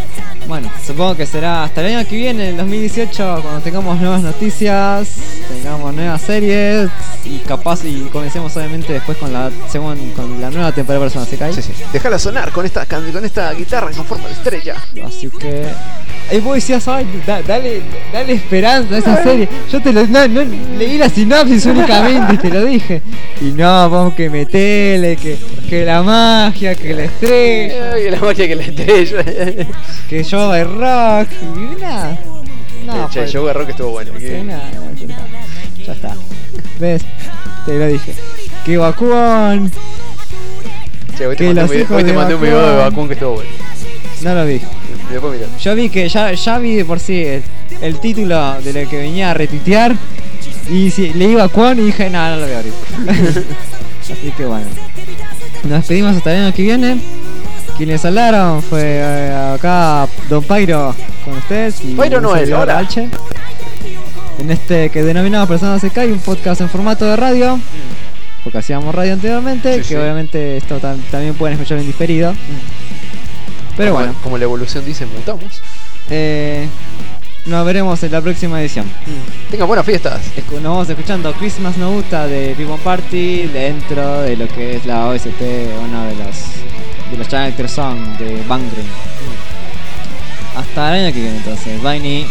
supongo que será hasta el año que viene, el dos mil dieciocho, cuando tengamos nuevas noticias, tengamos nuevas series y capaz y comencemos obviamente después con la segunda, con la nueva temporada de Persona Sekai. Sí, sí. Déjala sonar con esta, can- con esta guitarra con forma de estrella. Así que y vos decías, ay, da- dale, dale esperanza a esa serie. Yo te lo no, no leí la sinopsis únicamente y te lo dije. Y no, vamos que metele, que, que la magia, que la estrella, Ay, la magia que la estrella. que yo de rock, y nada. No, che, pues, el show de rock estuvo bueno. sí, ¿Qué? nada, ya está. Ya está. ¿Ves? Te lo dije. Que Bakun. Che, hoy te Que mandé un los video, hijos hoy te de mandé un video de Bakun. Bakun que estuvo bueno. No lo vi. Después mirá. Yo vi que ya, ya vi de por sí el, el título de lo que venía a retuitear. Y si, le iba a Kwon y dije, no, no lo voy a abrir. Así que bueno. Nos despedimos hasta el año que viene. Quienes hablaron fue eh, acá Don Pyro con ustedes. Y Pyro un Noel, servidor, hola. Alche. En este que denominamos Persona Sekai, un podcast en formato de radio. Porque hacíamos radio anteriormente. Sí, que sí. obviamente esto tam- también pueden escuchar en diferido. Pero como, bueno. como la evolución dice, mutamos. Eh, nos veremos en la próxima edición. Tengan buenas fiestas. Escu- Nos vamos escuchando Christmas No Uta de Ribbon Party dentro de lo que es la O S T, uno de los de los character song de Bangren. Hasta el año que viene entonces. Bye ni.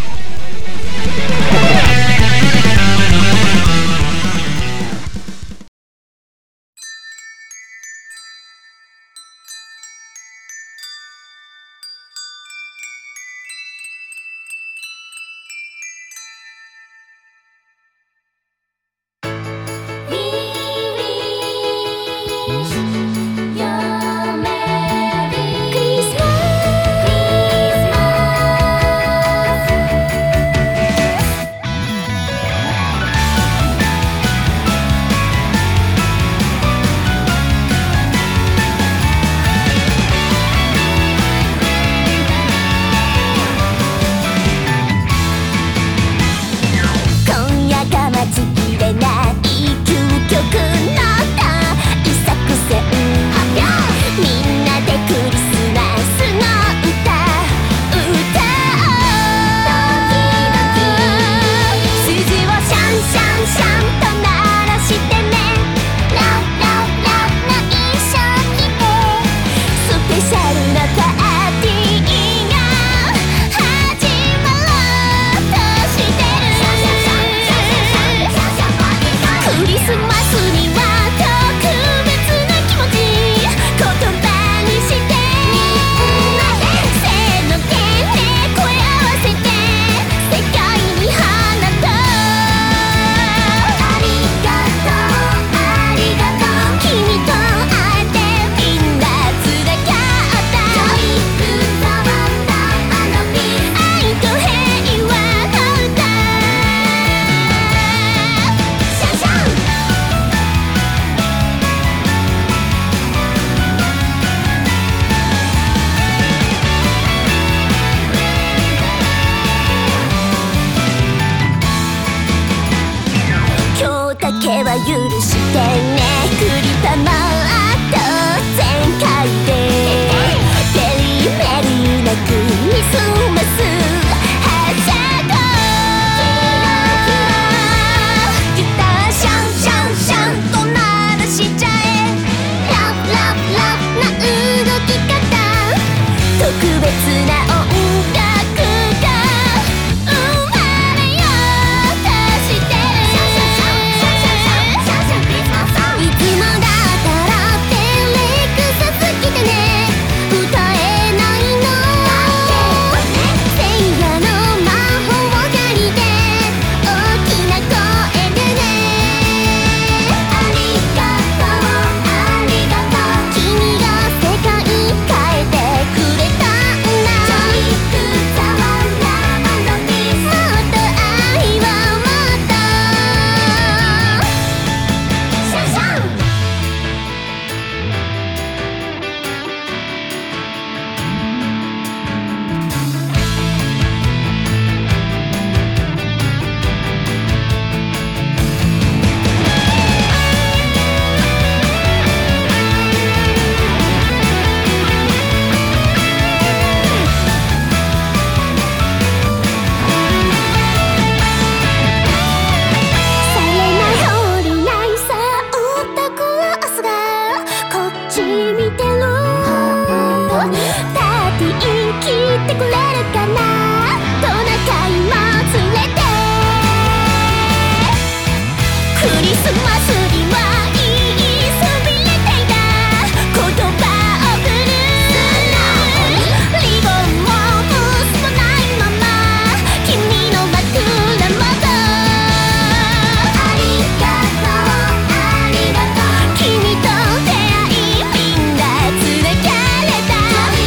スマスにはいいそびれていた言葉を送るリボンも結ばないまま君の枕元ありがとうありがとう君と出会いみんな連れかれた愛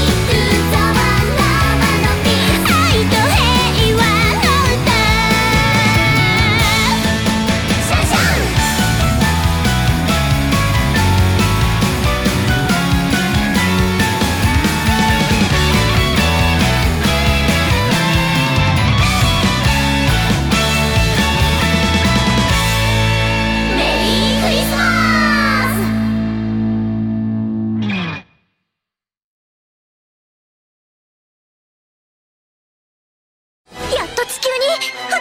と平和の歌シャンシャンメリークリスマスやっと地球に船